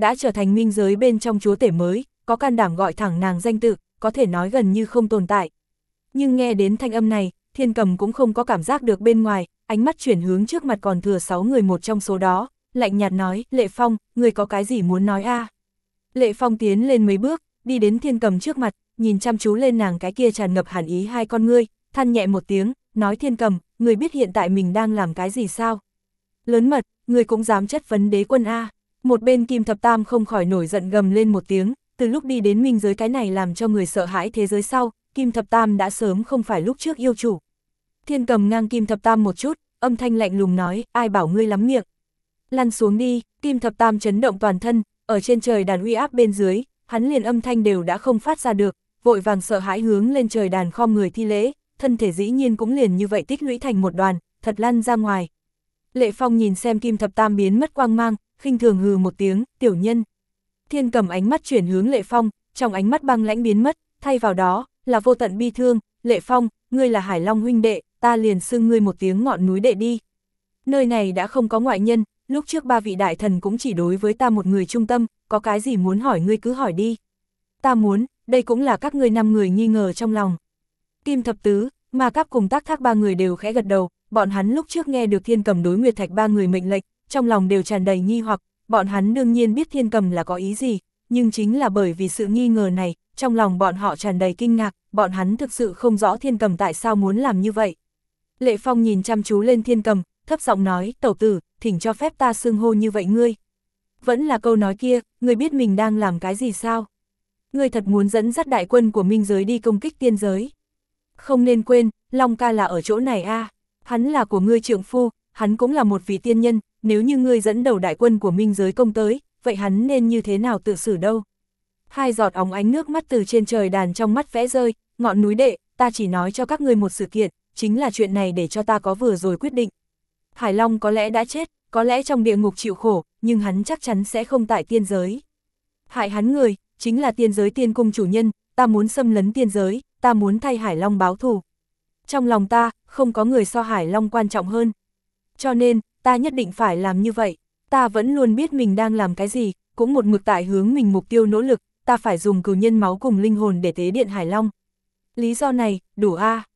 đã trở thành minh giới bên trong chúa tể mới, có can đảm gọi thẳng nàng danh tự, có thể nói gần như không tồn tại. Nhưng nghe đến thanh âm này, Thiên Cầm cũng không có cảm giác được bên ngoài, ánh mắt chuyển hướng trước mặt còn thừa 6 người một trong số đó, lạnh nhạt nói, Lệ Phong, người có cái gì muốn nói a? Lệ Phong tiến lên mấy bước, đi đến Thiên Cầm trước mặt, nhìn chăm chú lên nàng cái kia tràn ngập hàn ý hai con ngươi, than nhẹ một tiếng, nói Thiên Cầm, người biết hiện tại mình đang làm cái gì sao? Lớn mật, người cũng dám chất vấn đế quân a. Một bên Kim Thập Tam không khỏi nổi giận gầm lên một tiếng, từ lúc đi đến minh giới cái này làm cho người sợ hãi thế giới sau, Kim Thập Tam đã sớm không phải lúc trước yêu chủ. Thiên Cầm ngang Kim Thập Tam một chút, âm thanh lạnh lùng nói, ai bảo ngươi lắm miệng. Lăn xuống đi, Kim Thập Tam chấn động toàn thân, ở trên trời đàn uy áp bên dưới, hắn liền âm thanh đều đã không phát ra được, vội vàng sợ hãi hướng lên trời đàn khom người thi lễ, thân thể dĩ nhiên cũng liền như vậy tích lũy thành một đoàn, thật lăn ra ngoài. Lệ Phong nhìn xem Kim Thập Tam biến mất quang mang, khinh thường hừ một tiếng, tiểu nhân. Thiên Cầm ánh mắt chuyển hướng Lệ Phong, trong ánh mắt băng lãnh biến mất, thay vào đó, là vô tận bi thương, Lệ Phong, ngươi là Hải Long huynh đệ, ta liền xưng ngươi một tiếng ngọn núi đệ đi. Nơi này đã không có ngoại nhân, lúc trước 3 vị đại thần cũng chỉ đối với ta một người trung tâm, có cái gì muốn hỏi ngươi cứ hỏi đi. Ta muốn, đây cũng là các ngươi 5 người nghi ngờ trong lòng. Kim Thập Tứ, Ma Cáp cùng Tác Thác 3 người đều khẽ gật đầu, bọn hắn lúc trước nghe được Thiên Cầm đối Nguyệt Thạch 3 người mệnh lệnh, trong lòng đều tràn đầy nghi hoặc, bọn hắn đương nhiên biết Thiên Cầm là có ý gì, nhưng chính là bởi vì sự nghi ngờ này, trong lòng bọn họ tràn đầy kinh ngạc, bọn hắn thực sự không rõ Thiên Cầm tại sao muốn làm như vậy. Lệ Phong nhìn chăm chú lên Thiên Cầm, thấp giọng nói, tẩu tử, thỉnh cho phép ta xưng hô như vậy ngươi. Vẫn là câu nói kia, ngươi biết mình đang làm cái gì sao? Ngươi thật muốn dẫn dắt đại quân của minh giới đi công kích tiên giới. Không nên quên, Long ca là ở chỗ này a, hắn là của ngươi trượng phu, hắn cũng là một vị tiên nhân, nếu như ngươi dẫn đầu đại quân của minh giới công tới, vậy hắn nên như thế nào tự xử đâu? Hai giọt óng ánh nước mắt từ trên trời đàn trong mắt vẽ rơi, ngọn núi đệ, ta chỉ nói cho các ngươi một sự kiện, chính là chuyện này để cho ta có vừa rồi quyết định. Hải Long có lẽ đã chết, có lẽ trong địa ngục chịu khổ, nhưng hắn chắc chắn sẽ không tại tiên giới. Hại hắn người, chính là tiên giới tiên cung chủ nhân, ta muốn xâm lấn tiên giới, ta muốn thay Hải Long báo thù. Trong lòng ta, không có người so Hải Long quan trọng hơn. Cho nên, ta nhất định phải làm như vậy. Ta vẫn luôn biết mình đang làm cái gì, cũng một mực tại hướng mình mục tiêu nỗ lực, ta phải dùng cừu nhân máu cùng linh hồn để tế điện Hải Long. Lý do này, đủ a.